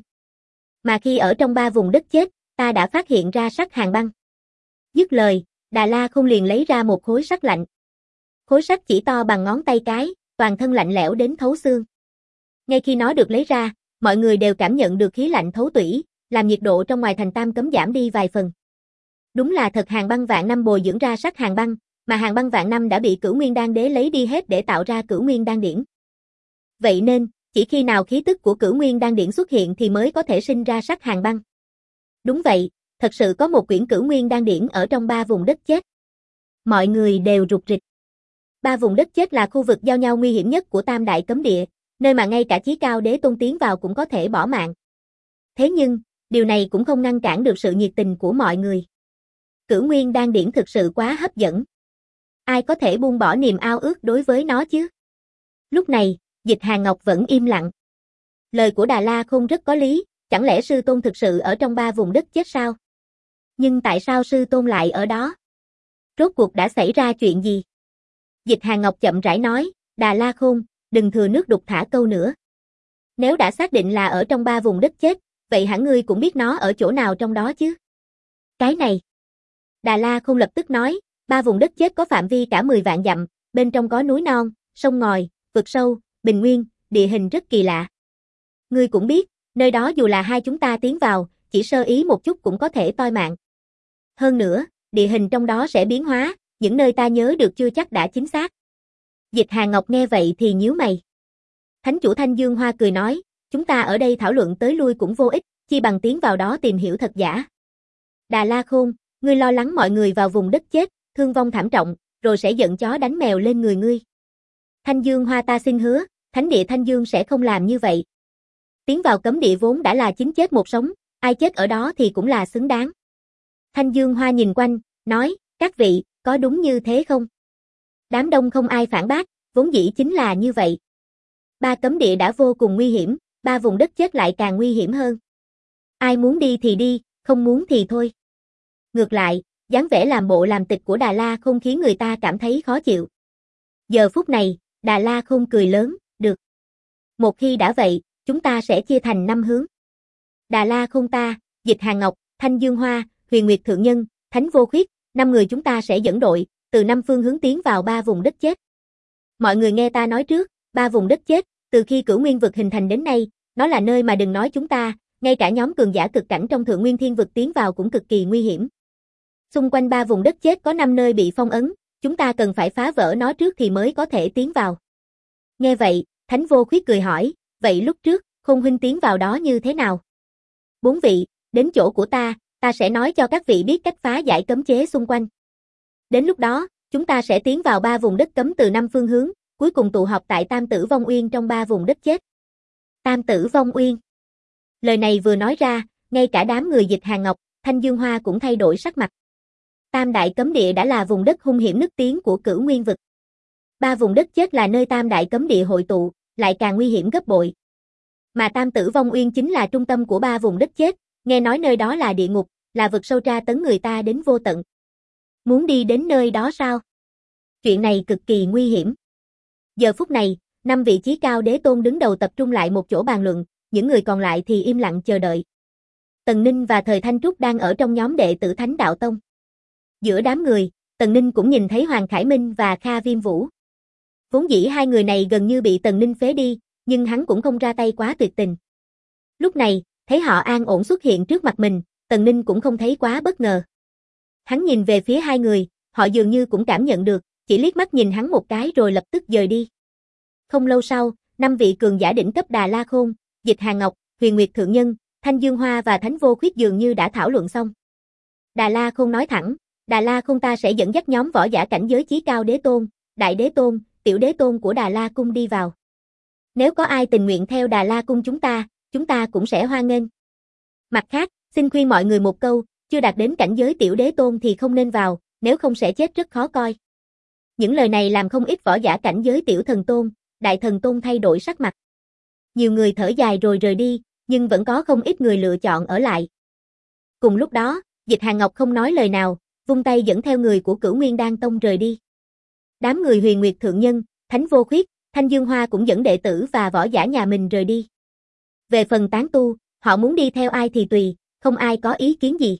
Mà khi ở trong 3 vùng đất chết, ta đã phát hiện ra sắt hàng băng. Dứt lời, Đà La Khôn liền lấy ra một khối sắt lạnh. Khối sắt chỉ to bằng ngón tay cái, toàn thân lạnh lẽo đến thấu xương. Ngay khi nó được lấy ra, mọi người đều cảm nhận được khí lạnh thấu tủy, làm nhiệt độ trong ngoài thành Tam Cấm giảm đi vài phần. Đúng là thật hàng băng vạn năm bồi dưỡng ra sắt hàng băng, mà hàng băng vạn năm đã bị Cửu Nguyên Đan Đế lấy đi hết để tạo ra Cửu Nguyên Đan Điển. Vậy nên, chỉ khi nào khí tức của Cửu Nguyên Đan điển xuất hiện thì mới có thể sinh ra sắc hàn băng. Đúng vậy, thật sự có một quyển Cửu Nguyên Đan điển ở trong 3 vùng đất chết. Mọi người đều rục rịch. 3 vùng đất chết là khu vực giao nhau nguy hiểm nhất của Tam Đại Cấm Địa, nơi mà ngay cả Chí Cao Đế Tôn tiến vào cũng có thể bỏ mạng. Thế nhưng, điều này cũng không ngăn cản được sự nhiệt tình của mọi người. Cửu Nguyên Đan điển thực sự quá hấp dẫn. Ai có thể buông bỏ niềm ao ước đối với nó chứ? Lúc này, Dịch Hàn Ngọc vẫn im lặng. Lời của Đà La Khôn rất có lý, chẳng lẽ sư tôn thực sự ở trong 3 vùng đất chết sao? Nhưng tại sao sư tôn lại ở đó? Rốt cuộc đã xảy ra chuyện gì? Dịch Hàn Ngọc chậm rãi nói, Đà La Khôn, đừng thừa nước đục thả câu nữa. Nếu đã xác định là ở trong 3 vùng đất chết, vậy hẳn ngươi cũng biết nó ở chỗ nào trong đó chứ? Cái này. Đà La Khôn lập tức nói, 3 vùng đất chết có phạm vi cả 10 vạn dặm, bên trong có núi non, sông ngòi, vực sâu, bình nguyên, địa hình rất kỳ lạ. Ngươi cũng biết, nơi đó dù là hai chúng ta tiến vào, chỉ sơ ý một chút cũng có thể toi mạng. Hơn nữa, địa hình trong đó sẽ biến hóa, những nơi ta nhớ được chưa chắc đã chính xác. Dịch Hàn Ngọc nghe vậy thì nhíu mày. Thánh chủ Thanh Dương Hoa cười nói, chúng ta ở đây thảo luận tới lui cũng vô ích, chi bằng tiến vào đó tìm hiểu thật giả. Đà La Khôn, ngươi lo lắng mọi người vào vùng đất chết, thương vong thảm trọng, rồi sẽ giận chó đánh mèo lên người ngươi. Thanh Dương Hoa ta xin hứa, Thánh địa Thanh Dương sẽ không làm như vậy. Tiến vào cấm địa vốn đã là chín chết một sống, ai chết ở đó thì cũng là xứng đáng. Thanh Dương Hoa nhìn quanh, nói, các vị, có đúng như thế không? Đám đông không ai phản bác, vốn dĩ chính là như vậy. 3 cấm địa đã vô cùng nguy hiểm, 3 vùng đất chết lại càng nguy hiểm hơn. Ai muốn đi thì đi, không muốn thì thôi. Ngược lại, dáng vẻ làm bộ làm tịch của Đà La Khôn khiến người ta cảm thấy khó chịu. Giờ phút này, Đà La Khôn cười lớn, được. Một khi đã vậy, chúng ta sẽ chia thành 5 hướng. Đà La Khôn ta, Dịch Hàn Ngọc, Thanh Dương Hoa, Huyền Nguyệt Thượng Nhân, Thánh Vô Khuyết, 5 người chúng ta sẽ dẫn đội, từ 5 phương hướng tiến vào 3 vùng đất chết. Mọi người nghe ta nói trước, 3 vùng đất chết, từ khi Cửu Nguyên vực hình thành đến nay, nó là nơi mà đừng nói chúng ta, ngay cả nhóm cường giả cực cảnh trong Thượng Nguyên Thiên vực tiến vào cũng cực kỳ nguy hiểm. Xung quanh 3 vùng đất chết có 5 nơi bị phong ấn, chúng ta cần phải phá vỡ nó trước thì mới có thể tiến vào. Nghe vậy, Thánh Vô Khuyết cười hỏi, vậy lúc trước, Khôn huynh tiến vào đó như thế nào? 4 vị, đến chỗ của ta sẽ nói cho các vị biết cách phá giải cấm chế xung quanh. Đến lúc đó, chúng ta sẽ tiến vào 3 vùng đất cấm từ 5 phương hướng, cuối cùng tụ họp tại Tam Tử Vong Uyên trong 3 vùng đất chết. Tam Tử Vong Uyên. Lời này vừa nói ra, ngay cả đám người Dịch Hàn Ngọc, Thanh Dương Hoa cũng thay đổi sắc mặt. Tam Đại Cấm Địa đã là vùng đất hung hiểm nức tiếng của Cửu Nguyên vực. 3 vùng đất chết là nơi Tam Đại Cấm Địa hội tụ, lại càng nguy hiểm gấp bội. Mà Tam Tử Vong Uyên chính là trung tâm của 3 vùng đất chết, nghe nói nơi đó là địa ngục, là vực sâu tra tấn người ta đến vô tận. Muốn đi đến nơi đó sao? Chuyện này cực kỳ nguy hiểm. Giờ phút này, 5 vị chí cao đế tôn đứng đầu tập trung lại một chỗ bàn luận, những người còn lại thì im lặng chờ đợi. Tần Ninh và Thời Thanh Trúc đang ở trong nhóm đệ tử Thánh Đạo Tông. Giữa đám người, Tần Ninh cũng nhìn thấy Hoàng Khải Minh và Kha Viêm Vũ. Vốn dĩ hai người này gần như bị Tần Ninh phế đi, nhưng hắn cũng không ra tay quá tuyệt tình. Lúc này, thấy họ an ổn xuất hiện trước mặt mình, Tần Ninh cũng không thấy quá bất ngờ. Hắn nhìn về phía hai người, họ dường như cũng cảm nhận được, chỉ liếc mắt nhìn hắn một cái rồi lập tức dời đi. Không lâu sau, 5 vị cường giả đỉnh cấp Đà La Khôn, Dịch Hàn Ngọc, Huyền Nguyệt Thượng Nhân, Thanh Dương Hoa và Thánh Vô Khuyết dường như đã thảo luận xong. Đà La Khôn nói thẳng, Đà La Khôn ta sẽ dẫn dắt nhóm võ giả cảnh giới chí cao đế tôn, đại đế tôn, tiểu đế tôn của Đà La Cung đi vào. Nếu có ai tình nguyện theo Đà La Cung chúng ta cũng sẽ hoan nghênh. Mặt khác, xin khuyên mọi người một câu, chưa đạt đến cảnh giới tiểu đế tôn thì không nên vào, nếu không sẽ chết rất khó coi. Những lời này làm không ít võ giả cảnh giới tiểu thần tôn, đại thần tôn thay đổi sắc mặt. Nhiều người thở dài rồi rời đi, nhưng vẫn có không ít người lựa chọn ở lại. Cùng lúc đó, Dịch Hàn Ngọc không nói lời nào, vung tay dẫn theo người của Cửu Nguyên Đan Tông rời đi. Đám người Huyền Nguyệt Thượng Nhân, Thánh Vô Khuyết, Thanh Dương Hoa cũng dẫn đệ tử và võ giả nhà mình rời đi. Về phần tán tu, họ muốn đi theo ai thì tùy, không ai có ý kiến gì.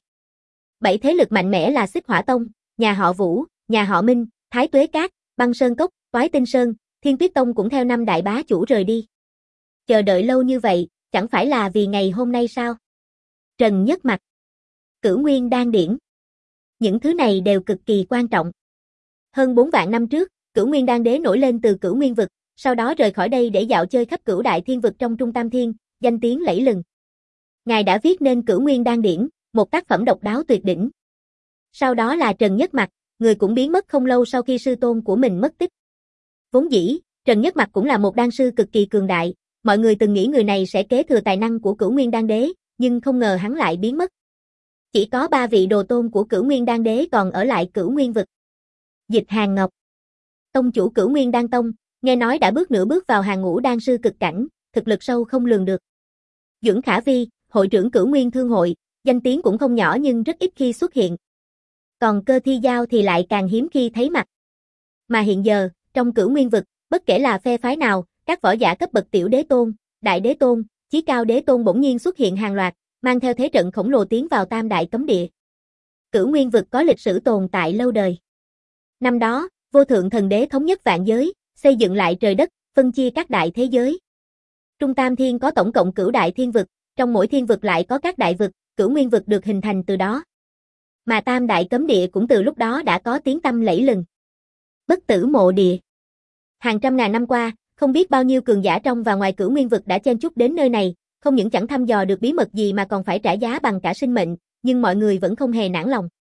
7 thế lực mạnh mẽ là Xích Hỏa Tông, nhà họ Vũ, nhà họ Minh, Thái Tuế Cát, Băng Sơn Cốc, Toái Tinh Sơn, Thiên Tuyết Tông cũng theo 5 đại bá chủ rời đi. Chờ đợi lâu như vậy, chẳng phải là vì ngày hôm nay sao? Trần Nhất Mặc, Cửu Nguyên Đan Điển. Những thứ này đều cực kỳ quan trọng. Hơn 4 vạn năm trước, Cửu Nguyên Đan Đế nổi lên từ Cửu Nguyên vực, sau đó rời khỏi đây để dạo chơi khắp cửu đại thiên vực trong Trung Tam Thiên, danh tiếng lẫy lừng. Ngài đã viết nên Cửu Nguyên Đan Điển, một tác phẩm độc đáo tuyệt đỉnh. Sau đó là Trần Nhất Mặc, người cũng biến mất không lâu sau khi sư tôn của mình mất tích. Vốn dĩ, Trần Nhất Mặc cũng là một đan sư cực kỳ cường đại, mọi người từng nghĩ người này sẽ kế thừa tài năng của Cửu Nguyên Đan Đế, nhưng không ngờ hắn lại biến mất. Chỉ có 3 vị đồ tôn của Cửu Nguyên Đan Đế còn ở lại Cửu Nguyên vực. Dịch Hàn Ngọc, tông chủ Cửu Nguyên Đan Tông, nghe nói đã nửa bước vào hàng ngũ đan sư cực cảnh, thực lực sâu không lường được. Duẩn Khả Vi, hội trưởng Cửu Nguyên Thương hội, danh tiếng cũng không nhỏ nhưng rất ít khi xuất hiện. Còn Cơ Thi Giao thì lại càng hiếm khi thấy mặt. Mà hiện giờ, trong Cửu Nguyên vực, bất kể là phe phái nào, các võ giả cấp bậc tiểu đế tôn, đại đế tôn, chí cao đế tôn bỗng nhiên xuất hiện hàng loạt, mang theo thế trận khổng lồ tiến vào Tam Đại Cấm Địa. Cửu Nguyên vực có lịch sử tồn tại lâu đời. Năm đó, Vô Thượng Thần Đế thống nhất vạn giới, xây dựng lại trời đất, phân chia các đại thế giới. Trung Tam Thiên có tổng cộng cửu đại thiên vực, trong mỗi thiên vực lại có các đại vực, Cửu Nguyên vực được hình thành từ đó. Mà Tam Đại Cấm Địa cũng từ lúc đó đã có tiếng tăm lẫy lừng. Bất Tử Mộ Địa. Hàng trăm ngàn năm qua, không biết bao nhiêu cường giả trong và ngoài Cửu Nguyên vực đã chen chúc đến nơi này, không những chẳng thăm dò được bí mật gì mà còn phải trả giá bằng cả sinh mệnh, nhưng mọi người vẫn không hề nản lòng.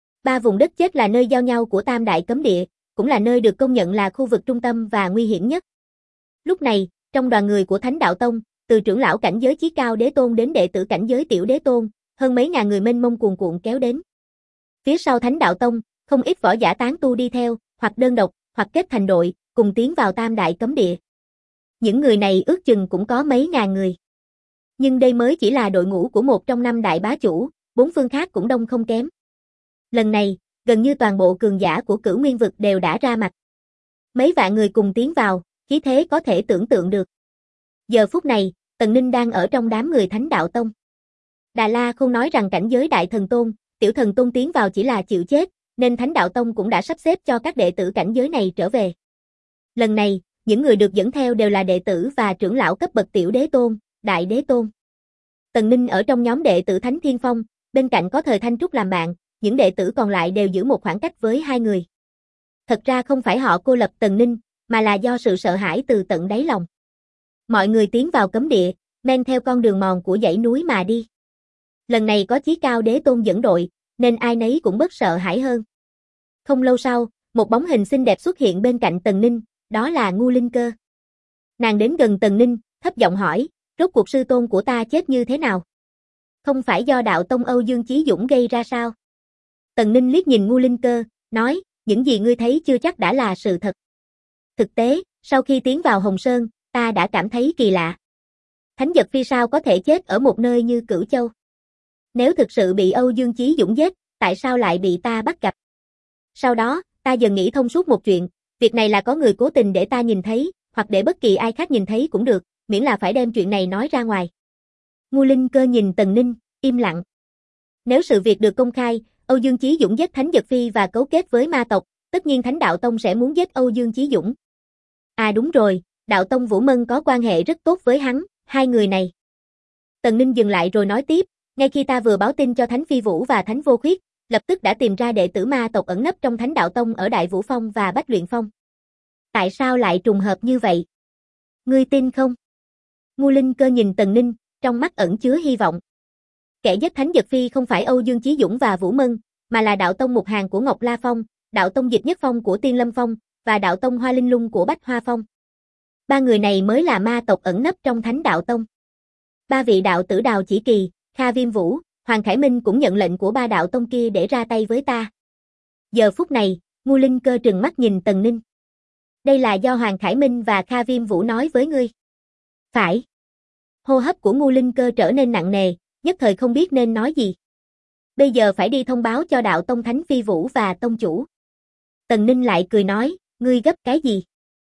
3 vùng đất chết là nơi giao nhau của Tam Đại Cấm Địa, cũng là nơi được công nhận là khu vực trung tâm và nguy hiểm nhất. Lúc này, trong đoàn người của Thánh Đạo Tông, từ trưởng lão cảnh giới chí cao đế tôn đến đệ tử cảnh giới tiểu đế tôn, hơn mấy ngàn người mênh mông cuồn cuộn kéo đến. Phía sau Thánh Đạo Tông, không ít võ giả tán tu đi theo, hoặc đơn độc, hoặc kết thành đội, cùng tiến vào Tam Đại Cấm Địa. Những người này ước chừng cũng có mấy ngàn người. Nhưng đây mới chỉ là đội ngũ của một trong 5 đại bá chủ, 4 phương khác cũng đông không kém. Lần này, gần như toàn bộ cường giả của Cửu Nguyên vực đều đã ra mặt. Mấy vạn người cùng tiến vào, khí thế có thể tưởng tượng được. Giờ phút này, Tần Ninh đang ở trong đám người Thánh Đạo Tông. Đà La không nói rằng cảnh giới đại thần tôn, tiểu thần tôn tiến vào chỉ là chịu chết, nên Thánh Đạo Tông cũng đã sắp xếp cho các đệ tử cảnh giới này trở về. Lần này, những người được dẫn theo đều là đệ tử và trưởng lão cấp bậc tiểu đế tôn, đại đế tôn. Tần Ninh ở trong nhóm đệ tử Thánh Thiên Phong, bên cạnh có Thời Thanh Trúc làm bạn, những đệ tử còn lại đều giữ một khoảng cách với hai người. Thật ra không phải họ cô lập Tần Ninh, mà là do sự sợ hãi từ tận đáy lòng. Mọi người tiến vào cấm địa, men theo con đường mòn của dãy núi mà đi. Lần này có chí cao đế tôn dẫn đội, nên ai nấy cũng bớt sợ hãi hơn. Không lâu sau, một bóng hình xinh đẹp xuất hiện bên cạnh Tần Ninh, đó là Ngu Linh Cơ. Nàng đến gần Tần Ninh, thấp giọng hỏi, rốt cuộc sư tôn của ta chết như thế nào? Không phải do đạo tông Âu Dương Chí Dũng gây ra sao? Tần Ninh liếc nhìn Ngu Linh Cơ, nói, những gì ngươi thấy chưa chắc đã là sự thật. Thực tế, sau khi tiến vào Hồng Sơn, ta đã cảm thấy kỳ lạ. Thánh Dật Phi sao có thể chết ở một nơi như Cửu Châu? Nếu thực sự bị Âu Dương Chí Dũng giết, tại sao lại bị ta bắt gặp? Sau đó, ta dần nghĩ thông suốt một chuyện, việc này là có người cố tình để ta nhìn thấy, hoặc để bất kỳ ai khác nhìn thấy cũng được, miễn là phải đem chuyện này nói ra ngoài. Ngu Linh Cơ nhìn Tần Ninh, im lặng. Nếu sự việc được công khai, Âu Dương Chí Dũng giết Thánh Dật Phi và cấu kết với ma tộc, tất nhiên Thánh Đạo Tông sẽ muốn giết Âu Dương Chí Dũng. À đúng rồi, Đạo Tông Vũ Mân có quan hệ rất tốt với hắn, hai người này. Tần Ninh dừng lại rồi nói tiếp, ngay khi ta vừa báo tin cho Thánh Phi Vũ và Thánh Vô Khuyết, lập tức đã tìm ra đệ tử ma tộc ẩn nấp trong Thánh Đạo Tông ở Đại Vũ Phong và Bách Luyện Phong. Tại sao lại trùng hợp như vậy? Ngươi tin không? Ngu Linh Cơ nhìn Tần Ninh, trong mắt ẩn chứa hy vọng. Kẻ giết Thánh Dật Phi không phải Âu Dương Chí Dũng và Vũ Mân, mà là Đạo Tông Mục Hàn của Ngọc La Phong, Đạo Tông Dịch Nhất Phong của Tiên Lâm Phong, và Đạo Tông Hoa Linh Lung của Bách Hoa Phong. Ba người này mới là ma tộc ẩn nấp trong Thánh Đạo Tông. Ba vị đạo tử Đào Chỉ Kỳ, Kha Viêm Vũ, Hoàng Khải Minh cũng nhận lệnh của ba đạo tông kia để ra tay với ta. Giờ phút này, Ngu Linh Cơ trừng mắt nhìn Tần Ninh. Đây là do Hoàng Khải Minh và Kha Viêm Vũ nói với ngươi. Phải. Hô hấp của Ngu Linh Cơ trở nên nặng nề, nhất thời không biết nên nói gì. Bây giờ phải đi thông báo cho đạo tông Thánh Phi Vũ và tông chủ. Tần Ninh lại cười nói, ngươi gấp cái gì?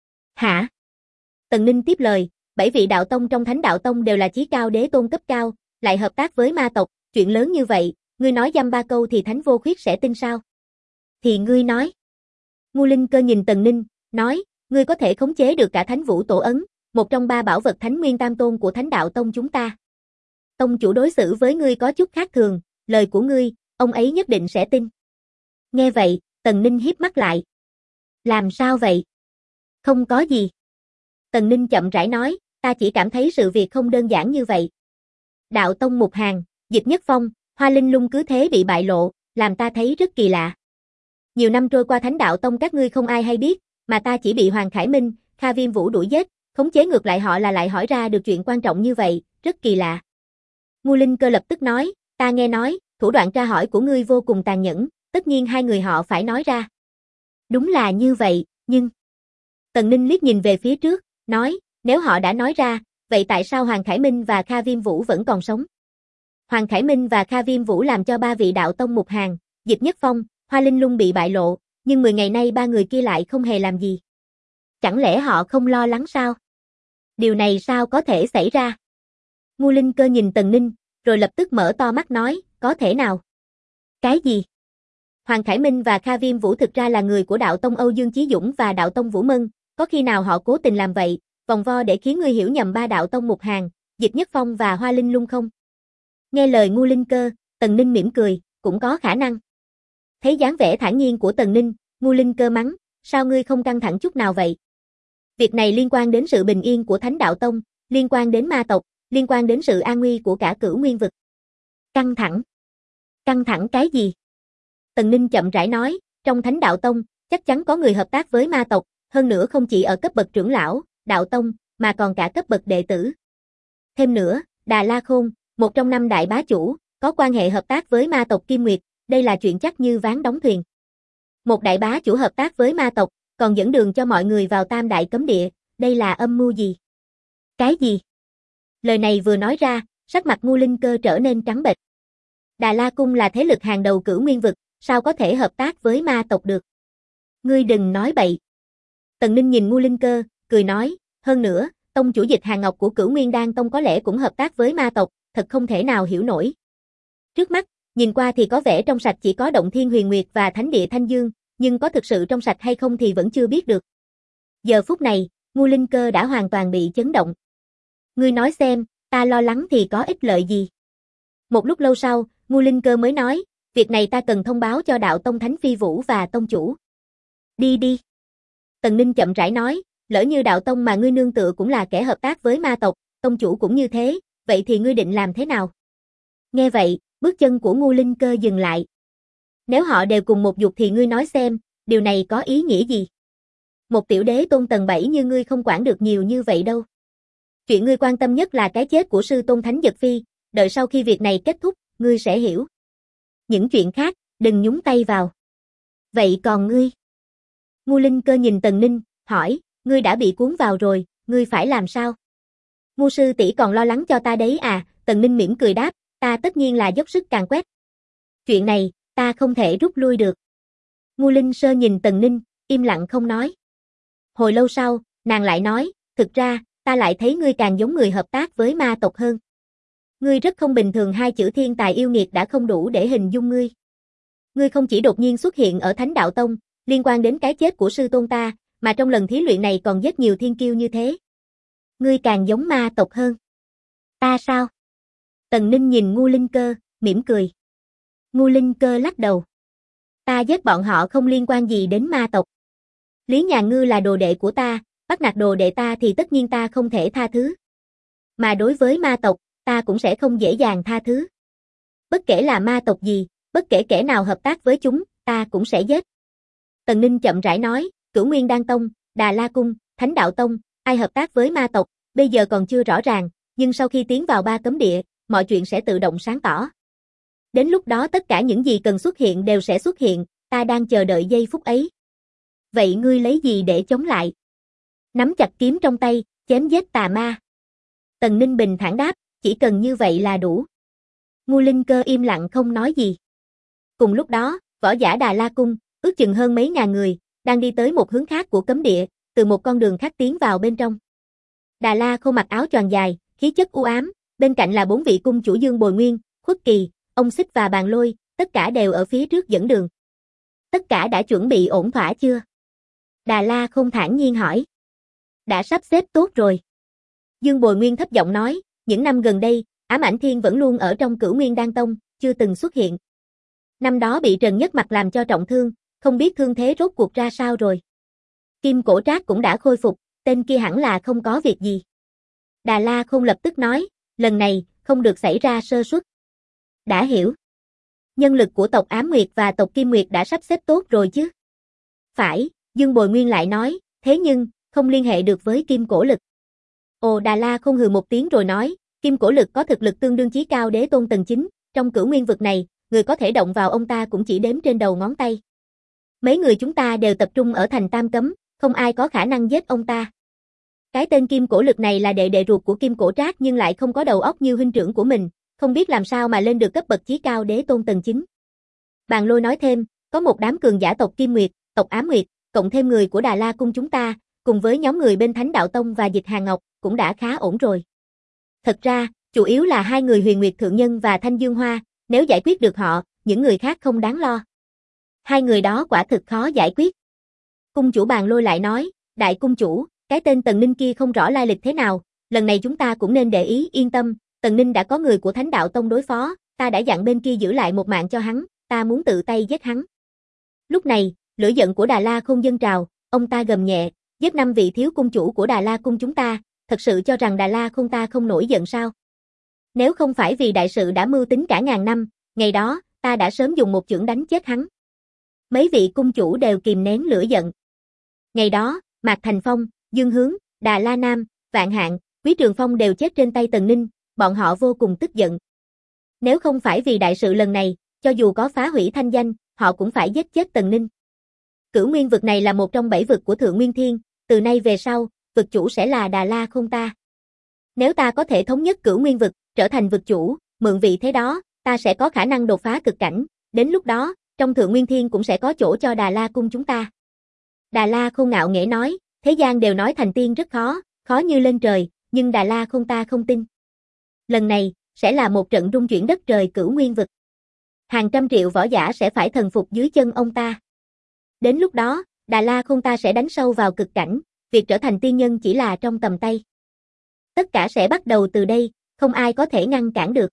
Hả? Tần Ninh tiếp lời, 7 vị đạo tông trong Thánh Đạo Tông đều là chí cao đế tôn cấp cao, lại hợp tác với ma tộc, chuyện lớn như vậy, ngươi nói dăm ba câu thì Thánh Vô Khuyết sẽ tin sao? Thì ngươi nói. Ngu Linh Cơ nhìn Tần Ninh, nói, ngươi có thể khống chế được cả Thánh Vũ Tổ Ấn, một trong 3 bảo vật Thánh Nguyên Tam Tôn của Thánh Đạo Tông chúng ta. Tông chủ đối xử với ngươi có chút khác thường, lời của ngươi, ông ấy nhất định sẽ tin. Nghe vậy, Tần Ninh híp mắt lại. Làm sao vậy? Không có gì. Tần Ninh chậm rãi nói, ta chỉ cảm thấy sự việc không đơn giản như vậy. Đạo tông Mục Hàn, Dịch Nhất Phong, Hoa Linh Lung cứ thế bị bại lộ, làm ta thấy rất kỳ lạ. Nhiều năm trôi qua Thánh Đạo Tông các ngươi không ai hay biết, mà ta chỉ bị Hoàng Khải Minh, Kha Viêm Vũ đuổi giết, khống chế ngược lại họ là lại hỏi ra được chuyện quan trọng như vậy, rất kỳ lạ. Ngô Linh Cơ lập tức nói, ta nghe nói, thủ đoạn tra hỏi của ngươi vô cùng tàn nhẫn, tất nhiên hai người họ phải nói ra. Đúng là như vậy, nhưng... Tần Ninh liếc nhìn về phía trước, nói, nếu họ đã nói ra, vậy tại sao Hoàng Khải Minh và Kha Viêm Vũ vẫn còn sống? Hoàng Khải Minh và Kha Viêm Vũ làm cho ba vị đạo tông Mục Hàn, Dịch Nhất Phong, Hoa Linh Lung bị bại lộ, nhưng 10 ngày nay ba người kia lại không hề làm gì. Chẳng lẽ họ không lo lắng sao? Điều này sao có thể xảy ra? Ngô Linh Cơ nhìn Tần Ninh, rồi lập tức mở to mắt nói, có thể nào? Cái gì? Hoàng Khải Minh và Kha Viêm Vũ thực ra là người của đạo tông Âu Dương Chí Dũng và đạo tông Vũ Mân, có khi nào họ cố tình làm vậy, vòng vo để khiến ngươi hiểu nhầm ba đạo tông Mục Hàn, Dịch Nhất Phong và Hoa Linh Lung không? Nghe lời Ngô Linh Cơ, Tần Ninh mỉm cười, cũng có khả năng. Thấy dáng vẻ thản nhiên của Tần Ninh, Ngô Linh Cơ mắng, sao ngươi không căng thẳng chút nào vậy? Việc này liên quan đến sự bình yên của Thánh Đạo Tông, liên quan đến ma tộc, liên quan đến sự an nguy của cả Cửu Nguyên vực. Căng thẳng? Căng thẳng cái gì? Tần Ninh chậm rãi nói, trong Thánh Đạo Tông, chắc chắn có người hợp tác với ma tộc, hơn nữa không chỉ ở cấp bậc trưởng lão, đạo tông, mà còn cả cấp bậc đệ tử. Thêm nữa, Đà La Khôn, một trong 5 đại bá chủ, có quan hệ hợp tác với ma tộc Kim Nguyệt, đây là chuyện chắc như ván đóng thuyền. Một đại bá chủ hợp tác với ma tộc, còn dẫn đường cho mọi người vào Tam Đại Cấm Địa, đây là âm mưu gì? Cái gì? Lời này vừa nói ra, sắc mặt Ngô Linh Cơ trở nên trắng bệch. Đà La Cung là thế lực hàng đầu Cửu Nguyên vực, sao có thể hợp tác với ma tộc được? Ngươi đừng nói bậy. Tần Ninh nhìn Ngô Linh Cơ, cười nói, hơn nữa, tông chủ Dịch Hàn Ngọc của Cửu Nguyên Đan Tông có lẽ cũng hợp tác với ma tộc, thật không thể nào hiểu nổi. Trước mắt, nhìn qua thì có vẻ trong sạch chỉ có Động Thiên Huyền Nguyệt và Thánh Địa Thanh Dương, nhưng có thực sự trong sạch hay không thì vẫn chưa biết được. Giờ phút này, Ngô Linh Cơ đã hoàn toàn bị chấn động. Ngươi nói xem, ta lo lắng thì có ích lợi gì? Một lúc lâu sau, Ngô Linh Cơ mới nói, việc này ta cần thông báo cho đạo tông Thánh Phi Vũ và tông chủ. Đi đi. Tần Ninh chậm rãi nói, lỡ như đạo tông mà ngươi nương tựa cũng là kẻ hợp tác với ma tộc, tông chủ cũng như thế, vậy thì ngươi định làm thế nào? Nghe vậy, bước chân của Ngô Linh Cơ dừng lại. Nếu họ đều cùng một dục thì ngươi nói xem, điều này có ý nghĩa gì? Một tiểu đế tôn tầng 7 như ngươi không quản được nhiều như vậy đâu. Chuyện ngươi quan tâm nhất là cái chết của sư tôn Thánh Dật Phi, đợi sau khi việc này kết thúc, ngươi sẽ hiểu. Những chuyện khác, đừng nhúng tay vào. Vậy còn ngươi? Ngô Linh Cơ nhìn Tần Ninh, hỏi, ngươi đã bị cuốn vào rồi, ngươi phải làm sao? Ngô sư tỷ còn lo lắng cho ta đấy à? Tần Ninh mỉm cười đáp, ta tất nhiên là dốc sức càn quét. Chuyện này, ta không thể rút lui được. Ngô Linh Sơ nhìn Tần Ninh, im lặng không nói. Hồi lâu sau, nàng lại nói, thực ra, ta lại thấy ngươi càng giống người hợp tác với ma tộc hơn. Ngươi rất không bình thường, 2 chữ thiên tài yêu nghiệt đã không đủ để hình dung ngươi. Ngươi không chỉ đột nhiên xuất hiện ở Thánh Đạo Tông, liên quan đến cái chết của sư tôn ta, mà trong lần thí luyện này còn giết nhiều thiên kiêu như thế. Ngươi càng giống ma tộc hơn. Ta sao? Tần Ninh nhìn Ngô Linh Cơ, mỉm cười. Ngô Linh Cơ lắc đầu. Ta giết bọn họ không liên quan gì đến ma tộc. Lý Nhà Ngư là đồ đệ của ta, bắt nạt đồ đệ ta thì tất nhiên ta không thể tha thứ. Mà đối với ma tộc, ta cũng sẽ không dễ dàng tha thứ. Bất kể là ma tộc gì, bất kể kẻ nào hợp tác với chúng, ta cũng sẽ giết. Tần Ninh chậm rãi nói, Cửu Nguyên Đan Tông, Đà La Cung, Thánh Đạo Tông, ai hợp tác với ma tộc, bây giờ còn chưa rõ ràng, nhưng sau khi tiến vào 3 cấm địa, mọi chuyện sẽ tự động sáng tỏ. Đến lúc đó tất cả những gì cần xuất hiện đều sẽ xuất hiện, ta đang chờ đợi giây phút ấy. Vậy ngươi lấy gì để chống lại? Nắm chặt kiếm trong tay, chém giết tà ma. Tần Ninh bình thản đáp, chỉ cần như vậy là đủ. Ngô Linh Cơ im lặng không nói gì. Cùng lúc đó, võ giả Đà La Cung, ước chừng hơn mấy ngàn người, đang đi tới một hướng khác của cấm địa, từ một con đường khác tiến vào bên trong. Đà La Khôn mặc áo choàng dài, khí chất u ám, bên cạnh là 4 vị cung chủ Dương Bồi Nguyên, Khuất Kỳ, Ông Xích và Bàn Lôi, tất cả đều ở phía trước dẫn đường. Tất cả đã chuẩn bị ổn thỏa chưa? Đà La Khôn thản nhiên hỏi. Đã sắp xếp tốt rồi. Dương Bồi Nguyên thấp giọng nói, những năm gần đây, Ám Ảnh Thiên vẫn luôn ở trong Cửu Nguyên Đan Tông, chưa từng xuất hiện. Năm đó bị Trần Nhất Mặt làm cho trọng thương, không biết thương thế rốt cuộc ra sao rồi. Kim Cổ Trác cũng đã khôi phục, tên kia hẳn là không có việc gì. Đà La Khôn lập tức nói, lần này, không được xảy ra sơ suất. Đã hiểu. Nhân lực của tộc Ám Nguyệt và tộc Kim Nguyệt đã sắp xếp tốt rồi chứ? Phải, Dương Bồi Nguyên lại nói, thế nhưng, không liên hệ được với Kim Cổ Lực. Ồ, Đà La Khôn hừ một tiếng rồi nói, Kim Cổ Lực có thực lực tương đương chí cao đế tôn tầng 9, trong cửu nguyên vực này, người có thể động vào ông ta cũng chỉ đếm trên đầu ngón tay. Mấy người chúng ta đều tập trung ở thành Tam Cấm, không ai có khả năng giết ông ta. Cái tên Kim Cổ Lực này là đệ đệ ruột của Kim Cổ Trác nhưng lại không có đầu óc như huynh trưởng của mình, không biết làm sao mà lên được cấp bậc chí cao đế tôn tầng 9. Bàn Lôi nói thêm, có một đám cường giả tộc Kim Nguyệt, tộc Ám Nguyệt, cộng thêm người của Đà La Cung chúng ta, cùng với nhóm người bên Thánh Đạo Tông và Dịch Hàn Ngọc, cũng đã khá ổn rồi. Thật ra, chủ yếu là hai người Huyền Nguyệt Thượng Nhân và Thanh Dương Hoa, nếu giải quyết được họ, những người khác không đáng lo. Hai người đó quả thực khó giải quyết. Cung chủ Bàn Lôi lại nói, đại cung chủ, cái tên Tần Ninh kia không rõ lai lịch thế nào, lần này chúng ta cũng nên để ý, yên tâm, Tần Ninh đã có người của Thánh Đạo Tông đối phó, ta đã dặn bên kia giữ lại một mạng cho hắn, ta muốn tự tay giết hắn. Lúc này, lửa giận của Đà La Khôn dâng trào, ông ta gầm nhẹ, giết 5 vị thiếu cung chủ của Đà La Cung chúng ta, thật sự cho rằng Đà La Khôn ta không nổi giận sao? Nếu không phải vì đại sự đã mưu tính cả ngàn năm, ngày đó, ta đã sớm dùng một chưởng đánh chết hắn. Mấy vị cung chủ đều kìm nén lửa giận. Ngày đó, Mạc Thành Phong, Dương Hướng, Đà La Nam, Vạn Hạng, Quý Trường Phong đều chết trên tay Tần Ninh, bọn họ vô cùng tức giận. Nếu không phải vì đại sự lần này, cho dù có phá hủy thanh danh, họ cũng phải giết chết Tần Ninh. Cửu Nguyên vực này là một trong 7 vực của Thượng Nguyên Thiên, từ nay về sau, vực chủ sẽ là Đà La Khôn ta. Nếu ta có thể thống nhất Cửu Nguyên vực, trở thành vực chủ, mượn vị thế đó, ta sẽ có khả năng đột phá cực cảnh, đến lúc đó, trong Thượng Nguyên Thiên cũng sẽ có chỗ cho Đà La Cung chúng ta. Đà La Khôn ngạo nghễ nói, thế gian đều nói thành tiên rất khó, khó như lên trời, nhưng Đà La Khôn ta không tin. Lần này, sẽ là một trận rung chuyển đất trời Cửu Nguyên vực. Hàng trăm triệu võ giả sẽ phải thần phục dưới chân ông ta. Đến lúc đó, Đà La Khôn ta sẽ đánh sâu vào cực cảnh, việc trở thành tiên nhân chỉ là trong tầm tay. Tất cả sẽ bắt đầu từ đây, không ai có thể ngăn cản được.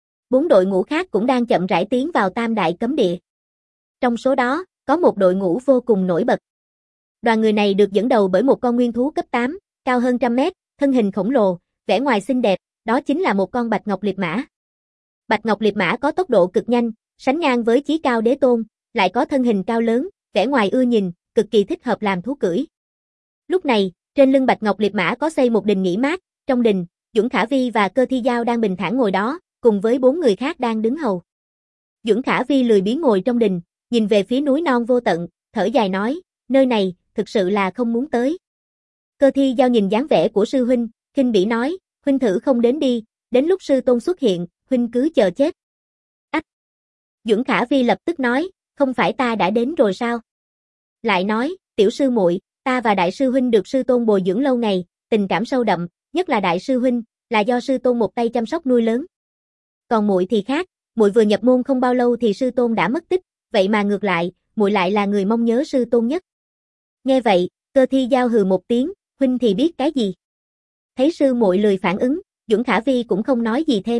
4 đội ngũ khác cũng đang chậm rãi tiến vào Tam Đại Cấm Địa. Trong số đó, có một đội ngũ vô cùng nổi bật. Đoàn người này được dẫn đầu bởi một con nguyên thú cấp 8, cao hơn 100 mét, thân hình khổng lồ, vẻ ngoài xinh đẹp, đó chính là một con Bạch Ngọc Liệt Mã. Bạch Ngọc Liệt Mã có tốc độ cực nhanh, sánh ngang với chí cao đế tôn, lại có thân hình cao lớn, vẻ ngoài ưa nhìn, cực kỳ thích hợp làm thú cưỡi. Lúc này, trên lưng Bạch Ngọc Liệt Mã có xây một đình nghỉ mát, trong đình, Duẩn Khả Vi và Cơ Thi Giao đang bình thản ngồi đó, cùng với 4 người khác đang đứng hầu. Duẩn Khả Vi lười biếng ngồi trong đình, nhìn về phía núi non vô tận, thở dài nói, nơi này, thực sự là không muốn tới. Cơ Thi Giao nhìn dáng vẻ của sư huynh, khinh bỉ nói, huynh thử không đến đi, đến lúc sư tôn xuất hiện, huynh cứ chờ chết. Ách! Duẩn Khả Vi lập tức nói, không phải ta đã đến rồi sao? Lại nói, tiểu sư muội, ta và đại sư huynh được sư tôn bồi dưỡng lâu ngày, tình cảm sâu đậm, nhất là đại sư huynh, là do sư tôn một tay chăm sóc nuôi lớn. Còn muội thì khác, muội vừa nhập môn không bao lâu thì sư tôn đã mất tích, vậy mà ngược lại, muội lại là người mong nhớ sư tôn nhất. Nghe vậy, Cơ Thi Giao hừ một tiếng, huynh thì biết cái gì? Thấy sư muội lười phản ứng, Duẩn Khả Vi cũng không nói gì thêm.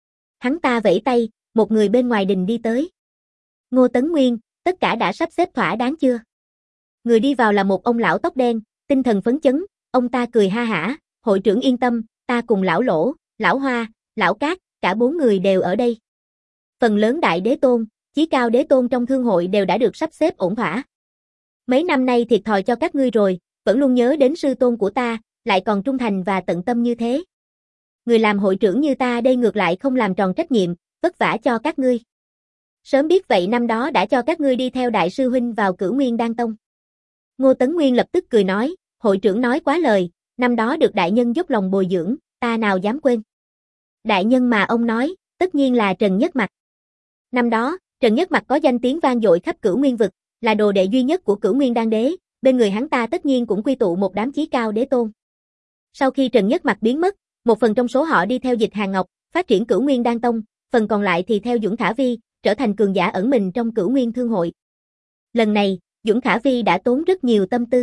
Hắn ta vẫy tay, một người bên ngoài đình đi tới. Ngô Tấn Nguyên, tất cả đã sắp xếp thỏa đáng chưa? Người đi vào là một ông lão tóc đen, tinh thần phấn chấn, ông ta cười ha hả, hội trưởng yên tâm, ta cùng lão Lỗ, lão Hoa, lão Cát, cả 4 người đều ở đây. Phần lớn đại đế tôn, chí cao đế tôn trong thương hội đều đã được sắp xếp ổn thỏa. Mấy năm nay thiệt thòi cho các ngươi rồi, vẫn luôn nhớ đến sư tôn của ta, lại còn trung thành và tận tâm như thế. Người làm hội trưởng như ta đây ngược lại không làm tròn trách nhiệm, vất vả cho các ngươi. Sớm biết vậy năm đó đã cho các ngươi đi theo đại sư huynh vào Cửu Nguyên Đan Tông. Ngô Tấn Nguyên lập tức cười nói, hội trưởng nói quá lời, năm đó được đại nhân dốc lòng bồi dưỡng, ta nào dám quên. Đại nhân mà ông nói, tất nhiên là Trần Nhất Mặc. Năm đó, Trần Nhất Mặc có danh tiếng vang dội khắp Cửu Nguyên vực, là đồ đệ duy nhất của Cửu Nguyên Đan Đế, bên người hắn ta tất nhiên cũng quy tụ một đám chí cao đế tôn. Sau khi Trần Nhất Mặc biến mất, một phần trong số họ đi theo Dịch Hàn Ngọc, phát triển Cửu Nguyên Đan Tông, phần còn lại thì theo Duẩn Khả Vi, trở thành cường giả ẩn mình trong Cửu Nguyên Thương hội. Lần này, Duẩn Khả Vi đã tốn rất nhiều tâm tư.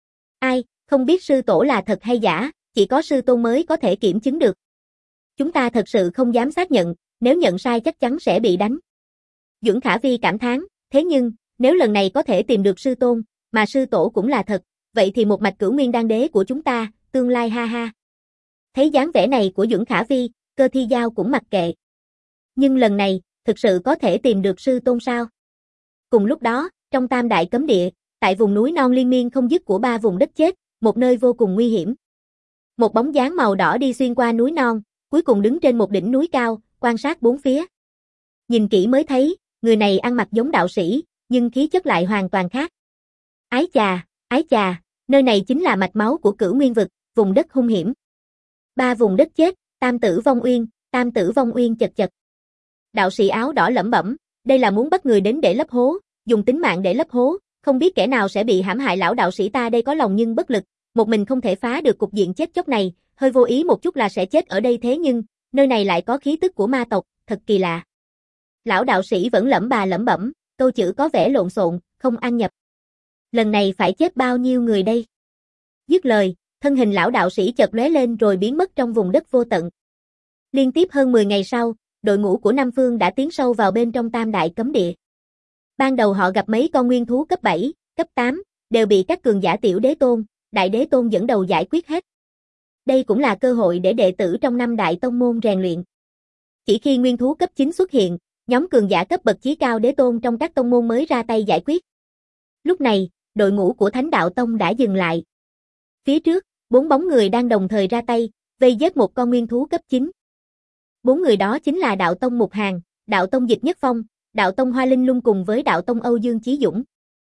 Ai, không biết sư tổ là thật hay giả, chỉ có sư tôn mới có thể kiểm chứng được. Chúng ta thật sự không dám xác nhận, nếu nhận sai chắc chắn sẽ bị đánh. Duẩn Khả Vi cảm thán, thế nhưng, nếu lần này có thể tìm được sư tôn, mà sư tổ cũng là thật, vậy thì một mạch cửu nguyên đan đế của chúng ta, tương lai ha ha. Thấy dáng vẻ này của Duẩn Khả Vi, Cơ Thi Giao cũng mặc kệ. Nhưng lần này, thực sự có thể tìm được sư tôn sao? Cùng lúc đó, trong Tam Đại Cấm Địa, tại vùng núi non liên miên không dứt của 3 vùng đất chết, một nơi vô cùng nguy hiểm. Một bóng dáng màu đỏ đi xuyên qua núi non, cuối cùng đứng trên một đỉnh núi cao, quan sát bốn phía. Nhìn kỹ mới thấy, người này ăn mặc giống đạo sĩ, nhưng khí chất lại hoàn toàn khác. Ái chà, nơi này chính là mạch máu của Cửu Nguyên vực, vùng đất hung hiểm. 3 vùng đất chết, Tam Tử Vong Uyên chật chật. Đạo sĩ áo đỏ lẩm bẩm, đây là muốn bắt người đến để lấp hố, dùng tính mạng để lấp hố, không biết kẻ nào sẽ bị hãm hại. Lão đạo sĩ ta đây có lòng nhưng bất lực, một mình không thể phá được cục diện chết chóc này, hơi vô ý một chút là sẽ chết ở đây, thế nhưng, nơi này lại có khí tức của ma tộc, thật kỳ lạ. Lão đạo sĩ vẫn lẩm bẩm, câu chữ có vẻ lộn xộn, không ăn nhập. Lần này phải chết bao nhiêu người đây? Dứt lời, thân hình lão đạo sĩ chợt lóe lên rồi biến mất trong vùng đất vô tận. Liên tiếp hơn 10 ngày sau, đội ngũ của Nam Phương đã tiến sâu vào bên trong Tam Đại Cấm Địa. Ban đầu họ gặp mấy con nguyên thú cấp 7, cấp 8, đều bị các cường giả tiểu đế tôn, đại đế tôn dẫn đầu giải quyết hết. Đây cũng là cơ hội để đệ tử trong 5 đại tông môn rèn luyện. Chỉ khi nguyên thú cấp 9 xuất hiện, nhóm cường giả cấp bậc chí cao đế tôn trong các tông môn mới ra tay giải quyết. Lúc này, đội ngũ của Thánh Đạo Tông đã dừng lại. Phía trước, 4 bóng người đang đồng thời ra tay, vây giết một con nguyên thú cấp 9. 4 người đó chính là Đạo Tông Mục Hàn, Đạo Tông Dịch Nhất Phong, Đạo Tông Hoa Linh Lung cùng với Đạo Tông Âu Dương Chí Dũng.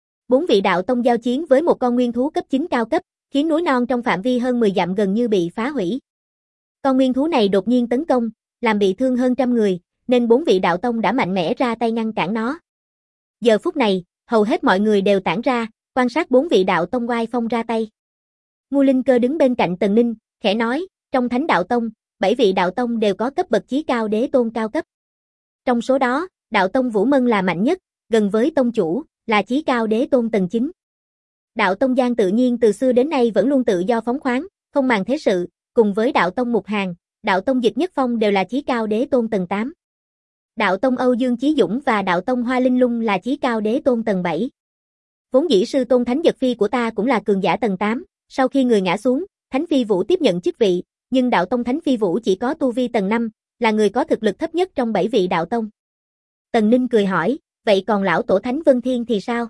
4 vị đạo tông giao chiến với một con nguyên thú cấp 9 cao cấp, khiến núi non trong phạm vi hơn 10 dặm gần như bị phá hủy. Con nguyên thú này đột nhiên tấn công, làm bị thương hơn trăm người, nên 4 vị đạo tông đã mạnh mẽ ra tay ngăn cản nó. Giờ phút này, hầu hết mọi người đều tản ra, quan sát 4 vị đạo tông oai phong ra tay. Ngô Linh Cơ đứng bên cạnh Tần Ninh, khẽ nói, trong Thánh Đạo Tông, 7 vị đạo tông đều có cấp bậc chí cao đế tôn cao cấp. Trong số đó, đạo tông Vũ Mân là mạnh nhất, gần với tông chủ, là chí cao đế tôn tầng 9. Đạo tông Giang tự nhiên từ xưa đến nay vẫn luôn tự do phóng khoáng, không màng thế sự, cùng với đạo tông Mục Hàn, đạo tông Dịch Nhất Phong đều là chí cao đế tôn tầng 8. Đạo tông Âu Dương Chí Dũng và đạo tông Hoa Linh Lung là chí cao đế tôn tầng 7. Vốn dĩ sư tôn Thánh Dật Phi của ta cũng là cường giả tầng 8, sau khi người ngã xuống, Thánh Phi Vũ tiếp nhận chức vị, nhưng đạo tông Thánh Phi Vũ chỉ có tu vi tầng 5, là người có thực lực thấp nhất trong 7 vị đạo tông. Tần Ninh cười hỏi, vậy còn lão tổ Thánh Vân Thiên thì sao?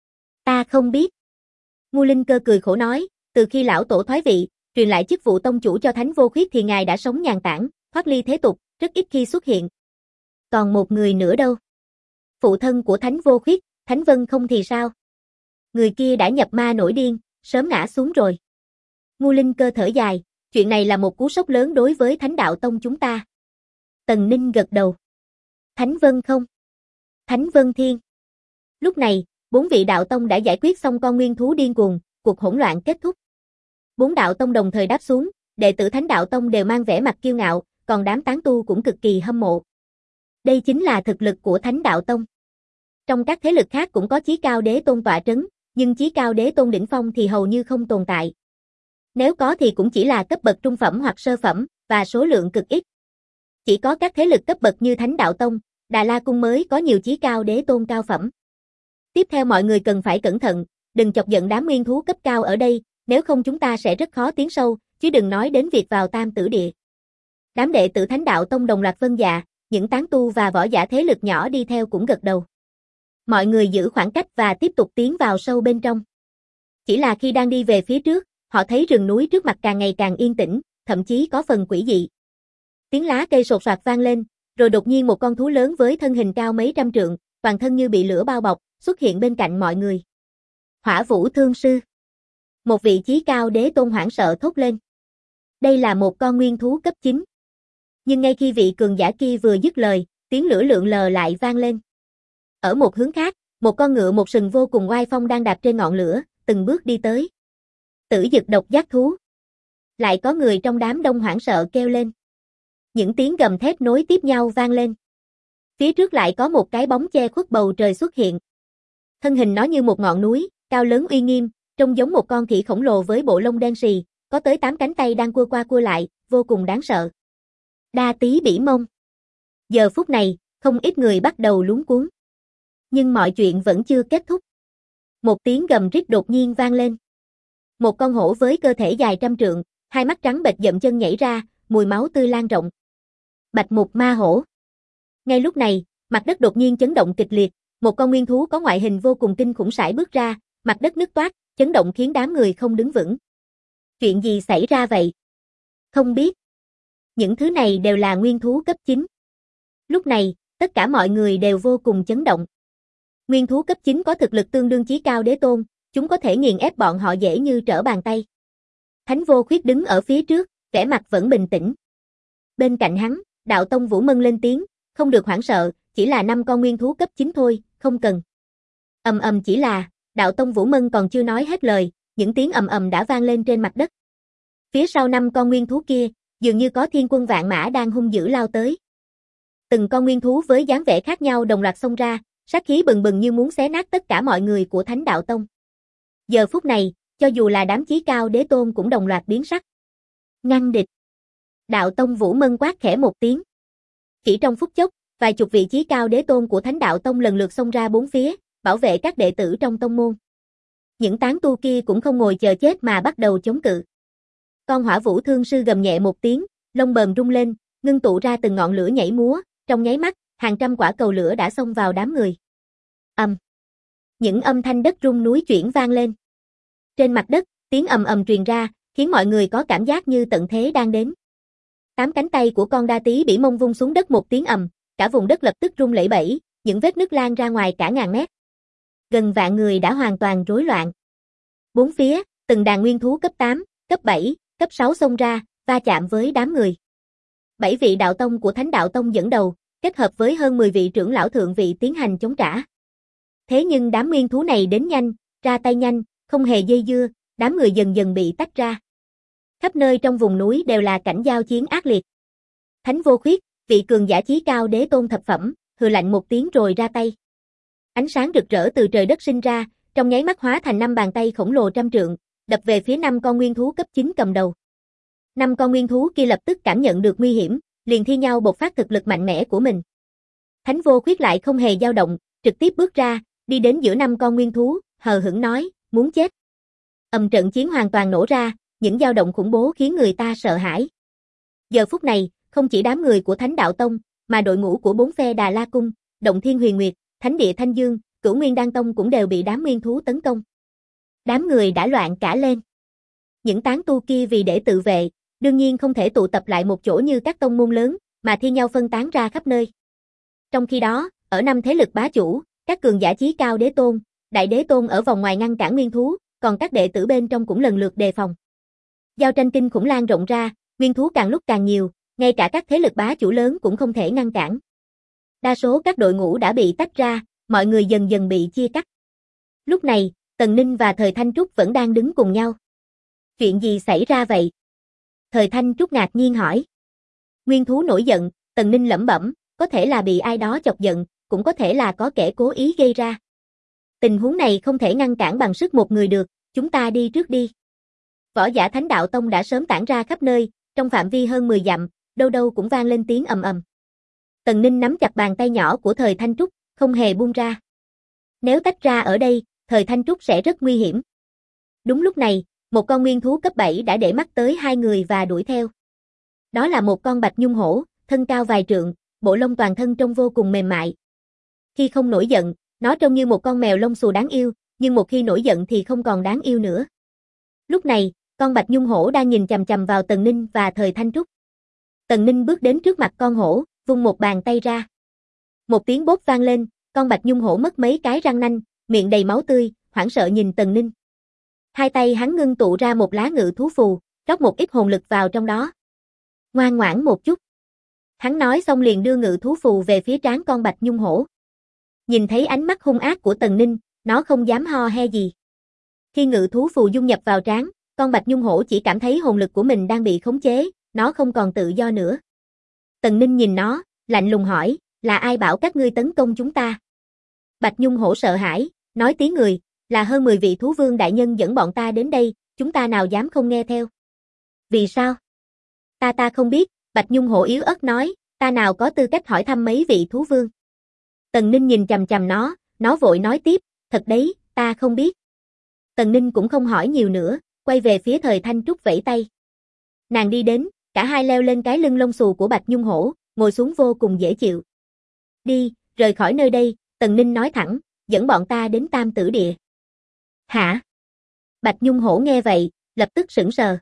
Ta không biết. Ngô Linh Cơ cười khổ nói, từ khi lão tổ thoái vị, truyền lại chức vụ tông chủ cho Thánh Vô Khuyết thì ngài đã sống nhàn tản, thoát ly thế tục, rất ít khi xuất hiện. Còn một người nữa đâu? Phụ thân của Thánh Vô Khuyết, Thánh Vân không thì sao? Người kia đã nhập ma nổi điên, sớm ngã xuống rồi. Ngô Linh Cơ thở dài, chuyện này là một cú sốc lớn đối với Thánh Đạo Tông chúng ta. Tần Ninh gật đầu. Thánh Vân không? Thánh Vân Thiên. Lúc này, 4 vị đạo tông đã giải quyết xong con nguyên thú điên cuồng, cuộc hỗn loạn kết thúc. 4 đạo tông đồng thời đáp xuống, đệ tử Thánh Đạo Tông đều mang vẻ mặt kiêu ngạo, còn đám tán tu cũng cực kỳ hâm mộ. Đây chính là thực lực của Thánh Đạo Tông. Trong các thế lực khác cũng có chí cao đế tôn tọa trấn, nhưng chí cao đế tôn đỉnh phong thì hầu như không tồn tại. Nếu có thì cũng chỉ là cấp bậc trung phẩm hoặc sơ phẩm, và số lượng cực ít. Chỉ có các thế lực cấp bậc như Thánh Đạo Tông, Đà La Cung mới có nhiều chí cao đế tôn cao phẩm. Tiếp theo mọi người cần phải cẩn thận, đừng chọc giận đám nguyên thú cấp cao ở đây, nếu không chúng ta sẽ rất khó tiến sâu, chứ đừng nói đến việc vào Tam Tử Địa. Đám đệ tử Thánh Đạo Tông đồng loạt vâng dạ, những tán tu và võ giả thế lực nhỏ đi theo cũng gật đầu. Mọi người giữ khoảng cách và tiếp tục tiến vào sâu bên trong. Chỉ là khi đang đi về phía trước, họ thấy rừng núi trước mặt càng ngày càng yên tĩnh, thậm chí có phần quỷ dị. Tiếng lá cây sột soạt vang lên, rồi đột nhiên một con thú lớn với thân hình cao mấy trăm trượng, toàn thân như bị lửa bao bọc, xuất hiện bên cạnh mọi người. Hỏa Vũ Thương Sư. Một vị chí cao đế tôn hoảng sợ thốt lên. Đây là một con nguyên thú cấp 9. Nhưng ngay khi vị cường giả kia vừa dứt lời, tiếng lửa lượn lờ lại vang lên. Ở một hướng khác, một con ngựa một sừng vô cùng oai phong đang đạp trên ngọn lửa, từng bước đi tới. Tử Dực Độc Giác Thú. Lại có người trong đám đông hoảng sợ kêu lên. Những tiếng gầm thét nối tiếp nhau vang lên. Phía trước lại có một cái bóng che khuất bầu trời xuất hiện. Thân hình nó như một ngọn núi, cao lớn uy nghiêm, trông giống một con khỉ khổng lồ với bộ lông đen sì, có tới 8 cánh tay đang cua qua cua lại, vô cùng đáng sợ. Đa Tý Bỉ Mông. Giờ phút này, không ít người bắt đầu luống cuống. Nhưng mọi chuyện vẫn chưa kết thúc. Một tiếng gầm rít đột nhiên vang lên. Một con hổ với cơ thể dài trăm trượng, hai mắt trắng bệch dậm chân nhảy ra, mùi máu tươi lan rộng. Bạch Mục Ma Hổ. Ngay lúc này, mặt đất đột nhiên chấn động kịch liệt, một con nguyên thú có ngoại hình vô cùng kinh khủng sải bước ra, mặt đất nứt toác, chấn động khiến đám người không đứng vững. Chuyện gì xảy ra vậy? Không biết. Những thứ này đều là nguyên thú cấp 9. Lúc này, tất cả mọi người đều vô cùng chấn động. Nguyên thú cấp 9 có thực lực tương đương chí cao đế tôn, chúng có thể nghiền ép bọn họ dễ như trở bàn tay. Thánh Vô Khuyết đứng ở phía trước, vẻ mặt vẫn bình tĩnh. Bên cạnh hắn, Đạo Tông Vũ Mân lên tiếng, không được hoảng sợ, chỉ là 5 con nguyên thú cấp 9 thôi, không cần. Ầm ầm chỉ là, Đạo Tông Vũ Mân còn chưa nói hết lời, những tiếng ầm ầm đã vang lên trên mặt đất. Phía sau 5 con nguyên thú kia, dường như có thiên quân vạn mã đang hung dữ lao tới. Từng con nguyên thú với dáng vẻ khác nhau đồng loạt xông ra, sát khí bừng bừng như muốn xé nát tất cả mọi người của Thánh Đạo Tông. Giờ phút này, cho dù là đám chí cao đế tôn cũng đồng loạt biến sắc. Ngăn địch. Đạo Tông Vũ Mân quát khẽ một tiếng. Chỉ trong phút chốc, vài chục vị chí cao đế tôn của Thánh Đạo Tông lần lượt xông ra bốn phía, bảo vệ các đệ tử trong tông môn. Những tán tu kia cũng không ngồi chờ chết mà bắt đầu chống cự. Con Hỏa Vũ Thương Sư gầm nhẹ một tiếng, lông bờm rung lên, ngưng tụ ra từng ngọn lửa nhảy múa, trong nháy mắt, hàng trăm quả cầu lửa đã xông vào đám người. Những âm thanh đất rung núi chuyển vang lên. Trên mặt đất, tiếng ầm ầm truyền ra, khiến mọi người có cảm giác như tận thế đang đến. 8 cánh tay của con đa tí bỉ mông vung xuống đất một tiếng ầm, cả vùng đất lập tức rung lẩy bẩy, những vết nứt lan ra ngoài cả ngàn mét. Gần vạn người đã hoàn toàn rối loạn. Bốn phía, từng đàn nguyên thú cấp 8, cấp 7, cấp 6 xông ra, va chạm với đám người. 7 vị đạo tông của Thánh Đạo Tông dẫn đầu, kết hợp với hơn 10 vị trưởng lão thượng vị tiến hành chống trả. Thế nhưng đám nguyên thú này đến nhanh, ra tay nhanh, không hề dây dưa, đám người dần dần bị tách ra. Khắp nơi trong vùng núi đều là cảnh giao chiến ác liệt. Thánh Vô Khuyết, vị cường giả chí cao đế tôn thập phẩm, hừ lạnh một tiếng rồi ra tay. Ánh sáng rực rỡ từ trời đất sinh ra, trong nháy mắt hóa thành 5 bàn tay khổng lồ trăm trượng, đập về phía 5 con nguyên thú cấp 9 cầm đầu. 5 con nguyên thú kia lập tức cảm nhận được nguy hiểm, liền thi nhau bộc phát thực lực mạnh mẽ của mình. Thánh Vô Khuyết lại không hề dao động, trực tiếp bước ra, đi đến giữa 5 con nguyên thú, hờ hững nói, muốn chết. Trận chiến hoàn toàn nổ ra, những dao động khủng bố khiến người ta sợ hãi. Giờ phút này, không chỉ đám người của Thánh Đạo Tông, mà đội ngũ của 4 phe Đà La Cung, Động Thiên Huyền Nguyệt, Thánh Địa Thanh Dương, Cửu Nguyên Đan Tông cũng đều bị đám nguyên thú tấn công. Đám người đã loạn cả lên. Những tán tu kia vì để tự vệ, đương nhiên không thể tụ tập lại một chỗ như các tông môn lớn, mà thi nhau phân tán ra khắp nơi. Trong khi đó, ở 5 thế lực bá chủ, các cường giả chí cao đế tôn, đại đế tôn ở vòng ngoài ngăn cản nguyên thú, còn các đệ tử bên trong cũng lần lượt đề phòng. Giao tranh kinh khủng lan rộng ra, nguyên thú càng lúc càng nhiều, ngay cả các thế lực bá chủ lớn cũng không thể ngăn cản. Đa số các đội ngũ đã bị tách ra, mọi người dần dần bị chia cắt. Lúc này, Tần Ninh và Thời Thanh Trúc vẫn đang đứng cùng nhau. Chuyện gì xảy ra vậy? Thời Thanh Trúc ngạc nhiên hỏi. Nguyên thú nổi giận, Tần Ninh lẩm bẩm, có thể là bị ai đó chọc giận, cũng có thể là có kẻ cố ý gây ra. Tình huống này không thể ngăn cản bằng sức một người được, chúng ta đi trước đi. Võ giả Thánh Đạo Tông đã sớm tản ra khắp nơi, trong phạm vi hơn 10 dặm, đâu đâu cũng vang lên tiếng ầm ầm. Tần Ninh nắm chặt bàn tay nhỏ của Thời Thanh Trúc, không hề buông ra. Nếu tách ra ở đây, Thời Thanh Trúc sẽ rất nguy hiểm. Đúng lúc này, một con nguyên thú cấp 7 đã để mắt tới hai người và đuổi theo. Đó là một con bạch nhung hổ, thân cao vài trượng, bộ lông toàn thân trông vô cùng mềm mại. Khi không nổi giận, nó trông như một con mèo lông xù đáng yêu, nhưng một khi nổi giận thì không còn đáng yêu nữa. Lúc này, con bạch nhung hổ đang nhìn chằm chằm vào Tần Ninh và Thời Thanh Trúc. Tần Ninh bước đến trước mặt con hổ, vung một bàn tay ra. Một tiếng bốp vang lên, con bạch nhung hổ mất mấy cái răng nanh, miệng đầy máu tươi, hoảng sợ nhìn Tần Ninh. Hai tay hắn ngưng tụ ra một lá ngự thú phù, rót một ít hồn lực vào trong đó. Ngoan ngoãn một chút. Hắn nói xong liền đưa ngự thú phù về phía trán con bạch nhung hổ. Nhìn thấy ánh mắt hung ác của Tần Ninh, nó không dám ho he gì. Khi ngự thú phù dung nhập vào trán, con bạch nhung hổ chỉ cảm thấy hồn lực của mình đang bị khống chế, nó không còn tự do nữa. Tần Ninh nhìn nó, lạnh lùng hỏi, là ai bảo các ngươi tấn công chúng ta? Bạch nhung hổ sợ hãi, nói tiếng người, là hơn 10 vị thú vương đại nhân dẫn bọn ta đến đây, chúng ta nào dám không nghe theo. Vì sao? Ta không biết, Bạch nhung hổ yếu ớt nói, ta nào có tư cách hỏi thăm mấy vị thú vương. Tần Ninh nhìn chằm chằm nó vội nói tiếp, thật đấy, ta không biết. Tần Ninh cũng không hỏi nhiều nữa, quay về phía Thời Thanh Trúc vẫy tay. Nàng đi đến, cả hai leo lên cái lưng lông xù của Bạch Nhung Hổ, ngồi xuống vô cùng dễ chịu. Đi, rời khỏi nơi đây, Tần Ninh nói thẳng, dẫn bọn ta đến Tam Tử Địa. Hả? Bạch Nhung Hổ nghe vậy, lập tức sững sờ.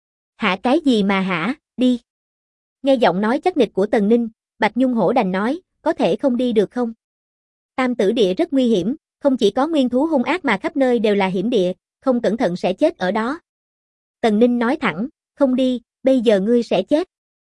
Hả cái gì mà hả, đi. Nghe giọng nói chắc nịch của Tần Ninh, Bạch Nhung Hổ đành nói, có thể không đi được không? Tam Tử Địa rất nguy hiểm, không chỉ có nguyên thú hung ác mà khắp nơi đều là hiểm địa, không cẩn thận sẽ chết ở đó. Tần Ninh nói thẳng, không đi, bây giờ ngươi sẽ chết.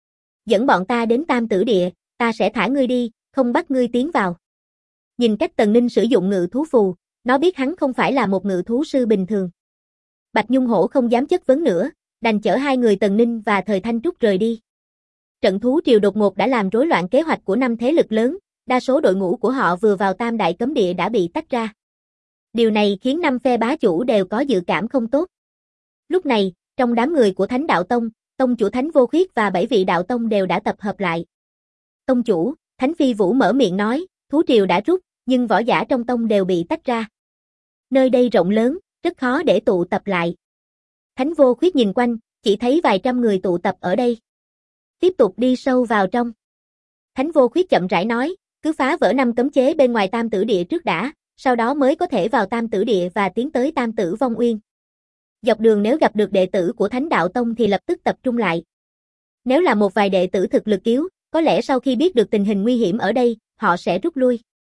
Dẫn bọn ta đến Tam Tử Địa, ta sẽ thả ngươi đi, không bắt ngươi tiến vào. Nhìn cách Tần Ninh sử dụng ngự thú phù, nó biết hắn không phải là một ngự thú sư bình thường. Bạch Nhung Hổ không dám chất vấn nữa, đành chở hai người Tần Ninh và Thời Thanh Trúc rời đi. Trận thú triều đột ngột đã làm rối loạn kế hoạch của 5 thế lực lớn, đa số đội ngũ của họ vừa vào Tam Đại Cấm Địa đã bị tách ra. Điều này khiến 5 phe bá chủ đều có dự cảm không tốt. Lúc này, trong đám người của Thánh Đạo Tông, Tông chủ Thánh Vô Khuyết và 7 vị đạo tông đều đã tập hợp lại. Tông chủ, Thánh Phi Vũ mở miệng nói, thú triều đã rút, nhưng võ giả trong tông đều bị tách ra. Nơi đây rộng lớn, rất khó để tụ tập lại. Thánh Vô Khuyết nhìn quanh, chỉ thấy vài trăm người tụ tập ở đây. Tiếp tục đi sâu vào trong. Thánh Vô Khuyết chậm rãi nói, cứ phá vỡ 5 cấm chế bên ngoài Tam Tử Địa trước đã, sau đó mới có thể vào Tam Tử Địa và tiến tới Tam Tử Vong Uyên. Dọc đường nếu gặp được đệ tử của Thánh Đạo Tông thì lập tức tập trung lại. Nếu là một vài đệ tử thực lực yếu, có lẽ sau khi biết được tình hình nguy hiểm ở đây, họ sẽ rút lui.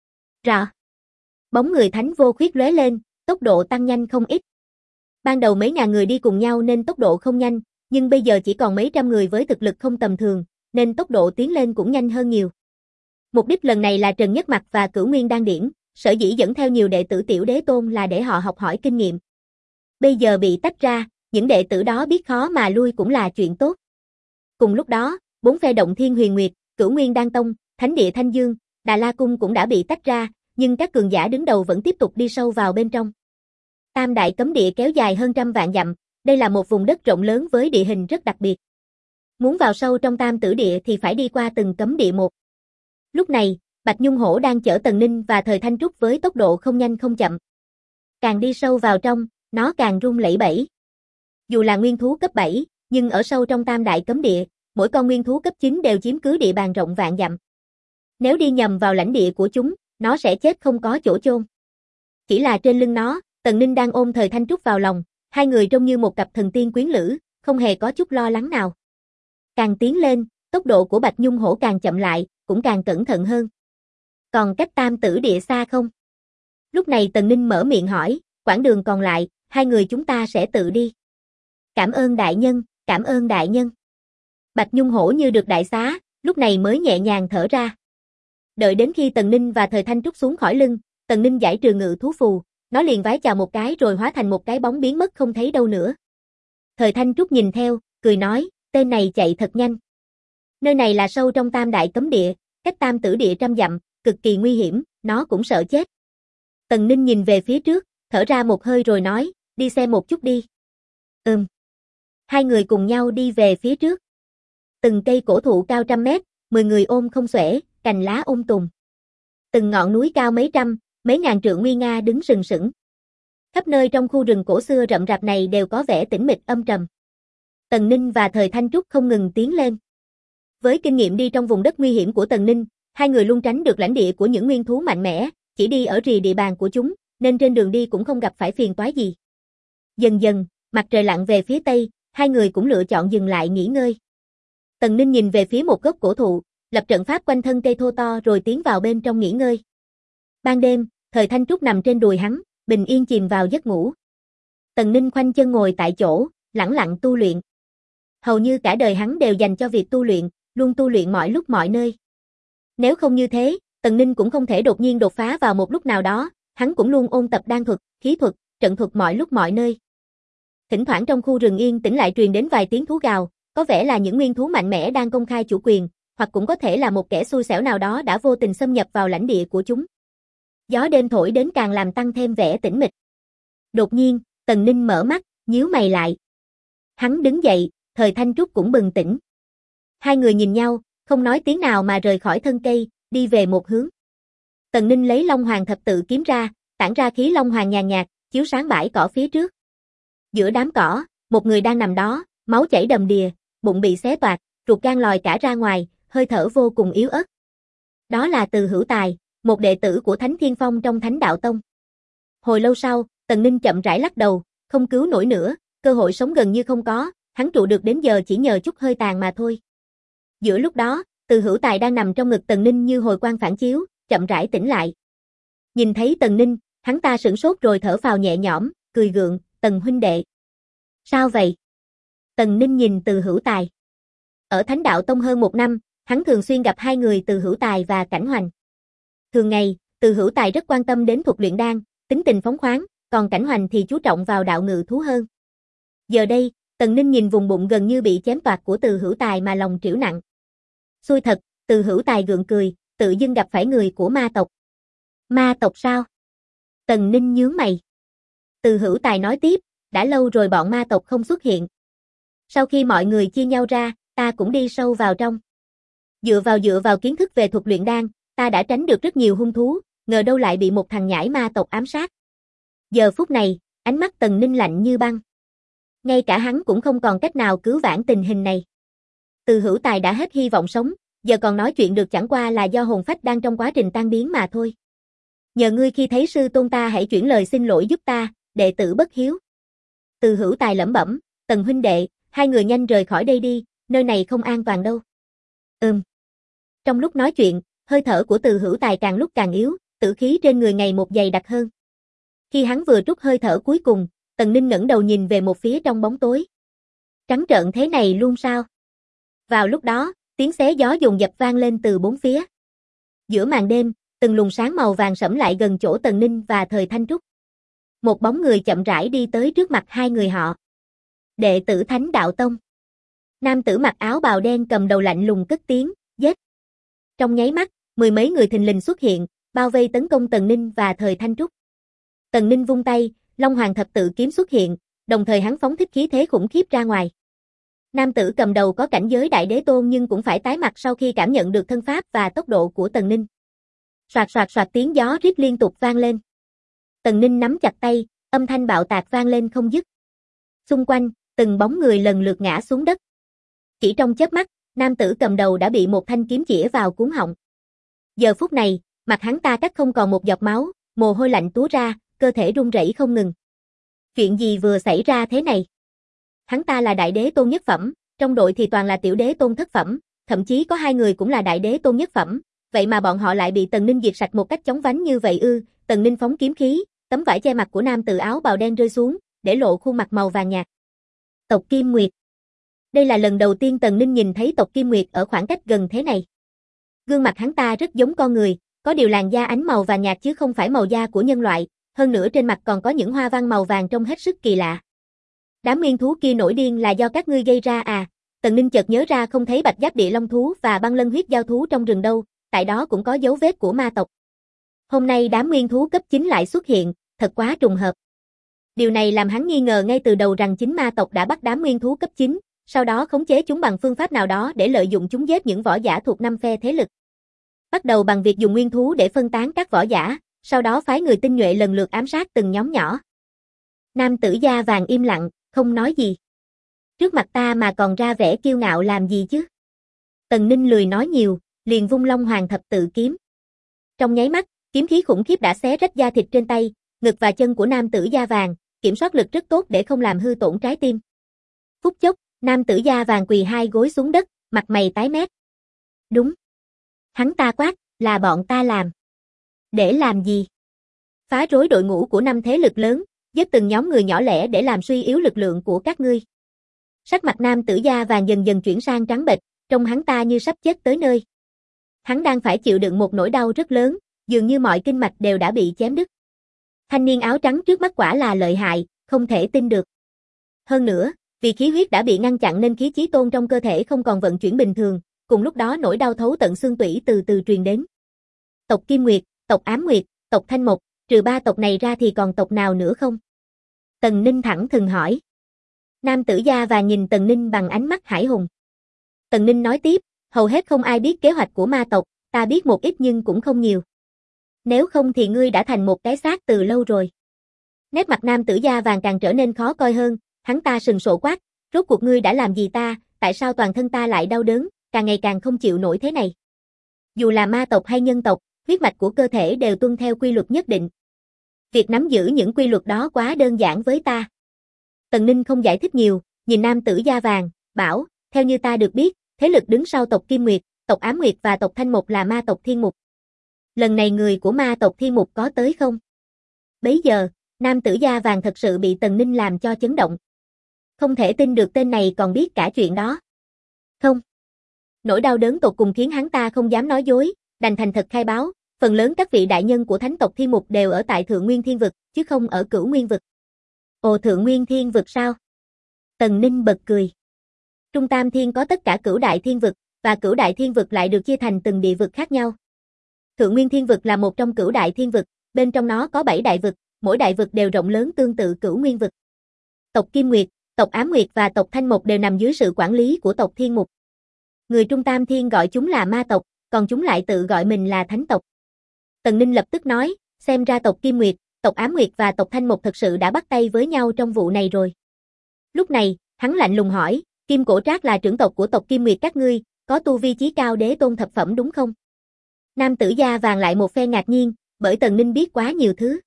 Rà. Bóng người Thánh Vô Khuyết lóe lên, tốc độ tăng nhanh không ít. Ban đầu mấy ngàn người đi cùng nhau nên tốc độ không nhanh, nhưng bây giờ chỉ còn mấy trăm người với thực lực không tầm thường, nên tốc độ tiến lên cũng nhanh hơn nhiều. Mục đích lần này là Trần Nhất Mặc và Cửu Nguyên Đan Điển, sở dĩ dẫn theo nhiều đệ tử Tiểu Đế Tôn là để họ học hỏi kinh nghiệm. Bây giờ bị tách ra, những đệ tử đó biết khó mà lui cũng là chuyện tốt. Cùng lúc đó, 4 phe Động Thiên Huyền Nguyệt, Cửu Nguyên Đan Tông, Thánh Địa Thanh Dương, Đà La Cung cũng đã bị tách ra, nhưng các cường giả đứng đầu vẫn tiếp tục đi sâu vào bên trong. Tam Đại Cấm Địa kéo dài hơn 100 vạn dặm, đây là một vùng đất rộng lớn với địa hình rất đặc biệt. Muốn vào sâu trong Tam Tử Địa thì phải đi qua từng cấm địa một. Lúc này, Bạch Nhung Hổ đang chở Tần Ninh và Thời Thanh Trúc với tốc độ không nhanh không chậm. Càng đi sâu vào trong, nó càng rung lẩy bẩy. Dù là nguyên thú cấp 7, nhưng ở sâu trong Tam Đại Cấm Địa, mỗi con nguyên thú cấp 9 đều chiếm cứ địa bàn rộng vạn dặm. Nếu đi nhầm vào lãnh địa của chúng, nó sẽ chết không có chỗ chôn. Chỉ là trên lưng nó, Tần Ninh đang ôm Thời Thanh Trúc vào lòng, hai người trông như một cặp thần tiên quyến lữ, không hề có chút lo lắng nào. Càng tiến lên, tốc độ của Bạch Nhung Hổ càng chậm lại, cũng càng cẩn thận hơn. Còn cách Tam Tử Địa xa không? Lúc này Tần Ninh mở miệng hỏi, quãng đường còn lại, hai người chúng ta sẽ tự đi. Cảm ơn đại nhân, cảm ơn đại nhân. Bạch Nhung Hổ như được đại xá, lúc này mới nhẹ nhàng thở ra. Đợi đến khi Tần Ninh và Thời Thanh Trúc xuống khỏi lưng, Tần Ninh giải trừ ngự thú phù, nó liền vái chào một cái rồi hóa thành một cái bóng biến mất không thấy đâu nữa. Thời Thanh Trúc nhìn theo, cười nói, tên này chạy thật nhanh. Nơi này là sâu trong Tam Đại Cấm Địa, cách Tam Tử Địa 100 dặm, cực kỳ nguy hiểm, nó cũng sợ chết. Tần Ninh nhìn về phía trước, thở ra một hơi rồi nói, đi xem một chút đi. Hai người cùng nhau đi về phía trước. Từng cây cổ thụ cao 100 mét, 10 người ôm không xuể, cành lá tùm. Từng ngọn núi cao mấy trăm, mấy ngàn trượng nguy nga đứng sừng sững. Khắp nơi trong khu rừng cổ xưa rậm rạp này đều có vẻ tĩnh mịch âm trầm. Tần Ninh và Thời Thanh Trúc không ngừng tiến lên. Với kinh nghiệm đi trong vùng đất nguy hiểm của Tần Ninh, hai người luôn tránh được lãnh địa của những nguyên thú mạnh mẽ, chỉ đi ở rìa địa bàn của chúng, nên trên đường đi cũng không gặp phải phiền toái gì. Dần dần, mặt trời lặn về phía tây, hai người cũng lựa chọn dừng lại nghỉ ngơi. Tần Ninh nhìn về phía một gốc cổ thụ, lập trận pháp quanh thân cây thô to rồi tiến vào bên trong nghỉ ngơi. Ban đêm, Thời Thanh Trúc nằm trên đùi hắn, bình yên chìm vào giấc ngủ. Tần Ninh khoanh chân ngồi tại chỗ, lẳng lặng tu luyện. Hầu như cả đời hắn đều dành cho việc tu luyện, luôn tu luyện mọi lúc mọi nơi. Nếu không như thế, Tần Ninh cũng không thể đột nhiên đột phá vào một lúc nào đó, hắn cũng luôn ôn tập đan thuật, khí thuật, trận thuật mọi lúc mọi nơi. Thỉnh thoảng trong khu rừng yên tĩnh lại truyền đến vài tiếng thú gào, có vẻ là những nguyên thú mạnh mẽ đang công khai chủ quyền, hoặc cũng có thể là một kẻ xui xẻo nào đó đã vô tình xâm nhập vào lãnh địa của chúng. Gió đêm thổi đến càng làm tăng thêm vẻ tĩnh mịch. Đột nhiên, Tần Ninh mở mắt, nhíu mày lại. Hắn đứng dậy, Thời Thanh Trúc cũng bừng tỉnh. Hai người nhìn nhau, không nói tiếng nào mà rời khỏi thân cây, đi về một hướng. Tần Ninh lấy Long Hoàng thập tự kiếm ra, tản ra khí Long Hoàng nhàn nhạt, chiếu sáng bãi cỏ phía trước. Giữa đám cỏ, một người đang nằm đó, máu chảy đầm đìa, bụng bị xé toạc, ruột gan lòi cả ra ngoài, hơi thở vô cùng yếu ớt. Đó là Từ Hữu Tài, một đệ tử của Thánh Thiên Phong trong Thánh Đạo Tông. Hồi lâu sau, Tần Ninh chậm rãi lắc đầu, không cứu nổi nữa, cơ hội sống gần như không có, hắn trụ được đến giờ chỉ nhờ chút hơi tàn mà thôi. Giữa lúc đó, Từ Hữu Tài đang nằm trong ngực Tần Ninh như hồi quang phản chiếu, chậm rãi tỉnh lại. Nhìn thấy Tần Ninh, hắn ta sửng sốt rồi thở phào nhẹ nhõm, cười gượng, Tần huynh đệ. Sao vậy? Tần Ninh nhìn Từ Hữu Tài. Ở Thánh Đạo Tông hơn 1 năm, hắn thường xuyên gặp hai người Từ Hữu Tài và Cảnh Hoành. Thường ngày, Từ Hữu Tài rất quan tâm đến thuật luyện đan, tính tình phóng khoáng, còn Cảnh Hoành thì chú trọng vào đạo ngự thú hơn. Giờ đây, Tần Ninh nhìn vùng bụng gần như bị chém toạc của Từ Hữu Tài mà lòng trĩu nặng. Xui thật, Từ Hữu Tài gượng cười, tự dưng gặp phải người của ma tộc. Ma tộc sao? Tần Ninh nhướng mày. Từ Hữu Tài nói tiếp, đã lâu rồi bọn ma tộc không xuất hiện. Sau khi mọi người chia nhau ra, ta cũng đi sâu vào trong. Dựa vào kiến thức về thuật luyện đan, ta đã tránh được rất nhiều hung thú, ngờ đâu lại bị một thằng nhãi ma tộc ám sát. Giờ phút này, ánh mắt Tần Ninh lạnh như băng. Ngay cả hắn cũng không còn cách nào cứu vãn tình hình này. Từ Hữu Tài đã hết hy vọng sống, giờ còn nói chuyện được chẳng qua là do hồn phách đang trong quá trình tan biến mà thôi. Nhờ ngươi khi thấy sư tôn ta hãy chuyển lời xin lỗi giúp ta, đệ tử bất hiếu. Từ Hữu Tài lẩm bẩm, Tần huynh đệ, hai người nhanh rời khỏi đây đi, nơi này không an toàn đâu. Trong lúc nói chuyện, hơi thở của Từ Hữu Tài càng lúc càng yếu, tử khí trên người ngày một dày đặc hơn. Khi hắn vừa trút hơi thở cuối cùng, Tần Ninh ngẩng đầu nhìn về một phía trong bóng tối. Trắng trợn thế này luôn sao? Vào lúc đó, tiếng xé gió dồn dập vang lên từ bốn phía. Giữa màn đêm, từng luồng sáng màu vàng sẫm lại gần chỗ Tần Ninh và Thời Thanh Trúc. Một bóng người chậm rãi đi tới trước mặt hai người họ. Đệ tử Thánh Đạo Tông. Nam tử mặc áo bào đen cầm đầu lạnh lùng cất tiếng, giết. Trong nháy mắt, 10 mấy người thình lình xuất hiện, bao vây tấn công Tần Ninh và Thời Thanh Trúc. Tần Ninh vung tay, Long Hoàng thập tự kiếm xuất hiện, đồng thời hắn phóng thích khí thế khủng khiếp ra ngoài. Nam tử cầm đầu có cảnh giới Đại Đế Tôn nhưng cũng phải tái mặt sau khi cảm nhận được thân pháp và tốc độ của Tần Ninh. Soạt soạt soạt tiếng gió rít liên tục vang lên. Tần Ninh nắm chặt tay, âm thanh bạo tạc vang lên không dứt. Xung quanh, từng bóng người lần lượt ngã xuống đất. Chỉ trong chớp mắt, nam tử cầm đầu đã bị một thanh kiếm chĩa vào cuống họng. Giờ phút này, mặt hắn ta cắt không còn một giọt máu, mồ hôi lạnh túa ra, cơ thể run rẩy không ngừng. Chuyện gì vừa xảy ra thế này? Hắn ta là Đại Đế Tôn nhất phẩm, trong đội thì toàn là Tiểu Đế Tôn thất phẩm, thậm chí có 2 người cũng là Đại Đế Tôn nhất phẩm, vậy mà bọn họ lại bị Tần Ninh diệt sạch một cách chóng vánh như vậy ư? Tần Ninh phóng kiếm khí, tấm vải che mặt của nam tử áo bào đen rơi xuống, để lộ khuôn mặt màu vàng nhạt. Tộc Kim Nguyệt. Đây là lần đầu tiên Tần Ninh nhìn thấy tộc Kim Nguyệt ở khoảng cách gần thế này. Gương mặt hắn ta rất giống con người, có điều làn da ánh màu vàng nhạt chứ không phải màu da của nhân loại, hơn nữa trên mặt còn có những hoa văn màu vàng trông hết sức kỳ lạ. Đám nguyên thú kia nổi điên là do các ngươi gây ra à? Tần Ninh chợt nhớ ra không thấy Bạch Giáp Địa Long thú và Băng Lân huyết giao thú trong rừng đâu, tại đó cũng có dấu vết của ma tộc. Hôm nay đám nguyên thú cấp 9 lại xuất hiện, thật quá trùng hợp. Điều này làm hắn nghi ngờ ngay từ đầu rằng chính ma tộc đã bắt đám nguyên thú cấp 9, sau đó khống chế chúng bằng phương pháp nào đó để lợi dụng chúng giết những võ giả thuộc 5 phe thế lực. Bắt đầu bằng việc dùng nguyên thú để phân tán các võ giả, sau đó phái người tinh nhuệ lần lượt ám sát từng nhóm nhỏ. Nam tử da vàng im lặng, không nói gì. Trước mặt ta mà còn ra vẻ kiêu ngạo làm gì chứ? Tần Ninh lười nói nhiều, liền vung Long Hoàng thập tự kiếm. Trong nháy mắt, kiếm khí khủng khiếp đã xé rách da thịt trên tay, ngực và chân của nam tử da vàng, kiểm soát lực rất tốt để không làm hư tổn trái tim. Phút chốc, nam tử da vàng quỳ 2 gối xuống đất, mặt mày tái mét. Đúng. Hắn ta quát, là bọn ta làm. Để làm gì? Phá rối đội ngũ của 5 thế lực lớn, giết từng nhóm người nhỏ lẻ để làm suy yếu lực lượng của các ngươi. Sắc mặt nam tử da vàng dần dần chuyển sang trắng bệch, trông hắn ta như sắp chết tới nơi. Hắn đang phải chịu đựng một nỗi đau rất lớn, dường như mọi kinh mạch đều đã bị chém đứt. Thanh niên áo trắng trước mắt quả là lợi hại, không thể tin được. Hơn nữa, vì khí huyết đã bị ngăn chặn nên khí chí tôn trong cơ thể không còn vận chuyển bình thường, cùng lúc đó nỗi đau thấu tận xương tủy từ từ truyền đến. Tộc Kim Nguyệt, tộc Ám Nguyệt, tộc Thanh Mộc, trừ 3 tộc này ra thì còn tộc nào nữa không? Tần Ninh thẳng thừng hỏi. Nam tử da và nhìn Tần Ninh bằng ánh mắt hải hùng. Tần Ninh nói tiếp, hầu hết không ai biết kế hoạch của ma tộc, ta biết một ít nhưng cũng không nhiều. Nếu không thì ngươi đã thành một cái xác từ lâu rồi. Nét mặt nam tử da vàng càng trở nên khó coi hơn, hắn ta sừng sộ quát, rốt cuộc ngươi đã làm gì ta, tại sao toàn thân ta lại đau đớn, càng ngày càng không chịu nổi thế này. Dù là ma tộc hay nhân tộc, huyết mạch của cơ thể đều tuân theo quy luật nhất định. Việc nắm giữ những quy luật đó quá đơn giản với ta. Tần Ninh không giải thích nhiều, nhìn nam tử da vàng, bảo, theo như ta được biết, thế lực đứng sau tộc Kim Nguyệt, tộc Ám Nguyệt và tộc Thanh Mục là ma tộc Thiên Mục. Lần này người của ma tộc Thiên Mục có tới không? Bấy giờ, nam tử da vàng thật sự bị Tần Ninh làm cho chấn động. Không thể tin được tên này còn biết cả chuyện đó. Không. Nỗi đau đớn tột cùng khiến hắn ta không dám nói dối, đành thành thật khai báo, phần lớn các vị đại nhân của thánh tộc Thiên Mục đều ở tại Thượng Nguyên Thiên Vực, chứ không ở Cửu Nguyên Vực. Ồ, Thượng Nguyên Thiên Vực sao? Tần Ninh bật cười. Trung Tam Thiên có tất cả Cửu Đại Thiên Vực, và Cửu Đại Thiên Vực lại được chia thành từng địa vực khác nhau. Thượng Nguyên Thiên Vực là một trong Cửu Đại Thiên Vực, bên trong nó có 7 đại vực, mỗi đại vực đều rộng lớn tương tự Cửu Nguyên Vực. Tộc Kim Nguyệt, tộc Ám Nguyệt và tộc Thanh Mục đều nằm dưới sự quản lý của tộc Thiên Mục. Người Trung Tam Thiên gọi chúng là ma tộc, còn chúng lại tự gọi mình là thánh tộc. Tần Ninh lập tức nói, xem ra tộc Kim Nguyệt, tộc Ám Nguyệt và tộc Thanh Mục thật sự đã bắt tay với nhau trong vụ này rồi. Lúc này, hắn lạnh lùng hỏi, Kim Cổ Trác là trưởng tộc của tộc Kim Nguyệt các ngươi, có tu vi chí cao đế tôn thập phẩm đúng không? Nam tử da vàng lại một phen ngạc nhiên, bởi Tần Ninh biết quá nhiều thứ.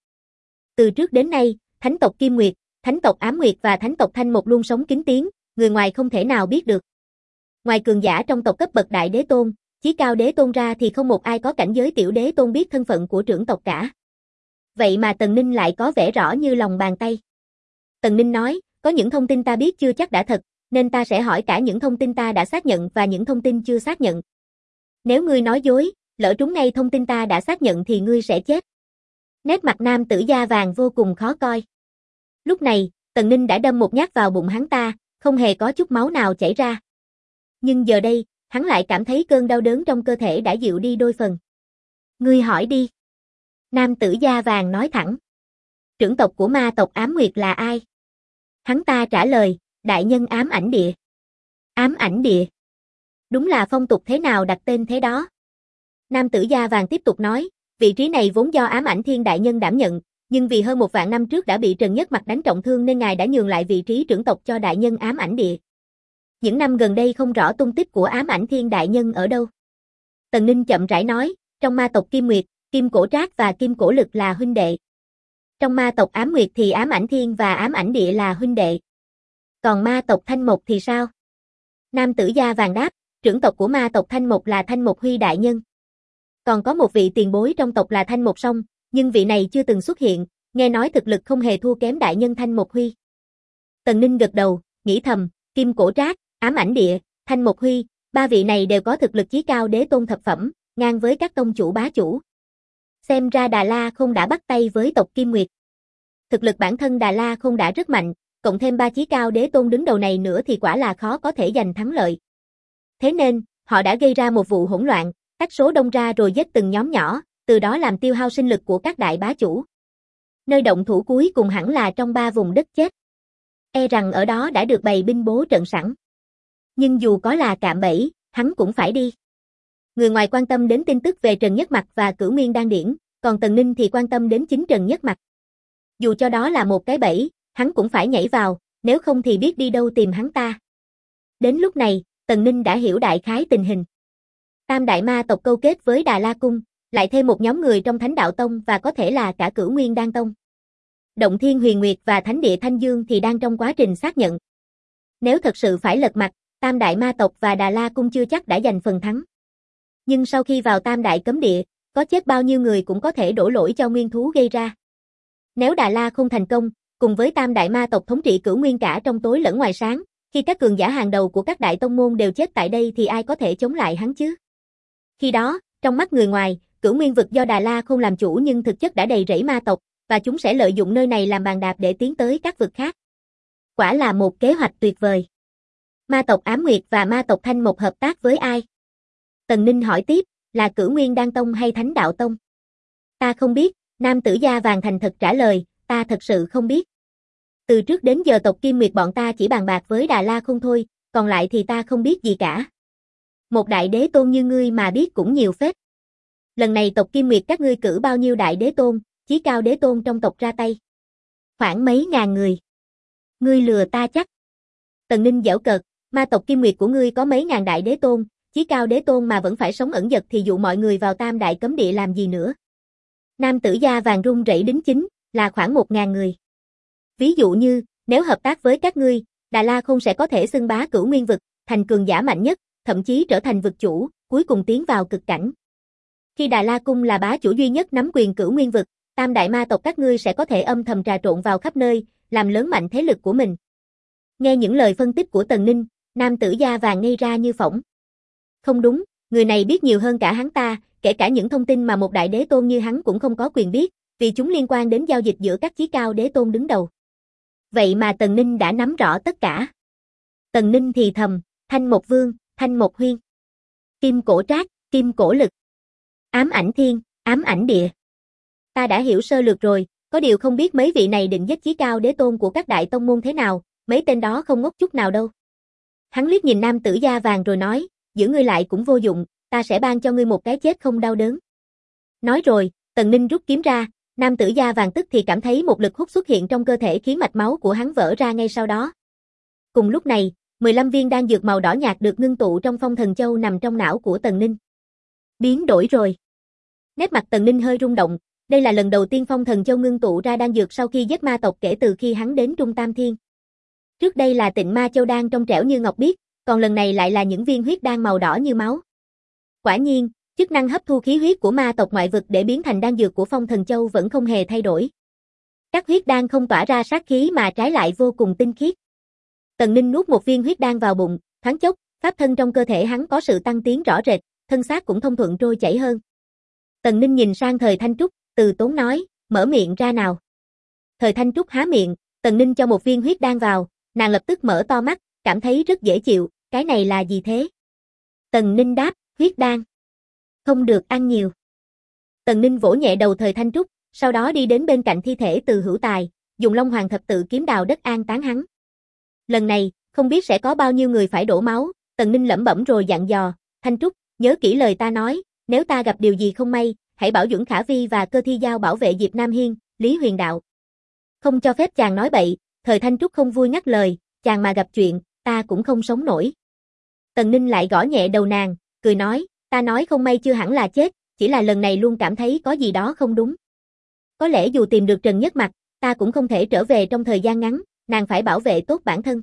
Từ trước đến nay, thánh tộc Kim Nguyệt, thánh tộc Ám Nguyệt và thánh tộc Thanh Mục luôn sống kín tiếng, người ngoài không thể nào biết được. Ngoài cường giả trong tộc cấp bậc đại đế tôn, chí cao đế tôn ra thì không một ai có cảnh giới tiểu đế tôn biết thân phận của trưởng tộc cả. Vậy mà Tần Ninh lại có vẻ rõ như lòng bàn tay. Tần Ninh nói, có những thông tin ta biết chưa chắc đã thật, nên ta sẽ hỏi cả những thông tin ta đã xác nhận và những thông tin chưa xác nhận. Nếu ngươi nói dối, lỡ trúng ngay thông tin ta đã xác nhận thì ngươi sẽ chết. Nét mặt nam tử da vàng vô cùng khó coi. Lúc này, Tần Ninh đã đâm một nhát vào bụng hắn ta, không hề có chút máu nào chảy ra. Nhưng giờ đây, hắn lại cảm thấy cơn đau đớn trong cơ thể đã dịu đi đôi phần. Ngươi hỏi đi. Nam tử da vàng nói thẳng. Trưởng tộc của ma tộc Ám Nguyệt là ai? Hắn ta trả lời, đại nhân Ám Ảnh Địa. Ám Ảnh Địa. Đúng là phong tục thế nào đặt tên thế đó. Nam tử da vàng tiếp tục nói, vị trí này vốn do Ám Ảnh Thiên đại nhân đảm nhận, nhưng vì hơn 1 vạn năm trước đã bị Trần Nhất Mặt đánh trọng thương nên ngài đã nhường lại vị trí trưởng tộc cho đại nhân Ám Ảnh Địa. Những năm gần đây không rõ tung tích của Ám Ảnh Thiên đại nhân ở đâu. Tần Ninh chậm rãi nói, trong ma tộc Kim Nguyệt, Kim Cổ Trác và Kim Cổ Lực là huynh đệ. Trong ma tộc Ám Nguyệt thì Ám Ảnh Thiên và Ám Ảnh Địa là huynh đệ. Còn ma tộc Thanh Mục thì sao? Nam tử da vàng đáp, trưởng tộc của ma tộc Thanh Mục là Thanh Mục Huy đại nhân. Còn có một vị tiền bối trong tộc là Thanh Mục Song, nhưng vị này chưa từng xuất hiện, nghe nói thực lực không hề thua kém đại nhân Thanh Mục Huy. Tần Ninh gật đầu, nghĩ thầm, Kim Cổ Trác, Ám Ảnh Địa, Thanh Mục Huy, 3 vị này đều có thực lực chí cao đế tôn thập phẩm, ngang với các tông chủ bá chủ. Xem ra Đà La Khôn đã bắt tay với tộc Kim Nguyệt. Thực lực bản thân Đà La Khôn đã rất mạnh, cộng thêm 3 chí cao đế tôn đứng đầu này nữa thì quả là khó có thể giành thắng lợi. Thế nên, họ đã gây ra một vụ hỗn loạn, tách số đông ra rồi giết từng nhóm nhỏ, từ đó làm tiêu hao sinh lực của các đại bá chủ. Nơi động thủ cuối cùng hẳn là trong 3 vùng đất chết. E rằng ở đó đã được bày binh bố trận sẵn. Nhưng dù có là cạm bẫy, hắn cũng phải đi. Người ngoài quan tâm đến tin tức về Trần Nhất Mặt và Cửu Nguyên Đan Điển, còn Tần Ninh thì quan tâm đến chính Trần Nhất Mặt. Dù cho đó là một cái bẫy, hắn cũng phải nhảy vào, nếu không thì biết đi đâu tìm hắn ta. Đến lúc này, Tần Ninh đã hiểu đại khái tình hình. Tam đại ma tộc câu kết với Đà La Cung, lại thêm một nhóm người trong Thánh Đạo Tông và có thể là cả Cửu Nguyên Đan Tông. Động Thiên Huyền Nguyệt và Thánh Địa Thanh Dương thì đang trong quá trình xác nhận. Nếu thật sự phải lật mặt, Tam đại ma tộc và Đà La Cung chưa chắc đã giành phần thắng. Nhưng sau khi vào Tam đại cấm địa, có chết bao nhiêu người cũng có thể đổ lỗi cho nguyên thú gây ra. Nếu Đà La không thành công, cùng với Tam đại ma tộc thống trị Cửu Nguyên cả trong tối lẫn ngoài sáng, khi các cường giả hàng đầu của các đại tông môn đều chết tại đây thì ai có thể chống lại hắn chứ? Khi đó, trong mắt người ngoài, Cửu Nguyên vực do Đà La không làm chủ nhưng thực chất đã đầy rẫy ma tộc, và chúng sẽ lợi dụng nơi này làm bàn đạp để tiến tới các vực khác. Quả là một kế hoạch tuyệt vời. Ma tộc Ám Nguyệt và ma tộc Thanh Mục hợp tác với ai? Tần Ninh hỏi tiếp, là Cửu Nguyên Đan Tông hay Thánh Đạo Tông? Ta không biết, nam tử da vàng thành thật trả lời, ta thật sự không biết. Từ trước đến giờ tộc Kim Nguyệt bọn ta chỉ bàn bạc với Đà La không thôi, còn lại thì ta không biết gì cả. Một đại đế tôn như ngươi mà biết cũng nhiều phết. Lần này tộc Kim Nguyệt các ngươi cử bao nhiêu đại đế tôn, chí cao đế tôn trong tộc ra tay? Khoảng mấy ngàn người. Ngươi lừa ta chắc. Tần Ninh giễu cợt, ma tộc Kim Nguyệt của ngươi có mấy ngàn đại đế tôn, chí cao đế tôn mà vẫn phải sống ẩn dật thì dụ mọi người vào tam đại cấm địa làm gì nữa. Nam tử da vàng run rẩy đính chính, là khoảng 1000 người. Ví dụ như, nếu hợp tác với các ngươi, Đà La Khôn sẽ có thể xưng bá cửu nguyên vực, thành cường giả mạnh nhất, thậm chí trở thành vực chủ, cuối cùng tiến vào cực cảnh. Khi Đà La Cung là bá chủ duy nhất nắm quyền cửu nguyên vực, tam đại ma tộc các ngươi sẽ có thể âm thầm trà trộn vào khắp nơi, làm lớn mạnh thế lực của mình. Nghe những lời phân tích của Tần Ninh, nam tử da vàng ngây ra như phỏng. Không đúng, người này biết nhiều hơn cả hắn ta, kể cả những thông tin mà một đại đế tôn như hắn cũng không có quyền biết, vì chúng liên quan đến giao dịch giữa các chí cao đế tôn đứng đầu. Vậy mà Tần Ninh đã nắm rõ tất cả. Tần Ninh thì thầm, Thanh Một Vương, Thanh Một Huyên, Kim Cổ Trác, Kim Cổ Lực, Ám Ảnh Thiên, Ám Ảnh Địa. Ta đã hiểu sơ lược rồi, có điều không biết mấy vị này định giết chí cao đế tôn của các đại tông môn thế nào, mấy tên đó không ngốc chút nào đâu. Hắn liếc nhìn nam tử da vàng rồi nói, giữ ngươi lại cũng vô dụng, ta sẽ ban cho ngươi một cái chết không đau đớn. Nói rồi, Tần Ninh rút kiếm ra, nam tử da vàng tức thì cảm thấy một lực hút xuất hiện trong cơ thể khiến mạch máu của hắn vỡ ra ngay sau đó. Cùng lúc này, 15 viên đan dược màu đỏ nhạt được ngưng tụ trong phong thần châu nằm trong não của Tần Ninh. Biến đổi rồi. Nét mặt Tần Ninh hơi rung động, đây là lần đầu tiên phong thần châu ngưng tụ ra đan dược sau khi giết ma tộc kể từ khi hắn đến Trung Tam Thiên. Trước đây là Tịnh Ma Châu đan trong trẻo như ngọc biếc, còn lần này lại là những viên huyết đan màu đỏ như máu. Quả nhiên, chức năng hấp thu khí huyết của ma tộc ngoại vực để biến thành đan dược của phong thần châu vẫn không hề thay đổi. Các huyết đan không tỏa ra sát khí mà trái lại vô cùng tinh khiết. Tần Ninh nuốt một viên huyết đan vào bụng, thoáng chốc, pháp thân trong cơ thể hắn có sự tăng tiến rõ rệt, thân xác cũng thông thuận trôi chảy hơn. Tần Ninh nhìn sang Thời Thanh Trúc, từ tốn nói, mở miệng ra nào. Thời Thanh Trúc há miệng, Tần Ninh cho một viên huyết đan vào, nàng lập tức mở to mắt, cảm thấy rất dễ chịu, cái này là gì thế? Tần Ninh đáp, huyết đan. Không được ăn nhiều. Tần Ninh vỗ nhẹ đầu Thời Thanh Trúc, sau đó đi đến bên cạnh thi thể Từ Hữu Tài, dùng Long Hoàng thập tự kiếm đào đất an táng hắn. Lần này, không biết sẽ có bao nhiêu người phải đổ máu, Tần Ninh lẩm bẩm rồi dặn dò, Thanh Trúc, nhớ kỹ lời ta nói, nếu ta gặp điều gì không may, hãy bảo Duẩn Khả Vi và Cơ Thi Giao bảo vệ Diệp Nam Hiên, Lý Huyền Đạo. Không cho phép chàng nói bậy, Thời Thanh Trúc không vui ngắt lời, chàng mà gặp chuyện, ta cũng không sống nổi. Tần Ninh lại gõ nhẹ đầu nàng, cười nói, ta nói không may chưa hẳn là chết, chỉ là lần này luôn cảm thấy có gì đó không đúng. Có lẽ dù tìm được Trần Nhất Mặc, ta cũng không thể trở về trong thời gian ngắn, nàng phải bảo vệ tốt bản thân.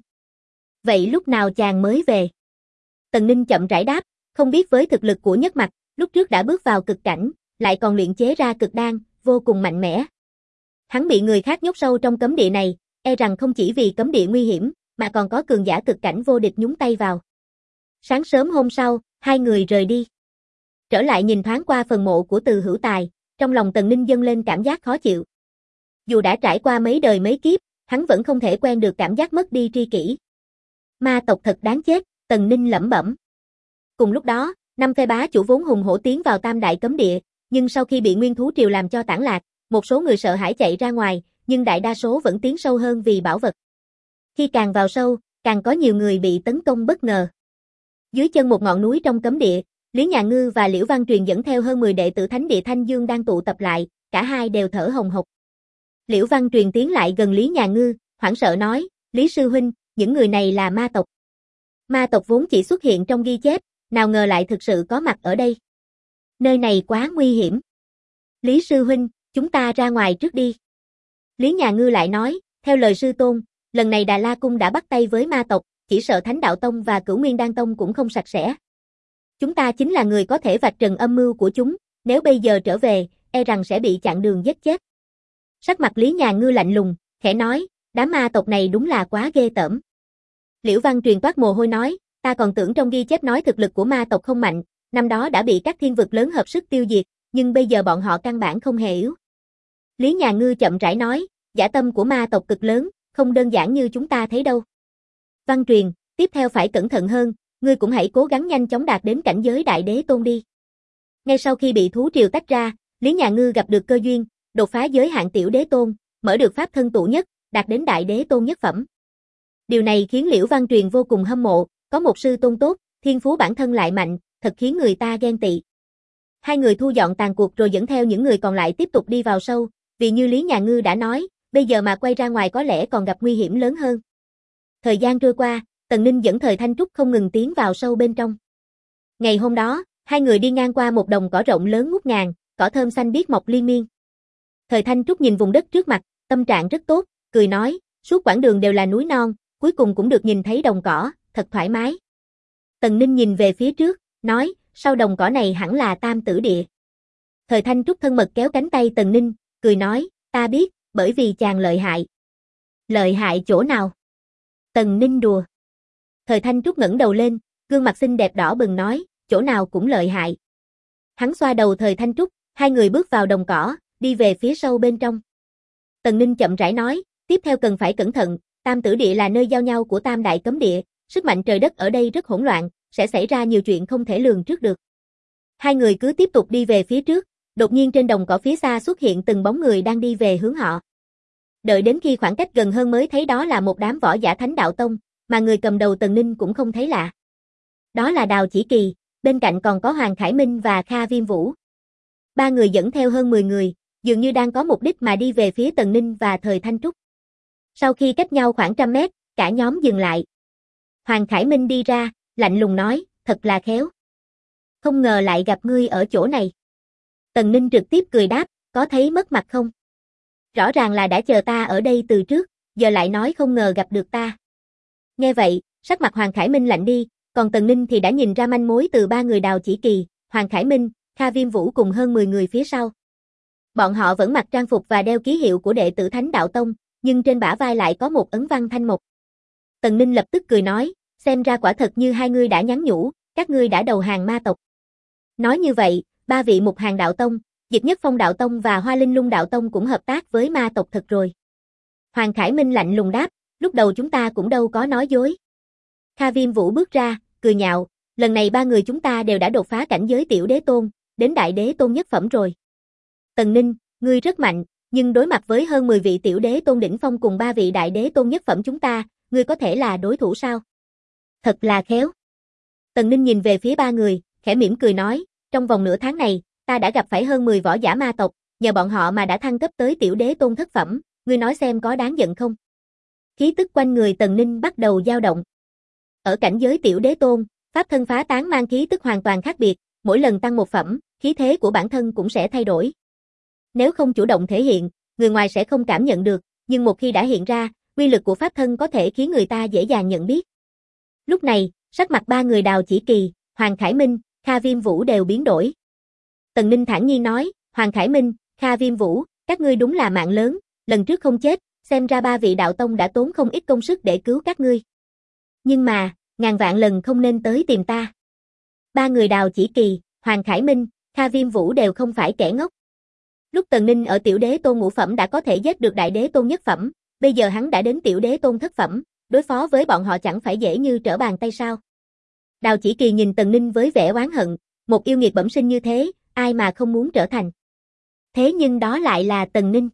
Vậy lúc nào chàng mới về? Tần Ninh chậm rãi đáp, không biết với thực lực của Nhất Mặc, lúc trước đã bước vào cực cảnh, lại còn luyện chế ra cực đan, vô cùng mạnh mẽ. Hắn bị người khác nhốt sâu trong cấm địa này, e rằng không chỉ vì cấm địa nguy hiểm, mà còn có cường giả cực cảnh vô địch nhúng tay vào. Sáng sớm hôm sau, hai người rời đi. Trở lại nhìn thoáng qua phần mộ của Từ Hữu Tài, trong lòng Tần Ninh dâng lên cảm giác khó chịu. Dù đã trải qua mấy đời mấy kiếp, hắn vẫn không thể quen được cảm giác mất đi tri kỷ. Ma tộc thật đáng chết, Tần Ninh lẩm bẩm. Cùng lúc đó, 5 phe bá chủ vốn hùng hổ tiến vào tam đại cấm địa, nhưng sau khi bị Nguyên Thú Triều làm cho tản lạc, một số người sợ hãi chạy ra ngoài, nhưng đại đa số vẫn tiến sâu hơn vì bảo vật. Khi càng vào sâu, càng có nhiều người bị tấn công bất ngờ. Dưới chân một ngọn núi trong cấm địa, Lý Nhà Ngư và Liễu Văn Truyền dẫn theo hơn 10 đệ tử Thánh địa Thanh Dương đang tụ tập lại, cả hai đều thở hồng hộc. Liễu Văn Truyền tiến lại gần Lý Nhà Ngư, hoảng sợ nói, Lý sư huynh, những người này là ma tộc. Ma tộc vốn chỉ xuất hiện trong ghi chép, nào ngờ lại thực sự có mặt ở đây. Nơi này quá nguy hiểm. Lý sư huynh, chúng ta ra ngoài trước đi. Lý Nhà Ngư lại nói, theo lời sư tôn, lần này Đà La Cung đã bắt tay với ma tộc, chỉ sợ Thánh Đạo Tông và Cửu Nguyên Đan Tông cũng không sạch sẽ. Chúng ta chính là người có thể vạch trần âm mưu của chúng, nếu bây giờ trở về, e rằng sẽ bị chặn đường giết chết. Sắc mặt Lý Nhà Ngư lạnh lùng, khẽ nói, đám ma tộc này đúng là quá ghê tởm. Liễu Văn Truyền toát mồ hôi nói, ta còn tưởng trong ghi chép nói thực lực của ma tộc không mạnh, năm đó đã bị các thiên vực lớn hợp sức tiêu diệt, nhưng bây giờ bọn họ căn bản không hề yếu. Lý Nhà Ngư chậm rãi nói, dã tâm của ma tộc cực lớn, không đơn giản như chúng ta thấy đâu. Văn Truyền, tiếp theo phải cẩn thận hơn, ngươi cũng hãy cố gắng nhanh chóng đạt đến cảnh giới đại đế tôn đi. Ngay sau khi bị thú triều tách ra, Lý Nhà Ngư gặp được cơ duyên, đột phá giới hạn tiểu đế tôn, mở được pháp thân tụ nhất, đạt đến đại đế tôn nhất phẩm. Điều này khiến Liễu Văn Truyền vô cùng hâm mộ, có một sư tôn tốt, thiên phú bản thân lại mạnh, thật khiến người ta ghen tị. Hai người thu dọn tàn cuộc rồi dẫn theo những người còn lại tiếp tục đi vào sâu, vì như Lý Nhà Ngư đã nói, bây giờ mà quay ra ngoài có lẽ còn gặp nguy hiểm lớn hơn. Thời gian trôi qua, Tần Ninh dẫn Thời Thanh Trúc không ngừng tiến vào sâu bên trong. Ngày hôm đó, hai người đi ngang qua một đồng cỏ rộng lớn ngút ngàn, cỏ thơm xanh biếc mọc liên miên. Thời Thanh Trúc nhìn vùng đất trước mặt, tâm trạng rất tốt, cười nói, suốt quãng đường đều là núi non, cuối cùng cũng được nhìn thấy đồng cỏ, thật thoải mái. Tần Ninh nhìn về phía trước, nói, sau đồng cỏ này hẳn là Tam Tử Địa. Thời Thanh Trúc thân mật kéo cánh tay Tần Ninh, cười nói, ta biết, bởi vì chàng lợi hại. Lợi hại chỗ nào? Tần Ninh đùa. Thời Thanh Trúc ngẩng đầu lên, gương mặt xinh đẹp đỏ bừng nói, chỗ nào cũng lợi hại. Hắn xoa đầu Thời Thanh Trúc, hai người bước vào đồng cỏ, đi về phía sâu bên trong. Tần Ninh chậm rãi nói, tiếp theo cần phải cẩn thận, Tam Tử Địa là nơi giao nhau của Tam Đại Cấm Địa, sức mạnh trời đất ở đây rất hỗn loạn, sẽ xảy ra nhiều chuyện không thể lường trước được. Hai người cứ tiếp tục đi về phía trước, đột nhiên trên đồng cỏ phía xa xuất hiện từng bóng người đang đi về hướng họ. Đợi đến khi khoảng cách gần hơn mới thấy đó là một đám võ giả Thánh Đạo Tông, mà người cầm đầu Tần Ninh cũng không thấy lạ. Đó là Đào Chỉ Kỳ, bên cạnh còn có Hoàng Khải Minh và Kha Viêm Vũ. Ba người dẫn theo hơn 10 người, dường như đang có mục đích mà đi về phía Tần Ninh và Thời Thanh Trúc. Sau khi cách nhau khoảng 100 mét, cả nhóm dừng lại. Hoàng Khải Minh đi ra, lạnh lùng nói, thật là khéo. Không ngờ lại gặp ngươi ở chỗ này. Tần Ninh trực tiếp cười đáp, có thấy mất mặt không? Rõ ràng là đã chờ ta ở đây từ trước, giờ lại nói không ngờ gặp được ta. Nghe vậy, sắc mặt Hoàng Khải Minh lạnh đi, còn Tần Ninh thì đã nhìn ra manh mối từ ba người Đào Chỉ Kỳ, Hoàng Khải Minh, Kha Viêm Vũ cùng hơn 10 người phía sau. Bọn họ vẫn mặc trang phục và đeo ký hiệu của đệ tử Thánh Đạo Tông, nhưng trên bả vai lại có một ấn văn thanh mộc. Tần Ninh lập tức cười nói, xem ra quả thật như hai ngươi đã nhắn nhủ, các ngươi đã đầu hàng ma tộc. Nói như vậy, ba vị Mục Hàng Đạo Tông, Dịch Nhất Phong Đạo Tông và Hoa Linh Lung Đạo Tông cũng hợp tác với ma tộc thật rồi. Hoàng Khải Minh lạnh lùng đáp, lúc đầu chúng ta cũng đâu có nói dối. Kha Viêm Vũ bước ra, cười nhạo, lần này ba người chúng ta đều đã đột phá cảnh giới Tiểu Đế Tôn, đến Đại Đế Tôn nhất phẩm rồi. Tần Ninh, ngươi rất mạnh, nhưng đối mặt với hơn 10 vị Tiểu Đế Tôn đỉnh phong cùng ba vị Đại Đế Tôn nhất phẩm chúng ta, ngươi có thể là đối thủ sao? Thật là khéo. Tần Ninh nhìn về phía ba người, khẽ mỉm cười nói, trong vòng nửa tháng này, ta đã gặp phải hơn 10 võ giả ma tộc, nhờ bọn họ mà đã thăng cấp tới Tiểu Đế Tôn thất phẩm, ngươi nói xem có đáng giận không? Khí tức quanh người Tần Ninh bắt đầu dao động. Ở cảnh giới Tiểu Đế Tôn, pháp thân phá tán mang khí tức hoàn toàn khác biệt, mỗi lần tăng một phẩm, khí thế của bản thân cũng sẽ thay đổi. Nếu không chủ động thể hiện, người ngoài sẽ không cảm nhận được, nhưng một khi đã hiện ra, uy lực của pháp thân có thể khiến người ta dễ dàng nhận biết. Lúc này, sắc mặt ba người Đào Chỉ Kỳ, Hoàng Khải Minh, Kha Viêm Vũ đều biến đổi. Tần Ninh thản nhiên nói, Hoàng Khải Minh, Kha Viêm Vũ, các ngươi đúng là mạng lớn, lần trước không chết, xem ra ba vị đạo tông đã tốn không ít công sức để cứu các ngươi. Nhưng mà, ngàn vạn lần không nên tới tìm ta. Ba người Đào Chỉ Kỳ, Hoàng Khải Minh, Kha Viêm Vũ đều không phải kẻ ngốc. Lúc Tần Ninh ở Tiểu Đế Tôn ngũ phẩm đã có thể giết được Đại Đế Tôn nhất phẩm, bây giờ hắn đã đến Tiểu Đế Tôn thất phẩm, đối phó với bọn họ chẳng phải dễ như trở bàn tay sao. Đào Chỉ Kỳ nhìn Tần Ninh với vẻ oán hận, một yêu nghiệt bẩm sinh như thế, ai mà không muốn trở thành. Thế nhưng đó lại là Tần Ninh.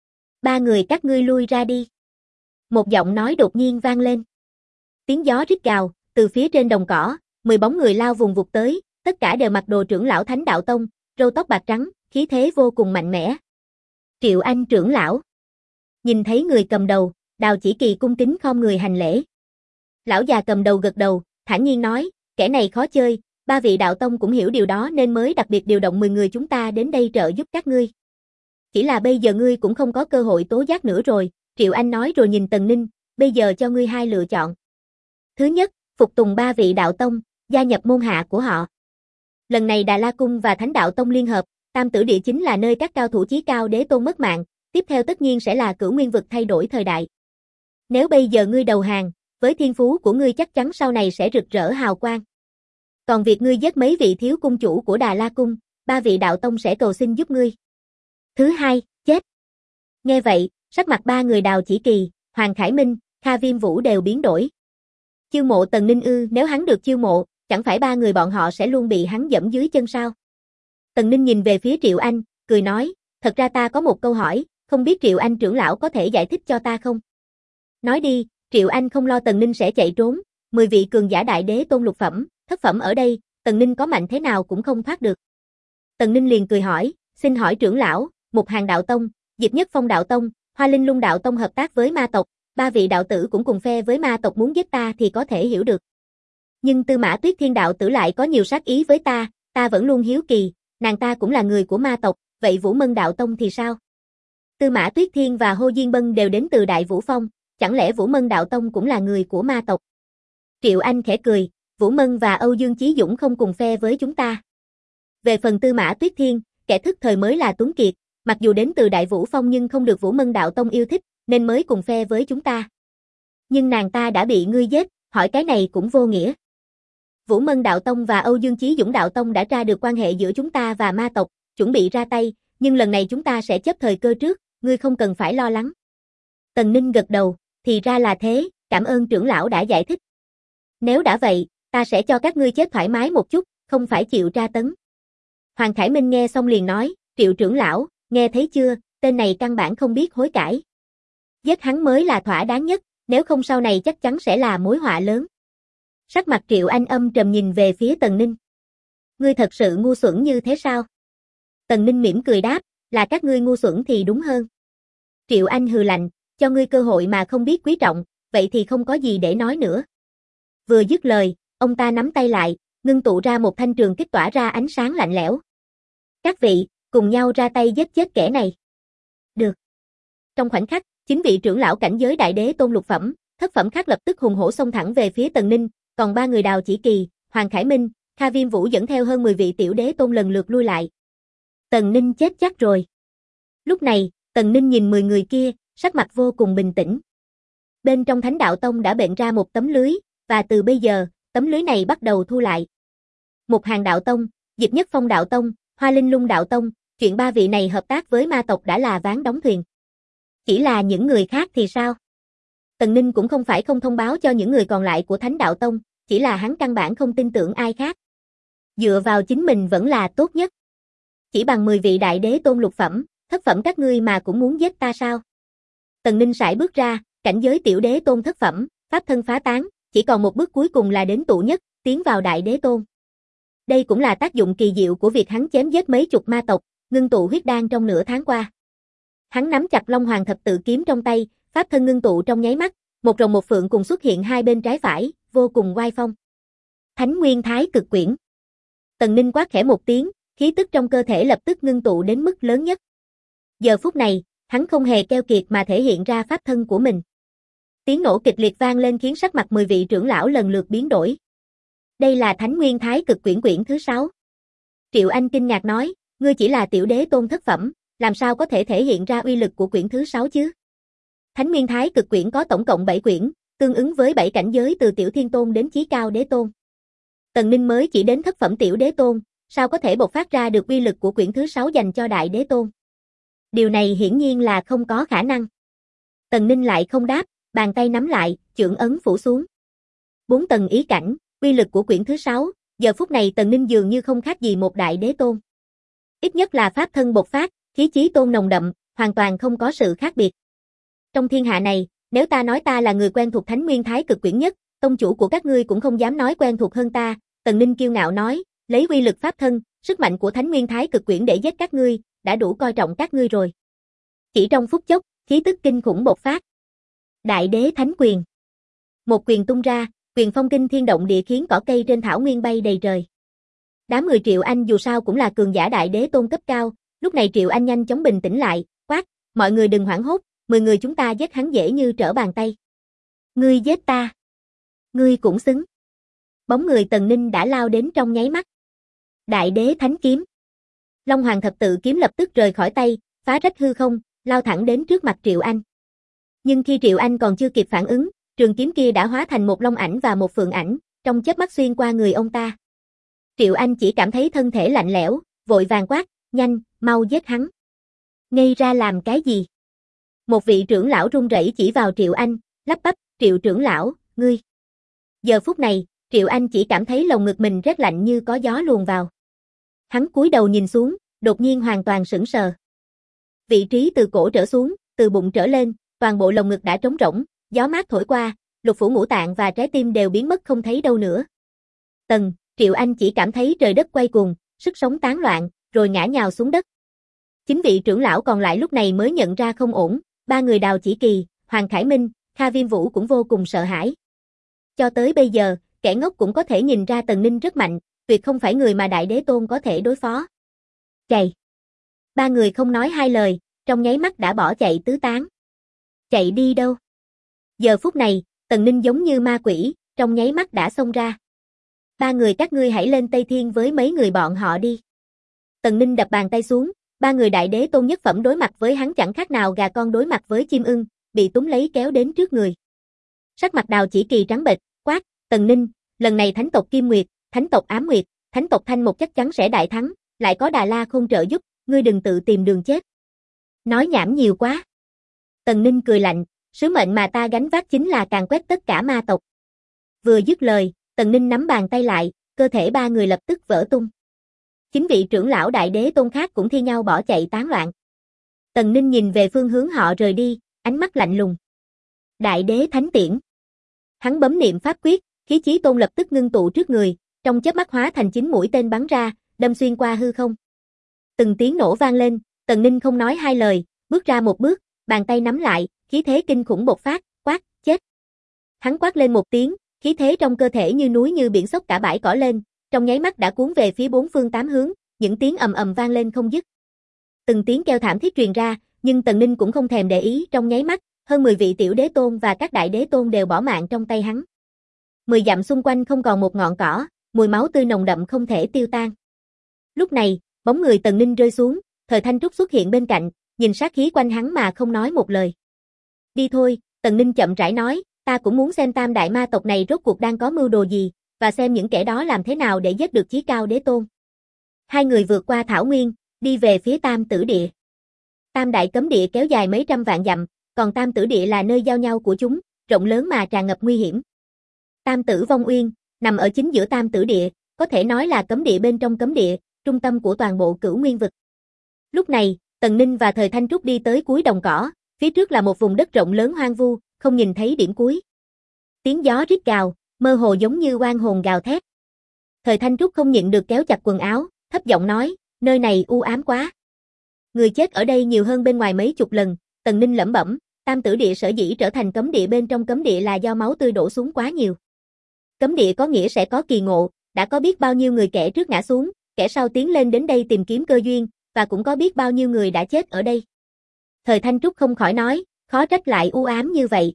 Ba người các ngươi lui ra đi. Một giọng nói đột nhiên vang lên. Tiếng gió rít gào, từ phía trên đồng cỏ, 10 bóng người lao vùng vụt tới, tất cả đều mặc đồ trưởng lão Thánh Đạo Tông, râu tóc bạc trắng, khí thế vô cùng mạnh mẽ. Triệu Anh trưởng lão. Nhìn thấy người cầm đầu, Đào Chỉ Kỳ cung kính khom người hành lễ. Lão già cầm đầu gật đầu, thản nhiên nói, kẻ này khó chơi, ba vị đạo tông cũng hiểu điều đó nên mới đặc biệt điều động 10 người chúng ta đến đây trợ giúp các ngươi. Chỉ là bây giờ ngươi cũng không có cơ hội tố giác nữa rồi, Triệu Anh nói rồi nhìn Tần Ninh, bây giờ cho ngươi hai lựa chọn. Thứ nhất, phục tùng ba vị đạo tông, gia nhập môn hạ của họ. Lần này Đà La Cung và Thánh Đạo Tông liên hợp, Tam Tử Địa chính là nơi các cao thủ chí cao đế tôn mất mạng, tiếp theo tất nhiên sẽ là Cửu Nguyên vực thay đổi thời đại. Nếu bây giờ ngươi đầu hàng, với thiên phú của ngươi chắc chắn sau này sẽ rực rỡ hào quang. Còn việc ngươi giết mấy vị thiếu cung chủ của Đà La Cung, ba vị đạo tông sẽ cầu xin giúp ngươi. Thứ hai, chết. Nghe vậy, sắc mặt ba người Đào Chỉ Kỳ, Hoàng Khải Minh, Kha Viêm Vũ đều biến đổi. Chiêu mộ Tần Ninh ư? Nếu hắn được chiêu mộ, chẳng phải ba người bọn họ sẽ luôn bị hắn dẫm dưới chân sao? Tần Ninh nhìn về phía Triệu Anh, cười nói, thật ra ta có một câu hỏi, không biết Triệu Anh trưởng lão có thể giải thích cho ta không? Nói đi. Triệu Anh không lo Tần Ninh sẽ chạy trốn, 10 vị cường giả Đại Đế Tôn lục phẩm, thất phẩm ở đây, Tần Ninh có mạnh thế nào cũng không thoát được. Tần Ninh liền cười hỏi, xin hỏi trưởng lão, Mục Hàng Đạo Tông, Dịch Nhất Phong Đạo Tông, Hoa Linh Lung Đạo Tông hợp tác với ma tộc, Ba vị đạo tử cũng cùng phe với ma tộc muốn giết ta thì có thể hiểu được. Nhưng Tư Mã Tuyết Thiên đạo tử lại có nhiều sát ý với ta vẫn luôn hiếu kỳ, nàng ta cũng là người của ma tộc, vậy Vũ Mân đạo tông thì sao? Tư Mã Tuyết Thiên và Hồ Diên Bân đều đến từ Đại Vũ Phong, chẳng lẽ Vũ Mân đạo tông cũng là người của ma tộc? Triệu Anh khẽ cười, Vũ Mân và Âu Dương Chí Dũng không cùng phe với chúng ta. Về phần Tư Mã Tuyết Thiên, kẻ thức thời mới là Tuấn Kiệt, mặc dù đến từ Đại Vũ Phong nhưng không được Vũ Mân đạo tông yêu thích, nên mới cùng phe với chúng ta. Nhưng nàng ta đã bị ngươi giết, hỏi cái này cũng vô nghĩa. Vũ Mân đạo tông và Âu Dương Chí Dũng đạo tông đã tra được quan hệ giữa chúng ta và ma tộc, chuẩn bị ra tay, nhưng lần này chúng ta sẽ chấp thời cơ trước, ngươi không cần phải lo lắng. Tần Ninh gật đầu, thì ra là thế, cảm ơn trưởng lão đã giải thích. Nếu đã vậy, ta sẽ cho các ngươi chết thoải mái một chút, không phải chịu tra tấn. Hoàng Khải Minh nghe xong liền nói, Triệu trưởng lão, nghe thấy chưa, tên này căn bản không biết hối cải. Giết hắn mới là thỏa đáng nhất, nếu không sau này chắc chắn sẽ là mối họa lớn. Sắc mặt Triệu Anh âm trầm nhìn về phía Tần Ninh. Ngươi thật sự ngu xuẩn như thế sao? Tần Ninh mỉm cười đáp, là các ngươi ngu xuẩn thì đúng hơn. Triệu Anh hừ lạnh, cho ngươi cơ hội mà không biết quý trọng, vậy thì không có gì để nói nữa. Vừa dứt lời, ông ta nắm tay lại, ngưng tụ ra một thanh trường kích tỏa ra ánh sáng lạnh lẽo. Các vị, cùng nhau ra tay giết chết kẻ này. Được. Trong khoảnh khắc, 9 vị trưởng lão cảnh giới đại đế tôn lục phẩm, thất phẩm khác lập tức hùng hổ xông thẳng về phía Tần Ninh, còn 3 người Đào Chỉ Kỳ, Hoàng Khải Minh, Kha Viêm Vũ dẫn theo hơn 10 vị tiểu đế tôn lần lượt lui lại. Tần Ninh chết chắc rồi. Lúc này, Tần Ninh nhìn 10 người kia, sắc mặt vô cùng bình tĩnh. Bên trong Thánh Đạo Tông đã bện ra một tấm lưới, và từ bây giờ, tấm lưới này bắt đầu thu lại. Một Hàng Đạo Tông, Diệp Nhất Phong Đạo Tông, Hoa Linh Lung Đạo Tông, chuyện 3 vị này hợp tác với ma tộc đã là ván đóng thuyền. Chỉ là những người khác thì sao? Tần Ninh cũng không phải không thông báo cho những người còn lại của Thánh Đạo Tông, chỉ là hắn căn bản không tin tưởng ai khác. Dựa vào chính mình vẫn là tốt nhất. Chỉ bằng 10 vị đại đế tôn lục phẩm, thất phẩm các ngươi mà cũng muốn giết ta sao? Tần Ninh sải bước ra, cảnh giới tiểu đế tôn thất phẩm, pháp thân phá tán, chỉ còn một bước cuối cùng là đến tụ nhất, tiến vào đại đế tôn. Đây cũng là tác dụng kỳ diệu của việc hắn chém giết mấy chục ma tộc, ngưng tụ huyết đan trong nửa tháng qua. Hắn nắm chặt Long Hoàng thập tự kiếm trong tay, pháp thân ngưng tụ trong nháy mắt, một rồng một phượng cùng xuất hiện hai bên trái phải, vô cùng oai phong. Thánh Nguyên Thái Cực Quyển. Tần Ninh quát khẽ một tiếng, khí tức trong cơ thể lập tức ngưng tụ đến mức lớn nhất. Giờ phút này, hắn không hề keo kiệt mà thể hiện ra pháp thân của mình. Tiếng nổ kịch liệt vang lên khiến sắc mặt 10 vị trưởng lão lần lượt biến đổi. Đây là Thánh Nguyên Thái Cực Quyển quyển thứ 6. Triệu Anh kinh ngạc nói, ngươi chỉ là tiểu đế tôn thất phẩm, làm sao có thể thể hiện ra uy lực của quyển thứ 6 chứ? Thánh Nguyên Thái Cực Quyển có tổng cộng 7 quyển, tương ứng với 7 cảnh giới từ tiểu thiên tôn đến chí cao đế tôn. Tần Ninh mới chỉ đến thất phẩm tiểu đế tôn, sao có thể bộc phát ra được uy lực của quyển thứ 6 dành cho đại đế tôn? Điều này hiển nhiên là không có khả năng. Tần Ninh lại không đáp, bàn tay nắm lại, chưởng ấn phủ xuống. 4 tầng ý cảnh, uy lực của quyển thứ 6, giờ phút này Tần Ninh dường như không khác gì một đại đế tôn. Ít nhất là pháp thân bộc phát, khí chí tôn nồng đậm, hoàn toàn không có sự khác biệt. Trong thiên hạ này, nếu ta nói ta là người quen thuộc Thánh Nguyên Thái Cực Quyển nhất, tông chủ của các ngươi cũng không dám nói quen thuộc hơn ta, Tần Ninh kiêu ngạo nói, lấy uy lực pháp thân, sức mạnh của Thánh Nguyên Thái Cực Quyển để giết các ngươi, đã đủ coi trọng các ngươi rồi. Chỉ trong phút chốc, khí tức kinh khủng bộc phát. Đại đế thánh quyền. Một quyền tung ra, quyền phong kinh thiên động địa khiến cỏ cây trên thảo nguyên bay đầy trời. Đám người Triệu Anh dù sao cũng là cường giả đại đế tôn cấp cao, lúc này Triệu Anh nhanh chóng bình tĩnh lại, quát, mọi người đừng hoảng hốt, 10 người chúng ta giết hắn dễ như trở bàn tay. Ngươi giết ta. Ngươi cũng xứng. Bóng người Tần Ninh đã lao đến trong nháy mắt. Đại đế thánh kiếm. Long Hoàng thập tự kiếm lập tức rời khỏi tay, phá rách hư không, lao thẳng đến trước mặt Triệu Anh. Nhưng khi Triệu Anh còn chưa kịp phản ứng, trường kiếm kia đã hóa thành một long ảnh và một phượng ảnh, trong chớp mắt xuyên qua người ông ta. Triệu Anh chỉ cảm thấy thân thể lạnh lẽo, vội vàng quát, nhanh, mau giết hắn. Ngây ra làm cái gì? Một vị trưởng lão run rẩy chỉ vào Triệu Anh, lắp bắp, Triệu trưởng lão, ngươi. Giờ phút này, Triệu Anh chỉ cảm thấy lồng ngực mình rét lạnh như có gió luồn vào. Hắn cúi đầu nhìn xuống, đột nhiên hoàn toàn sững sờ. Vị trí từ cổ trở xuống, từ bụng trở lên, toàn bộ lồng ngực đã trống rỗng, gió mát thổi qua, lục phủ ngũ tạng và trái tim đều biến mất không thấy đâu nữa. Triệu Anh chỉ cảm thấy trời đất quay cuồng, sức sống tán loạn, rồi ngã nhào xuống đất. 9 vị trưởng lão còn lại lúc này mới nhận ra không ổn, 3 người Đào Chỉ Kỳ, Hoàng Khải Minh, Kha Viêm Vũ cũng vô cùng sợ hãi. Cho tới bây giờ, kẻ ngốc cũng có thể nhìn ra Tần Ninh rất mạnh, tuyệt không phải người mà Đại Đế Tôn có thể đối phó. Chạy! Ba người không nói hai lời, trong nháy mắt đã bỏ chạy tứ tán. Chạy đi đâu? Giờ phút này, Tần Ninh giống như ma quỷ, trong nháy mắt đã xông ra. Ba người các ngươi hãy lên Tây Thiên với mấy người bọn họ đi. Tần Ninh đập bàn tay xuống, ba người Đại Đế Tôn nhất phẩm đối mặt với hắn chẳng khác nào gà con đối mặt với chim ưng, bị túm lấy kéo đến trước người. Sắc mặt Đào Chỉ Kỳ trắng bệch, quát, Tần Ninh, lần này thánh tộc Kim Nguyệt, thánh tộc Ám Nguyệt, thánh tộc Thanh Một chắc chắn sẽ đại thắng, lại có Đà La Khôn trợ giúp, ngươi đừng tự tìm đường chết. Nói nhảm nhiều quá. Tần Ninh cười lạnh, sứ mệnh mà ta gánh vác chính là càn quét tất cả ma tộc. Vừa dứt lời, Tần Ninh nắm bàn tay lại, cơ thể ba người lập tức vỡ tung. Chính vị trưởng lão Đại Đế Tôn khác cũng thi nhau bỏ chạy tán loạn. Tần Ninh nhìn về phương hướng họ rời đi, ánh mắt lạnh lùng. Đại Đế Thánh Tiễn. Hắn bấm niệm pháp quyết, khí chí tôn lập tức ngưng tụ trước người, trong chớp mắt hóa thành 9 mũi tên bắn ra, đâm xuyên qua hư không. Từng tiếng nổ vang lên, Tần Ninh không nói hai lời, bước ra một bước, bàn tay nắm lại, khí thế kinh khủng bộc phát, quát, chết. Hắn quát lên một tiếng, khí thế trong cơ thể như núi như biển xốc cả bãi cỏ lên, trong nháy mắt đã cuốn về phía bốn phương tám hướng, những tiếng ầm ầm vang lên không dứt. Từng tiếng kêu thảm thiết truyền ra, nhưng Tần Ninh cũng không thèm để ý, trong nháy mắt, hơn 10 vị tiểu đế tôn và các đại đế tôn đều bỏ mạng trong tay hắn. 10 dặm xung quanh không còn một ngọn cỏ, mùi máu tươi nồng đậm không thể tiêu tan. Lúc này, bóng người Tần Ninh rơi xuống, Thời Thanh Trúc xuất hiện bên cạnh, nhìn sát khí quanh hắn mà không nói một lời. Đi thôi, Tần Ninh chậm rãi nói, ta cũng muốn xem tam đại ma tộc này rốt cuộc đang có mưu đồ gì, và xem những kẻ đó làm thế nào để giết được chí cao đế tôn. Hai người vượt qua thảo nguyên, đi về phía Tam Tử Địa. Tam đại cấm địa kéo dài mấy trăm vạn dặm, còn Tam Tử Địa là nơi giao nhau của chúng, rộng lớn mà tràn ngập nguy hiểm. Tam Tử Vong Uyên, nằm ở chính giữa Tam Tử Địa, có thể nói là cấm địa bên trong cấm địa, trung tâm của toàn bộ Cửu Nguyên vực. Lúc này, Tần Ninh và Thời Thanh Trúc đi tới cuối đồng cỏ, phía trước là một vùng đất rộng lớn hoang vu, không nhìn thấy điểm cuối. Tiếng gió rít gào, mơ hồ giống như oan hồn gào thét. Thời Thanh Trúc không nhịn được kéo chặt quần áo, thấp giọng nói, nơi này u ám quá. Người chết ở đây nhiều hơn bên ngoài mấy chục lần, Tần Ninh lẩm bẩm, Tam Tử Địa sở dĩ trở thành cấm địa bên trong cấm địa là do máu tươi đổ xuống quá nhiều. Cấm địa có nghĩa sẽ có kỳ ngộ, đã có biết bao nhiêu người kẻ trước ngã xuống, kẻ sau tiến lên đến đây tìm kiếm cơ duyên, và cũng có biết bao nhiêu người đã chết ở đây. Thời Thanh Trúc không khỏi nói, khó trách lại u ám như vậy.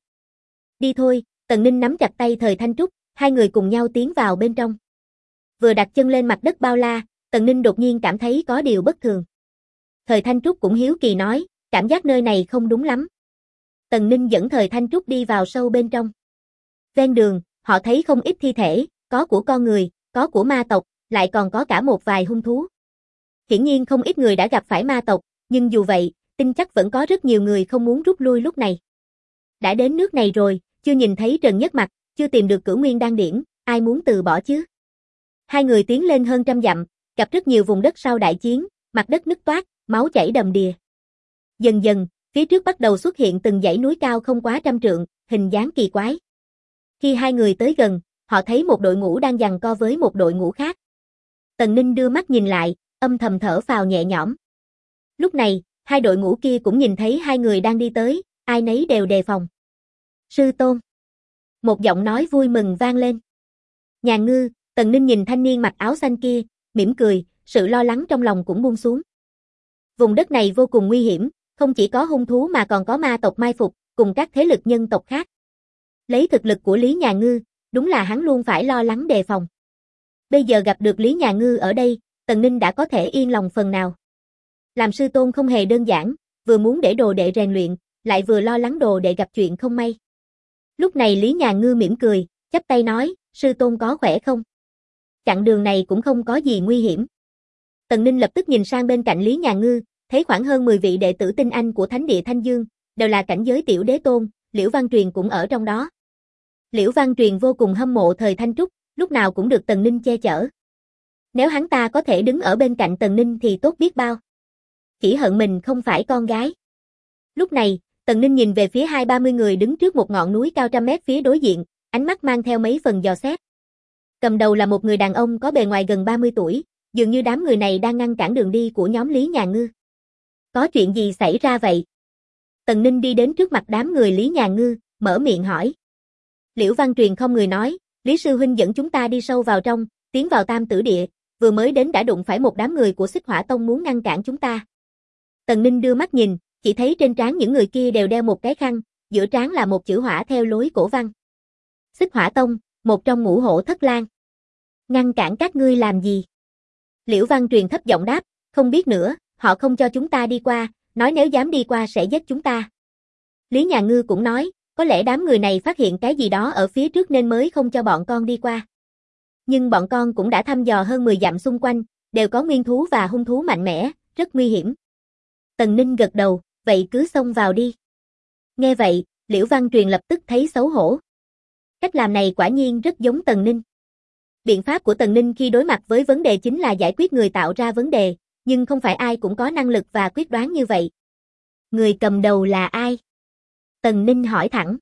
Đi thôi, Tần Ninh nắm chặt tay Thời Thanh Trúc, hai người cùng nhau tiến vào bên trong. Vừa đặt chân lên mặt đất bao la, Tần Ninh đột nhiên cảm thấy có điều bất thường. Thời Thanh Trúc cũng hiếu kỳ nói, cảm giác nơi này không đúng lắm. Tần Ninh dẫn Thời Thanh Trúc đi vào sâu bên trong. Ven đường, họ thấy không ít thi thể, có của con người, có của ma tộc, lại còn có cả một vài hung thú. Hiển nhiên không ít người đã gặp phải ma tộc, nhưng dù vậy, tin chắc vẫn có rất nhiều người không muốn rút lui lúc này. Đã đến nước này rồi, chưa nhìn thấy Trần Nhất Mặt, chưa tìm được Cửu Nguyên Đan Điển, ai muốn từ bỏ chứ? Hai người tiến lên hơn trăm dặm, gặp rất nhiều vùng đất sau đại chiến, mặt đất nứt toác, máu chảy đầm đìa. Dần dần, phía trước bắt đầu xuất hiện từng dãy núi cao không quá trăm trượng, hình dáng kỳ quái. Khi hai người tới gần, họ thấy một đội ngũ đang giằng co với một đội ngũ khác. Tần Ninh đưa mắt nhìn lại, âm thầm thở phào nhẹ nhõm. Lúc này, hai đội ngũ kia cũng nhìn thấy hai người đang đi tới, ai nấy đều đề phòng. Sư Tôn. Một giọng nói vui mừng vang lên. Nhà Ngư, Tần Ninh nhìn thanh niên mặc áo xanh kia, mỉm cười, sự lo lắng trong lòng cũng buông xuống. Vùng đất này vô cùng nguy hiểm, không chỉ có hung thú mà còn có ma tộc mai phục, cùng các thế lực nhân tộc khác. Lấy thực lực của Lý Nhà Ngư, đúng là hắn luôn phải lo lắng đề phòng. Bây giờ gặp được Lý Nhà Ngư ở đây, Tần Ninh đã có thể yên lòng phần nào. Làm sư tôn không hề đơn giản, vừa muốn để đồ đệ rèn luyện, lại vừa lo lắng đồ đệ gặp chuyện không may. Lúc này Lý Nhà Ngư mỉm cười, chắp tay nói, sư tôn có khỏe không? Chặng đường này cũng không có gì nguy hiểm. Tần Ninh lập tức nhìn sang bên cạnh Lý Nhà Ngư, thấy khoảng hơn 10 vị đệ tử tinh anh của Thánh địa Thanh Dương, đều là cảnh giới tiểu đế tôn, Liễu Văn Truyền cũng ở trong đó. Liễu Văn Truyền vô cùng hâm mộ Thời Thanh Trúc, lúc nào cũng được Tần Ninh che chở. Nếu hắn ta có thể đứng ở bên cạnh Tần Ninh thì tốt biết bao. Chỉ hận mình không phải con gái. Lúc này, Tần Ninh nhìn về phía 20-30 người đứng trước một ngọn núi cao trăm mét phía đối diện, ánh mắt mang theo mấy phần dò xét. Cầm đầu là một người đàn ông có bề ngoài gần 30 tuổi, dường như đám người này đang ngăn cản đường đi của nhóm Lý Nhà Ngư. Có chuyện gì xảy ra vậy? Tần Ninh đi đến trước mặt đám người Lý Nhà Ngư, mở miệng hỏi. Liễu Văn Truyền không người nói, Lý sư huynh dẫn chúng ta đi sâu vào trong, tiến vào Tam Tử Địa, vừa mới đến đã đụng phải một đám người của Xích Hỏa Tông muốn ngăn cản chúng ta. Tần Ninh đưa mắt nhìn, chỉ thấy trên trán những người kia đều đeo một cái khăn, giữa trán là một chữ hỏa theo lối cổ văn. Xích Hỏa Tông, một trong ngũ hổ thất lang. Ngăn cản các ngươi làm gì? Liễu Văn Truyền thấp giọng đáp, không biết nữa, họ không cho chúng ta đi qua, nói nếu dám đi qua sẽ giết chúng ta. Lý Nhà Ngư cũng nói, có lẽ đám người này phát hiện cái gì đó ở phía trước nên mới không cho bọn con đi qua. Nhưng bọn con cũng đã thăm dò hơn 10 dặm xung quanh, đều có nguyên thú và hung thú mạnh mẽ, rất nguy hiểm. Tần Ninh gật đầu, vậy cứ xông vào đi. Nghe vậy, Liễu Văn Truyền lập tức thấy xấu hổ. Cách làm này quả nhiên rất giống Tần Ninh. Biện pháp của Tần Ninh khi đối mặt với vấn đề chính là giải quyết người tạo ra vấn đề, nhưng không phải ai cũng có năng lực và quyết đoán như vậy. Người cầm đầu là ai? Tần Ninh hỏi thẳng.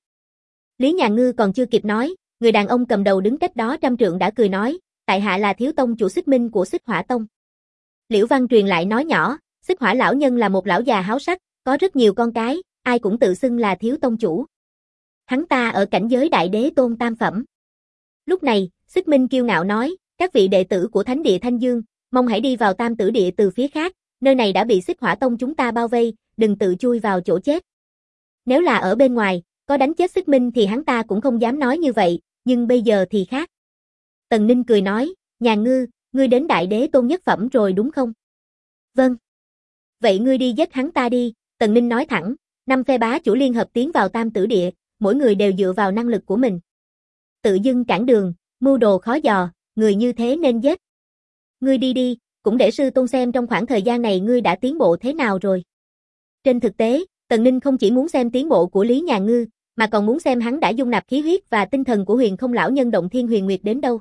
Lý Nhà Ngư còn chưa kịp nói, người đàn ông cầm đầu đứng cách đó 100 trượng đã cười nói, tại hạ là thiếu tông chủ Xích Minh của Xích Hỏa Tông. Liễu Văn Truyền lại nói nhỏ, Xích Hỏa lão nhân là một lão già háo sắc, có rất nhiều con cái, ai cũng tự xưng là thiếu tông chủ. Hắn ta ở cảnh giới đại đế tôn tam phẩm. Lúc này, Xích Minh kiêu ngạo nói, các vị đệ tử của Thánh Địa Thanh Dương, mong hãy đi vào Tam Tử Địa từ phía khác, nơi này đã bị Xích Hỏa Tông chúng ta bao vây, đừng tự chui vào chỗ chết. Nếu là ở bên ngoài, có đánh chết Xích Minh thì hắn ta cũng không dám nói như vậy, nhưng bây giờ thì khác. Tần Ninh cười nói, Nhà Ngư, ngươi đến đại đế tôn nhất phẩm rồi đúng không? Vâng. Vậy ngươi đi giết hắn ta đi, Tần Ninh nói thẳng, 5 phe bá chủ liên hợp tiến vào Tam Tử Địa, mỗi người đều dựa vào năng lực của mình. Tự dưng cản đường, mưu đồ khó dò, người như thế nên giết. Ngươi đi đi, cũng để sư tôn xem trong khoảng thời gian này ngươi đã tiến bộ thế nào rồi. Trên thực tế, Tần Ninh không chỉ muốn xem tiến bộ của Lý Nhà Ngư, mà còn muốn xem hắn đã dung nạp khí huyết và tinh thần của Huyền Không lão nhân Động Thiên Huyền Nguyệt đến đâu.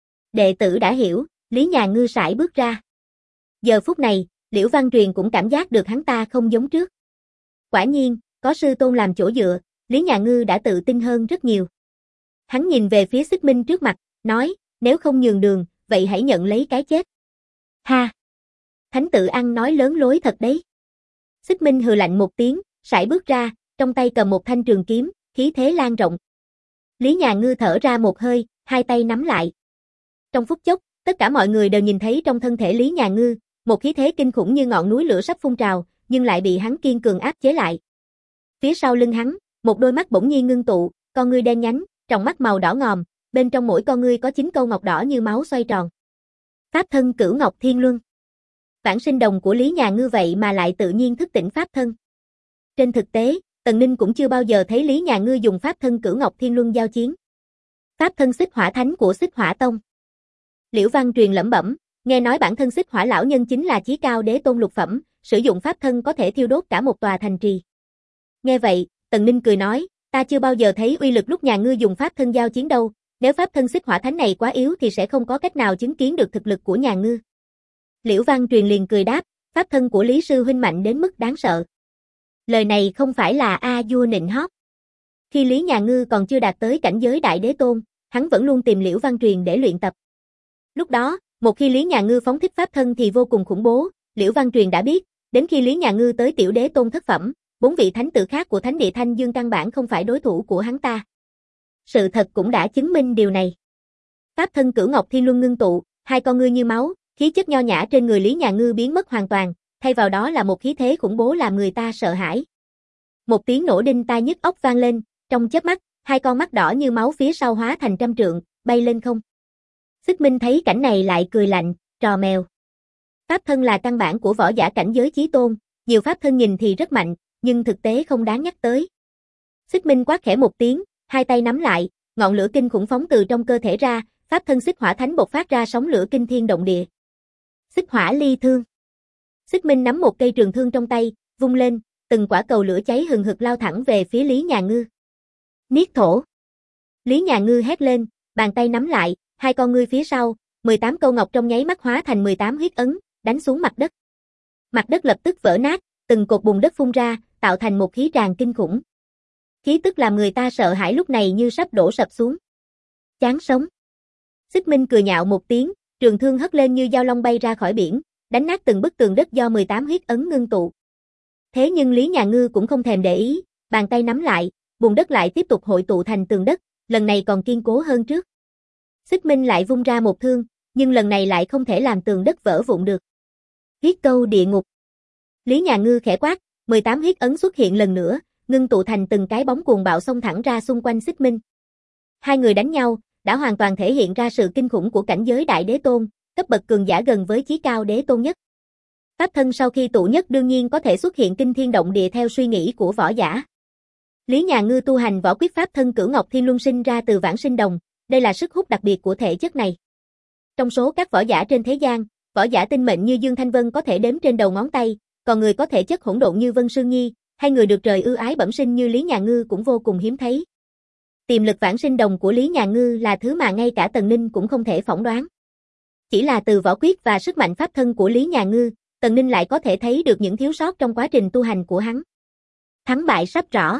Đệ tử đã hiểu, Lý Nhà Ngư sải bước ra. Giờ phút này, Liễu Văn Truyền cũng cảm giác được hắn ta không giống trước. Quả nhiên, có sư tôn làm chỗ dựa, Lý Nhà Ngư đã tự tin hơn rất nhiều. Hắn nhìn về phía Xích Minh trước mặt, nói, nếu không nhường đường, vậy hãy nhận lấy cái chết. Ha! Thánh tự ăn nói lớn lối thật đấy. Xích Minh hừ lạnh một tiếng, sải bước ra, trong tay cầm một thanh trường kiếm, khí thế lan rộng. Lý Nhà Ngư thở ra một hơi, hai tay nắm lại. Trong phút chốc, tất cả mọi người đều nhìn thấy trong thân thể Lý Nhà Ngư, một khí thế kinh khủng như ngọn núi lửa sắp phun trào, nhưng lại bị hắn kiên cường áp chế lại. Phía sau lưng hắn, một đôi mắt bỗng nhiên ngưng tụ, con ngươi đen nhánh, tròng mắt màu đỏ ngòm, bên trong mỗi con ngươi có 9 câu ngọc đỏ như máu xoay tròn. Pháp thân Cửu Ngọc Thiên Luân. Vãng sinh đồng của Lý Nhà Ngư vậy mà lại tự nhiên thức tỉnh pháp thân. Trên thực tế, Tần Ninh cũng chưa bao giờ thấy Lý Nhà Ngư dùng pháp thân Cửu Ngọc Thiên Luân giao chiến. Pháp thân Xích Hỏa Thánh của Xích Hỏa Tông. Liễu Văn Truyền lẩm bẩm, nghe nói bản thân Xích Hỏa lão nhân chính là chí cao đế tôn lục phẩm, sử dụng pháp thân có thể thiêu đốt cả một tòa thành trì. Nghe vậy, Tần Ninh cười nói, ta chưa bao giờ thấy uy lực lúc Nhà Ngư dùng pháp thân giao chiến đâu, nếu pháp thân Xích Hỏa Thánh này quá yếu thì sẽ không có cách nào chứng kiến được thực lực của Nhà Ngư. Liễu Văn Truyền liền cười đáp, pháp thân của Lý sư huynh mạnh đến mức đáng sợ. Lời này không phải là a vua nịnh hót. Khi Lý Nhà Ngư còn chưa đạt tới cảnh giới đại đế tôn, hắn vẫn luôn tìm Liễu Văn Truyền để luyện tập. Lúc đó, một khi Lý Nhà Ngư phóng thích pháp thân thì vô cùng khủng bố, Liễu Văn Truyền đã biết, đến khi Lý Nhà Ngư tới tiểu đế tôn thất phẩm, 4 vị thánh tử khác của Thánh Địa Thanh Dương căn bản không phải đối thủ của hắn ta. Sự thật cũng đã chứng minh điều này. Pháp thân Cửu Ngọc Thiên Luân ngưng tụ, hai con ngươi như máu, khí chất nho nhã trên người Lý Nhà Ngư biến mất hoàn toàn, thay vào đó là một khí thế khủng bố làm người ta sợ hãi. Một tiếng nổ đinh tai nhức óc vang lên, trong chớp mắt, hai con mắt đỏ như máu phía sau hóa thành 100 trượng, bay lên không. Xích Minh thấy cảnh này lại cười lạnh, trò mèo. Pháp thân là căn bản của võ giả cảnh giới chí tôn, nhiều pháp thân nhìn thì rất mạnh, nhưng thực tế không đáng nhắc tới. Xích Minh quát khẽ một tiếng, hai tay nắm lại, ngọn lửa kinh khủng phóng từ trong cơ thể ra, pháp thân Xích Hỏa Thánh bộc phát ra sóng lửa kinh thiên động địa. Xích Hỏa Ly Thương. Xích Minh nắm một cây trường thương trong tay, vung lên, từng quả cầu lửa cháy hừng hực lao thẳng về phía Lý Nhà Ngư. Niết thổ. Lý Nhà Ngư hét lên, bàn tay nắm lại, hai con ngươi phía sau, 18 câu ngọc trong nháy mắt hóa thành 18 huyết ấn, đánh xuống mặt đất. Mặt đất lập tức vỡ nát, từng cột bùn đất phun ra, tạo thành một khí tràn kinh khủng. Khí tức làm người ta sợ hãi lúc này như sắp đổ sập xuống. Chán sống. Xích Minh cười nhạo một tiếng, trường thương hất lên như dao long bay ra khỏi biển, đánh nát từng bức tường đất do 18 huyết ấn ngưng tụ. Thế nhưng Lý Nhà Ngư cũng không thèm để ý, bàn tay nắm lại, bùn đất lại tiếp tục hội tụ thành tường đất, lần này còn kiên cố hơn trước. Xích Minh lại vung ra một thương, nhưng lần này lại không thể làm tường đất vỡ vụn được. Huyết câu địa ngục. Lý Nhà Ngư khẽ quát, 18 huyết ấn xuất hiện lần nữa, ngưng tụ thành từng cái bóng cuồng bạo xông thẳng ra xung quanh Xích Minh. Hai người đánh nhau, đã hoàn toàn thể hiện ra sự kinh khủng của cảnh giới Đại Đế Tôn, cấp bậc cường giả gần với chí cao Đế Tôn nhất. Pháp thân sau khi tụ nhất đương nhiên có thể xuất hiện kinh thiên động địa theo suy nghĩ của võ giả. Lý Nhà Ngư tu hành võ quyết pháp thân Cửu Ngọc Thiên Luân sinh ra từ Vãng Sinh Đồng, đây là sức hút đặc biệt của thể chất này. Trong số các võ giả trên thế gian, võ giả tinh mệnh như Dương Thanh Vân có thể đếm trên đầu ngón tay, còn người có thể chất hỗn độn như Vân Sương Nhi, hay người được trời ưu ái bẩm sinh như Lý Nhà Ngư cũng vô cùng hiếm thấy. Tiềm lực Vãng Sinh Đồng của Lý Nhà Ngư là thứ mà ngay cả Tần Ninh cũng không thể phỏng đoán. Chỉ là từ võ quyết và sức mạnh pháp thân của Lý Nhà Ngư, Tần Ninh lại có thể thấy được những thiếu sót trong quá trình tu hành của hắn. Thắng bại sắp rõ.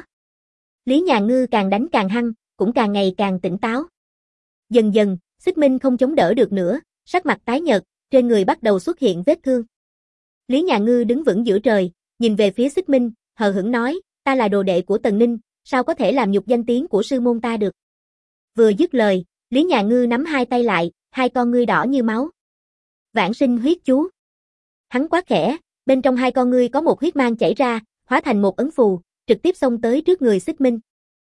Lý Nhà Ngư càng đánh càng hăng, cũng càng ngày càng tỉnh táo. Dần dần, Xích Minh không chống đỡ được nữa, sắc mặt tái nhợt, trên người bắt đầu xuất hiện vết thương. Lý Nhà Ngư đứng vững giữa trời, nhìn về phía Xích Minh, hờ hững nói, ta là đồ đệ của Tần Ninh, sao có thể làm nhục danh tiếng của sư môn ta được. Vừa dứt lời, Lý Nhà Ngư nắm hai tay lại, hai con ngươi đỏ như máu. Vãng sinh huyết chú. Hắn quát khẽ, bên trong hai con ngươi có một huyết mang chảy ra, hóa thành một ấn phù, trực tiếp xông tới trước người Xích Minh.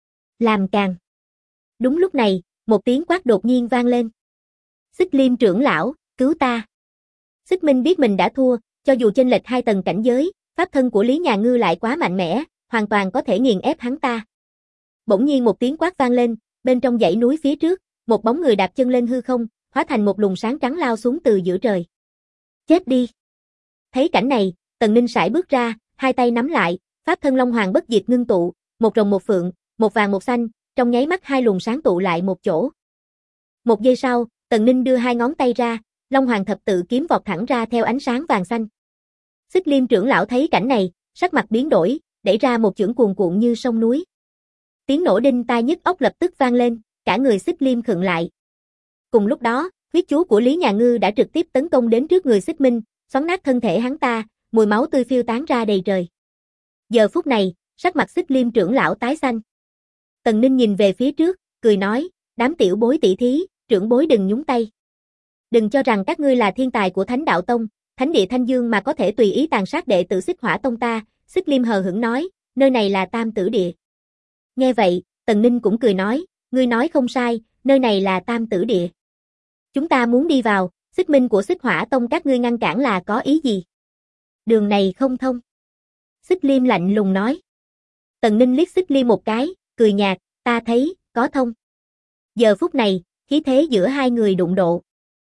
Làm càng. Đúng lúc này, một tiếng quát đột nhiên vang lên. Xích Liêm trưởng lão, cứu ta. Xích Minh biết mình đã thua, cho dù chênh lệch 2 tầng cảnh giới, pháp thân của Lý Nhà Ngư lại quá mạnh mẽ, hoàn toàn có thể nghiền ép hắn ta. Bỗng nhiên một tiếng quát vang lên, bên trong dãy núi phía trước, một bóng người đạp chân lên hư không, hóa thành một luồng sáng trắng lao xuống từ giữa trời. Chết đi. Thấy cảnh này, Tần Ninh sải bước ra, hai tay nắm lại, pháp thân Long Hoàng bất diệt ngưng tụ, một rồng một phượng, một vàng một xanh, trong nháy mắt hai luồng sáng tụ lại một chỗ. Một giây sau, Tần Ninh đưa hai ngón tay ra, Long Hoàng thập tự kiếm vọt thẳng ra theo ánh sáng vàng xanh. Xích Liêm trưởng lão thấy cảnh này, sắc mặt biến đổi, đẩy ra một chưởng cuồn cuộn như sông núi. Tiếng nổ đinh tai nhức óc lập tức vang lên, cả người Xích Liêm khựng lại. Cùng lúc đó, huyết chú của Lý Nhà Ngư đã trực tiếp tấn công đến trước người Xích Minh, xoắn nát thân thể hắn ta, mùi máu tươi phiêu tán ra đầy trời. Giờ phút này, sắc mặt Xích Liêm trưởng lão tái xanh. Tần Ninh nhìn về phía trước, cười nói, đám tiểu bối tỷ thí, trưởng bối đừng nhúng tay. Đừng cho rằng các ngươi là thiên tài của Thánh Đạo Tông, Thánh Địa Thanh Dương mà có thể tùy ý tàn sát đệ tử Xích Hỏa Tông ta. Xích Liêm hờ hững nói, nơi này là Tam Tử Địa. Nghe vậy, Tần Ninh cũng cười nói, ngươi nói không sai, nơi này là Tam Tử Địa. Chúng ta muốn đi vào, Xích Minh của Xích Hỏa Tông các ngươi ngăn cản là có ý gì? Đường này không thông. Xích Liêm lạnh lùng nói. Tần Ninh liếc Xích Liêm một cái, cười nhạt, ta thấy, có thông. Giờ phút này, khí thế giữa hai người đụng độ.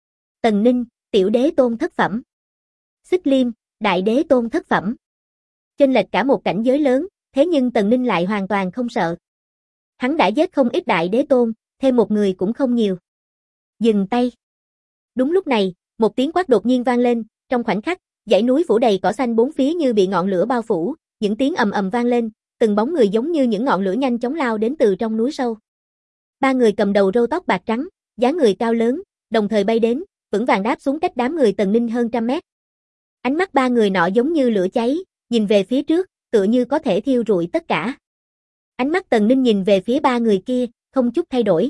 Tần Ninh, tiểu đế tôn thất phẩm. Xích Liêm, đại đế tôn thất phẩm. Chênh lệch cả một cảnh giới lớn, thế nhưng Tần Ninh lại hoàn toàn không sợ. Hắn đã giết không ít đại đế tôn, thêm một người cũng không nhiều. Dừng tay. Đúng lúc này, một tiếng quát đột nhiên vang lên, trong khoảnh khắc, dãy núi phủ đầy cỏ xanh bốn phía như bị ngọn lửa bao phủ, những tiếng ầm ầm vang lên, từng bóng người giống như những ngọn lửa nhanh chóng lao đến từ trong núi sâu. Ba người cầm đầu râu tóc bạc trắng, dáng người cao lớn, đồng thời bay đến, vững vàng đáp xuống cách đám người Tần Ninh hơn 100 mét. Ánh mắt ba người nọ giống như lửa cháy, nhìn về phía trước, tựa như có thể thiêu rụi tất cả. Ánh mắt Tần Ninh nhìn về phía ba người kia, không chút thay đổi.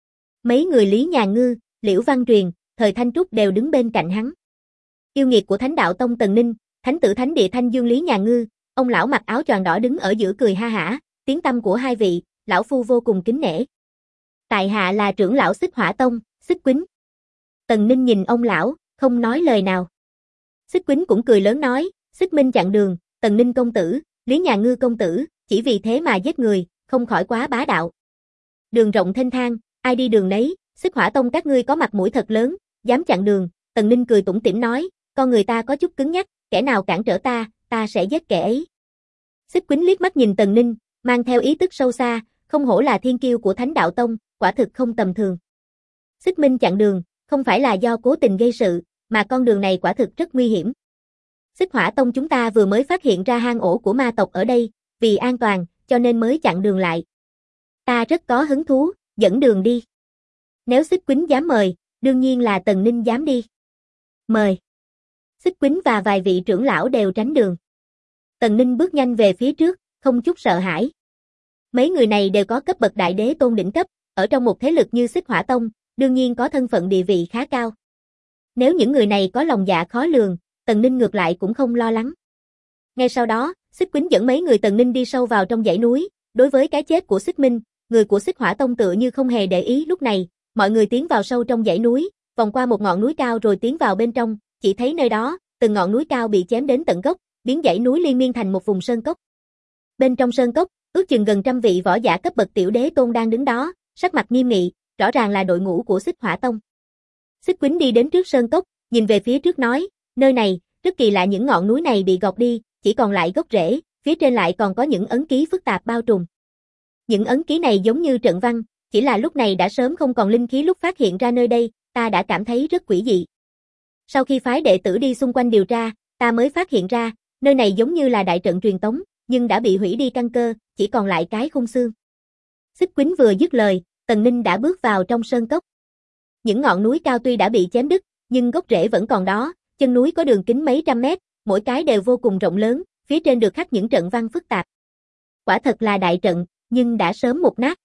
Mấy người Lý Nhà Ngư, Liễu Văn Truyền, Thời Thanh Trúc đều đứng bên cạnh hắn. Yêu nghiệt của Thánh Đạo Tông Tần Ninh, Thánh tử Thánh Địa Thanh Dương Lý Nhà Ngư, ông lão mặc áo choàng đỏ đứng ở giữa cười ha hả, tiếng tăm của hai vị, lão phu vô cùng kính nể. Tại hạ là trưởng lão Xích Hỏa Tông, Xích Quýnh. Tần Ninh nhìn ông lão, không nói lời nào. Xích Quýnh cũng cười lớn nói, Xích Minh chặn đường, Tần Ninh công tử, Lý Nhà Ngư công tử, chỉ vì thế mà giết người, không khỏi quá bá đạo. Đường rộng thênh thang, ai đi đường nấy, Xích Hỏa Tông các ngươi có mặt mũi thật lớn, dám chặn đường. Tần Ninh cười tủm tỉm nói, con người ta có chút cứng nhắc, kẻ nào cản trở ta, ta sẽ giết kẻ ấy. Xích Quýnh liếc mắt nhìn Tần Ninh, mang theo ý tức sâu xa, không hổ là thiên kiêu của Thánh Đạo Tông, quả thực không tầm thường. Xích Minh chặn đường, không phải là do cố tình gây sự, mà con đường này quả thực rất nguy hiểm. Xích Hỏa Tông chúng ta vừa mới phát hiện ra hang ổ của ma tộc ở đây, vì an toàn, cho nên mới chặn đường lại. Ta rất có hứng thú, dẫn đường đi. Nếu Xích Quýnh dám mời, đương nhiên là Tần Ninh dám đi. Mời. Xích Quýnh và vài vị trưởng lão đều tránh đường. Tần Ninh bước nhanh về phía trước, không chút sợ hãi. Mấy người này đều có cấp bậc đại đế tôn đỉnh cấp, ở trong một thế lực như Xích Hỏa Tông, đương nhiên có thân phận địa vị khá cao. Nếu những người này có lòng dạ khó lường, Tần Ninh ngược lại cũng không lo lắng. Ngay sau đó, Xích Quýnh dẫn mấy người Tần Ninh đi sâu vào trong dãy núi, đối với cái chết của Xích Minh, người của Xích Hỏa Tông tựa như không hề để ý. Lúc này, mọi người tiến vào sâu trong dãy núi, vòng qua một ngọn núi cao rồi tiến vào bên trong, chỉ thấy nơi đó, từng ngọn núi cao bị chém đến tận gốc, biến dãy núi liên miên thành một vùng sơn cốc. Bên trong sơn cốc, ước chừng gần trăm vị võ giả cấp bậc tiểu đế tôn đang đứng đó, sắc mặt nghiêm nghị, rõ ràng là đội ngũ của Xích Hỏa Tông. Xích Quýnh đi đến trước sơn cốc, nhìn về phía trước nói, nơi này, rất kỳ lạ, những ngọn núi này bị gọt đi, chỉ còn lại gốc rễ, phía trên lại còn có những ấn ký phức tạp bao trùm. Những ấn ký này giống như trận văn, chỉ là lúc này đã sớm không còn linh khí lúc phát hiện ra nơi đây, ta đã cảm thấy rất quỷ dị. Sau khi phái đệ tử đi xung quanh điều tra, ta mới phát hiện ra, nơi này giống như là đại trận truyền tống, nhưng đã bị hủy đi căn cơ, chỉ còn lại cái khung xương. Xích Quýnh vừa dứt lời, Tần Ninh đã bước vào trong sơn cốc. Những ngọn núi cao tuy đã bị chém đứt, nhưng gốc rễ vẫn còn đó, chân núi có đường kính mấy trăm mét, mỗi cái đều vô cùng rộng lớn, phía trên được khắc những trận văn phức tạp. Quả thật là đại trận, nhưng đã sớm mục nát.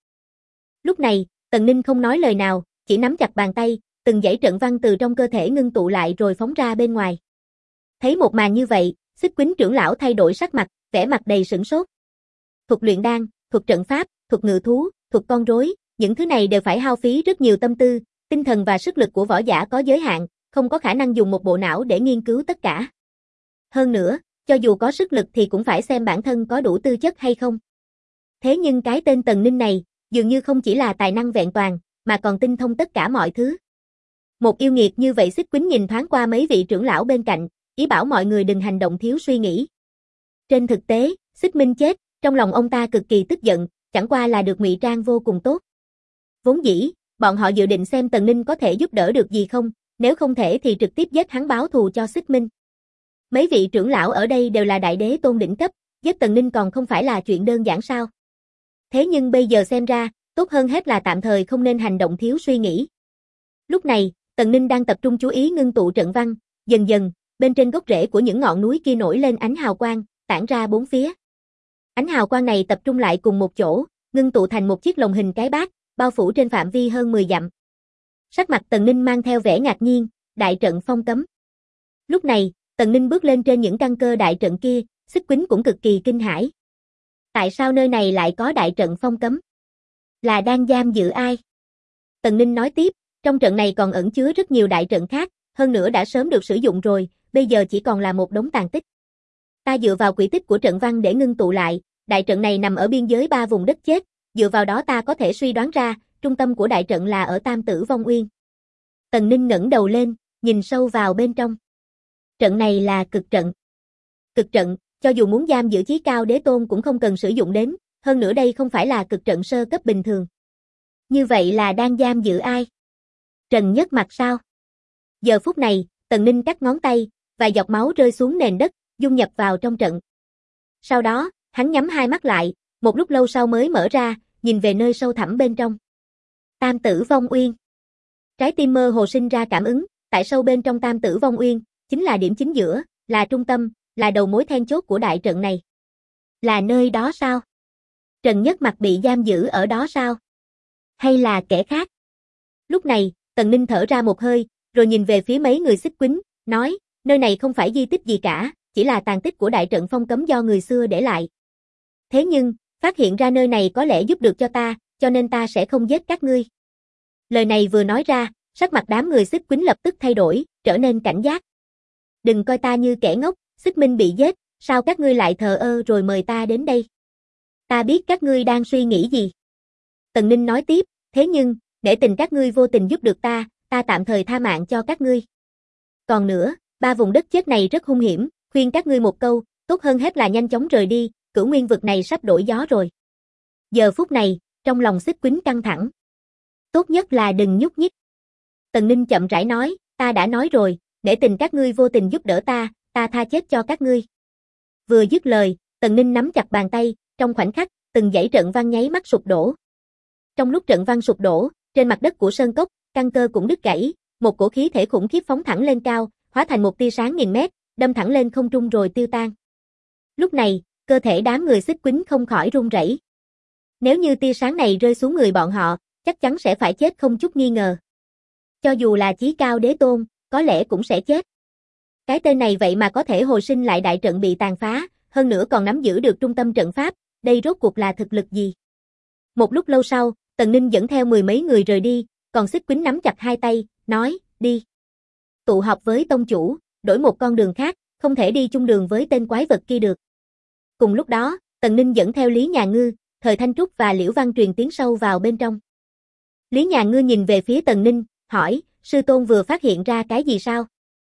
Lúc này, Tần Ninh không nói lời nào, chỉ nắm chặt bàn tay, từng dãy trận văn từ trong cơ thể ngưng tụ lại rồi phóng ra bên ngoài. Thấy một màn như vậy, Xích Quýnh trưởng lão thay đổi sắc mặt, vẻ mặt đầy sửng sốt. Thuật luyện đan, thuật trận pháp, thuật ngự thú, thuật con rối, những thứ này đều phải hao phí rất nhiều tâm tư, tinh thần và sức lực của võ giả có giới hạn, không có khả năng dùng một bộ não để nghiên cứu tất cả. Hơn nữa, cho dù có sức lực thì cũng phải xem bản thân có đủ tư chất hay không. Thế nhưng cái tên Tần Ninh này, dường như không chỉ là tài năng vẹn toàn, mà còn tinh thông tất cả mọi thứ. Một yêu nghiệt như vậy. Xích Quýnh nhìn thoáng qua mấy vị trưởng lão bên cạnh, ý bảo mọi người đừng hành động thiếu suy nghĩ. Trên thực tế, Xích Minh chết, trong lòng ông ta cực kỳ tức giận, chẳng qua là được ngụy trang vô cùng tốt. Vốn dĩ, bọn họ dự định xem Tần Ninh có thể giúp đỡ được gì không, nếu không thể thì trực tiếp giết hắn báo thù cho Xích Minh. Mấy vị trưởng lão ở đây đều là đại đế tôn đỉnh cấp, giết Tần Ninh còn không phải là chuyện đơn giản sao. Thế nhưng bây giờ xem ra, tốt hơn hết là tạm thời không nên hành động thiếu suy nghĩ. Lúc này, Tần Ninh đang tập trung chú ý ngưng tụ trận văn, dần dần, bên trên gốc rễ của những ngọn núi kia nổi lên ánh hào quang, tản ra bốn phía. Ánh hào quang này tập trung lại cùng một chỗ, ngưng tụ thành một chiếc lồng hình cái bát, bao phủ trên phạm vi hơn 10 dặm. Sắc mặt Tần Ninh mang theo vẻ ngạc nhiên, đại trận phong cấm. Lúc này, Tần Ninh bước lên trên những căn cơ đại trận kia, Xích Quýnh cũng cực kỳ kinh hãi. Tại sao nơi này lại có đại trận phong cấm? Là đang giam giữ ai? Tần Ninh nói tiếp, trong trận này còn ẩn chứa rất nhiều đại trận khác, hơn nữa đã sớm được sử dụng rồi, bây giờ chỉ còn là một đống tàn tích. Ta dựa vào quỹ tích của trận văn để ngưng tụ lại, đại trận này nằm ở biên giới 3 vùng đất chết, dựa vào đó ta có thể suy đoán ra, trung tâm của đại trận là ở Tam Tử Vong Uyên. Tần Ninh ngẩng đầu lên, nhìn sâu vào bên trong. Trận này là cực trận. Cực trận, cho dù muốn giam giữ chí cao đế tôn cũng không cần sử dụng đến, hơn nữa đây không phải là cực trận sơ cấp bình thường. Như vậy là đang giam giữ ai? Trần Nhất Mặc sao? Giờ phút này, Tần Ninh cắt ngón tay, vài giọt máu rơi xuống nền đất, dung nhập vào trong trận. Sau đó, hắn nhắm hai mắt lại, một lúc lâu sau mới mở ra, nhìn về nơi sâu thẳm bên trong. Tam Tử Vong Uyên. Trái tim mơ hồ sinh ra cảm ứng, tại sâu bên trong Tam Tử Vong Uyên, chính là điểm chính giữa, là trung tâm, là đầu mối then chốt của đại trận này. Là nơi đó sao? Trần Nhất Mặc bị giam giữ ở đó sao? Hay là kẻ khác? Lúc này, Tần Ninh thở ra một hơi, rồi nhìn về phía mấy người Xích Quýnh, nói, nơi này không phải di tích gì cả, chỉ là tàn tích của đại trận phong cấm do người xưa để lại. Thế nhưng, phát hiện ra nơi này có lẽ giúp được cho ta, cho nên ta sẽ không giết các ngươi. Lời này vừa nói ra, sắc mặt đám người Xích Quýnh lập tức thay đổi, trở nên cảnh giác. Đừng coi ta như kẻ ngốc, Xích Minh bị giết, sao các ngươi lại thờ ơ rồi mời ta đến đây? Ta biết các ngươi đang suy nghĩ gì. Tần Ninh nói tiếp, thế nhưng, để tình các ngươi vô tình giúp được ta tạm thời tha mạng cho các ngươi. Còn nữa, 3 vùng đất chết này rất hung hiểm, khuyên các ngươi một câu, tốt hơn hết là nhanh chóng rời đi, Cửu Nguyên vực này sắp đổi gió rồi. Giờ phút này, trong lòng Xích Quýnh căng thẳng. Tốt nhất là đừng nhúc nhích. Tần Ninh chậm rãi nói, ta đã nói rồi, để tình các ngươi vô tình giúp đỡ ta tha chết cho các ngươi. Vừa dứt lời, Tần Ninh nắm chặt bàn tay, trong khoảnh khắc, từng dãy trận văn nháy mắt sụp đổ. Trong lúc trận văn sụp đổ, trên mặt đất của sơn cốc, căn cơ cũng đứt gãy, một cổ khí thể khủng khiếp phóng thẳng lên cao, hóa thành một tia sáng nghìn mét, đâm thẳng lên không trung rồi tiêu tan. Lúc này, cơ thể đám người Xích Quýnh không khỏi run rẩy. Nếu như tia sáng này rơi xuống người bọn họ, chắc chắn sẽ phải chết không chút nghi ngờ. Cho dù là Chí Cao Đế Tôn, có lẽ cũng sẽ chết. Cái tên này vậy mà có thể hồi sinh lại đại trận bị tàn phá, hơn nữa còn nắm giữ được trung tâm trận pháp, đây rốt cuộc là thực lực gì? Một lúc lâu sau, Tần Ninh dẫn theo mười mấy người rời đi, còn Xích Quýnh nắm chặt hai tay, nói, đi. Tụ họp với tông chủ, đổi một con đường khác, không thể đi chung đường với tên quái vật kia được. Cùng lúc đó, Tần Ninh dẫn theo Lý Nhà Ngư, Thời Thanh Trúc và Liễu Văn Truyền tiến sâu vào bên trong. Lý Nhà Ngư nhìn về phía Tần Ninh, hỏi, sư tôn vừa phát hiện ra cái gì sao?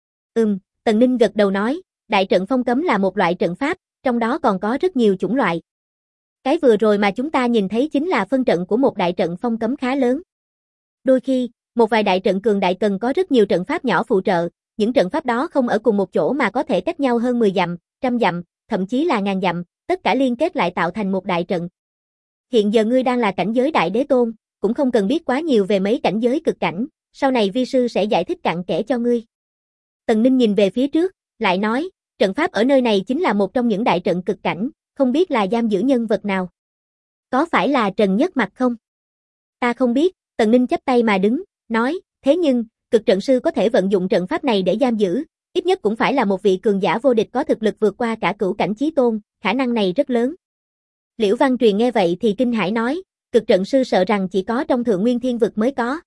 Tần Ninh gật đầu nói, đại trận phong cấm là một loại trận pháp, trong đó còn có rất nhiều chủng loại. Cái vừa rồi mà chúng ta nhìn thấy chính là phân trận của một đại trận phong cấm khá lớn. Đôi khi, một vài đại trận cường đại cần có rất nhiều trận pháp nhỏ phụ trợ, những trận pháp đó không ở cùng một chỗ mà có thể cách nhau hơn 10 dặm, trăm dặm, thậm chí là ngàn dặm, tất cả liên kết lại tạo thành một đại trận. Hiện giờ ngươi đang là cảnh giới đại đế tôn, cũng không cần biết quá nhiều về mấy cảnh giới cực cảnh, sau này vi sư sẽ giải thích cặn kẽ cho ngươi. Tần Ninh nhìn về phía trước, lại nói, trận pháp ở nơi này chính là một trong những đại trận cực cảnh, không biết là giam giữ nhân vật nào. Có phải là Trần Nhất Mặc không? Ta không biết, Tần Ninh chắp tay mà đứng, nói, thế nhưng, cực trận sư có thể vận dụng trận pháp này để giam giữ, ít nhất cũng phải là một vị cường giả vô địch có thực lực vượt qua cả cửu cảnh chí tôn, khả năng này rất lớn. Liễu Văn Truyền nghe vậy thì kinh hãi nói, cực trận sư sợ rằng chỉ có trong Thượng Nguyên Thiên Vực mới có.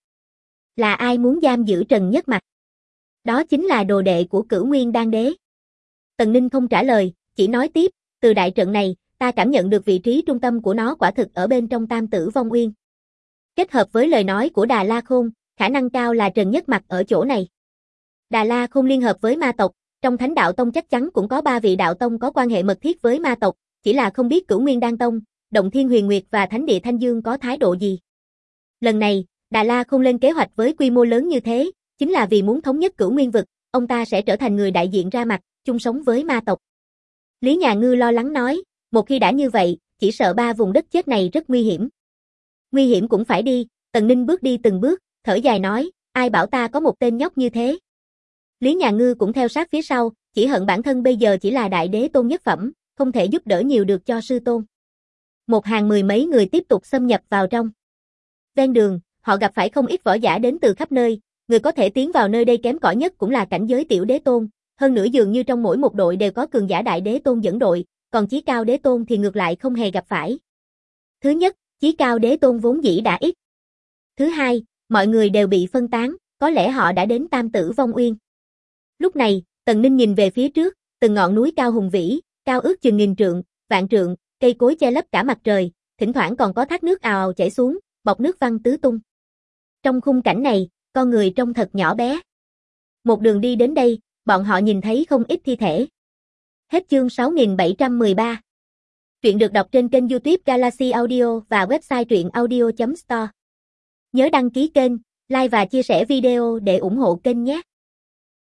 Là ai muốn giam giữ Trần Nhất Mặc? Đó chính là đồ đệ của Cửu Nguyên Đan Đế. Tần Ninh không trả lời, chỉ nói tiếp, từ đại trận này, ta cảm nhận được vị trí trung tâm của nó quả thực ở bên trong Tam Tử Vong Uyên. Kết hợp với lời nói của Đà La Khôn, khả năng cao là Trần Nhất Mặc ở chỗ này. Đà La Khôn liên hợp với ma tộc, trong Thánh Đạo Tông chắc chắn cũng có 3 vị đạo tông có quan hệ mật thiết với ma tộc, chỉ là không biết Cửu Nguyên Đan Tông, Động Thiên Huyền Nguyệt và Thánh Địa Thanh Dương có thái độ gì. Lần này, Đà La Khôn lên kế hoạch với quy mô lớn như thế, chính là vì muốn thống nhất Cửu Nguyên vực, ông ta sẽ trở thành người đại diện ra mặt, chung sống với ma tộc. Lý Nhà Ngư lo lắng nói, một khi đã như vậy, chỉ sợ 3 vùng đất chết này rất nguy hiểm. Nguy hiểm cũng phải đi, Tần Ninh bước đi từng bước, thở dài nói, ai bảo ta có một tên nhóc như thế. Lý Nhà Ngư cũng theo sát phía sau, chỉ hận bản thân bây giờ chỉ là đại đế tôn nhất phẩm, không thể giúp đỡ nhiều được cho sư tôn. Một hàng mười mấy người tiếp tục xâm nhập vào trong. Ven đường, họ gặp phải không ít võ giả đến từ khắp nơi, người có thể tiến vào nơi đây kém cỏi nhất cũng là cảnh giới tiểu đế tôn, hơn nữa dường như trong mỗi một đội đều có cường giả đại đế tôn dẫn đội, còn Chí Cao Đế Tôn thì ngược lại không hề gặp phải. Thứ nhất, Chí Cao Đế Tôn vốn dĩ đã ít. Thứ hai, mọi người đều bị phân tán, có lẽ họ đã đến Tam Tử Vong Uyên. Lúc này, Tần Ninh nhìn về phía trước, từng ngọn núi cao hùng vĩ, cao ước chừng 1000 trượng, vạn trượng, cây cối che lấp cả mặt trời, thỉnh thoảng còn có thác nước ào ào chảy xuống, bọt nước văng tứ tung. Trong khung cảnh này, con người trông thật nhỏ bé. Một đường đi đến đây, bọn họ nhìn thấy không ít thi thể. Hết chương 6713. Truyện được đọc trên kênh YouTube Galaxy Audio và website truyệnaudio.store. Nhớ đăng ký kênh, like và chia sẻ video để ủng hộ kênh nhé.